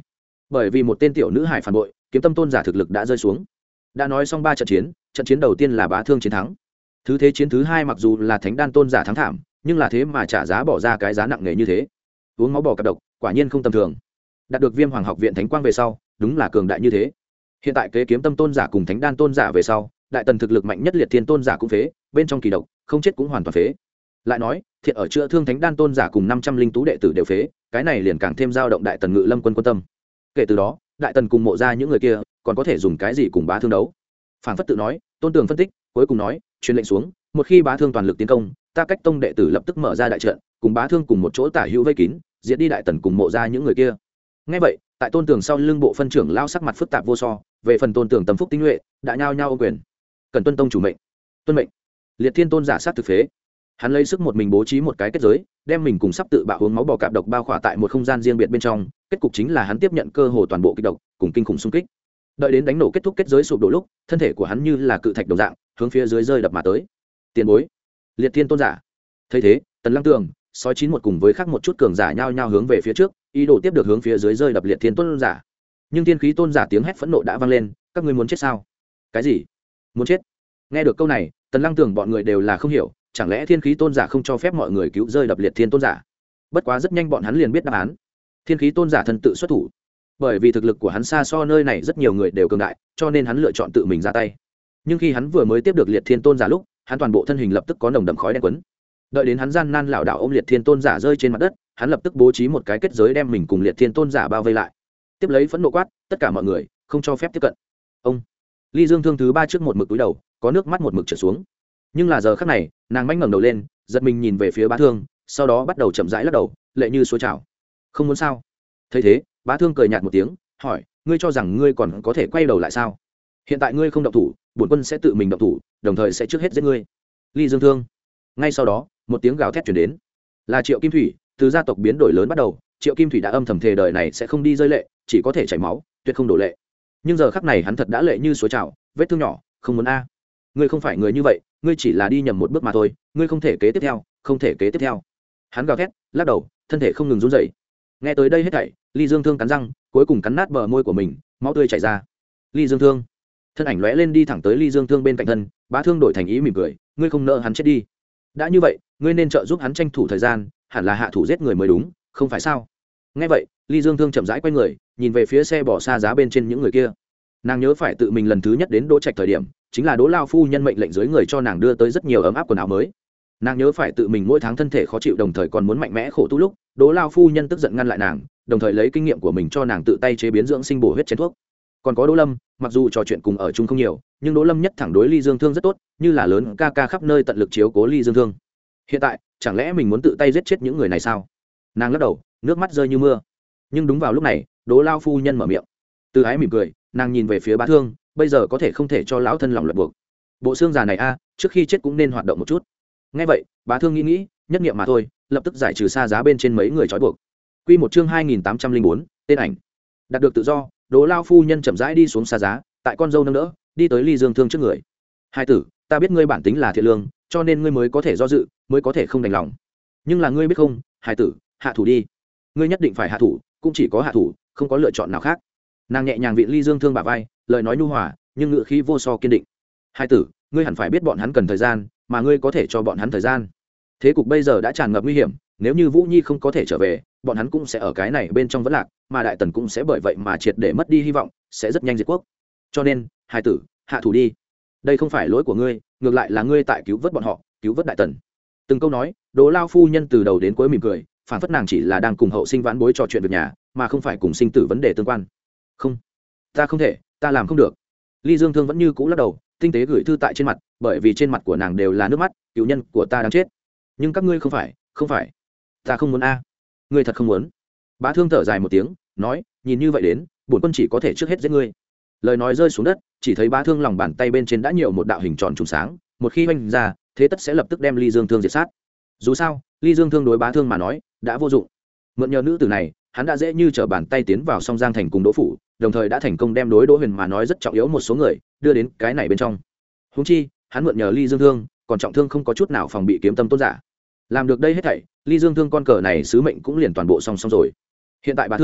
bởi vì một tên tiểu nữ hải phản bội, kiếm tâm tôn giả thực lực đã rơi xuống. Đã nói xong ba trận chiến, trận chiến đầu tiên là bá thương chiến thắng, thứ thế chiến thứ hai mặc dù là thánh đan tôn giả thắng thảm, nhưng là thế mà trả giá bỏ ra cái giá nặng nề như thế. Uống máu bò cặp độc quả nhiên không tầm thường. Đạt được viêm hoàng học viện thánh quang về sau, đúng là cường đại như thế. Hiện tại kế kiếm tâm tôn giả cùng thánh đan tôn giả về sau, đại tần thực lực mạnh nhất liệt thiên tôn giả cũng phế, bên trong kỳ độc không chết cũng hoàn toàn phế. Lại nói thiện ở chữa thương thánh đan tôn giả cùng năm trăm linh tú đệ tử đều phế, cái này liền càng thêm dao động đại tần ngự lâm quân quân tâm. Kể từ đó đại tần cùng mộ ra những người kia còn có thể dùng cái gì cùng bá thương đấu. Phản phất tự nói, tôn tường phân tích cuối cùng nói, truyền lệnh xuống, một khi bá thương toàn lực tiến công, ta cách tông đệ tử lập tức mở ra đại trận, cùng bá thương cùng một chỗ tả hữu vây kín, diệt đi đại tần cùng mộ ra những người kia. Ngay vậy tại tôn tường sau lưng bộ phân trưởng lao sắc mặt phức tạp vô so, về phần tôn tường tâm phúc tinh nhuệ đã nhao nhao ô quyền, cần tuân tông chủ mệnh. Tuân mệnh. Liệt thiên tôn giả sát thực phế, hắn lấy sức một mình bố trí một cái kết giới, đem mình cùng sắp tự bạo uống máu bò cạp độc bao khỏa tại một không gian riêng biệt bên trong. Kết cục chính là hắn tiếp nhận cơ hồ toàn bộ kịch độc cùng kinh khủng xung kích. Đợi đến đánh nổ kết thúc kết giới sụp đổ lúc, thân thể của hắn như là cự thạch đồng dạng hướng phía dưới rơi đập mà tới. Tiền bối, liệt thiên tôn giả. Thấy thế tần lăng tường, sói chín một cùng với khác một chút cường giả nhao nhao hướng về phía trước, ý đồ tiếp được hướng phía dưới rơi đập liệt thiên tôn giả. Nhưng thiên khí tôn giả tiếng hét phẫn nộ đã vang lên, các ngươi muốn chết sao? Cái gì? Muốn chết? Nghe được câu này tần lăng tường bọn người đều là không hiểu, chẳng lẽ thiên khí tôn giả không cho phép mọi người cứu rơi đập liệt thiên tôn giả? Bất quá rất nhanh bọn hắn liền biết đáp án. Thiên khí tôn giả thân tự xuất thủ, bởi vì thực lực của hắn xa so nơi này rất nhiều người đều cường đại, cho nên hắn lựa chọn tự mình ra tay. Nhưng khi hắn vừa mới tiếp được liệt thiên tôn giả lúc, hắn toàn bộ thân hình lập tức có nồng đậm khói đen quấn. Đợi đến hắn gian nan lảo đảo ôm liệt thiên tôn giả rơi trên mặt đất, hắn lập tức bố trí một cái kết giới đem mình cùng liệt thiên tôn giả bao vây lại. Tiếp lấy phẫn nộ quát, tất cả mọi người không cho phép tiếp cận. Ông Ly Dương Thương thứ ba trước một mực túi đầu, có nước mắt một mực trượt xuống. Nhưng là giờ khắc này nàng manh ngẩng đầu lên, giật mình nhìn về phía bá thương, sau đó bắt đầu chậm rãi lắc đầu, lệ như suối trào. Không muốn sao? Thấy thế bá thương cười nhạt một tiếng, hỏi, ngươi cho rằng ngươi còn có thể quay đầu lại sao? Hiện tại ngươi không động thủ, bổn quân sẽ tự mình động thủ, đồng thời sẽ trước hết giết ngươi. Ly Dương Thương. Ngay sau đó một tiếng gào thét chuyển đến, là Triệu Kim Thủy. Từ gia tộc biến đổi lớn bắt đầu, Triệu Kim Thủy đã âm thầm thề đời này sẽ không đi rơi lệ, chỉ có thể chảy máu, tuyệt không đổ lệ. Nhưng giờ khắc này hắn thật đã lệ như suối trào, vết thương nhỏ không muốn a. Ngươi không phải người như vậy, ngươi chỉ là đi nhầm một bước mà thôi, ngươi không thể kế tiếp theo, không thể kế tiếp theo. Hắn gào thét lắc đầu, thân thể không ngừng run rẩy. Nghe tới đây hết thảy, Ly Dương Thương cắn răng, cuối cùng cắn nát bờ môi của mình, máu tươi chảy ra. Ly Dương Thương thân ảnh lóe lên đi thẳng tới Ly Dương Thương bên cạnh thân, bá thương đổi thành ý mỉm cười, ngươi không nợ hắn chết đi. Đã như vậy ngươi nên trợ giúp hắn tranh thủ thời gian, hẳn là hạ thủ giết người mới đúng, không phải sao? Nghe vậy Ly Dương Thương chậm rãi quay người, nhìn về phía xe bỏ xa giá bên trên những người kia. Nàng nhớ phải tự mình lần thứ nhất đến Đỗ Trạch thời điểm, chính là Đỗ lao phu nhân mệnh lệnh dưới người cho nàng đưa tới rất nhiều ấm áp quần áo mới. Nàng nhớ phải tự mình mỗi tháng thân thể khó chịu đồng thời còn muốn mạnh mẽ khổ tu lúc, Đỗ lao phu nhân tức giận ngăn lại nàng, đồng thời lấy kinh nghiệm của mình cho nàng tự tay chế biến dưỡng sinh bổ huyết chén thuốc. Còn có Đỗ Lâm, mặc dù trò chuyện cùng ở chung không nhiều, nhưng Đỗ Lâm nhất thẳng đối Ly Dương Thương rất tốt, như là lớn ca ca khắp nơi tận lực chiếu cố Ly Dương Thương. Hiện tại chẳng lẽ mình muốn tự tay giết chết những người này sao? Nàng lắc đầu, nước mắt rơi như mưa. Nhưng đúng vào lúc này Đỗ lao phu nhân mở miệng. Từ ái mỉm cười, nàng nhìn về phía bá thương, bây giờ có thể không thể cho lão thân lòng luận buộc. Bộ xương già này a, trước khi chết cũng nên hoạt động một chút. Nghe vậy bá thương nghĩ nghĩ, nhất nghiệm mà thôi, lập tức giải trừ xa giá bên trên mấy người trói buộc. Quy một chương hai nghìn tám trăm linh bốn, tên ảnh. Đạt được tự do, Đỗ lao phu nhân chậm rãi đi xuống xa giá, tại con dâu nâng đỡ, đi tới Ly Dương Thương trước người. Hai tử, ta biết ngươi bản tính là thiện lương, cho nên ngươi mới có thể do dự, mới có thể không đành lòng. Nhưng là ngươi biết không, hai tử, hạ thủ đi. Ngươi nhất định phải hạ thủ, cũng chỉ có hạ thủ, không có lựa chọn nào khác. Nàng nhẹ nhàng viện Ly Dương Thương bả vai, lời nói nhu hòa, nhưng ngữ khí vô so kiên định. Hai tử, ngươi hẳn phải biết bọn hắn cần thời gian, mà ngươi có thể cho bọn hắn thời gian. Thế cục bây giờ đã tràn ngập nguy hiểm, nếu như Vũ Nhi không có thể trở về, bọn hắn cũng sẽ ở cái này bên trong vẫn lạc, mà đại tần cũng sẽ bởi vậy mà triệt để mất đi hy vọng, sẽ rất nhanh diệt quốc. Cho nên hai tử, hạ thủ đi. Đây không phải lỗi của ngươi, ngược lại là ngươi tại cứu vớt bọn họ, cứu vớt đại tần. Từng câu nói Đỗ lao phu nhân từ đầu đến cuối mỉm cười, phản phất nàng chỉ là đang cùng hậu sinh vãn bối trò chuyện việc nhà, mà không phải cùng sinh tử vấn đề tương quan. Không, ta không thể, ta làm không được. Ly Dương Thương vẫn như cũ lắc đầu, tinh tế gửi thư tại trên mặt, bởi vì trên mặt của nàng đều là nước mắt, cựu nhân của ta đang chết. Nhưng các ngươi không phải, không phải, ta không muốn a. Ngươi thật không muốn? Bá Thương thở dài một tiếng, nói, nhìn như vậy đến, bổn quân chỉ có thể trước hết giết ngươi. Lời nói rơi xuống đất, chỉ thấy Bá Thương lòng bàn tay bên trên đã nhiều một đạo hình tròn trùng sáng, một khi oanh ra, thế tất sẽ lập tức đem Ly Dương Thương diệt sát. Dù sao, Ly Dương Thương đối Bá Thương mà nói đã vô dụng. Mượn nhờ nữ tử này, hắn đã dễ như trở bàn tay tiến vào Song Giang thành cùng Đỗ phủ, đồng thời đã thành công đem đối Đỗ Huyền mà nói rất trọng yếu một số người đưa đến cái này bên trong. Huống chi, hắn mượn nhờ Ly Dương Thương, còn trọng thương không có chút nào phòng bị kiếm tâm tôn giả. Làm được đây hết thảy, Ly Dương Thương con cờ này sứ mệnh cũng liền toàn bộ song song rồi. Hiện tại Bá Thương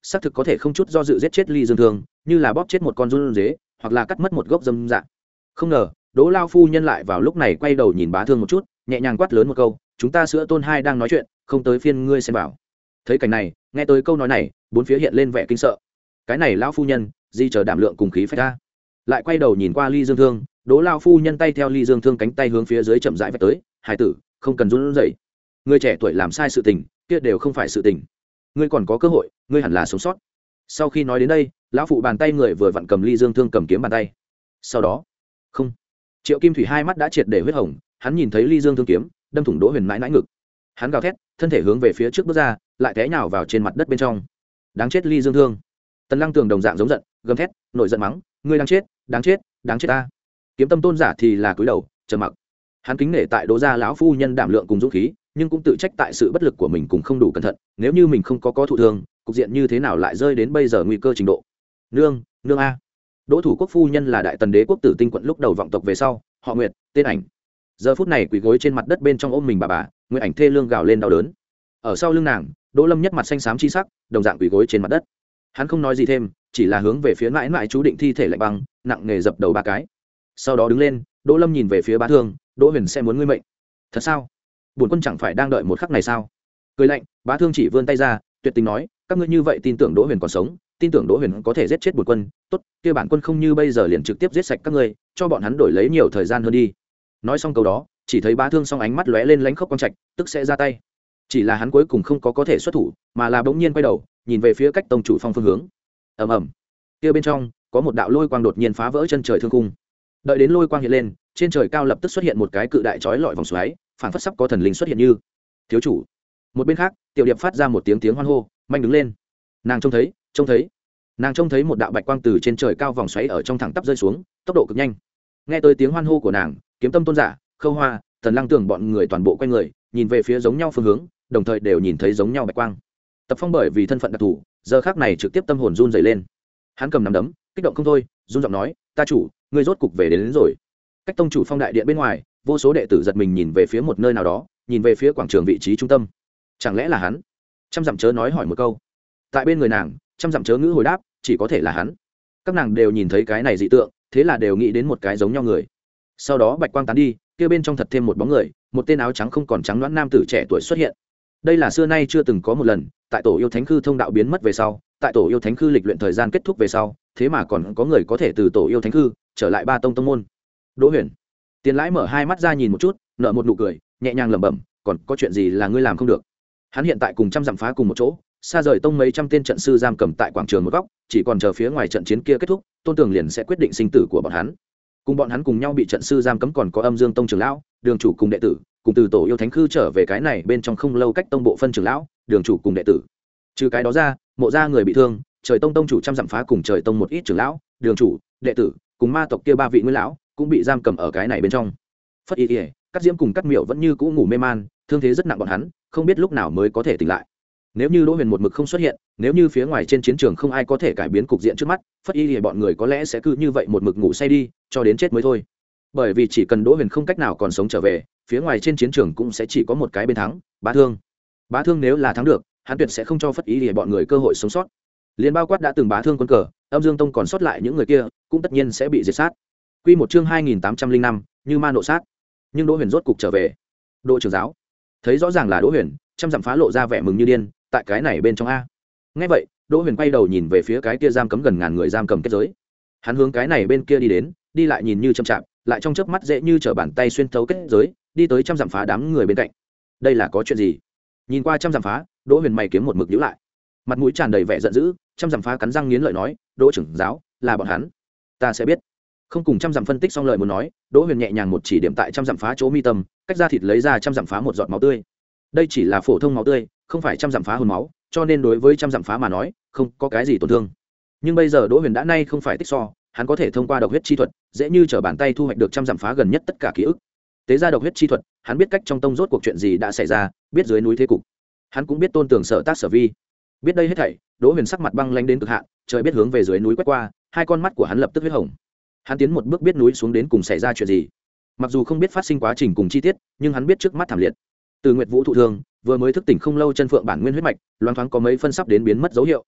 xác thực có thể không chút do dự giết chết Ly Dương Thương, như là bóp chết một con run dế, hoặc là cắt mất một gốc dâm dạ. Không ngờ, Đỗ lao phu nhân lại vào lúc này quay đầu nhìn Bá Thương một chút, nhẹ nhàng quát lớn một câu, "Chúng ta sữa tôn hai đang nói chuyện, không tới phiên ngươi xen vào." Thấy cảnh này, nghe tới câu nói này, bốn phía hiện lên vẻ kinh sợ. Cái này lão phu nhân, gì chờ đảm lượng cùng khí phách ra. Lại quay đầu nhìn qua Ly Dương Thương, Đỗ lao phu nhân tay theo Ly Dương Thương cánh tay hướng phía dưới chậm rãi vạch tới, "Hải tử, không cần run rẩy. Người trẻ tuổi làm sai sự tình, kia đều không phải sự tình. Ngươi còn có cơ hội, ngươi hẳn là sống sót." Sau khi nói đến đây, lão phụ bàn tay người vừa vặn cầm Ly Dương Thương cầm kiếm bàn tay. Sau đó, không. Triệu Kim Thủy hai mắt đã triệt để huyết hồng, hắn nhìn thấy Ly Dương Thương kiếm đâm thủng Đỗ Huyền mãi mãi ngực. Hắn gào thét, thân thể hướng về phía trước bước ra, lại té nhào vào trên mặt đất bên trong. Đáng chết Ly Dương Thương. Tần Lăng Tường đồng dạng giống giận, gầm thét, nổi giận mắng, ngươi đáng chết, đáng chết, đáng chết ta. Kiếm Tâm Tôn giả thì là cúi đầu, trầm mặc. Hắn kính nể tại Đỗ gia lão phu nhân đảm lượng cùng dũng khí, nhưng cũng tự trách tại sự bất lực của mình cùng không đủ cẩn thận, nếu như mình không có có thụ thương, cục diện như thế nào lại rơi đến bây giờ nguy cơ trình độ. Nương, nương a. Đỗ Thủ Quốc phu nhân là đại tần đế quốc tử tinh quận lúc đầu vọng tộc về sau, họ Nguyệt, tên Ảnh. Giờ phút này quỳ gối trên mặt đất bên trong ôm mình bà bà, Nguyệt Ảnh thê lương gào lên đau đớn. Ở sau lưng nàng, Đỗ Lâm nhất mặt xanh xám chi sắc, đồng dạng quỳ gối trên mặt đất. Hắn không nói gì thêm, chỉ là hướng về phía mãi mãi chú định thi thể lạnh băng, nặng nề dập đầu ba cái. Sau đó đứng lên, Đỗ Lâm nhìn về phía Bá Thương, Đỗ Huyền sẽ muốn ngươi mệnh. Thật sao? Bổn quân chẳng phải đang đợi một khắc này sao? Cười lạnh, Bá Thương chỉ vươn tay ra, tuyệt tình nói, các ngươi như vậy tin tưởng Đỗ Huyền còn sống, tin tưởng Đỗ Huyền có thể giết chết bổn quân, tốt, kia bản quân không như bây giờ liền trực tiếp giết sạch các ngươi, cho bọn hắn đổi lấy nhiều thời gian hơn đi. Nói xong câu đó, chỉ thấy Bá Thương song ánh mắt lóe lên lánh khốc quang trạch, tức sẽ ra tay. Chỉ là hắn cuối cùng không có có thể xuất thủ, mà là bỗng nhiên quay đầu, nhìn về phía cách tông chủ phong phương hướng. Ầm ầm. Kia bên trong, có một đạo lôi quang đột nhiên phá vỡ chân trời thương cung. Đợi đến lôi quang hiện lên, trên trời cao lập tức xuất hiện một cái cự đại chói lọi vòng xoáy, phảng phất sắp có thần linh xuất hiện như. Thiếu chủ. Một bên khác, Tiểu Điệp phát ra một tiếng tiếng hoan hô, manh đứng lên. Nàng trông thấy, trông thấy. Nàng trông thấy một đạo bạch quang từ trên trời cao vòng xoáy ở trong thẳng tắp rơi xuống, tốc độ cực nhanh. Nghe tới tiếng hoan hô của nàng, Kiếm Tâm Tôn giả, Khâu Hoa, Tần Lăng Tưởng bọn người toàn bộ quay người, nhìn về phía giống nhau phương hướng, đồng thời đều nhìn thấy giống nhau bạch quang. Tập Phong bởi vì thân phận đặc thù, giờ khắc này trực tiếp tâm hồn run rẩy lên. Hắn cầm nắm đấm, kích động không thôi, run giọng nói, "Ta chủ, ngươi rốt cục về đến, đến rồi." Cách tông chủ phong đại điện bên ngoài, vô số đệ tử giật mình nhìn về phía một nơi nào đó, nhìn về phía quảng trường vị trí trung tâm. Chẳng lẽ là hắn? Trăm dặm chớ nói hỏi một câu. Tại bên người nàng, trăm dặm chớ ngữ hồi đáp, chỉ có thể là hắn. Các nàng đều nhìn thấy cái này dị tượng, thế là đều nghĩ đến một cái giống nhau người. Sau đó bạch quang tán đi, kia bên trong thật thêm một bóng người, một tên áo trắng không còn trắng đoán nam tử trẻ tuổi xuất hiện. Đây là xưa nay chưa từng có một lần, tại tổ yêu thánh khư thông đạo biến mất về sau, tại tổ yêu thánh khư lịch luyện thời gian kết thúc về sau, thế mà còn có người có thể từ tổ yêu thánh khư trở lại ba tông tông môn. Đỗ Huyền. Tiền Lãi mở hai mắt ra nhìn một chút, nở một nụ cười, nhẹ nhàng lẩm bẩm, còn có chuyện gì là ngươi làm không được? Hắn hiện tại cùng trăm dặm phá cùng một chỗ, xa rời tông mấy trăm tên trận sư giam cầm tại quảng trường một góc, chỉ còn chờ phía ngoài trận chiến kia kết thúc, Tôn Tường liền sẽ quyết định sinh tử của bọn hắn. Cùng bọn hắn cùng nhau bị trận sư giam cấm còn có Âm Dương tông trưởng lão, đường chủ cùng đệ tử, cùng từ tổ yêu thánh khư trở về cái này bên trong không lâu cách tông bộ phân trưởng lão, đường chủ cùng đệ tử. Trừ cái đó ra, mộ gia người bị thương, trời tông tông chủ trăm dặm phá cùng trời tông một ít trưởng lão, đường chủ, đệ tử, cùng ma tộc kia ba vị nguyên lão cũng bị giam cầm ở cái này bên trong. Phất Y Ỉa, Cát Diễm cùng Cát Miểu vẫn như cũ ngủ mê man, thương thế rất nặng bọn hắn, không biết lúc nào mới có thể tỉnh lại. Nếu như Đỗ Huyền một mực không xuất hiện, nếu như phía ngoài trên chiến trường không ai có thể cải biến cục diện trước mắt, Phất Y Ỉa bọn người có lẽ sẽ cứ như vậy một mực ngủ say đi, cho đến chết mới thôi. Bởi vì chỉ cần Đỗ Huyền không cách nào còn sống trở về, phía ngoài trên chiến trường cũng sẽ chỉ có một cái bên thắng, Bá Thương. Bá Thương nếu là thắng được, hắn tuyệt sẽ không cho Phất Y Ỉa bọn người cơ hội sống sót. Liên bao quát đã từng Bá Thương quân cờ, Âm Dương tông còn sót lại những người kia, cũng tất nhiên sẽ bị diệt sát. Quy một chương hai nghìn tám trăm linh năm, như ma nộ sát. Nhưng Đỗ Huyền rốt cục trở về. Đỗ trưởng giáo thấy rõ ràng là Đỗ Huyền, trăm dặm phá lộ ra vẻ mừng như điên, tại cái này bên trong a. Nghe vậy, Đỗ Huyền quay đầu nhìn về phía cái kia giam cấm gần ngàn người giam cầm kết giới. Hắn hướng cái này bên kia đi đến, đi lại nhìn như chậm chạp, lại trong chớp mắt dễ như trở bàn tay xuyên thấu kết giới, đi tới trăm dặm phá đám người bên cạnh. Đây là có chuyện gì? Nhìn qua trăm dặm phá, Đỗ Huyền mày kiếm một mực nhíu lại, mặt mũi tràn đầy vẻ giận dữ. Trăm dặm phá cắn răng nghiến lợi nói, Đỗ trưởng giáo, là bọn hắn, ta sẽ biết. Không cùng trăm dặm phân tích xong lời muốn nói, Đỗ Huyền nhẹ nhàng một chỉ điểm tại trăm dặm phá chỗ mi tâm, cách ra thịt lấy ra trăm dặm phá một giọt máu tươi. Đây chỉ là phổ thông máu tươi, không phải trăm dặm phá hồn máu, cho nên đối với trăm dặm phá mà nói, không có cái gì tổn thương. Nhưng bây giờ Đỗ Huyền đã nay không phải tích so, hắn có thể thông qua độc huyết chi thuật, dễ như trở bàn tay thu hoạch được trăm dặm phá gần nhất tất cả ký ức. Tế ra độc huyết chi thuật, hắn biết cách trong tông rốt cuộc chuyện gì đã xảy ra, biết dưới núi thế cục. Hắn cũng biết Tôn Tường sở tác sở vi. Biết đây hết thảy, Đỗ Huyền sắc mặt băng lãnh đến cực hạn, trời biết hướng về dưới núi quét qua, hai con mắt của hắn lập tức huyết hồng. Hắn tiến một bước biết núi xuống đến cùng xảy ra chuyện gì. Mặc dù không biết phát sinh quá trình cùng chi tiết, nhưng hắn biết trước mắt thảm liệt. Từ Nguyệt Vũ thụ thương, vừa mới thức tỉnh không lâu chân phượng bản nguyên huyết mạch, loáng thoáng có mấy phân sắp đến biến mất dấu hiệu.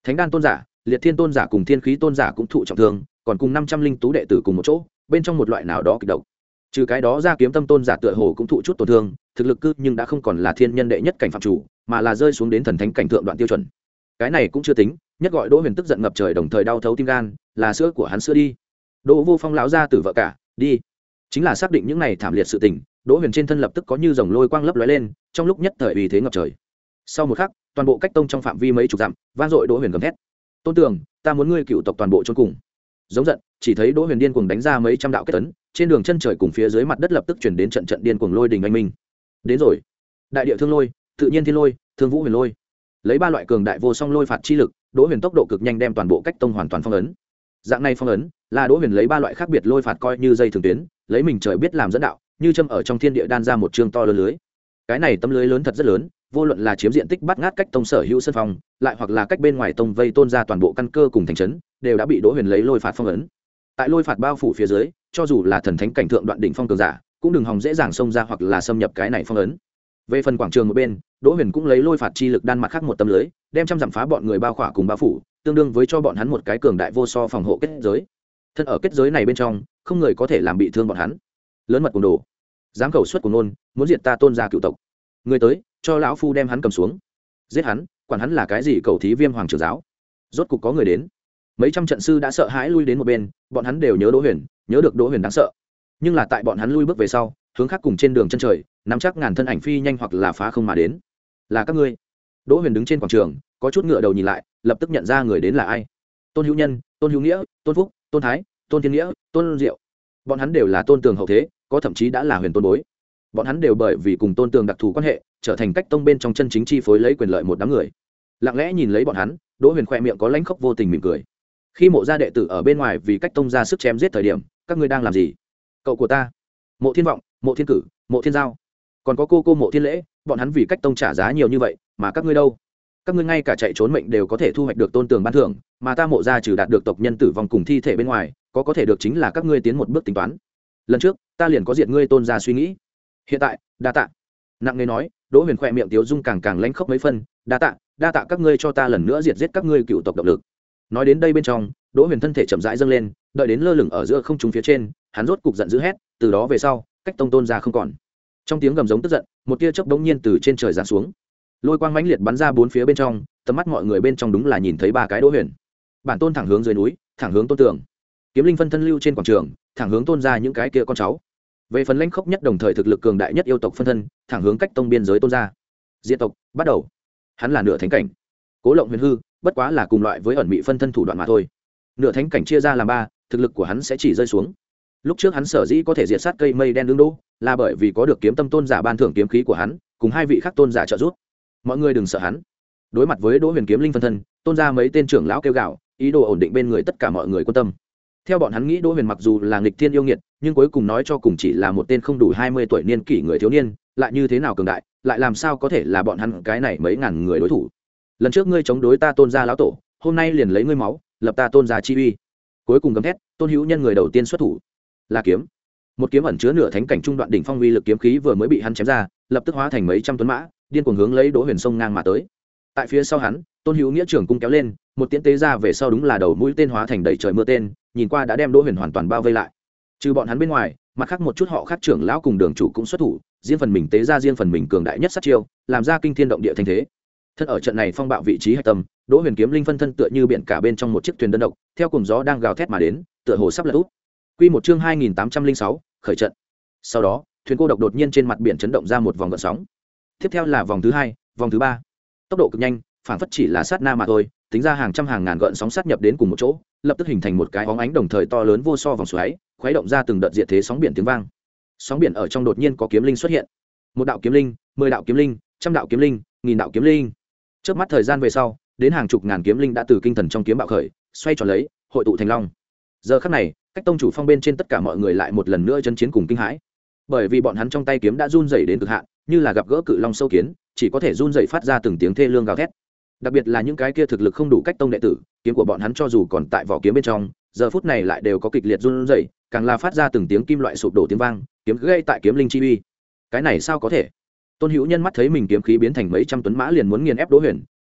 thánh đan tôn giả, liệt thiên tôn giả cùng thiên khí tôn giả cũng thụ trọng thương, còn cùng năm trăm linh tú đệ tử cùng một chỗ, bên trong một loại nào đó kịch độc. Trừ cái đó ra, kiếm tâm tôn giả tựa hồ cũng thụ chút tổn thương, thực lực cư nhưng đã không còn là thiên nhân đệ nhất cảnh phạm chủ, mà là rơi xuống đến thần thánh cảnh thượng đoạn tiêu chuẩn. Cái này cũng chưa tính, nhất gọi Đỗ Huyền tức giận ngập trời, đồng thời đau thấu tim gan, là sữa của hắn sữa đi. Đỗ Vô Phong lão gia tử vợ cả, đi. Chính là xác định những này thảm liệt sự tình, Đỗ Huyền trên thân lập tức có như dòng lôi quang lấp lóe lên, trong lúc nhất thời uy thế ngập trời. Sau một khắc, toàn bộ cách tông trong phạm vi mấy chục dặm, vang dội Đỗ Huyền gầm thét. Tôn Tường, ta muốn ngươi cựu tộc toàn bộ chôn cùng. Giống giận, chỉ thấy Đỗ Huyền điên cuồng đánh ra mấy trăm đạo kết tấn, trên đường chân trời cùng phía dưới mặt đất lập tức chuyển đến trận trận điên cuồng lôi đình anh minh. Đến rồi. Đại địa thương lôi, tự nhiên thiên lôi, thương vũ huyền lôi. Lấy ba loại cường đại vô song lôi phạt chi lực, Đỗ Huyền tốc độ cực nhanh đem toàn bộ cách tông hoàn toàn phong ấn. Dạng này phong ấn, là Đỗ Huyền lấy ba loại khác biệt lôi phạt coi như dây thường tuyến, lấy mình trời biết làm dẫn đạo, như châm ở trong thiên địa đan ra một chương to lớn lưới. Cái này tấm lưới lớn thật rất lớn, vô luận là chiếm diện tích bắt ngát cách tông sở hữu sân phong, lại hoặc là cách bên ngoài tông vây tôn ra toàn bộ căn cơ cùng thành trấn, đều đã bị Đỗ Huyền lấy lôi phạt phong ấn. Tại lôi phạt bao phủ phía dưới, cho dù là thần thánh cảnh thượng đoạn đỉnh phong cường giả, cũng đừng hòng dễ dàng xông ra hoặc là xâm nhập cái này phong ấn. Về phần quảng trường một bên, Đỗ Huyền cũng lấy lôi phạt chi lực đan mặt khác một tấm lưới, đem trăm dặm phá bọn người bao khỏa cùng bao phủ, tương đương với cho bọn hắn một cái cường đại vô so phòng hộ kết giới. Thân ở kết giới này bên trong, không người có thể làm bị thương bọn hắn. Lớn mật cùng đồ, dám cầu xuất của nôn, muốn diệt ta tôn gia cựu tộc. Người tới, cho lão phu đem hắn cầm xuống. Giết hắn, quản hắn là cái gì cầu thí viêm hoàng trưởng giáo. Rốt cục có người đến. Mấy trăm trận sư đã sợ hãi lui đến một bên, bọn hắn đều nhớ Đỗ Huyền, nhớ được Đỗ Huyền đáng sợ. Nhưng là tại bọn hắn lui bước về sau, hướng khác cùng trên đường chân trời, nắm chắc ngàn thân ảnh phi nhanh hoặc là phá không mà đến. Là các ngươi. Đỗ Huyền đứng trên quảng trường, có chút ngựa đầu nhìn lại, lập tức nhận ra người đến là ai. Tôn Hữu Nhân, Tôn Hữu Nghĩa, Tôn Phúc, Tôn Thái, Tôn Thiên Nghĩa, Tôn Diệu. Bọn hắn đều là Tôn Tường hậu thế, có thậm chí đã là huyền tôn bối. Bọn hắn đều bởi vì cùng Tôn Tường đặc thù quan hệ, trở thành cách tông bên trong chân chính chi phối lấy quyền lợi một đám người. Lặng lẽ nhìn lấy bọn hắn, Đỗ Huyền khoe miệng có lãnh khốc vô tình mỉm cười. Khi Mộ gia đệ tử ở bên ngoài vì cách tông ra sức chém giết thời điểm, các ngươi đang làm gì? Cậu của ta, Mộ Thiên Vọng, Mộ Thiên Cử, Mộ Thiên Giao, còn có cô cô Mộ Thiên Lễ, bọn hắn vì cách tông trả giá nhiều như vậy, mà các ngươi đâu? Các ngươi ngay cả chạy trốn mệnh đều có thể thu hoạch được Tôn Tường ban thưởng, mà ta Mộ gia trừ đạt được tộc nhân tử vong cùng thi thể bên ngoài, có có thể được chính là các ngươi tiến một bước tính toán. Lần trước, ta liền có diệt ngươi Tôn gia suy nghĩ. Hiện tại, đa tạ. Nặng nề nói, Đỗ Huyền khoe miệng tiếu dung càng càng lãnh khốc mấy phân, đa tạ, đa tạ các ngươi cho ta lần nữa diệt giết các ngươi cựu tộc động lực. Nói đến đây bên trong, Đỗ Huyền thân thể chậm rãi dâng lên, đợi đến lơ lửng ở giữa không trung phía trên, hắn rốt cục giận dữ hét, từ đó về sau, cách tông tôn gia không còn. Trong tiếng gầm giống tức giận, một tia chớp bỗng nhiên từ trên trời giáng xuống. Lôi quang mãnh liệt bắn ra bốn phía bên trong, tầm mắt mọi người bên trong đúng là nhìn thấy ba cái Đỗ Huyền. Bản tôn thẳng hướng dưới núi, thẳng hướng Tôn Tường. Kiếm linh phân thân lưu trên quảng trường, thẳng hướng Tôn gia những cái kia con cháu. Về phần lãnh khốc nhất đồng thời thực lực cường đại nhất yêu tộc phân thân, thẳng hướng cách tông biên giới Tôn gia. Diệt tộc, bắt đầu. Hắn là nửa thánh cảnh. Cố Lộng Huyền hư, bất quá là cùng loại với ẩn mị phân thân thủ đoạn mà thôi. Nửa thánh cảnh chia ra làm ba, thực lực của hắn sẽ chỉ rơi xuống. Lúc trước hắn sở dĩ có thể diệt sát cây mây đen đứng đỗ, là bởi vì có được kiếm tâm tôn giả ban thưởng kiếm khí của hắn, cùng hai vị khác tôn giả trợ giúp. Mọi người đừng sợ hắn. Đối mặt với Đỗ Huyền kiếm linh phân thân, tôn gia mấy tên trưởng lão kêu gào, ý đồ ổn định bên người tất cả mọi người quan tâm. Theo bọn hắn nghĩ, Đỗ Huyền mặc dù là nghịch thiên yêu nghiệt, nhưng cuối cùng nói cho cùng chỉ là một tên không đủ hai mươi tuổi niên kỷ người thiếu niên, lại như thế nào cường đại, lại làm sao có thể là bọn hắn cái này mấy ngàn người đối thủ. Lần trước ngươi chống đối ta tôn gia lão tổ, hôm nay liền lấy ngươi máu, lập ta tôn gia chi uy. Cuối cùng gầm thét, Tôn Hữu Nhân người đầu tiên xuất thủ, là kiếm. Một kiếm ẩn chứa nửa thánh cảnh trung đoạn đỉnh phong uy lực kiếm khí vừa mới bị hắn chém ra, lập tức hóa thành mấy trăm tuấn mã, điên cuồng hướng lấy Đỗ Huyền sông ngang mà tới. Tại phía sau hắn, Tôn Hữu Nghĩa trưởng cung kéo lên, một tiễn tế ra về sau đúng là đầu mũi tên hóa thành đầy trời mưa tên, nhìn qua đã đem Đỗ Huyền hoàn toàn bao vây lại. Trừ bọn hắn bên ngoài, mặt khác một chút họ khác trưởng lão cùng đường chủ cũng xuất thủ, riêng phần mình tế ra riêng phần mình cường đại nhất sát chiêu, làm ra kinh thiên động địa thành thế. Thân ở trận này phong bạo vị trí hạch tâm, Đỗ Huyền kiếm linh phân thân tựa như biển cả bên trong một chiếc thuyền đơn độc, theo cùng gió đang gào thét mà đến, tựa hồ sắp lật úp. Quy một chương hai nghìn tám trăm linh sáu, khởi trận. Sau đó, thuyền cô độc đột nhiên trên mặt biển chấn động ra một vòng gợn sóng. Tiếp theo là vòng thứ hai, vòng thứ ba. Tốc độ cực nhanh, phản phất chỉ là sát na mà thôi, tính ra hàng trăm hàng ngàn gợn sóng sát nhập đến cùng một chỗ, lập tức hình thành một cái óng ánh đồng thời to lớn vô so vòng xoáy, khuấy động ra từng đợt diệt thế sóng biển tiếng vang. Sóng biển ở trong đột nhiên có kiếm linh xuất hiện. Một đạo kiếm linh, mười đạo kiếm linh, trăm đạo kiếm linh, nghìn đạo kiếm linh. Chớp mắt thời gian về sau, đến hàng chục ngàn kiếm linh đã từ kinh thần trong kiếm bạo khởi, xoay tròn lấy, hội tụ thành long. Giờ khắc này, cách tông chủ phong bên trên tất cả mọi người lại một lần nữa chấn chiến cùng kinh hãi, bởi vì bọn hắn trong tay kiếm đã run rẩy đến cực hạn, như là gặp gỡ cự long sâu kiến, chỉ có thể run rẩy phát ra từng tiếng thê lương gào thét. Đặc biệt là những cái kia thực lực không đủ cách tông đệ tử, kiếm của bọn hắn cho dù còn tại vỏ kiếm bên trong, giờ phút này lại đều có kịch liệt run rẩy, càng là phát ra từng tiếng kim loại sụp đổ tiếng vang, kiếm gây tại kiếm linh chi uy. Cái này sao có thể? Tôn Hữu Nhân mắt thấy mình kiếm khí biến thành mấy trăm tuấn mã liền muốn nghiền ép Đỗ Huyền,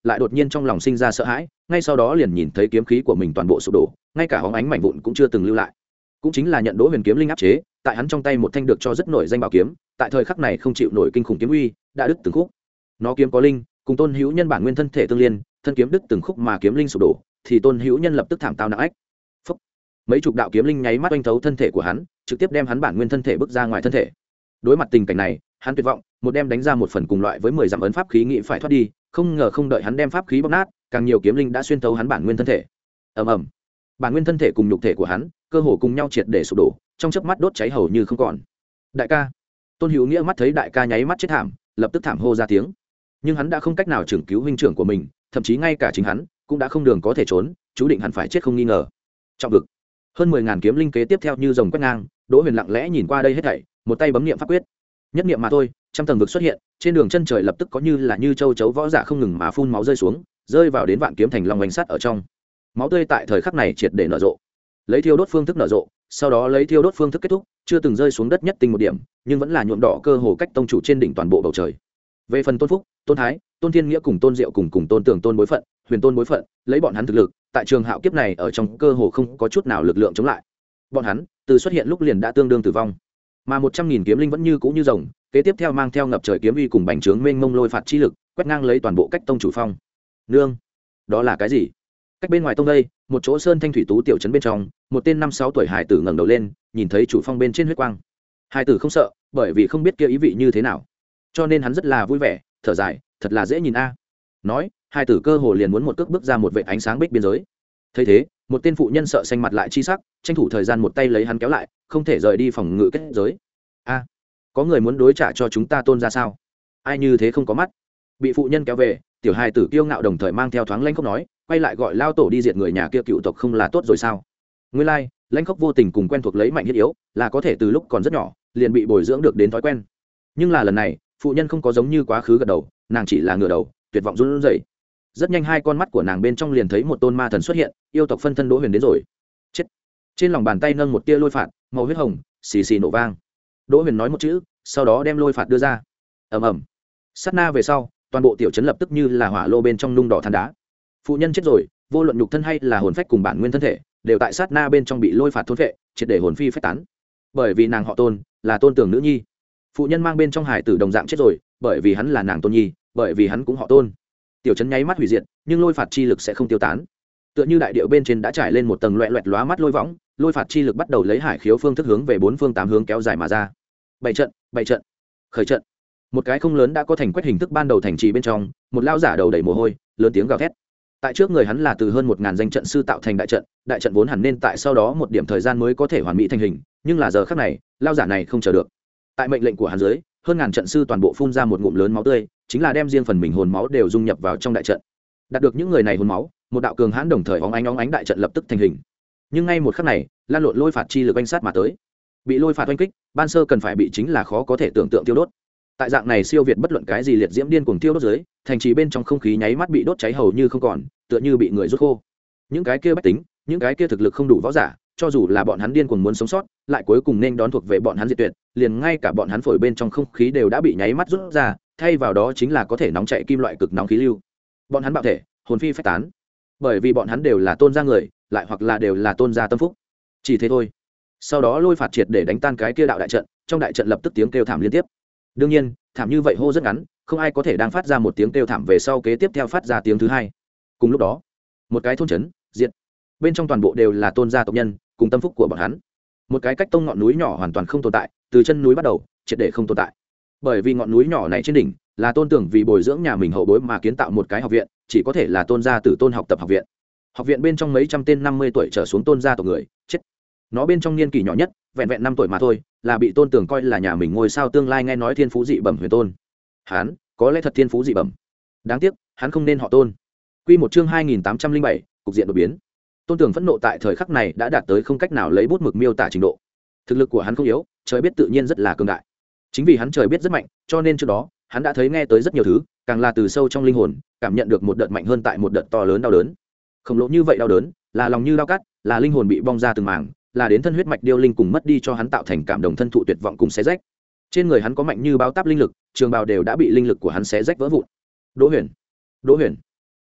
lại đột nhiên trong lòng sinh ra sợ hãi, ngay sau đó liền nhìn thấy kiếm khí của mình toàn bộ sụp đổ, ngay cả hóng ánh mảnh vụn cũng chưa từng lưu lại. Cũng chính là nhận Đỗ Huyền kiếm linh áp chế, tại hắn trong tay một thanh được cho rất nổi danh bảo kiếm, tại thời khắc này không chịu nổi kinh khủng kiếm uy, đã đứt từng khúc. Nó kiếm có linh, cùng Tôn Hữu Nhân bản nguyên thân thể tương liên, thân kiếm đứt từng khúc mà kiếm linh sụp đổ, thì Tôn Hữu Nhân lập tức thảm tao nặng ách. Phốc. Mấy chục đạo kiếm linh nháy mắt oanh thấu thân thể của hắn, trực tiếp đem hắn bản nguyên thân thể bước ra ngoài thân thể. Đối mặt tình cảnh này, hắn tuyệt vọng, một đem đánh ra một phần cùng loại với mười dặm ấn pháp khí nghĩ phải thoát đi, không ngờ không đợi hắn đem pháp khí bóc nát, càng nhiều kiếm linh đã xuyên thấu hắn bản nguyên thân thể. Ầm ầm. Bản nguyên thân thể cùng nhục thể của hắn, cơ hồ cùng nhau triệt để sụp đổ, trong chớp mắt đốt cháy hầu như không còn. Đại ca. Tôn Hữu Nghĩa mắt thấy đại ca nháy mắt chết thảm, lập tức thảm hô ra tiếng. Nhưng hắn đã không cách nào trưởng cứu huynh trưởng của mình, thậm chí ngay cả chính hắn cũng đã không đường có thể trốn, chú định hẳn phải chết không nghi ngờ. Trọng vực. Hơn mười ngàn kiếm linh kế tiếp theo như rồng quét ngang, Đỗ Huyền lặng lẽ nhìn qua đây hết thảy, một tay bấm niệm pháp quyết. Nhất niệm mà thôi, trăm tầng vực xuất hiện, trên đường chân trời lập tức có như là như châu chấu võ giả không ngừng mà phun máu rơi xuống, rơi vào đến vạn kiếm thành long vành sắt ở trong. Máu tươi tại thời khắc này triệt để nở rộ. Lấy thiêu đốt phương thức nở rộ, sau đó lấy thiêu đốt phương thức kết thúc, chưa từng rơi xuống đất nhất tinh một điểm, nhưng vẫn là nhuộm đỏ cơ hồ cách tông chủ trên đỉnh toàn bộ bầu trời. Về phần Tôn Phúc, Tôn Thái, Tôn Thiên Nghĩa cùng Tôn Diệu cùng cùng Tôn Tưởng Tôn bối phận, Huyền Tôn bối phận, lấy bọn hắn thực lực, tại trường hạo kiếp này ở trong cơ hồ không có chút nào lực lượng chống lại. Bọn hắn, từ xuất hiện lúc liền đã tương đương tử vong. Mà một trăm nghìn kiếm linh vẫn như cũ như rồng, kế tiếp theo mang theo ngập trời kiếm uy cùng bành trướng mênh mông lôi phạt chi lực, quét ngang lấy toàn bộ cách tông chủ phong. Nương, đó là cái gì? Cách bên ngoài tông đây, một chỗ sơn thanh thủy tú tiểu trấn bên trong, một tên năm sáu tuổi hải tử ngẩng đầu lên, nhìn thấy chủ phong bên trên huyết quang. Hải tử không sợ, bởi vì không biết kia ý vị như thế nào, cho nên hắn rất là vui vẻ, thở dài, thật là dễ nhìn a. Nói, hải tử cơ hồ liền muốn một cước bước ra một vệt ánh sáng bích biên giới. Thấy thế, một tên phụ nhân sợ xanh mặt lại chi sắc, tranh thủ thời gian một tay lấy hắn kéo lại, không thể rời đi phòng ngự kết giới. A, có người muốn đối trả cho chúng ta Tôn ra sao? Ai như thế không có mắt? Bị phụ nhân kéo về, tiểu hài tử kiêu ngạo đồng thời mang theo thoáng lanh khóc nói, quay lại gọi lao tổ đi diệt người nhà kia cựu tộc không là tốt rồi sao? Nguyên lai, like, lanh khóc vô tình cùng quen thuộc lấy mạnh thiết yếu, là có thể từ lúc còn rất nhỏ liền bị bồi dưỡng được đến thói quen. Nhưng là lần này, phụ nhân không có giống như quá khứ gật đầu, nàng chỉ là ngửa đầu, tuyệt vọng run rẩy. Rất nhanh hai con mắt của nàng bên trong liền thấy một tôn ma thần xuất hiện, yêu tộc phân thân Đỗ Huyền đến rồi. Chết. Trên lòng bàn tay nâng một tia lôi phạt, màu huyết hồng, xì xì nổ vang. Đỗ Huyền nói một chữ, sau đó đem lôi phạt đưa ra. Ầm ầm. Sát na về sau, toàn bộ tiểu trấn lập tức như là hỏa lô bên trong nung đỏ than đá. Phụ nhân chết rồi, vô luận nhục thân hay là hồn phách cùng bản nguyên thân thể, đều tại sát na bên trong bị lôi phạt thôn phệ, triệt để hồn phi phách tán. Bởi vì nàng họ Tôn, là Tôn Tưởng nữ nhi. Phụ nhân mang bên trong hải tử đồng dạng chết rồi, bởi vì hắn là nàng Tôn nhi, bởi vì hắn cũng họ Tôn. Tiểu trấn nháy mắt hủy diệt, nhưng lôi phạt chi lực sẽ không tiêu tán. Tựa như đại điệu bên trên đã trải lên một tầng loẹt loẹt lóa mắt lôi võng, lôi phạt chi lực bắt đầu lấy hải khiếu phương thức hướng về bốn phương tám hướng kéo dài mà ra. Bảy trận, bảy trận, khởi trận. Một cái không lớn đã có thành quét hình thức ban đầu thành trì bên trong, một lao giả đầu đầy mồ hôi, lớn tiếng gào thét. Tại trước người hắn là từ hơn một ngàn danh trận sư tạo thành đại trận, đại trận vốn hẳn nên tại sau đó một điểm thời gian mới có thể hoàn mỹ thành hình, nhưng là giờ khắc này, lao giả này không chờ được. Tại mệnh lệnh của hắn dưới, hơn ngàn trận sư toàn bộ phun ra một ngụm lớn máu tươi, chính là đem riêng phần mình hồn máu đều dung nhập vào trong đại trận. Đạt được những người này hồn máu, một đạo cường hãn đồng thời óng ánh óng ánh đại trận lập tức thành hình. Nhưng ngay một khắc này, lan lộn lôi phạt chi lực oanh sát mà tới. Bị lôi phạt oanh kích, ban sơ cần phải bị chính là khó có thể tưởng tượng tiêu đốt. Tại dạng này siêu việt bất luận cái gì liệt diễm điên cuồng tiêu đốt dưới, thành trì bên trong không khí nháy mắt bị đốt cháy hầu như không còn, tựa như bị người rút khô. Những cái kia bách tính, những cái kia thực lực không đủ võ giả, cho dù là bọn hắn điên cuồng muốn sống sót, lại cuối cùng nên đón thuộc về bọn hắn diệt tuyệt, liền ngay cả bọn hắn phổi bên trong không khí đều đã bị nháy mắt rút ra, thay vào đó chính là có thể nóng chảy kim loại cực nóng khí lưu. Bọn hắn bạo thể, hồn phi phách tán, bởi vì bọn hắn đều là Tôn gia người, lại hoặc là đều là Tôn gia tâm phúc. Chỉ thế thôi. Sau đó lôi phạt triệt để đánh tan cái kia đạo đại trận, trong đại trận lập tức tiếng kêu thảm liên tiếp. Đương nhiên, thảm như vậy hô rất ngắn, không ai có thể đang phát ra một tiếng kêu thảm về sau kế tiếp theo phát ra tiếng thứ hai. Cùng lúc đó, một cái thôn trấn diệt, bên trong toàn bộ đều là Tôn gia tộc nhân, cùng tâm phúc của bọn hắn. Một cái cách tông ngọn núi nhỏ hoàn toàn không tồn tại, từ chân núi bắt đầu, triệt để không tồn tại. Bởi vì ngọn núi nhỏ này trên đỉnh là Tôn Tưởng vì bồi dưỡng nhà mình hậu bối mà kiến tạo một cái học viện, chỉ có thể là Tôn gia tử tôn học tập học viện. Học viện bên trong mấy trăm tên năm mươi tuổi trở xuống Tôn gia tộc người chết. Nó bên trong niên kỷ nhỏ nhất, vẹn vẹn năm tuổi mà thôi, là bị Tôn Tưởng coi là nhà mình ngôi sao tương lai, nghe nói thiên phú dị bẩm Huyền Tôn. Hắn có lẽ thật thiên phú dị bẩm, đáng tiếc hắn không nên họ Tôn. Quy một chương hai nghìn tám trăm linh bảy, cục diện đột biến. Tôn Tưởng phẫn nộ tại thời khắc này đã đạt tới không cách nào lấy bút mực miêu tả trình độ. Thực lực của hắn không yếu, trời biết tự nhiên rất là cường đại. Chính vì hắn trời biết rất mạnh, cho nên trước đó hắn đã thấy nghe tới rất nhiều thứ, càng là từ sâu trong linh hồn cảm nhận được một đợt mạnh hơn tại một đợt to lớn đau đớn. Khổng lồ như vậy đau đớn, là lòng như dao cắt, là linh hồn bị bong ra từng mảng, là đến thân huyết mạch điêu linh cùng mất đi cho hắn tạo thành cảm động thân thụ tuyệt vọng cùng xé rách. Trên người hắn có mạnh như báo táp linh lực, trường bào đều đã bị linh lực của hắn xé rách vỡ vụn. Đỗ Huyền, Đỗ Huyền,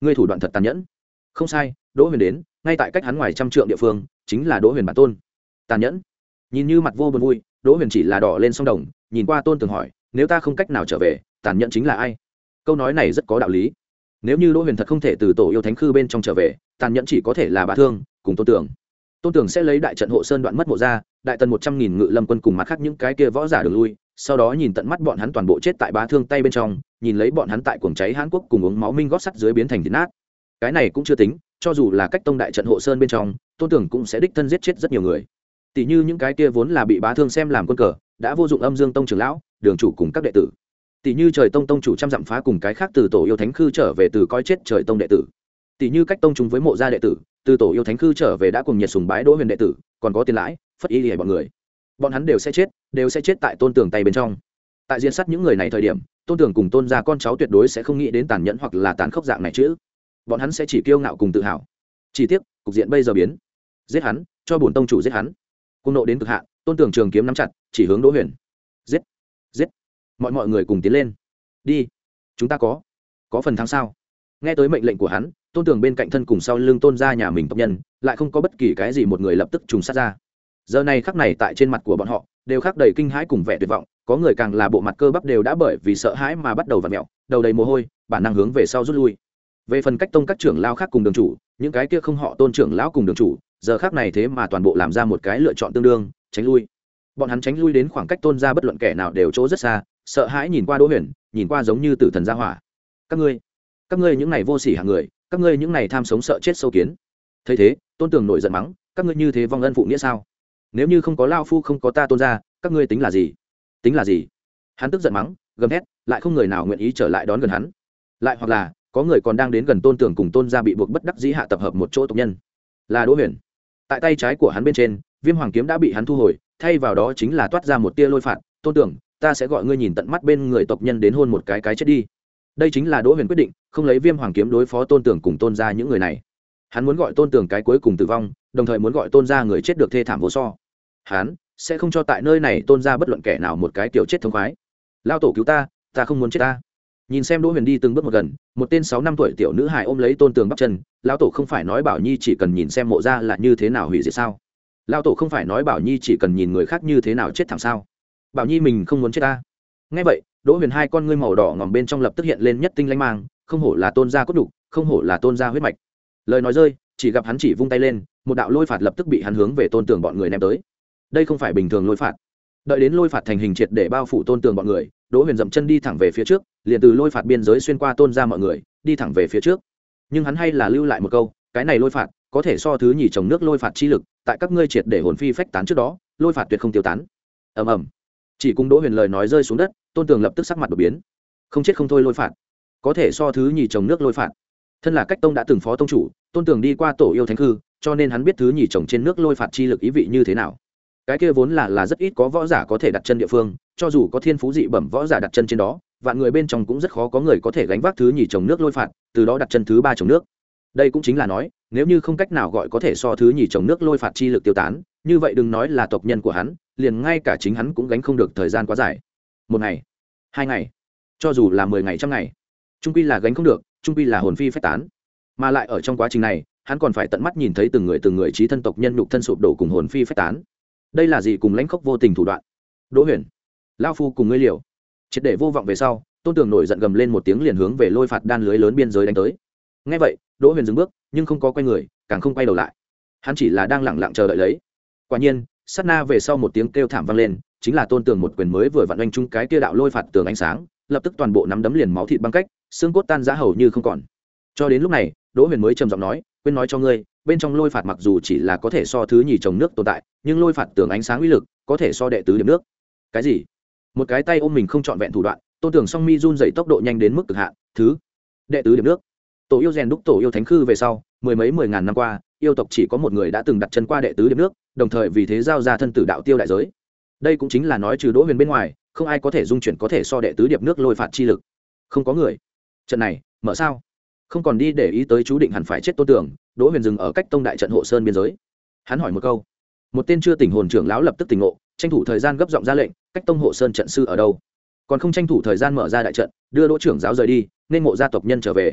ngươi thủ đoạn thật tàn nhẫn. Không sai, Đỗ Huyền đến ngay tại cách hắn ngoài trăm trượng địa phương, chính là Đỗ Huyền bản tôn. Tàn nhẫn. Nhìn như mặt vô buồn vui, Đỗ Huyền chỉ là đỏ lên song đồng, nhìn qua Tôn Tường hỏi, nếu ta không cách nào trở về, tàn nhẫn chính là ai? Câu nói này rất có đạo lý. Nếu như Đỗ Huyền thật không thể từ tổ yêu thánh khư bên trong trở về, tàn nhẫn chỉ có thể là Bá Thương cùng Tôn Tường. Tôn Tường sẽ lấy đại trận hộ sơn đoạn mất mộ ra, đại tần một trăm nghìn ngự lâm quân cùng mặt khác những cái kia võ giả đường lui, sau đó nhìn tận mắt bọn hắn toàn bộ chết tại Bá Thương tay bên trong, nhìn lấy bọn hắn tại cuồng cháy Hán Quốc cùng uống máu minh gót sắt dưới biến thành thịt nát. Cái này cũng chưa tính, cho dù là cách tông đại trận hộ sơn bên trong, Tôn Tường cũng sẽ đích thân giết chết rất nhiều người. Tỷ như những cái kia vốn là bị Bá Thương xem làm quân cờ, đã vô dụng Âm Dương Tông trưởng lão, đường chủ cùng các đệ tử. Tỷ như Trời Tông tông chủ trăm dặm phá cùng cái khác từ tổ yêu thánh khư trở về từ coi chết Trời Tông đệ tử. Tỷ như cách tông chúng với mộ gia đệ tử, từ tổ yêu thánh khư trở về đã cùng nhiệt sùng bái Đỗ Huyền đệ tử, còn có Tiền Lãi, Phất Y Lìa bọn người. Bọn hắn đều sẽ chết, đều sẽ chết tại Tôn Tường tay bên trong. Tại diễn sát những người này thời điểm, Tôn Tường cùng Tôn gia con cháu tuyệt đối sẽ không nghĩ đến tàn nhẫn hoặc là tàn khốc dạng này chứ. Bọn hắn sẽ chỉ kiêu ngạo cùng tự hào. Chỉ tiếc, cục diện bây giờ biến. Giết hắn, cho bổn tông chủ giết hắn. Cung nộ đến cực hạn, Tôn Tường trường kiếm nắm chặt, chỉ hướng Đỗ Huyền. Giết, giết. Mọi mọi người cùng tiến lên. Đi. Chúng ta có có phần thắng sao? Nghe tới mệnh lệnh của hắn, Tôn Tường bên cạnh thân cùng sau lưng Tôn gia nhà mình tộc nhân, lại không có bất kỳ cái gì một người lập tức trùng sát ra. Giờ này khắc này tại trên mặt của bọn họ, đều khắc đầy kinh hãi cùng vẻ tuyệt vọng, có người càng là bộ mặt cơ bắp đều đã bởi vì sợ hãi mà bắt đầu vặn mèo, đầu đầy mồ hôi, bản năng hướng về sau rút lui. Về phần cách tông các trưởng lão khác cùng đường chủ, những cái kia không họ Tôn trưởng lão cùng đường chủ, giờ khắc này thế mà toàn bộ làm ra một cái lựa chọn tương đương, tránh lui. Bọn hắn tránh lui đến khoảng cách Tôn gia bất luận kẻ nào đều chỗ rất xa, sợ hãi nhìn qua Đỗ Huyền, nhìn qua giống như tử thần gia hỏa. Các ngươi, các ngươi những này vô sỉ hạng người, các ngươi những này tham sống sợ chết sâu kiến. Thấy thế, Tôn Tường nổi giận mắng, các ngươi như thế vong ân phụ nghĩa sao? Nếu như không có lao phu không có ta Tôn gia, các ngươi tính là gì? Tính là gì? Hắn tức giận mắng, gầm thét, lại không người nào nguyện ý trở lại đón gần hắn. Lại hoặc là, có người còn đang đến gần Tôn Tường cùng Tôn gia bị buộc bất đắc dĩ hạ tập hợp một chỗ tộc nhân. Là Đỗ Huyền. Tại tay trái của hắn bên trên, Viêm Hoàng kiếm đã bị hắn thu hồi, thay vào đó chính là toát ra một tia lôi phạt, Tôn Tường, ta sẽ gọi ngươi nhìn tận mắt bên người tộc nhân đến hôn một cái cái chết đi. Đây chính là Đỗ Huyền quyết định, không lấy Viêm Hoàng kiếm đối phó Tôn Tường cùng Tôn gia những người này. Hắn muốn gọi Tôn Tường cái cuối cùng tử vong, đồng thời muốn gọi Tôn gia người chết được thê thảm vô so. Hắn sẽ không cho tại nơi này Tôn gia bất luận kẻ nào một cái kiểu chết thống khoái. Lao tổ cứu ta, ta không muốn chết ta. Nhìn xem Đỗ Huyền đi từng bước một gần, một tên sáu năm tuổi tiểu nữ hài ôm lấy Tôn Tường bắp chân, lão tổ không phải nói Bảo Nhi chỉ cần nhìn xem mộ gia là như thế nào hủy diệt sao? Lão tổ không phải nói Bảo Nhi chỉ cần nhìn người khác như thế nào chết thảm sao? Bảo Nhi mình không muốn chết ta. Nghe vậy, Đỗ Huyền hai con ngươi màu đỏ ngòm bên trong lập tức hiện lên nhất tinh lanh mang, không hổ là Tôn gia cốt đục, không hổ là Tôn gia huyết mạch. Lời nói rơi, chỉ gặp hắn chỉ vung tay lên, một đạo lôi phạt lập tức bị hắn hướng về Tôn Tường bọn người ném tới. Đây không phải bình thường lôi phạt. Đợi đến lôi phạt thành hình triệt để bao phủ Tôn Tường bọn người, Đỗ Huyền dậm chân đi thẳng về phía trước, liền từ lôi phạt biên giới xuyên qua Tôn gia mọi người, đi thẳng về phía trước. Nhưng hắn hay là lưu lại một câu, cái này lôi phạt có thể so thứ nhì trồng nước lôi phạt chi lực, tại các ngươi triệt để hồn phi phách tán trước đó, lôi phạt tuyệt không tiêu tán. Ầm ầm. Chỉ cùng Đỗ Huyền lời nói rơi xuống đất, Tôn Tường lập tức sắc mặt đổi biến. Không chết không thôi lôi phạt, có thể so thứ nhì trồng nước lôi phạt. Thân là cách tông đã từng phó tông chủ, Tôn Tường đi qua tổ yêu thánh hư, cho nên hắn biết thứ nhì trồng trên nước lôi phạt chi lực ý vị như thế nào. Cái kia vốn là là rất ít có võ giả có thể đặt chân địa phương, cho dù có thiên phú dị bẩm võ giả đặt chân trên đó, vạn người bên trong cũng rất khó có người có thể gánh vác thứ nhì trồng nước lôi phạt, từ đó đặt chân thứ ba trồng nước. Đây cũng chính là nói, nếu như không cách nào gọi có thể so thứ nhì trồng nước lôi phạt chi lực tiêu tán, như vậy đừng nói là tộc nhân của hắn, liền ngay cả chính hắn cũng gánh không được thời gian quá dài. Một ngày, hai ngày, cho dù là mười ngày trăm ngày, trung quy là gánh không được, trung quy là hồn phi phách tán. Mà lại ở trong quá trình này, hắn còn phải tận mắt nhìn thấy từng người từng người chí thân tộc nhân nhục thân sụp đổ cùng hồn phi phách tán. Đây là gì cùng lãnh khốc vô tình thủ đoạn? Đỗ Huyền, lão phu cùng ngươi liều. Triệt để vô vọng về sau, Tôn Tường nổi giận gầm lên một tiếng liền hướng về lôi phạt đan lưới lớn biên giới đánh tới. Nghe vậy, Đỗ Huyền dừng bước, nhưng không có quay người, càng không quay đầu lại. Hắn chỉ là đang lẳng lặng chờ đợi lấy. Quả nhiên, sát na về sau một tiếng kêu thảm vang lên, chính là Tôn Tường một quyền mới vừa vặn oanh chung cái kia đạo lôi phạt tường ánh sáng, lập tức toàn bộ nắm đấm liền máu thịt băng cách, xương cốt tan rã hầu như không còn. Cho đến lúc này, Đỗ Huyền mới trầm giọng nói, quên nói cho ngươi, bên trong lôi phạt mặc dù chỉ là có thể so thứ nhì trồng nước tồn tại, nhưng lôi phạt tường ánh sáng uy lực có thể so đệ tứ điểm nước. Cái gì? Một cái tay ôm mình không trọn vẹn thủ đoạn, Tôn Tường song mi run dậy tốc độ nhanh đến mức cực hạn, thứ đệ tứ điểm nước. Tổ yêu rèn đúc tổ yêu thánh khư về sau, mười mấy mười ngàn năm qua, yêu tộc chỉ có một người đã từng đặt chân qua đệ tứ điểm nước, đồng thời vì thế giao ra thân tử đạo tiêu đại giới. Đây cũng chính là nói trừ Đỗ Huyền bên ngoài, không ai có thể dung chuyển có thể so đệ tứ điệp nước lôi phạt chi lực. Không có người. Trận này, mở sao? Không còn đi để ý tới chú định hẳn phải chết Tôn Tường, Đỗ Huyền dừng ở cách tông đại trận hộ sơn biên giới. Hắn hỏi một câu. Một tên chưa tỉnh hồn trưởng lão lập tức tỉnh ngộ, tranh thủ thời gian gấp giọng ra lệnh, cách tông hộ sơn trận sư ở đâu? Còn không tranh thủ thời gian mở ra đại trận, đưa Đỗ trưởng giáo rời đi, nên ngộ gia tộc nhân trở về.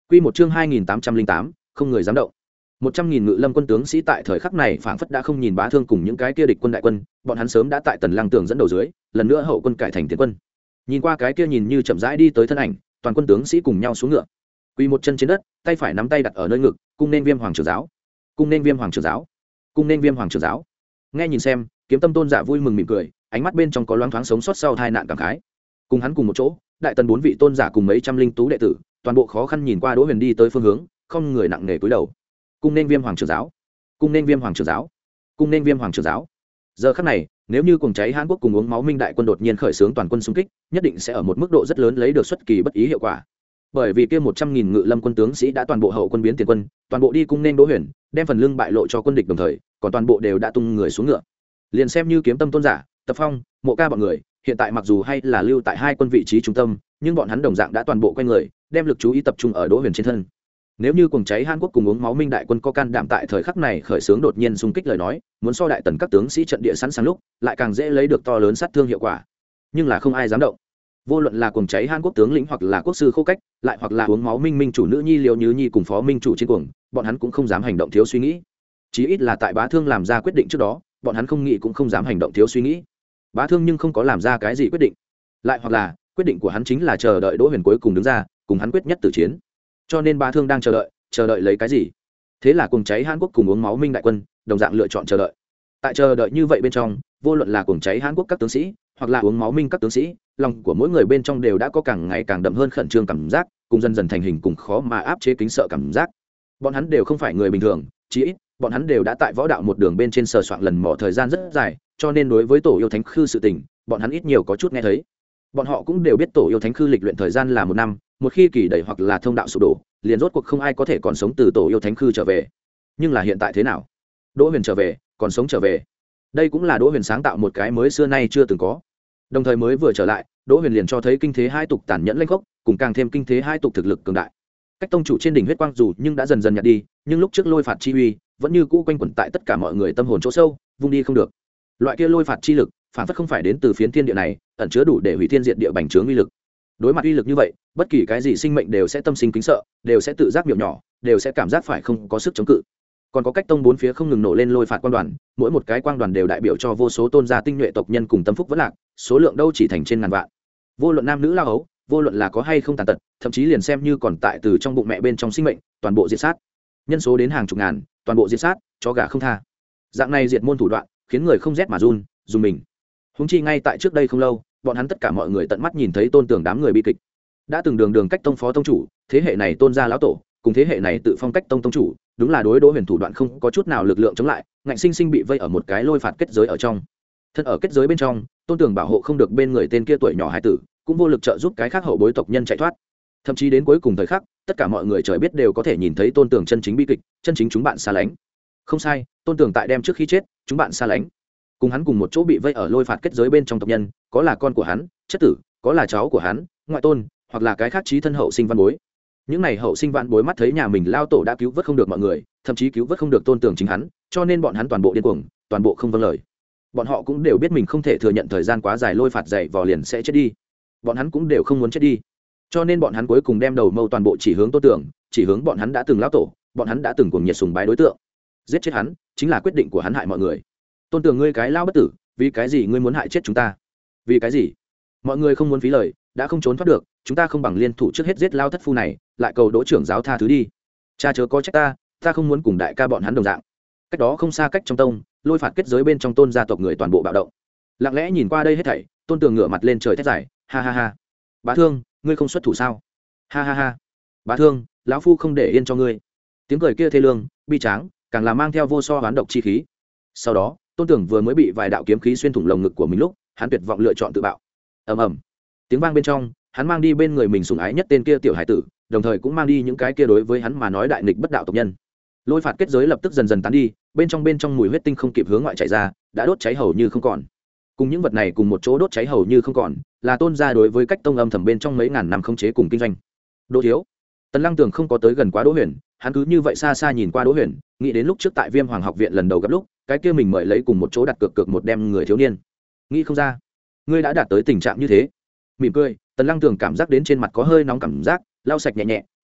Quy một chương hai nghìn tám trăm linh tám, không người dám động. Một trăm nghìn ngự lâm quân tướng sĩ tại thời khắc này phảng phất đã không nhìn Bá Thương cùng những cái kia địch quân đại quân, bọn hắn sớm đã tại Tần Lăng Tường dẫn đầu dưới, lần nữa hậu quân cải thành tiến quân. Nhìn qua cái kia nhìn như chậm rãi đi tới thân ảnh, toàn quân tướng sĩ cùng nhau xuống ngựa. Quỳ một chân trên đất, tay phải nắm tay đặt ở nơi ngực, cung nên Viêm Hoàng trưởng giáo. Cung nên Viêm Hoàng trưởng giáo. Cung nên Viêm Hoàng trưởng giáo. Nghe nhìn xem, Kiếm Tâm Tôn giả vui mừng mỉm cười, ánh mắt bên trong có loáng thoáng sống sót sau tai nạn cảm khái. Cùng hắn cùng một chỗ, đại tần bốn vị tôn giả cùng mấy trăm linh tú đệ tử, toàn bộ khó khăn nhìn qua Đỗ Huyền đi tới phương hướng, không người nặng nề cúi đầu. Cung nên Viêm Hoàng trưởng giáo. Cung nên Viêm Hoàng trưởng giáo. Cung nên Viêm Hoàng trưởng giáo. Giờ khắc này, nếu như cuồng cháy Hán Quốc cùng uống máu Minh đại quân đột nhiên khởi xướng toàn quân xung kích, nhất định sẽ ở một mức độ rất lớn lấy được xuất kỳ bất ý hiệu quả. Bởi vì kia một trăm nghìn ngự lâm quân tướng sĩ đã toàn bộ hậu quân biến tiền quân, toàn bộ đi cung nên Đỗ Huyền, đem phần lưng bại lộ cho quân địch đồng thời, còn toàn bộ đều đã tung người xuống ngựa. Liền xem như Kiếm Tâm Tôn giả, Tập Phong, Mộ Ca bọn người, hiện tại mặc dù hay là lưu tại hai quân vị trí trung tâm, nhưng bọn hắn đồng dạng đã toàn bộ quay người, đem lực chú ý tập trung ở Đỗ Huyền trên thân. Nếu như cuồng cháy Hán Quốc cùng uống máu Minh đại quân có can đảm tại thời khắc này khởi xướng đột nhiên xung kích lời nói, muốn so đại tần các tướng sĩ trận địa sẵn sàng lúc, lại càng dễ lấy được to lớn sát thương hiệu quả. Nhưng là không ai dám động. Vô luận là cuồng cháy Hán Quốc tướng lĩnh hoặc là quốc sư Khô Cách, lại hoặc là uống máu Minh Minh chủ nữ nhi Liễu Nhứ Nhi cùng phó minh chủ trên cuồng, bọn hắn cũng không dám hành động thiếu suy nghĩ. Chí ít là tại Bá Thương làm ra quyết định trước đó, bọn hắn không nghĩ cũng không dám hành động thiếu suy nghĩ. Bá Thương nhưng không có làm ra cái gì quyết định, lại hoặc là quyết định của hắn chính là chờ đợi Đỗ Huyền cuối cùng đứng ra, cùng hắn quyết nhất tử chiến. Cho nên Bá Thương đang chờ đợi, chờ đợi lấy cái gì? Thế là cuồng cháy Hán Quốc cùng uống máu Minh đại quân, đồng dạng lựa chọn chờ đợi. Tại chờ đợi như vậy bên trong, vô luận là cuồng cháy Hán Quốc các tướng sĩ, hoặc là uống máu Minh các tướng sĩ, lòng của mỗi người bên trong đều đã có càng ngày càng đậm hơn khẩn trương cảm giác, cùng dần dần thành hình cùng khó mà áp chế kính sợ cảm giác. Bọn hắn đều không phải người bình thường, chí ít bọn hắn đều đã tại võ đạo một đường bên trên sờ soạn lần mò thời gian rất dài, cho nên đối với tổ yêu thánh khư sự tình, bọn hắn ít nhiều có chút nghe thấy. Bọn họ cũng đều biết tổ yêu thánh khư lịch luyện thời gian là một năm, một khi kỳ đẩy hoặc là thông đạo sụp đổ, liền rốt cuộc không ai có thể còn sống từ tổ yêu thánh khư trở về. Nhưng là hiện tại thế nào? Đỗ Huyền trở về, còn sống trở về. Đây cũng là Đỗ Huyền sáng tạo một cái mới xưa nay chưa từng có. Đồng thời mới vừa trở lại, Đỗ Huyền liền cho thấy kinh thế hai tục tàn nhẫn lênh khốc, cùng càng thêm kinh thế hai tục thực lực cường đại. Cách tông chủ trên đỉnh huyết quang dù nhưng đã dần dần nhạt đi, nhưng lúc trước lôi phạt chi uy vẫn như cũ quanh quẩn tại tất cả mọi người tâm hồn chỗ sâu, vung đi không được. Loại kia lôi phạt chi lực, phản phất không phải đến từ phiến thiên địa này, ẩn chứa đủ để hủy thiên diệt địa bành trướng uy lực. Đối mặt uy lực như vậy, bất kỳ cái gì sinh mệnh đều sẽ tâm sinh kính sợ, đều sẽ tự giác miểu nhỏ, đều sẽ cảm giác phải không có sức chống cự. Còn có cách tông bốn phía không ngừng nổ lên lôi phạt quang đoàn, mỗi một cái quang đoàn đều đại biểu cho vô số tôn gia tinh nhuệ tộc nhân cùng tâm phúc vất lạc, số lượng đâu chỉ thành trên ngàn vạn. Vô luận nam nữ lao ấu, vô luận là có hay không tàn tật, thậm chí liền xem như còn tại từ trong bụng mẹ bên trong sinh mệnh, toàn bộ diệt sát. Nhân số đến hàng chục ngàn, toàn bộ diệt sát, chó gà không tha. Dạng này diệt môn thủ đoạn, khiến người không rét mà run, dùng mình. Huống chi ngay tại trước đây không lâu, bọn hắn tất cả mọi người tận mắt nhìn thấy Tôn Tưởng đám người bi kịch. Đã từng đường đường cách tông phó tông chủ, thế hệ này Tôn gia lão tổ, cùng thế hệ này tự phong cách tông tông chủ, đúng là đối Đỗ Huyền thủ đoạn không có chút nào lực lượng chống lại, ngạnh sinh sinh bị vây ở một cái lôi phạt kết giới ở trong. Thân ở kết giới bên trong, Tôn Tưởng bảo hộ không được bên người tên kia tuổi nhỏ hải tử, cũng vô lực trợ giúp cái khác hậu bối tộc nhân chạy thoát. Thậm chí đến cuối cùng thời khắc, tất cả mọi người trời biết đều có thể nhìn thấy Tôn Tưởng chân chính bi kịch, chân chính chúng bạn xa lánh. Không sai, Tôn Tưởng tại đem trước khi chết, chúng bạn xa lánh. Cùng hắn cùng một chỗ bị vây ở lôi phạt kết giới bên trong tộc nhân, có là con của hắn, chất tử, có là cháu của hắn, ngoại tôn, hoặc là cái khác chí thân hậu sinh văn bối. Những này hậu sinh vạn bối mắt thấy nhà mình lao tổ đã cứu vớt không được mọi người, thậm chí cứu vớt không được Tôn Tưởng chính hắn, cho nên bọn hắn toàn bộ điên cuồng, toàn bộ không vâng lời. Bọn họ cũng đều biết mình không thể thừa nhận thời gian quá dài lôi phạt dày vò liền sẽ chết đi. Bọn hắn cũng đều không muốn chết đi, cho nên bọn hắn cuối cùng đem đầu mâu toàn bộ chỉ hướng Tôn Tưởng, chỉ hướng bọn hắn đã từng lao tổ, bọn hắn đã từng cuồng nhiệt sùng bái đối tượng. Giết chết hắn chính là quyết định của hắn hại mọi người. Tôn Tưởng ngươi cái lao bất tử, vì cái gì ngươi muốn hại chết chúng ta? Vì cái gì? Mọi người không muốn phí lời, đã không trốn thoát được, chúng ta không bằng liên thủ trước hết giết lao thất phu này, lại cầu Đỗ trưởng giáo tha thứ đi. Cha chớ có trách ta, ta không muốn cùng đại ca bọn hắn đồng dạng. Cách đó không xa cách trong tông, lôi phạt kết giới bên trong Tôn gia tộc người toàn bộ bạo động. Lặng lẽ nhìn qua đây hết thảy, Tôn Tưởng ngửa mặt lên trời thét giải, ha ha ha. Bá Thương, ngươi không xuất thủ sao? Ha ha ha. Bá Thương, lão phu không để yên cho ngươi. Tiếng cười kia thê lương, bi tráng, càng là mang theo vô so hoán độc chi khí. Sau đó, Tôn Tưởng vừa mới bị vài đạo kiếm khí xuyên thủng lồng ngực của mình lúc, hắn tuyệt vọng lựa chọn tự bạo. Ầm ầm. Tiếng vang bên trong, hắn mang đi bên người mình sủng ái nhất tên kia tiểu hải tử, đồng thời cũng mang đi những cái kia đối với hắn mà nói đại nghịch bất đạo tộc nhân. Lôi phạt kết giới lập tức dần dần tán đi, bên trong bên trong mùi huyết tinh không kịp hướng ngoại chảy ra, đã đốt cháy hầu như không còn. Cùng những vật này cùng một chỗ đốt cháy hầu như không còn, là Tôn gia đối với cách tông âm thầm bên trong mấy ngàn năm khống chế cùng kinh doanh. Đỗ thiếu, Tần Lăng Tường không có tới gần quá Đỗ Huyền, hắn cứ như vậy xa xa nhìn qua Đỗ Huyền, nghĩ đến lúc trước tại Viêm Hoàng học viện lần đầu gặp lúc, cái kia mình mời lấy cùng một chỗ đặt cược cược một đem người thiếu niên. Nghĩ không ra, ngươi đã đạt tới tình trạng như thế. Mỉm cười, Tần Lăng Tường cảm giác đến trên mặt có hơi nóng cảm giác, lau sạch nhẹ nhẹ,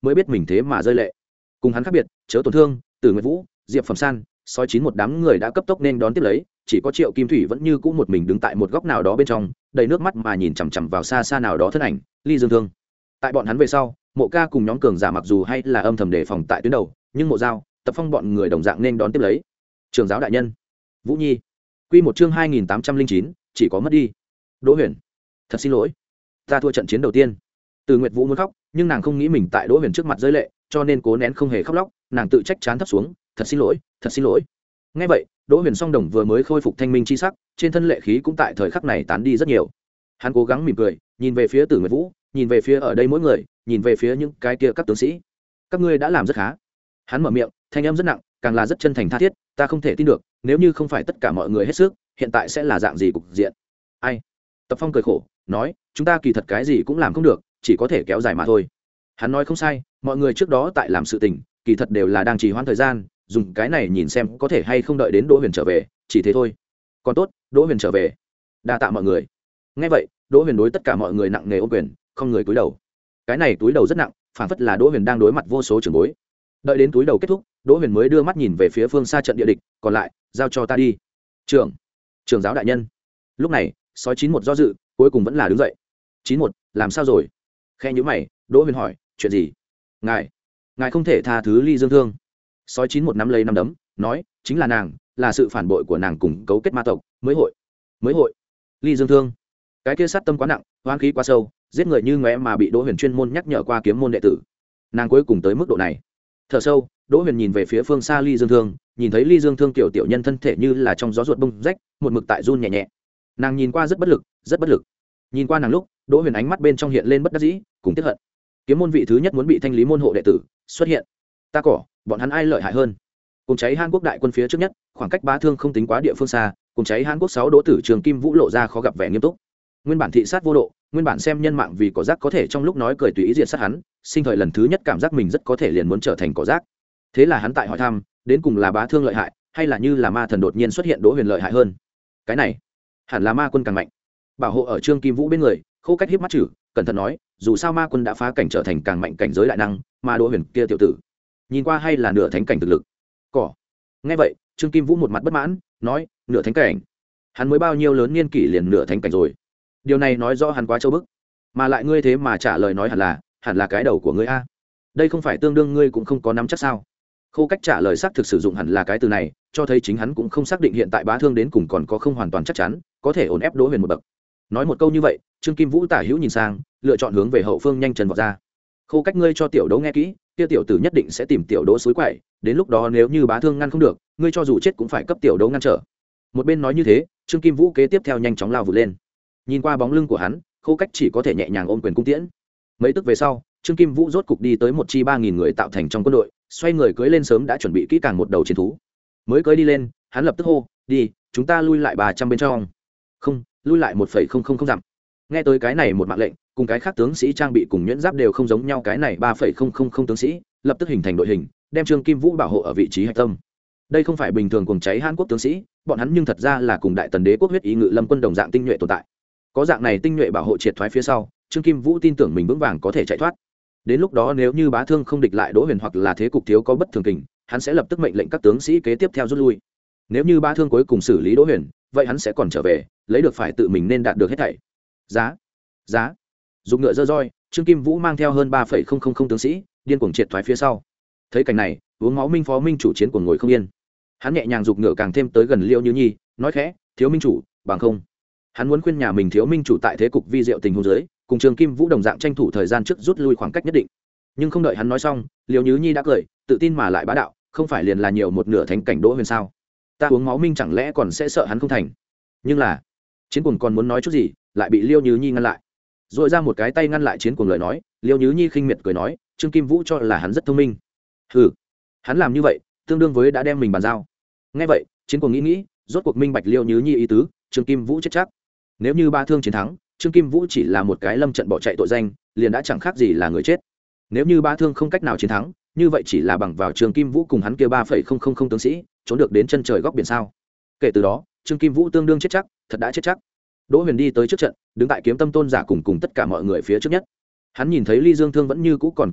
mới biết mình thế mà rơi lệ. Cùng hắn khác biệt, Chớ Tổn Thương, Tử Nguyệt Vũ, Diệp Phẩm San, Sói Chín một đám người đã cấp tốc nên đón tiếp lấy, chỉ có Triệu Kim Thủy vẫn như cũ một mình đứng tại một góc nào đó bên trong, đầy nước mắt mà nhìn chằm chằm vào xa xa nào đó thân ảnh, Ly Dương Thương. Tại bọn hắn về sau, Mộ Ca cùng nhóm cường giả mặc dù hay là âm thầm đề phòng tại tuyến đầu, nhưng Mộ Giao, Tập Phong bọn người đồng dạng nên đón tiếp lấy. Trường giáo đại nhân, Vũ Nhi, Quy một chương hai nghìn tám trăm linh chín, chỉ có mất đi. Đỗ Huyền, thật xin lỗi, ta thua trận chiến đầu tiên. Từ Nguyệt Vũ muốn khóc, nhưng nàng không nghĩ mình tại Đỗ Huyền trước mặt rơi lệ, cho nên cố nén không hề khóc lóc, nàng tự trách chán thấp xuống, thật xin lỗi, thật xin lỗi. Nghe vậy, Đỗ Huyền song đồng vừa mới khôi phục thanh minh chi sắc, trên thân lệ khí cũng tại thời khắc này tán đi rất nhiều. Hắn cố gắng mỉm cười, nhìn về phía Tử Nguyệt Vũ, nhìn về phía ở đây mỗi người, nhìn về phía những cái kia các tướng sĩ. Các ngươi đã làm rất khá. Hắn mở miệng, thanh âm rất nặng, càng là rất chân thành tha thiết, ta không thể tin được, nếu như không phải tất cả mọi người hết sức, hiện tại sẽ là dạng gì cục diện. Ai? Tập Phong cười khổ, nói, chúng ta kỳ thật cái gì cũng làm không được, chỉ có thể kéo dài mà thôi. Hắn nói không sai, mọi người trước đó tại làm sự tình, kỳ thật đều là đang trì hoãn thời gian, dùng cái này nhìn xem có thể hay không đợi đến Đỗ Huyền trở về, chỉ thế thôi. Còn tốt, Đỗ Huyền trở về. Đa tạ mọi người. Nghe vậy, Đỗ Huyền đối tất cả mọi người nặng nề ôm quyền, không người cúi đầu. Cái này túi đầu rất nặng, phản phất là Đỗ Huyền đang đối mặt vô số trưởng bối. Đợi đến túi đầu kết thúc, Đỗ Huyền mới đưa mắt nhìn về phía phương xa trận địa địch, còn lại, giao cho ta đi. Trưởng, trưởng giáo đại nhân. Lúc này, Sói Chín một do dự, cuối cùng vẫn là đứng dậy. Chín một, làm sao rồi? Khe nhíu mày, Đỗ Huyền hỏi, chuyện gì? Ngài, ngài không thể tha thứ Ly Dương Thương. Sói Chín một nắm lấy nắm đấm, nói, chính là nàng, là sự phản bội của nàng cùng cấu kết ma tộc, mới hội, mới hội. Ly Dương Thương, cái kia sát tâm quá nặng, oán khí quá sâu, giết người như ngóe mà bị Đỗ Huyền chuyên môn nhắc nhở qua kiếm môn đệ tử. Nàng cuối cùng tới mức độ này. Thở sâu, Đỗ Huyền nhìn về phía phương xa Ly Dương Thương, nhìn thấy Ly Dương Thương tiểu tiểu nhân thân thể như là trong gió ruột bung rách, một mực tại run nhẹ nhẹ. Nàng nhìn qua rất bất lực, rất bất lực. Nhìn qua nàng lúc, Đỗ Huyền ánh mắt bên trong hiện lên bất đắc dĩ, cùng tiếc hận. Kiếm môn vị thứ nhất muốn bị thanh lý môn hộ đệ tử xuất hiện. Ta cỏ, bọn hắn ai lợi hại hơn? Cùng cháy Hàn Quốc đại quân phía trước nhất, khoảng cách Bá Thương không tính quá địa phương xa, cùng cháy Hàn Quốc sáu Đỗ Tử Trường Kim Vũ lộ ra khó gặp vẻ nghiêm túc. Nguyên bản thị sát vô độ, nguyên bản xem nhân mạng vì cỏ rác có thể trong lúc nói cười tùy ý diệt sát hắn, sinh thời lần thứ nhất cảm giác mình rất có thể liền muốn trở thành cỏ rác. Thế là hắn tại hỏi thăm, đến cùng là Bá Thương lợi hại, hay là như là ma thần đột nhiên xuất hiện Đỗ Huyền lợi hại hơn? Cái này, hẳn là ma quân càng mạnh. Bảo hộ ở Trương Kim Vũ bên người, Khô Cách hiếp mắt chử, cẩn thận nói, dù sao ma quân đã phá cảnh trở thành càng mạnh cảnh giới đại năng, mà Đỗ Huyền kia tiểu tử, nhìn qua hay là nửa thánh cảnh thực lực. Cỏ. Nghe vậy, Trương Kim Vũ một mặt bất mãn, nói, nửa thánh cảnh? Hắn mới bao nhiêu lớn niên kỷ liền nửa thánh cảnh rồi? Điều này nói rõ hắn quá trâu bức. Mà lại ngươi thế mà trả lời nói hẳn là, hẳn là cái đầu của ngươi a. Đây không phải tương đương ngươi cũng không có nắm chắc sao? Khô Cách trả lời xác thực sử dụng hẳn là cái từ này, cho thấy chính hắn cũng không xác định hiện tại Bá Thương đến cùng còn có không hoàn toàn chắc chắn, có thể ổn ép Đỗ Huyền một bậc. Nói một câu như vậy, Trương Kim Vũ tả hữu nhìn sang, lựa chọn hướng về hậu phương nhanh chân vọt ra. Khô Cách, ngươi cho tiểu Đỗ nghe kỹ, kia tiểu tử nhất định sẽ tìm tiểu Đỗ suối quậy, đến lúc đó nếu như Bá Thương ngăn không được, ngươi cho dù chết cũng phải cấp tiểu Đỗ ngăn trở. Một bên nói như thế, Trương Kim Vũ kế tiếp theo nhanh chóng lao vụt lên. Nhìn qua bóng lưng của hắn, Khô Cách chỉ có thể nhẹ nhàng ôm quyền cung tiễn. Mấy tức về sau, Trương Kim Vũ rốt cục đi tới một chi ba nghìn người tạo thành trong quân đội, xoay người cưỡi lên sớm đã chuẩn bị kỹ càng một đầu chiến thú. Mới cưỡi đi lên, hắn lập tức hô, đi, chúng ta lui lại ba trăm bên trong. Không, lui lại một phẩy không không không dặm. Nghe tới cái này một mạng lệnh, cùng cái khác tướng sĩ trang bị cùng nhuyễn giáp đều không giống nhau, cái này ba phẩy không không không tướng sĩ lập tức hình thành đội hình, đem Trương Kim Vũ bảo hộ ở vị trí hạch tâm. Đây không phải bình thường cuồng cháy Hàn Quốc tướng sĩ, bọn hắn nhưng thật ra là cùng đại tần đế quốc huyết ý ngự lâm quân đồng dạng tinh nhuệ tồn tại. Có dạng này tinh nhuệ bảo hộ triệt thoái phía sau, Trương Kim Vũ tin tưởng mình vững vàng có thể chạy thoát. Đến lúc đó nếu như Bá Thương không địch lại Đỗ Huyền hoặc là thế cục thiếu có bất thường kình, hắn sẽ lập tức mệnh lệnh các tướng sĩ kế tiếp theo rút lui. Nếu như Bá Thương cuối cùng xử lý Đỗ Huyền, vậy hắn sẽ còn trở về, lấy được phải tự mình nên đạt được hết thảy. Giá, giá. Dùng ngựa dơ roi, Trương Kim Vũ mang theo hơn ba phẩy không không không tướng sĩ, điên cuồng triệt thoái phía sau. Thấy cảnh này, uống máu Minh Phó Minh chủ chiến cuồng ngồi không yên. Hắn nhẹ nhàng giục ngựa càng thêm tới gần Liêu Như Nhi, nói khẽ, "Thiếu Minh chủ, bằng không." Hắn muốn khuyên nhà mình Thiếu Minh chủ tại thế cục vi diệu tình huống dưới, cùng Trương Kim Vũ đồng dạng tranh thủ thời gian trước rút lui khoảng cách nhất định. Nhưng không đợi hắn nói xong, Liêu Như Nhi đã cười, tự tin mà lại bá đạo, không phải liền là nhiều một nửa thánh cảnh Đỗ Huyền sao? Ta uống máu Minh chẳng lẽ còn sẽ sợ hắn không thành? Nhưng là, chiến cuồng còn muốn nói chút gì, lại bị Liêu Như Nhi ngăn lại. Rồi ra một cái tay ngăn lại chiến cuồng lời nói, Liêu Như Nhi khinh miệt cười nói, Trương Kim Vũ cho là hắn rất thông minh. Hừ, hắn làm như vậy, tương đương với đã đem mình bàn giao. Nghe vậy, chiến cuồng nghĩ nghĩ, rốt cuộc minh bạch Liêu Như Nhi ý tứ, Trương Kim Vũ chết chắc. Nếu như Ba Thương chiến thắng, Trương Kim Vũ chỉ là một cái lâm trận bỏ chạy tội danh, liền đã chẳng khác gì là người chết. Nếu như Ba Thương không cách nào chiến thắng, như vậy chỉ là bằng vào Trương Kim Vũ cùng hắn kia ba phẩy không không không tướng sĩ, trốn được đến chân trời góc biển sao? Kể từ đó, Trương Kim Vũ tương đương chết chắc, thật đã chết chắc. Đỗ Huyền đi tới trước trận, đứng tại Kiếm Tâm Tôn giả cùng cùng tất cả mọi người phía trước nhất. Hắn nhìn thấy Ly Dương Thương vẫn như cũ còn cúi đầu,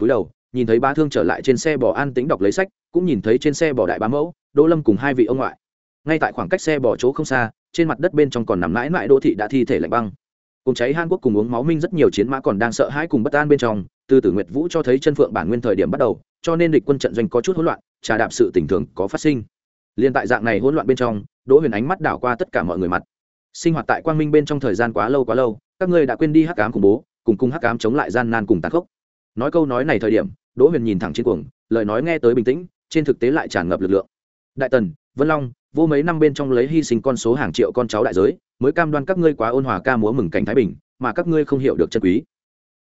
nhìn thấy bá thương trở lại trên xe bò an tĩnh đọc lấy sách, cũng nhìn thấy trên xe bò đại bá mẫu Đỗ Lâm cùng hai vị ông ngoại. Ngay tại khoảng cách xe bò chỗ không xa, trên mặt đất bên trong còn nằm mãi mãi Đỗ thị đã thi thể lạnh băng. Cùng cháy Hàn Quốc cùng uống máu minh rất nhiều chiến mã còn đang sợ hãi cùng bất an bên trong, từ Tử Nguyệt Vũ cho thấy chân phượng bản nguyên thời điểm bắt đầu, cho nên địch quân trận doanh có chút hỗn loạn, trà đạp sự tình thường có phát sinh. Liên tại dạng này hỗn loạn bên trong, Đỗ Huyền ánh mắt đảo qua tất cả mọi người mặt. Sinh hoạt tại quang minh bên trong thời gian quá lâu quá lâu, các ngươi đã quên đi hắc ám khủng bố, cùng cung hắc ám chống lại gian nan cùng tàn khốc. Nói câu nói này thời điểm, Đỗ Huyền nhìn thẳng trên cuồng, lời nói nghe tới bình tĩnh, trên thực tế lại tràn ngập lực lượng. Đại Tần, Vân Long, vô mấy năm bên trong lấy hy sinh con số hàng triệu con cháu đại giới, mới cam đoan các ngươi quá ôn hòa ca múa mừng cảnh thái bình, mà các ngươi không hiểu được chân quý.